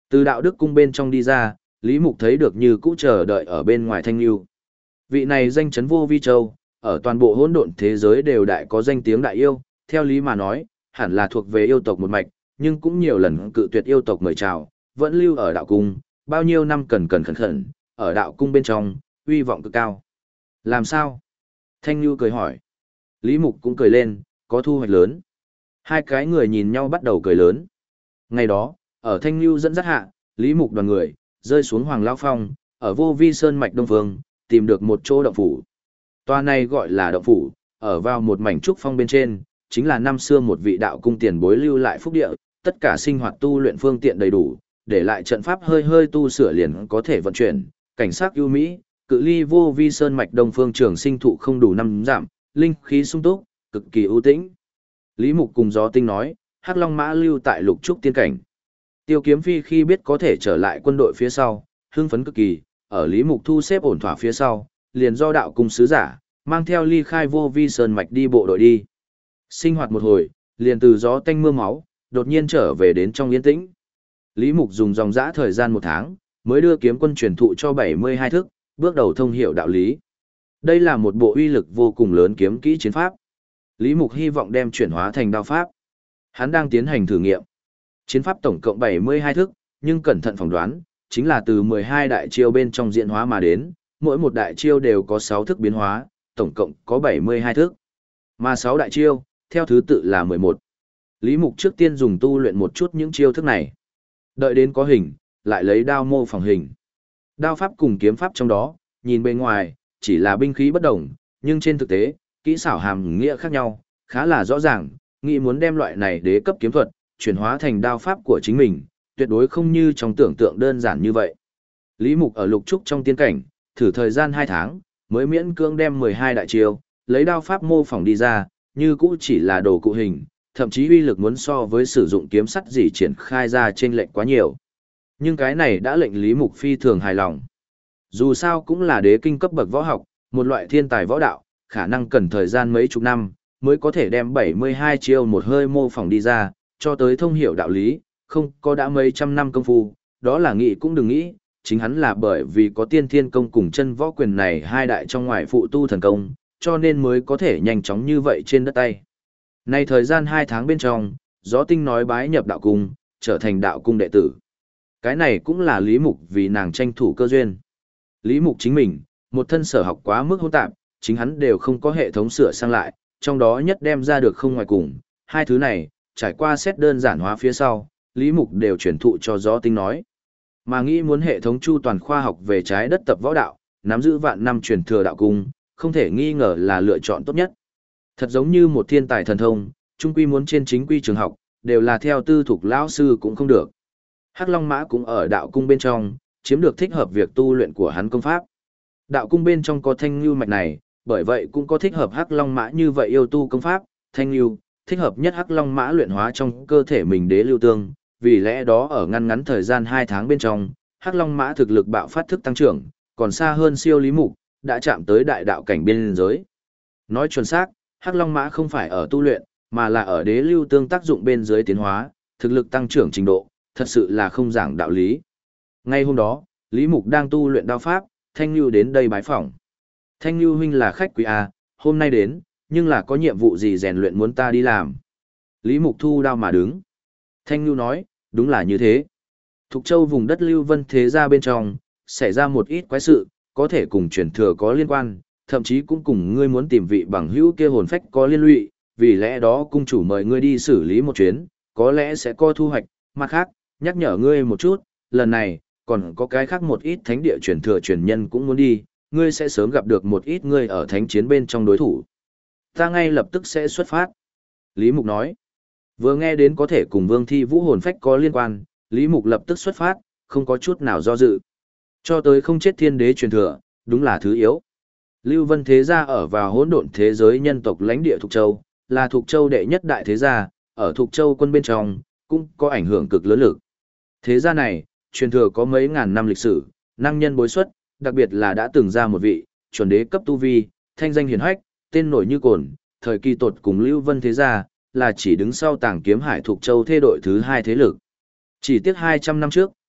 Từ đạo đức cung bên trong đi ra, Lý Mục thấy được như cũ chờ đợi ở bên ngoài Thanh Nhu. Vị này danh chấn vô vi châu, ở toàn bộ hỗn độn thế giới đều đại có danh tiếng đại yêu, theo lý mà nói, hẳn là thuộc về yêu tộc một mạch, nhưng cũng nhiều lần cự tuyệt yêu tộc mời chào, vẫn lưu ở đạo cung, bao nhiêu năm cần khẩn khẩn, ở đạo cung bên trong, uy vọng cực cao. Làm sao? Thanh Nhu cười hỏi. Lý Mục cũng cười lên, có thu hoạch lớn. Hai cái người nhìn nhau bắt đầu cười lớn. Ngày đó, ở Thanh Nhu dẫn dắt hạ, Lý Mục đoàn người, rơi xuống Hoàng Lao Phong, ở vô vi sơn mạch Đông Phương, tìm được một chỗ động phủ. Tòa này gọi là động phủ, ở vào một mảnh trúc phong bên trên, chính là năm xưa một vị đạo cung tiền bối lưu lại phúc địa, tất cả sinh hoạt tu luyện phương tiện đầy đủ, để lại trận pháp hơi hơi tu sửa liền có thể vận chuyển, cảnh sát ưu mỹ, cự ly vô vi sơn mạch Đông Phương trường sinh thụ không đủ 5 dặm, linh khí sung túc, cực kỳ ưu tĩnh. Lý Mục cùng Gió Tinh nói, Hắc Long Mã lưu tại Lục Trúc tiên cảnh. Tiêu Kiếm Phi khi biết có thể trở lại quân đội phía sau, hưng phấn cực kỳ, ở Lý Mục thu xếp ổn thỏa phía sau, liền do đạo cung sứ giả, mang theo ly khai vô vi sơn mạch đi bộ đội đi. Sinh hoạt một hồi, liền từ gió tanh mưa máu, đột nhiên trở về đến trong yên tĩnh. Lý Mục dùng dòng dã thời gian 1 tháng, mới đưa kiếm quân truyền thụ cho 72 thức, bước đầu thông hiểu đạo lý. Đây là một bộ uy lực vô cùng lớn kiếm kỹ chiến pháp. Lý Mục hy vọng đem chuyển hóa thành đao pháp. Hắn đang tiến hành thử nghiệm. Chiến pháp tổng cộng 72 thức, nhưng cẩn thận phỏng đoán, chính là từ 12 đại chiêu bên trong diễn hóa mà đến, mỗi một đại chiêu đều có 6 thức biến hóa, tổng cộng có 72 thức. Mà 6 đại chiêu, theo thứ tự là 11. Lý Mục trước tiên dùng tu luyện một chút những chiêu thức này. Đợi đến có hình, lại lấy đao mô phỏng hình. Đao pháp cùng kiếm pháp trong đó, nhìn bên ngoài, chỉ là binh khí bất đồng, nhưng trên thực tế, kỹ xảo hàm nghĩa khác nhau, khá là rõ ràng, nghĩ muốn đem loại này đế cấp kiếm thuật, chuyển hóa thành đao pháp của chính mình, tuyệt đối không như trong tưởng tượng đơn giản như vậy. Lý Mục ở Lục Trúc trong tiên cảnh, thử thời gian 2 tháng, mới miễn cưỡng đem 12 đại chiêu, lấy đao pháp mô phỏng đi ra, như cũ chỉ là đồ cụ hình, thậm chí uy lực muốn so với sử dụng kiếm sắt gì triển khai ra trên lệnh quá nhiều. Nhưng cái này đã lệnh Lý Mục phi thường hài lòng. Dù sao cũng là đế kinh cấp bậc võ học, một loại thiên tài võ đạo, khả năng cần thời gian mấy chục năm, mới có thể đem 72 chiêu một hơi mô phỏng đi ra, cho tới thông hiểu đạo lý, không có đã mấy trăm năm công phu, đó là nghĩ cũng đừng nghĩ, chính hắn là bởi vì có tiên thiên công cùng chân võ quyền này hai đại trong ngoài phụ tu thần công, cho nên mới có thể nhanh chóng như vậy trên đất tay. Nay thời gian 2 tháng bên trong, Gió Tinh nói bái nhập đạo cung, trở thành đạo cung đệ tử. Cái này cũng là Lý Mục vì nàng tranh thủ cơ duyên. Lý Mục chính mình, một thân sở học quá mức hỗn tạp, chính hắn đều không có hệ thống sửa sang lại, trong đó nhất đem ra được không ngoài cùng. Hai thứ này, trải qua xét đơn giản hóa phía sau, Lý Mục đều chuyển thụ cho Gió Tinh nói. Mà nghĩ muốn hệ thống chu toàn khoa học về trái đất tập võ đạo, nắm giữ vạn năm truyền thừa đạo cung, không thể nghi ngờ là lựa chọn tốt nhất. Thật giống như một thiên tài thần thông, trung quy muốn trên chính quy trường học, đều là theo tư thục lão sư cũng không được. Hắc Long Mã cũng ở đạo cung bên trong, chiếm được thích hợp việc tu luyện của hắn công pháp. Đạo cung bên trong có thanh lưu mạch này, bởi vậy cũng có thích hợp Hắc Long Mã như vậy yêu tu công pháp, thanh lưu, thích hợp nhất Hắc Long Mã luyện hóa trong cơ thể mình đế lưu tương, vì lẽ đó ở ngăn ngắn thời gian 2 tháng bên trong, Hắc Long Mã thực lực bạo phát thức tăng trưởng, còn xa hơn siêu Lý Mục, đã chạm tới đại đạo cảnh biên giới. Nói chuẩn xác, Hắc Long Mã không phải ở tu luyện, mà là ở đế lưu tương tác dụng bên dưới tiến hóa, thực lực tăng trưởng trình độ, thật sự là không giảng đạo lý. Ngay hôm đó, Lý Mục đang tu luyện đao pháp, Thanh Nhu đến đây bái phỏng. Thanh Nhu huynh là khách quý A, hôm nay đến, nhưng là có nhiệm vụ gì rèn luyện muốn ta đi làm. Lý Mục thu đao mà đứng. Thanh Nhu nói, đúng là như thế. Thục Châu vùng đất Lưu Vân thế gia bên trong, xảy ra một ít quái sự, có thể cùng truyền thừa có liên quan, thậm chí cũng cùng ngươi muốn tìm vị bằng hữu kia hồn phách có liên lụy, vì lẽ đó cung chủ mời ngươi đi xử lý một chuyến, có lẽ sẽ có thu hoạch, mặt khác, nhắc nhở ngươi một chút, lần này, còn có cái khác một ít thánh địa truyền thừa truyền nhân cũng muốn đi, ngươi sẽ sớm gặp được một ít ngươi ở thánh chiến bên trong đối thủ. Ta ngay lập tức sẽ xuất phát. Lý Mục nói, vừa nghe đến có thể cùng Vương Thi Vũ hồn phách có liên quan, Lý Mục lập tức xuất phát, không có chút nào do dự. Cho tới không chết thiên đế truyền thừa, đúng là thứ yếu. Lưu Vân thế gia ở vào hỗn độn thế giới nhân tộc lãnh địa Thục Châu, là Thục Châu đệ nhất đại thế gia, ở Thục Châu quân bên trong, cũng có ảnh hưởng cực lớn lực. Thế gia này, truyền thừa có mấy ngàn năm lịch sử, năng nhân bối xuất, đặc biệt là đã từng ra một vị, chuẩn đế cấp tu vi, thanh danh hiển hách, tên nổi như cồn, thời kỳ tột cùng Lưu Vân thế gia, là chỉ đứng sau Tàng Kiếm Hải Thục Châu thế đội thứ 2 thế lực. Chỉ tiếc 200 năm trước,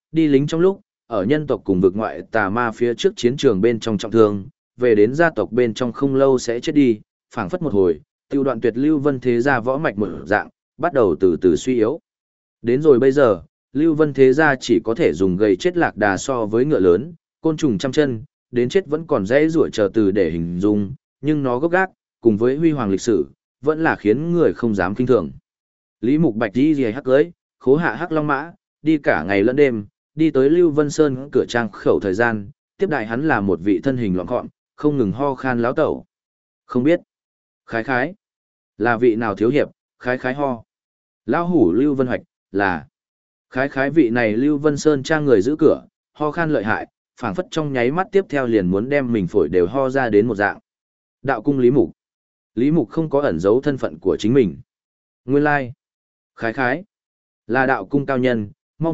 Đi lính trong lúc, ở nhân tộc cùng vực ngoại tà ma phía trước chiến trường bên trong trọng thương, về đến gia tộc bên trong không lâu sẽ chết đi, phảng phất một hồi, tiêu đoạn tuyệt Lưu Vân Thế Gia võ mạch một dạng, bắt đầu từ từ suy yếu. Đến rồi bây giờ, Lưu Vân Thế Gia chỉ có thể dùng gầy chết lạc đà so với ngựa lớn, côn trùng trăm chân, đến chết vẫn còn dễ rủa chờ từ để hình dung, nhưng nó gốc gác, cùng với huy hoàng lịch sử, vẫn là khiến người không dám kinh thường. Lý Mục Bạch đi hắc cưới, khố hạ hắc long mã, đi cả ngày lẫn đêm, đi tới Lưu Vân Sơn cửa trang khẩu thời gian, tiếp đại hắn là một vị thân hình loạn gọn, không ngừng ho khan láo tẩu. Không biết. Khái khái. Là vị nào thiếu hiệp, khái khái ho. Lão hủ Lưu Vân Hoạch, là. Khái khái vị này Lưu Vân Sơn trang người giữ cửa, ho khan lợi hại, phảng phất trong nháy mắt tiếp theo liền muốn đem mình phổi đều ho ra đến một dạng. Đạo cung Lý Mục. Lý Mục không có ẩn giấu thân phận của chính mình. Nguyên lai. Khái khái. Là đạo cung cao nhân,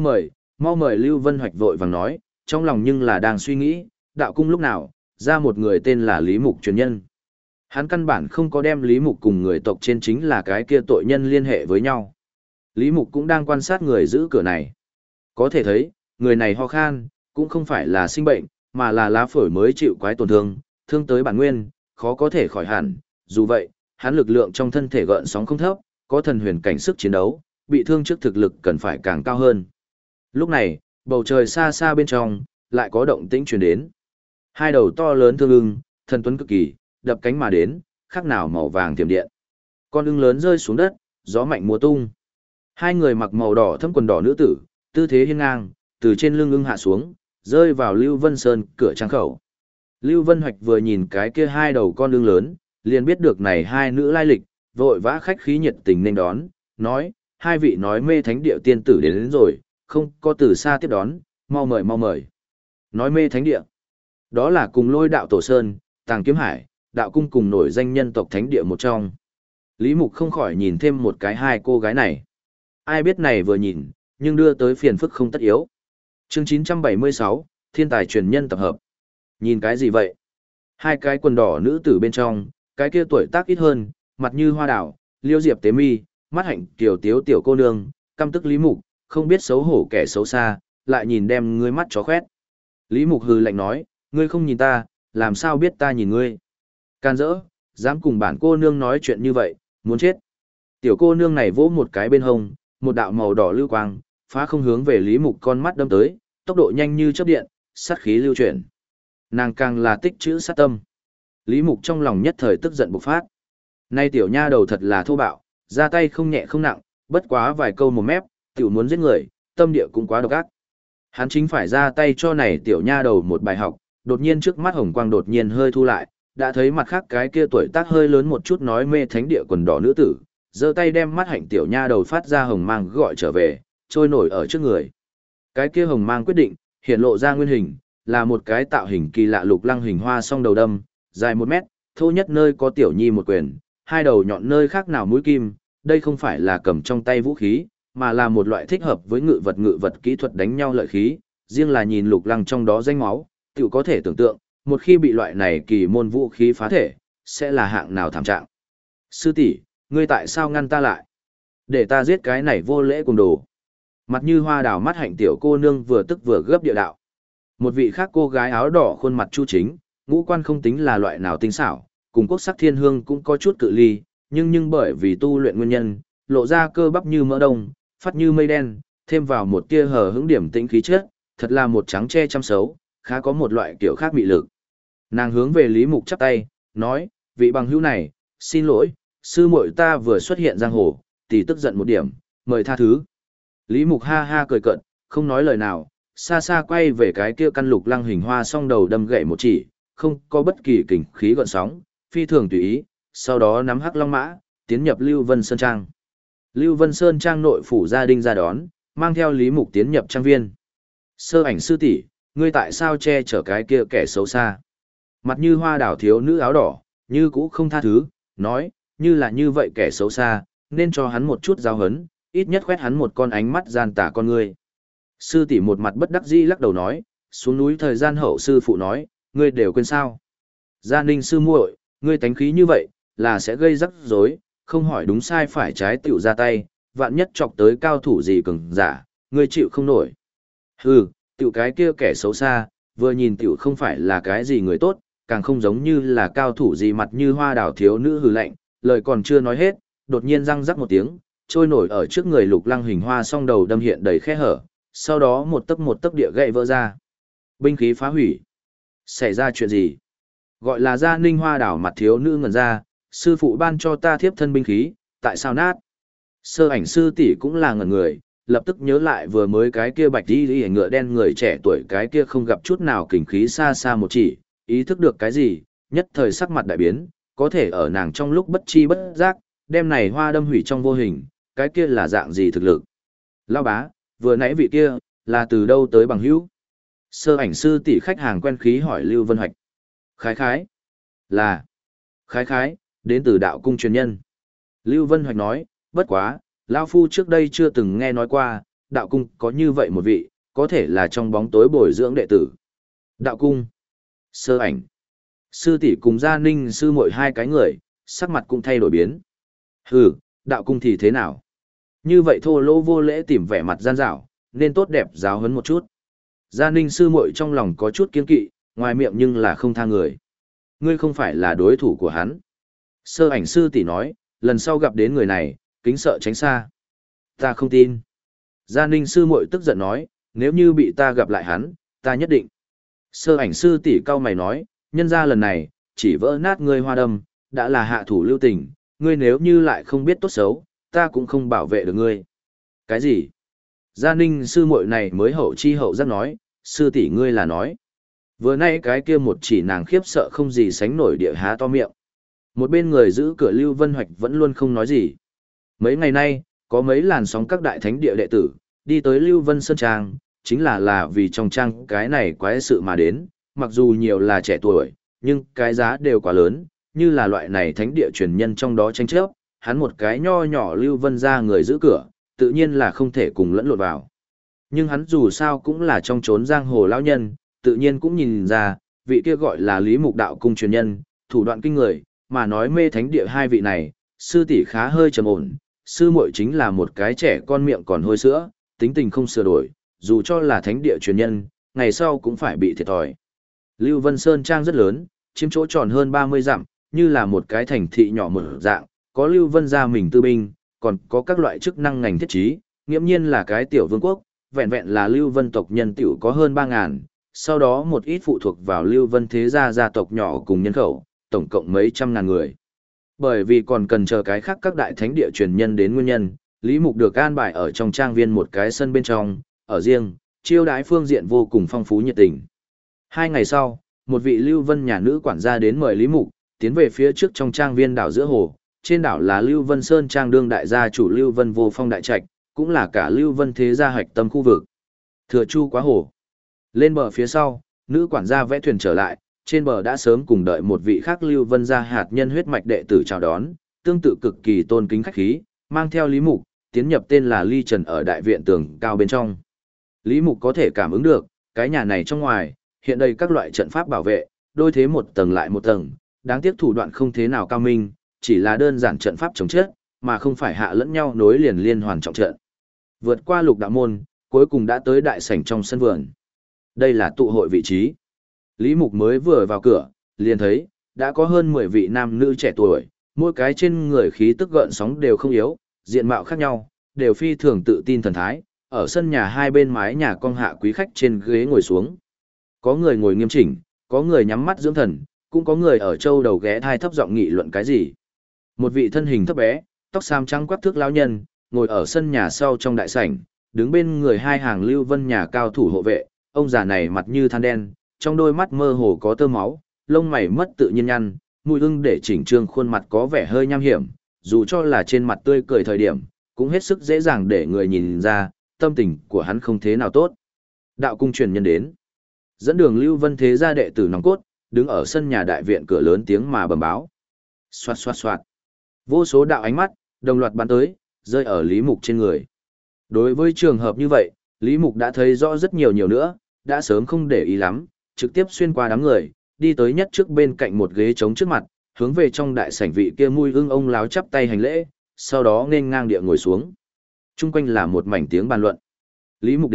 mau mời Lưu Vân Hoạch vội vàng nói, trong lòng nhưng là đang suy nghĩ, đạo cung lúc nào, ra một người tên là Lý Mục truyền nhân. Hắn căn bản không có đem Lý Mục cùng người tộc trên chính là cái kia tội nhân liên hệ với nhau. Lý Mục cũng đang quan sát người giữ cửa này. Có thể thấy, người này ho khan, cũng không phải là sinh bệnh, mà là lá phổi mới chịu quái tổn thương, thương tới bản nguyên, khó có thể khỏi hẳn. Dù vậy, hắn lực lượng trong thân thể gợn sóng không thấp, có thần huyền cảnh sức chiến đấu, bị thương trước thực lực cần phải càng cao hơn. Lúc này, bầu trời xa xa bên trong, lại có động tĩnh truyền đến. Hai đầu to lớn thương ưng, thần tuấn cực kỳ, đập cánh mà đến, khác nào màu vàng tiềm điện. Con ưng lớn rơi xuống đất, gió mạnh múa tung. Hai người mặc màu đỏ thâm quần đỏ nữ tử, tư thế hiên ngang, từ trên lưng ưng hạ xuống, rơi vào Lưu Vân Sơn cửa trang khẩu. Lưu Vân Hoạch vừa nhìn cái kia hai đầu con ưng lớn, liền biết được này hai nữ lai lịch, vội vã khách khí nhiệt tình nên đón, nói, hai vị nói mê thánh địa tiên tử đến rồi, không có từ xa tiếp đón, mau mời mau mời. Nói mê thánh địa, đó là cùng Lôi đạo tổ sơn, Tàng Kiếm Hải, đạo cung cùng nổi danh nhân tộc thánh địa một trong. Lý Mục không khỏi nhìn thêm một cái hai cô gái này. Ai biết này vừa nhìn, nhưng đưa tới phiền phức không tất yếu. Chương 976, Thiên tài truyền nhân tập hợp. Nhìn cái gì vậy? Hai cái quần đỏ nữ tử bên trong, cái kia tuổi tác ít hơn, mặt như hoa đào, liêu diệp tế mi, mắt hạnh tiểu tiếu tiểu cô nương, căm tức Lý Mục, không biết xấu hổ kẻ xấu xa, lại nhìn đem ngươi mắt chó khoét. Lý Mục hừ lạnh nói, ngươi không nhìn ta, làm sao biết ta nhìn ngươi? Can dỡ, dám cùng bản cô nương nói chuyện như vậy, muốn chết. Tiểu cô nương này vỗ một cái bên hông, một đạo màu đỏ lưu quang, phá không hướng về Lý Mục con mắt đâm tới, tốc độ nhanh như chớp điện, sát khí lưu chuyển. Nàng càng là tích trữ sát tâm. Lý Mục trong lòng nhất thời tức giận bộc phát. Nay tiểu nha đầu thật là thô bạo, ra tay không nhẹ không nặng, bất quá vài câu một mép, tiểu muốn giết người, tâm địa cũng quá độc ác. Hắn chính phải ra tay cho này tiểu nha đầu một bài học, đột nhiên trước mắt hồng quang đột nhiên hơi thu lại, đã thấy mặt khác cái kia tuổi tác hơi lớn một chút nói mê thánh địa quần đỏ nữ tử, giơ tay đem mắt hạnh tiểu nha đầu phát ra hồng mang gọi trở về, trôi nổi ở trước người. Cái kia hồng mang quyết định, hiện lộ ra nguyên hình, là một cái tạo hình kỳ lạ lục lăng hình hoa song đầu đâm, dài 1 mét, thô nhất nơi có tiểu nhi một quyền, hai đầu nhọn nơi khác nào mũi kim, đây không phải là cầm trong tay vũ khí, mà là một loại thích hợp với ngự vật kỹ thuật đánh nhau lợi khí, riêng là nhìn lục lăng trong đó danh máu, tiểu có thể tưởng tượng, một khi bị loại này kỳ môn vũ khí phá thể, sẽ là hạng nào thảm trạng. Sư tỷ, ngươi tại sao ngăn ta lại? Để ta giết cái này vô lễ cùng đồ. Mặt như hoa đào mắt hạnh tiểu cô nương vừa tức vừa gấp địa đạo. Một vị khác cô gái áo đỏ khuôn mặt chu chính, ngũ quan không tính là loại nào tinh xảo, cùng quốc sắc thiên hương cũng có chút cự ly, nhưng bởi vì tu luyện nguyên nhân, lộ ra cơ bắp như mỡ đông, phát như mây đen, thêm vào một tia hờ hững điểm tĩnh khí chất, thật là một trắng che chăm xấu, khá có một loại kiểu khác mị lực. Nàng hướng về Lý Mục chắp tay, nói, vị bằng hữu này, xin lỗi, sư muội ta vừa xuất hiện giang hồ, tỷ tức giận một điểm, mời tha thứ. Lý Mục ha ha cười cợt, không nói lời nào, xa xa quay về cái kia căn lục lăng hình hoa song đầu đâm gậy một chỉ, không có bất kỳ kình khí gợn sóng, phi thường tùy ý, sau đó nắm hắc long mã, tiến nhập Lưu Vân Sơn Trang. Lưu Vân Sơn Trang nội phủ gia đình ra đón, mang theo Lý Mục tiến nhập trang viên. Sơ ảnh sư tỷ, ngươi tại sao che chở cái kia kẻ xấu xa? Mặt như hoa đảo thiếu nữ áo đỏ, như cũ không tha thứ, nói, như là như vậy kẻ xấu xa, nên cho hắn một chút giáo hấn, ít nhất khoét hắn một con ánh mắt gian tà con ngươi. Sư tỷ một mặt bất đắc dĩ lắc đầu nói, xuống núi thời gian hậu sư phụ nói, ngươi đều quên sao? Gia Ninh sư muội, ngươi tánh khí như vậy, là sẽ gây rắc rối, không hỏi đúng sai phải trái tiểu ra tay, vạn nhất chọc tới cao thủ gì cường giả, ngươi chịu không nổi. Hừ, tiểu cái kia kẻ xấu xa, vừa nhìn tiểu không phải là cái gì người tốt, càng không giống như là cao thủ gì mặt như hoa đào thiếu nữ hừ lạnh, lời còn chưa nói hết, đột nhiên răng rắc một tiếng, trôi nổi ở trước người Lục Lăng hình hoa song đầu đâm hiện đầy khe hở, sau đó một tấc địa gậy vỡ ra. Binh khí phá hủy. Xảy ra chuyện gì? Gọi là Gia Ninh hoa đảo mặt thiếu nữ ngẩn ra, sư phụ ban cho ta thiếp thân binh khí, tại sao nát? Sơ ảnh sư tỷ cũng là ngẩn người, lập tức nhớ lại vừa mới cái kia bạch y ngựa đen người trẻ tuổi cái kia không gặp chút nào kình khí xa xa một chỉ, ý thức được cái gì, nhất thời sắc mặt đại biến, có thể ở nàng trong lúc bất chi bất giác, đem này hoa đâm hủy trong vô hình, cái kia là dạng gì thực lực. Lao bá, vừa nãy vị kia, là từ đâu tới bằng hữu? Sơ ảnh sư tỷ khách hàng quen khí hỏi Lưu Vân Hoạch. Khái khái, là, khái khái, đến từ đạo cung truyền nhân. Lưu Vân Hoạch nói, bất quá, Lao Phu trước đây chưa từng nghe nói qua, đạo cung có như vậy một vị, có thể là trong bóng tối bồi dưỡng đệ tử. Đạo cung, sơ ảnh, sư tỷ cùng gia ninh sư muội hai cái người, sắc mặt cũng thay đổi biến. Hừ, đạo cung thì thế nào? Như vậy thô lỗ vô lễ tìm vẻ mặt gian dảo, nên tốt đẹp giáo huấn một chút. Gia ninh sư muội trong lòng có chút kiên kỵ, ngoài miệng nhưng là không tha người. Ngươi không phải là đối thủ của hắn. Sơ ảnh sư tỷ nói, lần sau gặp đến người này, kính sợ tránh xa. Ta không tin. Gia ninh sư muội tức giận nói, nếu như bị ta gặp lại hắn, ta nhất định. Sơ ảnh sư tỷ cau mày nói, nhân ra lần này, chỉ vỡ nát ngươi hoa đâm, đã là hạ thủ lưu tình, ngươi nếu như lại không biết tốt xấu, ta cũng không bảo vệ được ngươi. Cái gì? Gia ninh sư muội này mới hậu chi hậu giác nói, sư tỷ ngươi là nói. Vừa nay cái kia một chỉ nàng khiếp sợ không gì sánh nổi địa há to miệng. Một bên người giữ cửa Lưu Vân Hoạch vẫn luôn không nói gì. Mấy ngày nay, có mấy làn sóng các đại thánh địa đệ tử, đi tới Lưu Vân Sơn Trang, chính là vì trong trang cái này quái sự mà đến, mặc dù nhiều là trẻ tuổi, nhưng cái giá đều quá lớn, như là loại này thánh địa truyền nhân trong đó tranh chấp, hắn một cái nho nhỏ Lưu Vân ra người giữ cửa, tự nhiên là không thể cùng lẫn lộn vào. Nhưng hắn dù sao cũng là trong chốn giang hồ lão nhân, tự nhiên cũng nhìn ra, vị kia gọi là Lý Mục đạo cung truyền nhân, thủ đoạn kinh người, mà nói mê thánh địa hai vị này, sư tỷ khá hơi trầm ổn, sư muội chính là một cái trẻ con miệng còn hôi sữa, tính tình không sửa đổi, dù cho là thánh địa truyền nhân, ngày sau cũng phải bị thiệt thòi. Lưu Vân Sơn Trang rất lớn, chiếm chỗ tròn hơn 30 dặm, như là một cái thành thị nhỏ mở dạng, có Lưu Vân gia mình tư binh, còn có các loại chức năng ngành thiết trí, nghiễm nhiên là cái tiểu vương quốc, vẹn vẹn là Lưu Vân tộc nhân tiểu có hơn 3.000, sau đó một ít phụ thuộc vào Lưu Vân thế gia gia tộc nhỏ cùng nhân khẩu, tổng cộng mấy trăm ngàn người. Bởi vì còn cần chờ cái khác các đại thánh địa truyền nhân đến nguyên nhân, Lý Mục được an bài ở trong trang viên một cái sân bên trong, ở riêng, chiêu đãi phương diện vô cùng phong phú nhiệt tình. 2 ngày sau, một vị Lưu Vân nhà nữ quản gia đến mời Lý Mục, tiến về phía trước trong trang viên đảo giữa hồ. Trên đảo là Lưu Vân Sơn Trang đương đại gia chủ Lưu Vân Vô Phong đại trạch, cũng là cả Lưu Vân thế gia hạch tâm khu vực. Thừa chu quá hồ. Lên bờ phía sau, nữ quản gia vẽ thuyền trở lại, trên bờ đã sớm cùng đợi một vị khác Lưu Vân gia hạt nhân huyết mạch đệ tử chào đón, tương tự cực kỳ tôn kính khách khí, mang theo Lý Mục, tiến nhập tên là Ly Trần ở đại viện tường cao bên trong. Lý Mục có thể cảm ứng được, cái nhà này trong ngoài, hiện đây các loại trận pháp bảo vệ, đôi thế một tầng lại một tầng, đáng tiếc thủ đoạn không thế nào cao minh, chỉ là đơn giản trận pháp chống chết, mà không phải hạ lẫn nhau nối liền liên hoàn trọng trận. Vượt qua lục đạo môn, cuối cùng đã tới đại sảnh trong sân vườn. Đây là tụ hội vị trí. Lý Mục mới vừa vào cửa, liền thấy, đã có hơn 10 vị nam nữ trẻ tuổi, mỗi cái trên người khí tức gợn sóng đều không yếu, diện mạo khác nhau, đều phi thường tự tin thần thái, ở sân nhà hai bên mái nhà cong hạ quý khách trên ghế ngồi xuống. Có người ngồi nghiêm chỉnh, có người nhắm mắt dưỡng thần, cũng có người ở châu đầu ghé thai thấp giọng nghị luận cái gì. Một vị thân hình thấp bé, tóc xám trắng quắc thước lão nhân, ngồi ở sân nhà sau trong đại sảnh, đứng bên người hai hàng Lưu Vân nhà cao thủ hộ vệ, ông già này mặt như than đen, trong đôi mắt mơ hồ có tơ máu, lông mày mất tự nhiên nhăn, mũi ưng để chỉnh trương khuôn mặt có vẻ hơi nham hiểm, dù cho là trên mặt tươi cười thời điểm, cũng hết sức dễ dàng để người nhìn ra, tâm tình của hắn không thế nào tốt. Đạo cung truyền nhân đến, dẫn đường Lưu Vân thế gia đệ tử nòng cốt, đứng ở sân nhà đại viện cửa lớn tiếng mà bẩm báo. Xoạt xoạt xoạt. Vô số đạo ánh mắt, đồng loạt bắn tới, rơi ở Lý Mục trên người. Đối với trường hợp như vậy, Lý Mục đã thấy rõ rất nhiều nữa, đã sớm không để ý lắm, trực tiếp xuyên qua đám người, đi tới nhất trước bên cạnh một ghế trống trước mặt, hướng về trong đại sảnh vị kia mui ưng ông láo chắp tay hành lễ, sau đó nên ngang địa ngồi xuống. Trung quanh là một mảnh tiếng bàn luận. Lý Mục đến,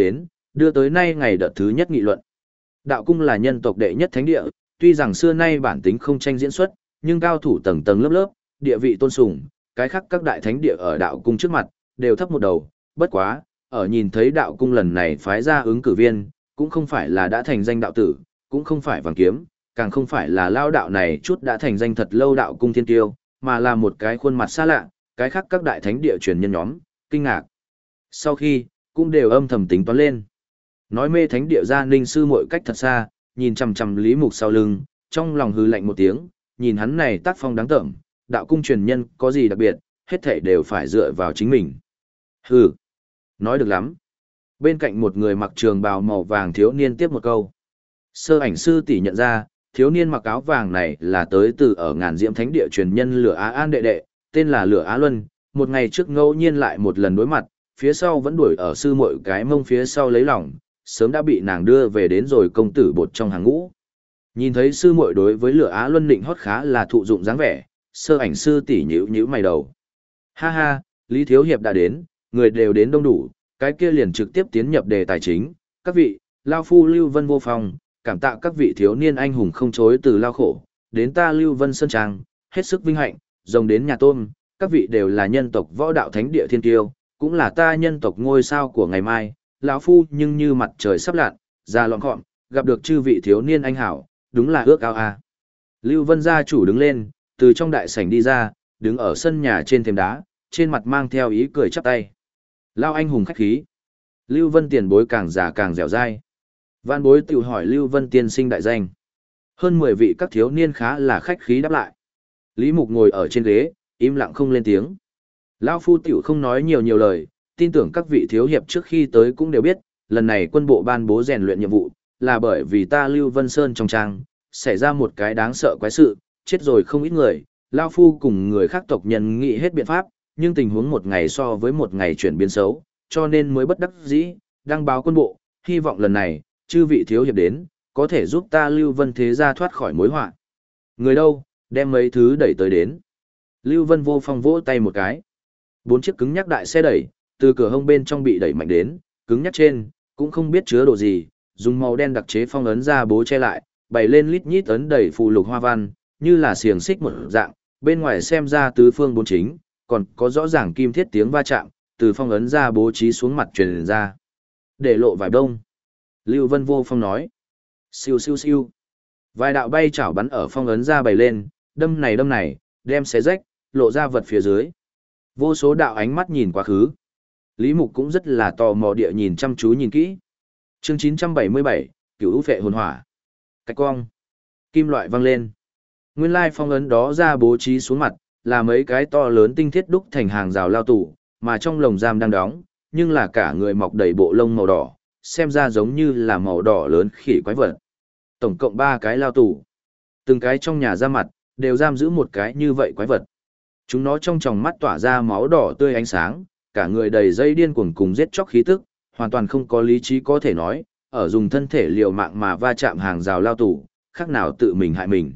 đưa tới nay ngày đợt thứ nhất nghị luận. Đạo cung là nhân tộc đệ nhất thánh địa, tuy rằng xưa nay bản tính không tranh diễn xuất, nhưng cao thủ tầng tầng lớp lớp, địa vị tôn sùng, cái khác các đại thánh địa ở đạo cung trước mặt, đều thấp một đầu, bất quá, ở nhìn thấy đạo cung lần này phái ra ứng cử viên, cũng không phải là đã thành danh đạo tử, cũng không phải vàng kiếm, càng không phải là lao đạo này chút đã thành danh thật lâu đạo cung thiên tiêu, mà là một cái khuôn mặt xa lạ, cái khác các đại thánh địa truyền nhân nhóm, kinh ngạc. Sau khi, cũng đều âm thầm tính toán lên. Nói mê thánh địa gia ninh sư muội cách thật xa, nhìn chằm chằm Lý Mục sau lưng, trong lòng hừ lạnh một tiếng, nhìn hắn này tác phong đáng tởm, đạo cung truyền nhân có gì đặc biệt, hết thảy đều phải dựa vào chính mình. Hừ, nói được lắm. Bên cạnh một người mặc trường bào màu vàng thiếu niên tiếp một câu. Sơ ảnh sư tỷ nhận ra, thiếu niên mặc áo vàng này là tới từ ở ngàn diễm thánh địa truyền nhân Lửa Á An đệ đệ, tên là Lửa Á Luân, một ngày trước ngẫu nhiên lại một lần đối mặt, phía sau vẫn đuổi ở sư muội cái mông phía sau lấy lòng, sớm đã bị nàng đưa về đến rồi công tử bột trong hàng ngũ. Nhìn thấy sư muội đối với Lửa Á Luân định hót khá là thụ dụng dáng vẻ, sơ ảnh sư tỷ nhíu nhíu mày đầu. Ha ha, Lý Thiếu Hiệp đã đến, người đều đến đông đủ, cái kia liền trực tiếp tiến nhập đề tài chính. Các vị, Lao Phu Lưu Vân vô phòng, cảm tạ các vị thiếu niên anh hùng không chối từ lao khổ, đến ta Lưu Vân Sơn Trang, hết sức vinh hạnh, rồng đến nhà tôm, các vị đều là nhân tộc võ đạo thánh địa thiên tiêu, cũng là ta nhân tộc ngôi sao của ngày mai, lão phu nhưng như mặt trời sắp lặn, ra lọn gọn, gặp được chư vị thiếu niên anh hảo, đúng là ước ao a. Lưu Vân gia chủ đứng lên, từ trong đại sảnh đi ra, đứng ở sân nhà trên thềm đá, trên mặt mang theo ý cười chắp tay. Lao anh hùng khách khí. Lưu Vân tiền bối càng già càng dẻo dai. Vạn bối tự hỏi Lưu Vân tiên sinh đại danh. Hơn 10 vị các thiếu niên khá là khách khí đáp lại. Lý Mục ngồi ở trên ghế, im lặng không lên tiếng. Lão phu tiểu không nói nhiều lời, tin tưởng các vị thiếu hiệp trước khi tới cũng đều biết, lần này quân bộ ban bố rèn luyện nhiệm vụ, là bởi vì ta Lưu Vân Sơn trong trang, xảy ra một cái đáng sợ quái sự, chết rồi không ít người, Lão phu cùng người khác tộc nhân nghĩ hết biện pháp, nhưng tình huống một ngày so với một ngày chuyển biến xấu, cho nên mới bất đắc dĩ, đăng báo quân bộ, hy vọng lần này, chư vị thiếu hiệp đến, có thể giúp ta Lưu Vân thế gia thoát khỏi mối họa. Người đâu, đem mấy thứ đẩy tới đến. Lưu Vân vô phong vỗ tay một cái. 4 chiếc cứng nhắc đại xe đẩy, từ cửa hông bên trong bị đẩy mạnh đến, cứng nhắc trên, cũng không biết chứa đồ gì, dùng màu đen đặc chế phong ấn ra bố che lại, bày lên lít nhít ấn đầy phù lục hoa văn, như là xiềng xích một dạng, bên ngoài xem ra tứ phương bốn chính, còn có rõ ràng kim thiết tiếng va chạm, từ phong ấn ra bố trí xuống mặt truyền ra. Để lộ vài đông. Lưu Vân vô phong nói. Siêu siêu siêu. Vài đạo bay chảo bắn ở phong ấn ra bày lên, đâm này, đem xé rách, lộ ra vật phía dưới. Vô số đạo ánh mắt nhìn quá khứ. Lý Mục cũng rất là tò mò địa nhìn chăm chú nhìn kỹ. Chương 977, Cửu Phệ hồn hỏa. Cách cong. Kim loại văng lên. Nguyên lai phong ấn đó ra bố trí xuống mặt, là mấy cái to lớn tinh thiết đúc thành hàng rào lao tủ, mà trong lồng giam đang đóng, nhưng là cả người mọc đầy bộ lông màu đỏ, xem ra giống như là màu đỏ lớn khỉ quái vật. Tổng cộng 3 cái lao tủ. Từng cái trong nhà ra mặt, đều giam giữ một cái như vậy quái vật. Chúng nó trong tròng mắt tỏa ra máu đỏ tươi ánh sáng, cả người đầy dây điên cuồng cùng giết chóc khí tức, hoàn toàn không có lý trí có thể nói, ở dùng thân thể liều mạng mà va chạm hàng rào lao tủ, khác nào tự mình hại mình.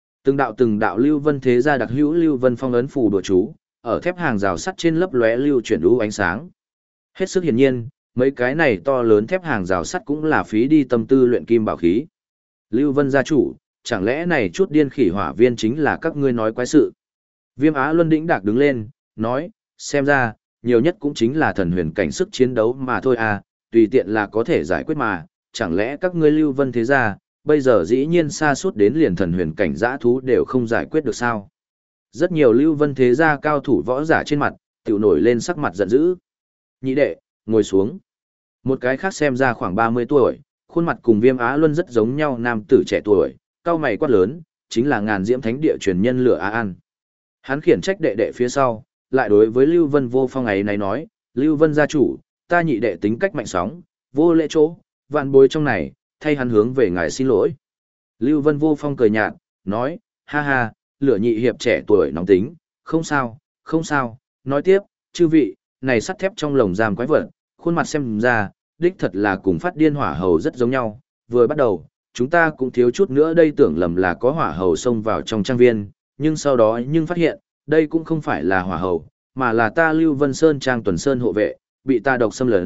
Từng đạo Lưu Vân thế gia đặc hữu Lưu Vân phong ấn phù đồ chú, ở thép hàng rào sắt trên lấp lóe lưu chuyển lũ ánh sáng. Hết sức hiển nhiên, mấy cái này to lớn thép hàng rào sắt cũng là phí đi tâm tư luyện kim bảo khí. Lưu Vân gia chủ, chẳng lẽ này chút điên khỉ hỏa viên chính là các ngươi nói quái sự? Viêm Á Luân đĩnh đạc đứng lên, nói, xem ra, nhiều nhất cũng chính là thần huyền cảnh sức chiến đấu mà thôi à, tùy tiện là có thể giải quyết mà, chẳng lẽ các ngươi Lưu Vân thế gia, bây giờ dĩ nhiên xa suốt đến liền thần huyền cảnh dã thú đều không giải quyết được sao? Rất nhiều Lưu Vân thế gia cao thủ võ giả trên mặt, tiểu nổi lên sắc mặt giận dữ. Nhị đệ, ngồi xuống. Một cái khác xem ra khoảng 30 tuổi, khuôn mặt cùng Viêm Á Luân rất giống nhau nam tử trẻ tuổi, cao mày quát lớn, chính là ngàn diễm thánh địa truyền nhân Lửa Á An. Hắn khiển trách đệ đệ phía sau, lại đối với Lưu Vân vô phong ấy này nói, Lưu Vân gia chủ, ta nhị đệ tính cách mạnh sóng, vô lễ chỗ, vạn bối trong này, thay hắn hướng về ngài xin lỗi. Lưu Vân vô phong cười nhạt, nói, ha ha, Lửa nhị hiệp trẻ tuổi nóng tính, không sao, không sao, nói tiếp, chư vị, này sắt thép trong lồng giam quái vật, khuôn mặt xem ra, đích thật là cùng phát điên hỏa hầu rất giống nhau, vừa bắt đầu, chúng ta cũng thiếu chút nữa đây tưởng lầm là có hỏa hầu xông vào trong trang viên, nhưng sau đó phát hiện, đây cũng không phải là hỏa hầu, mà là ta Lưu Vân Sơn Trang tuần sơn hộ vệ, bị ta độc xâm lấn,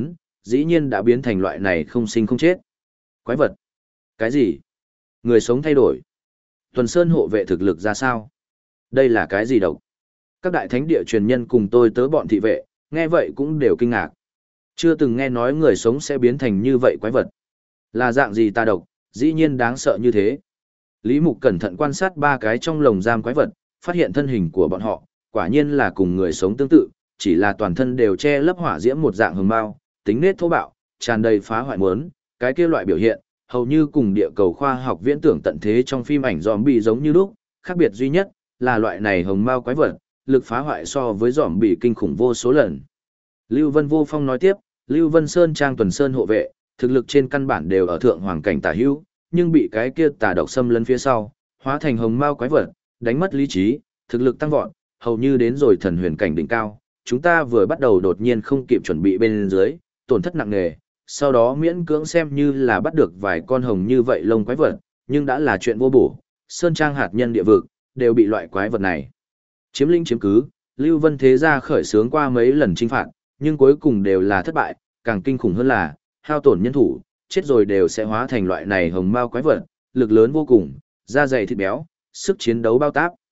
dĩ nhiên đã biến thành loại này không sinh không chết. Quái vật? Cái gì? Người sống thay đổi? Tuần Sơn hộ vệ thực lực ra sao? Đây là cái gì độc? Các đại thánh địa truyền nhân cùng tôi tớ bọn thị vệ, nghe vậy cũng đều kinh ngạc. Chưa từng nghe nói người sống sẽ biến thành như vậy quái vật. Là dạng gì tà độc, dĩ nhiên đáng sợ như thế. Lý Mục cẩn thận quan sát ba cái trong lồng giam quái vật, phát hiện thân hình của bọn họ, quả nhiên là cùng người sống tương tự, chỉ là toàn thân đều che lấp hỏa diễm một dạng hồng mao, tính nết thô bạo, tràn đầy phá hoại muốn, cái kia loại biểu hiện, hầu như cùng địa cầu khoa học viễn tưởng tận thế trong phim ảnh zombie giống như lúc, khác biệt duy nhất là loại này hồng mao quái vật, lực phá hoại so với zombie kinh khủng vô số lần. Lưu Vân Vô Phong nói tiếp, Lưu Vân Sơn Trang Tuần Sơn hộ vệ, thực lực trên căn bản đều ở thượng hoàng cảnh tả hữu, nhưng bị cái kia tà độc xâm lấn phía sau, hóa thành hồng mao quái vật, đánh mất lý trí, thực lực tăng vọt, hầu như đến rồi thần huyền cảnh đỉnh cao. Chúng ta vừa bắt đầu đột nhiên không kịp chuẩn bị bên dưới, tổn thất nặng nề, sau đó miễn cưỡng xem như là bắt được vài con hồng như vậy lông quái vật, nhưng đã là chuyện vô bổ, Sơn Trang hạt nhân địa vực, đều bị loại quái vật này chiếm lĩnh chiếm cứ. Lưu Vân Thế Gia khởi xướng qua mấy lần chinh phạt, nhưng cuối cùng đều là thất bại, càng kinh khủng hơn là, hao tổn nhân thủ, chết rồi đều sẽ hóa thành loại này hồng mao quái vật, lực lớn vô cùng, da dày thịt béo, sức chiến đấu bao táp.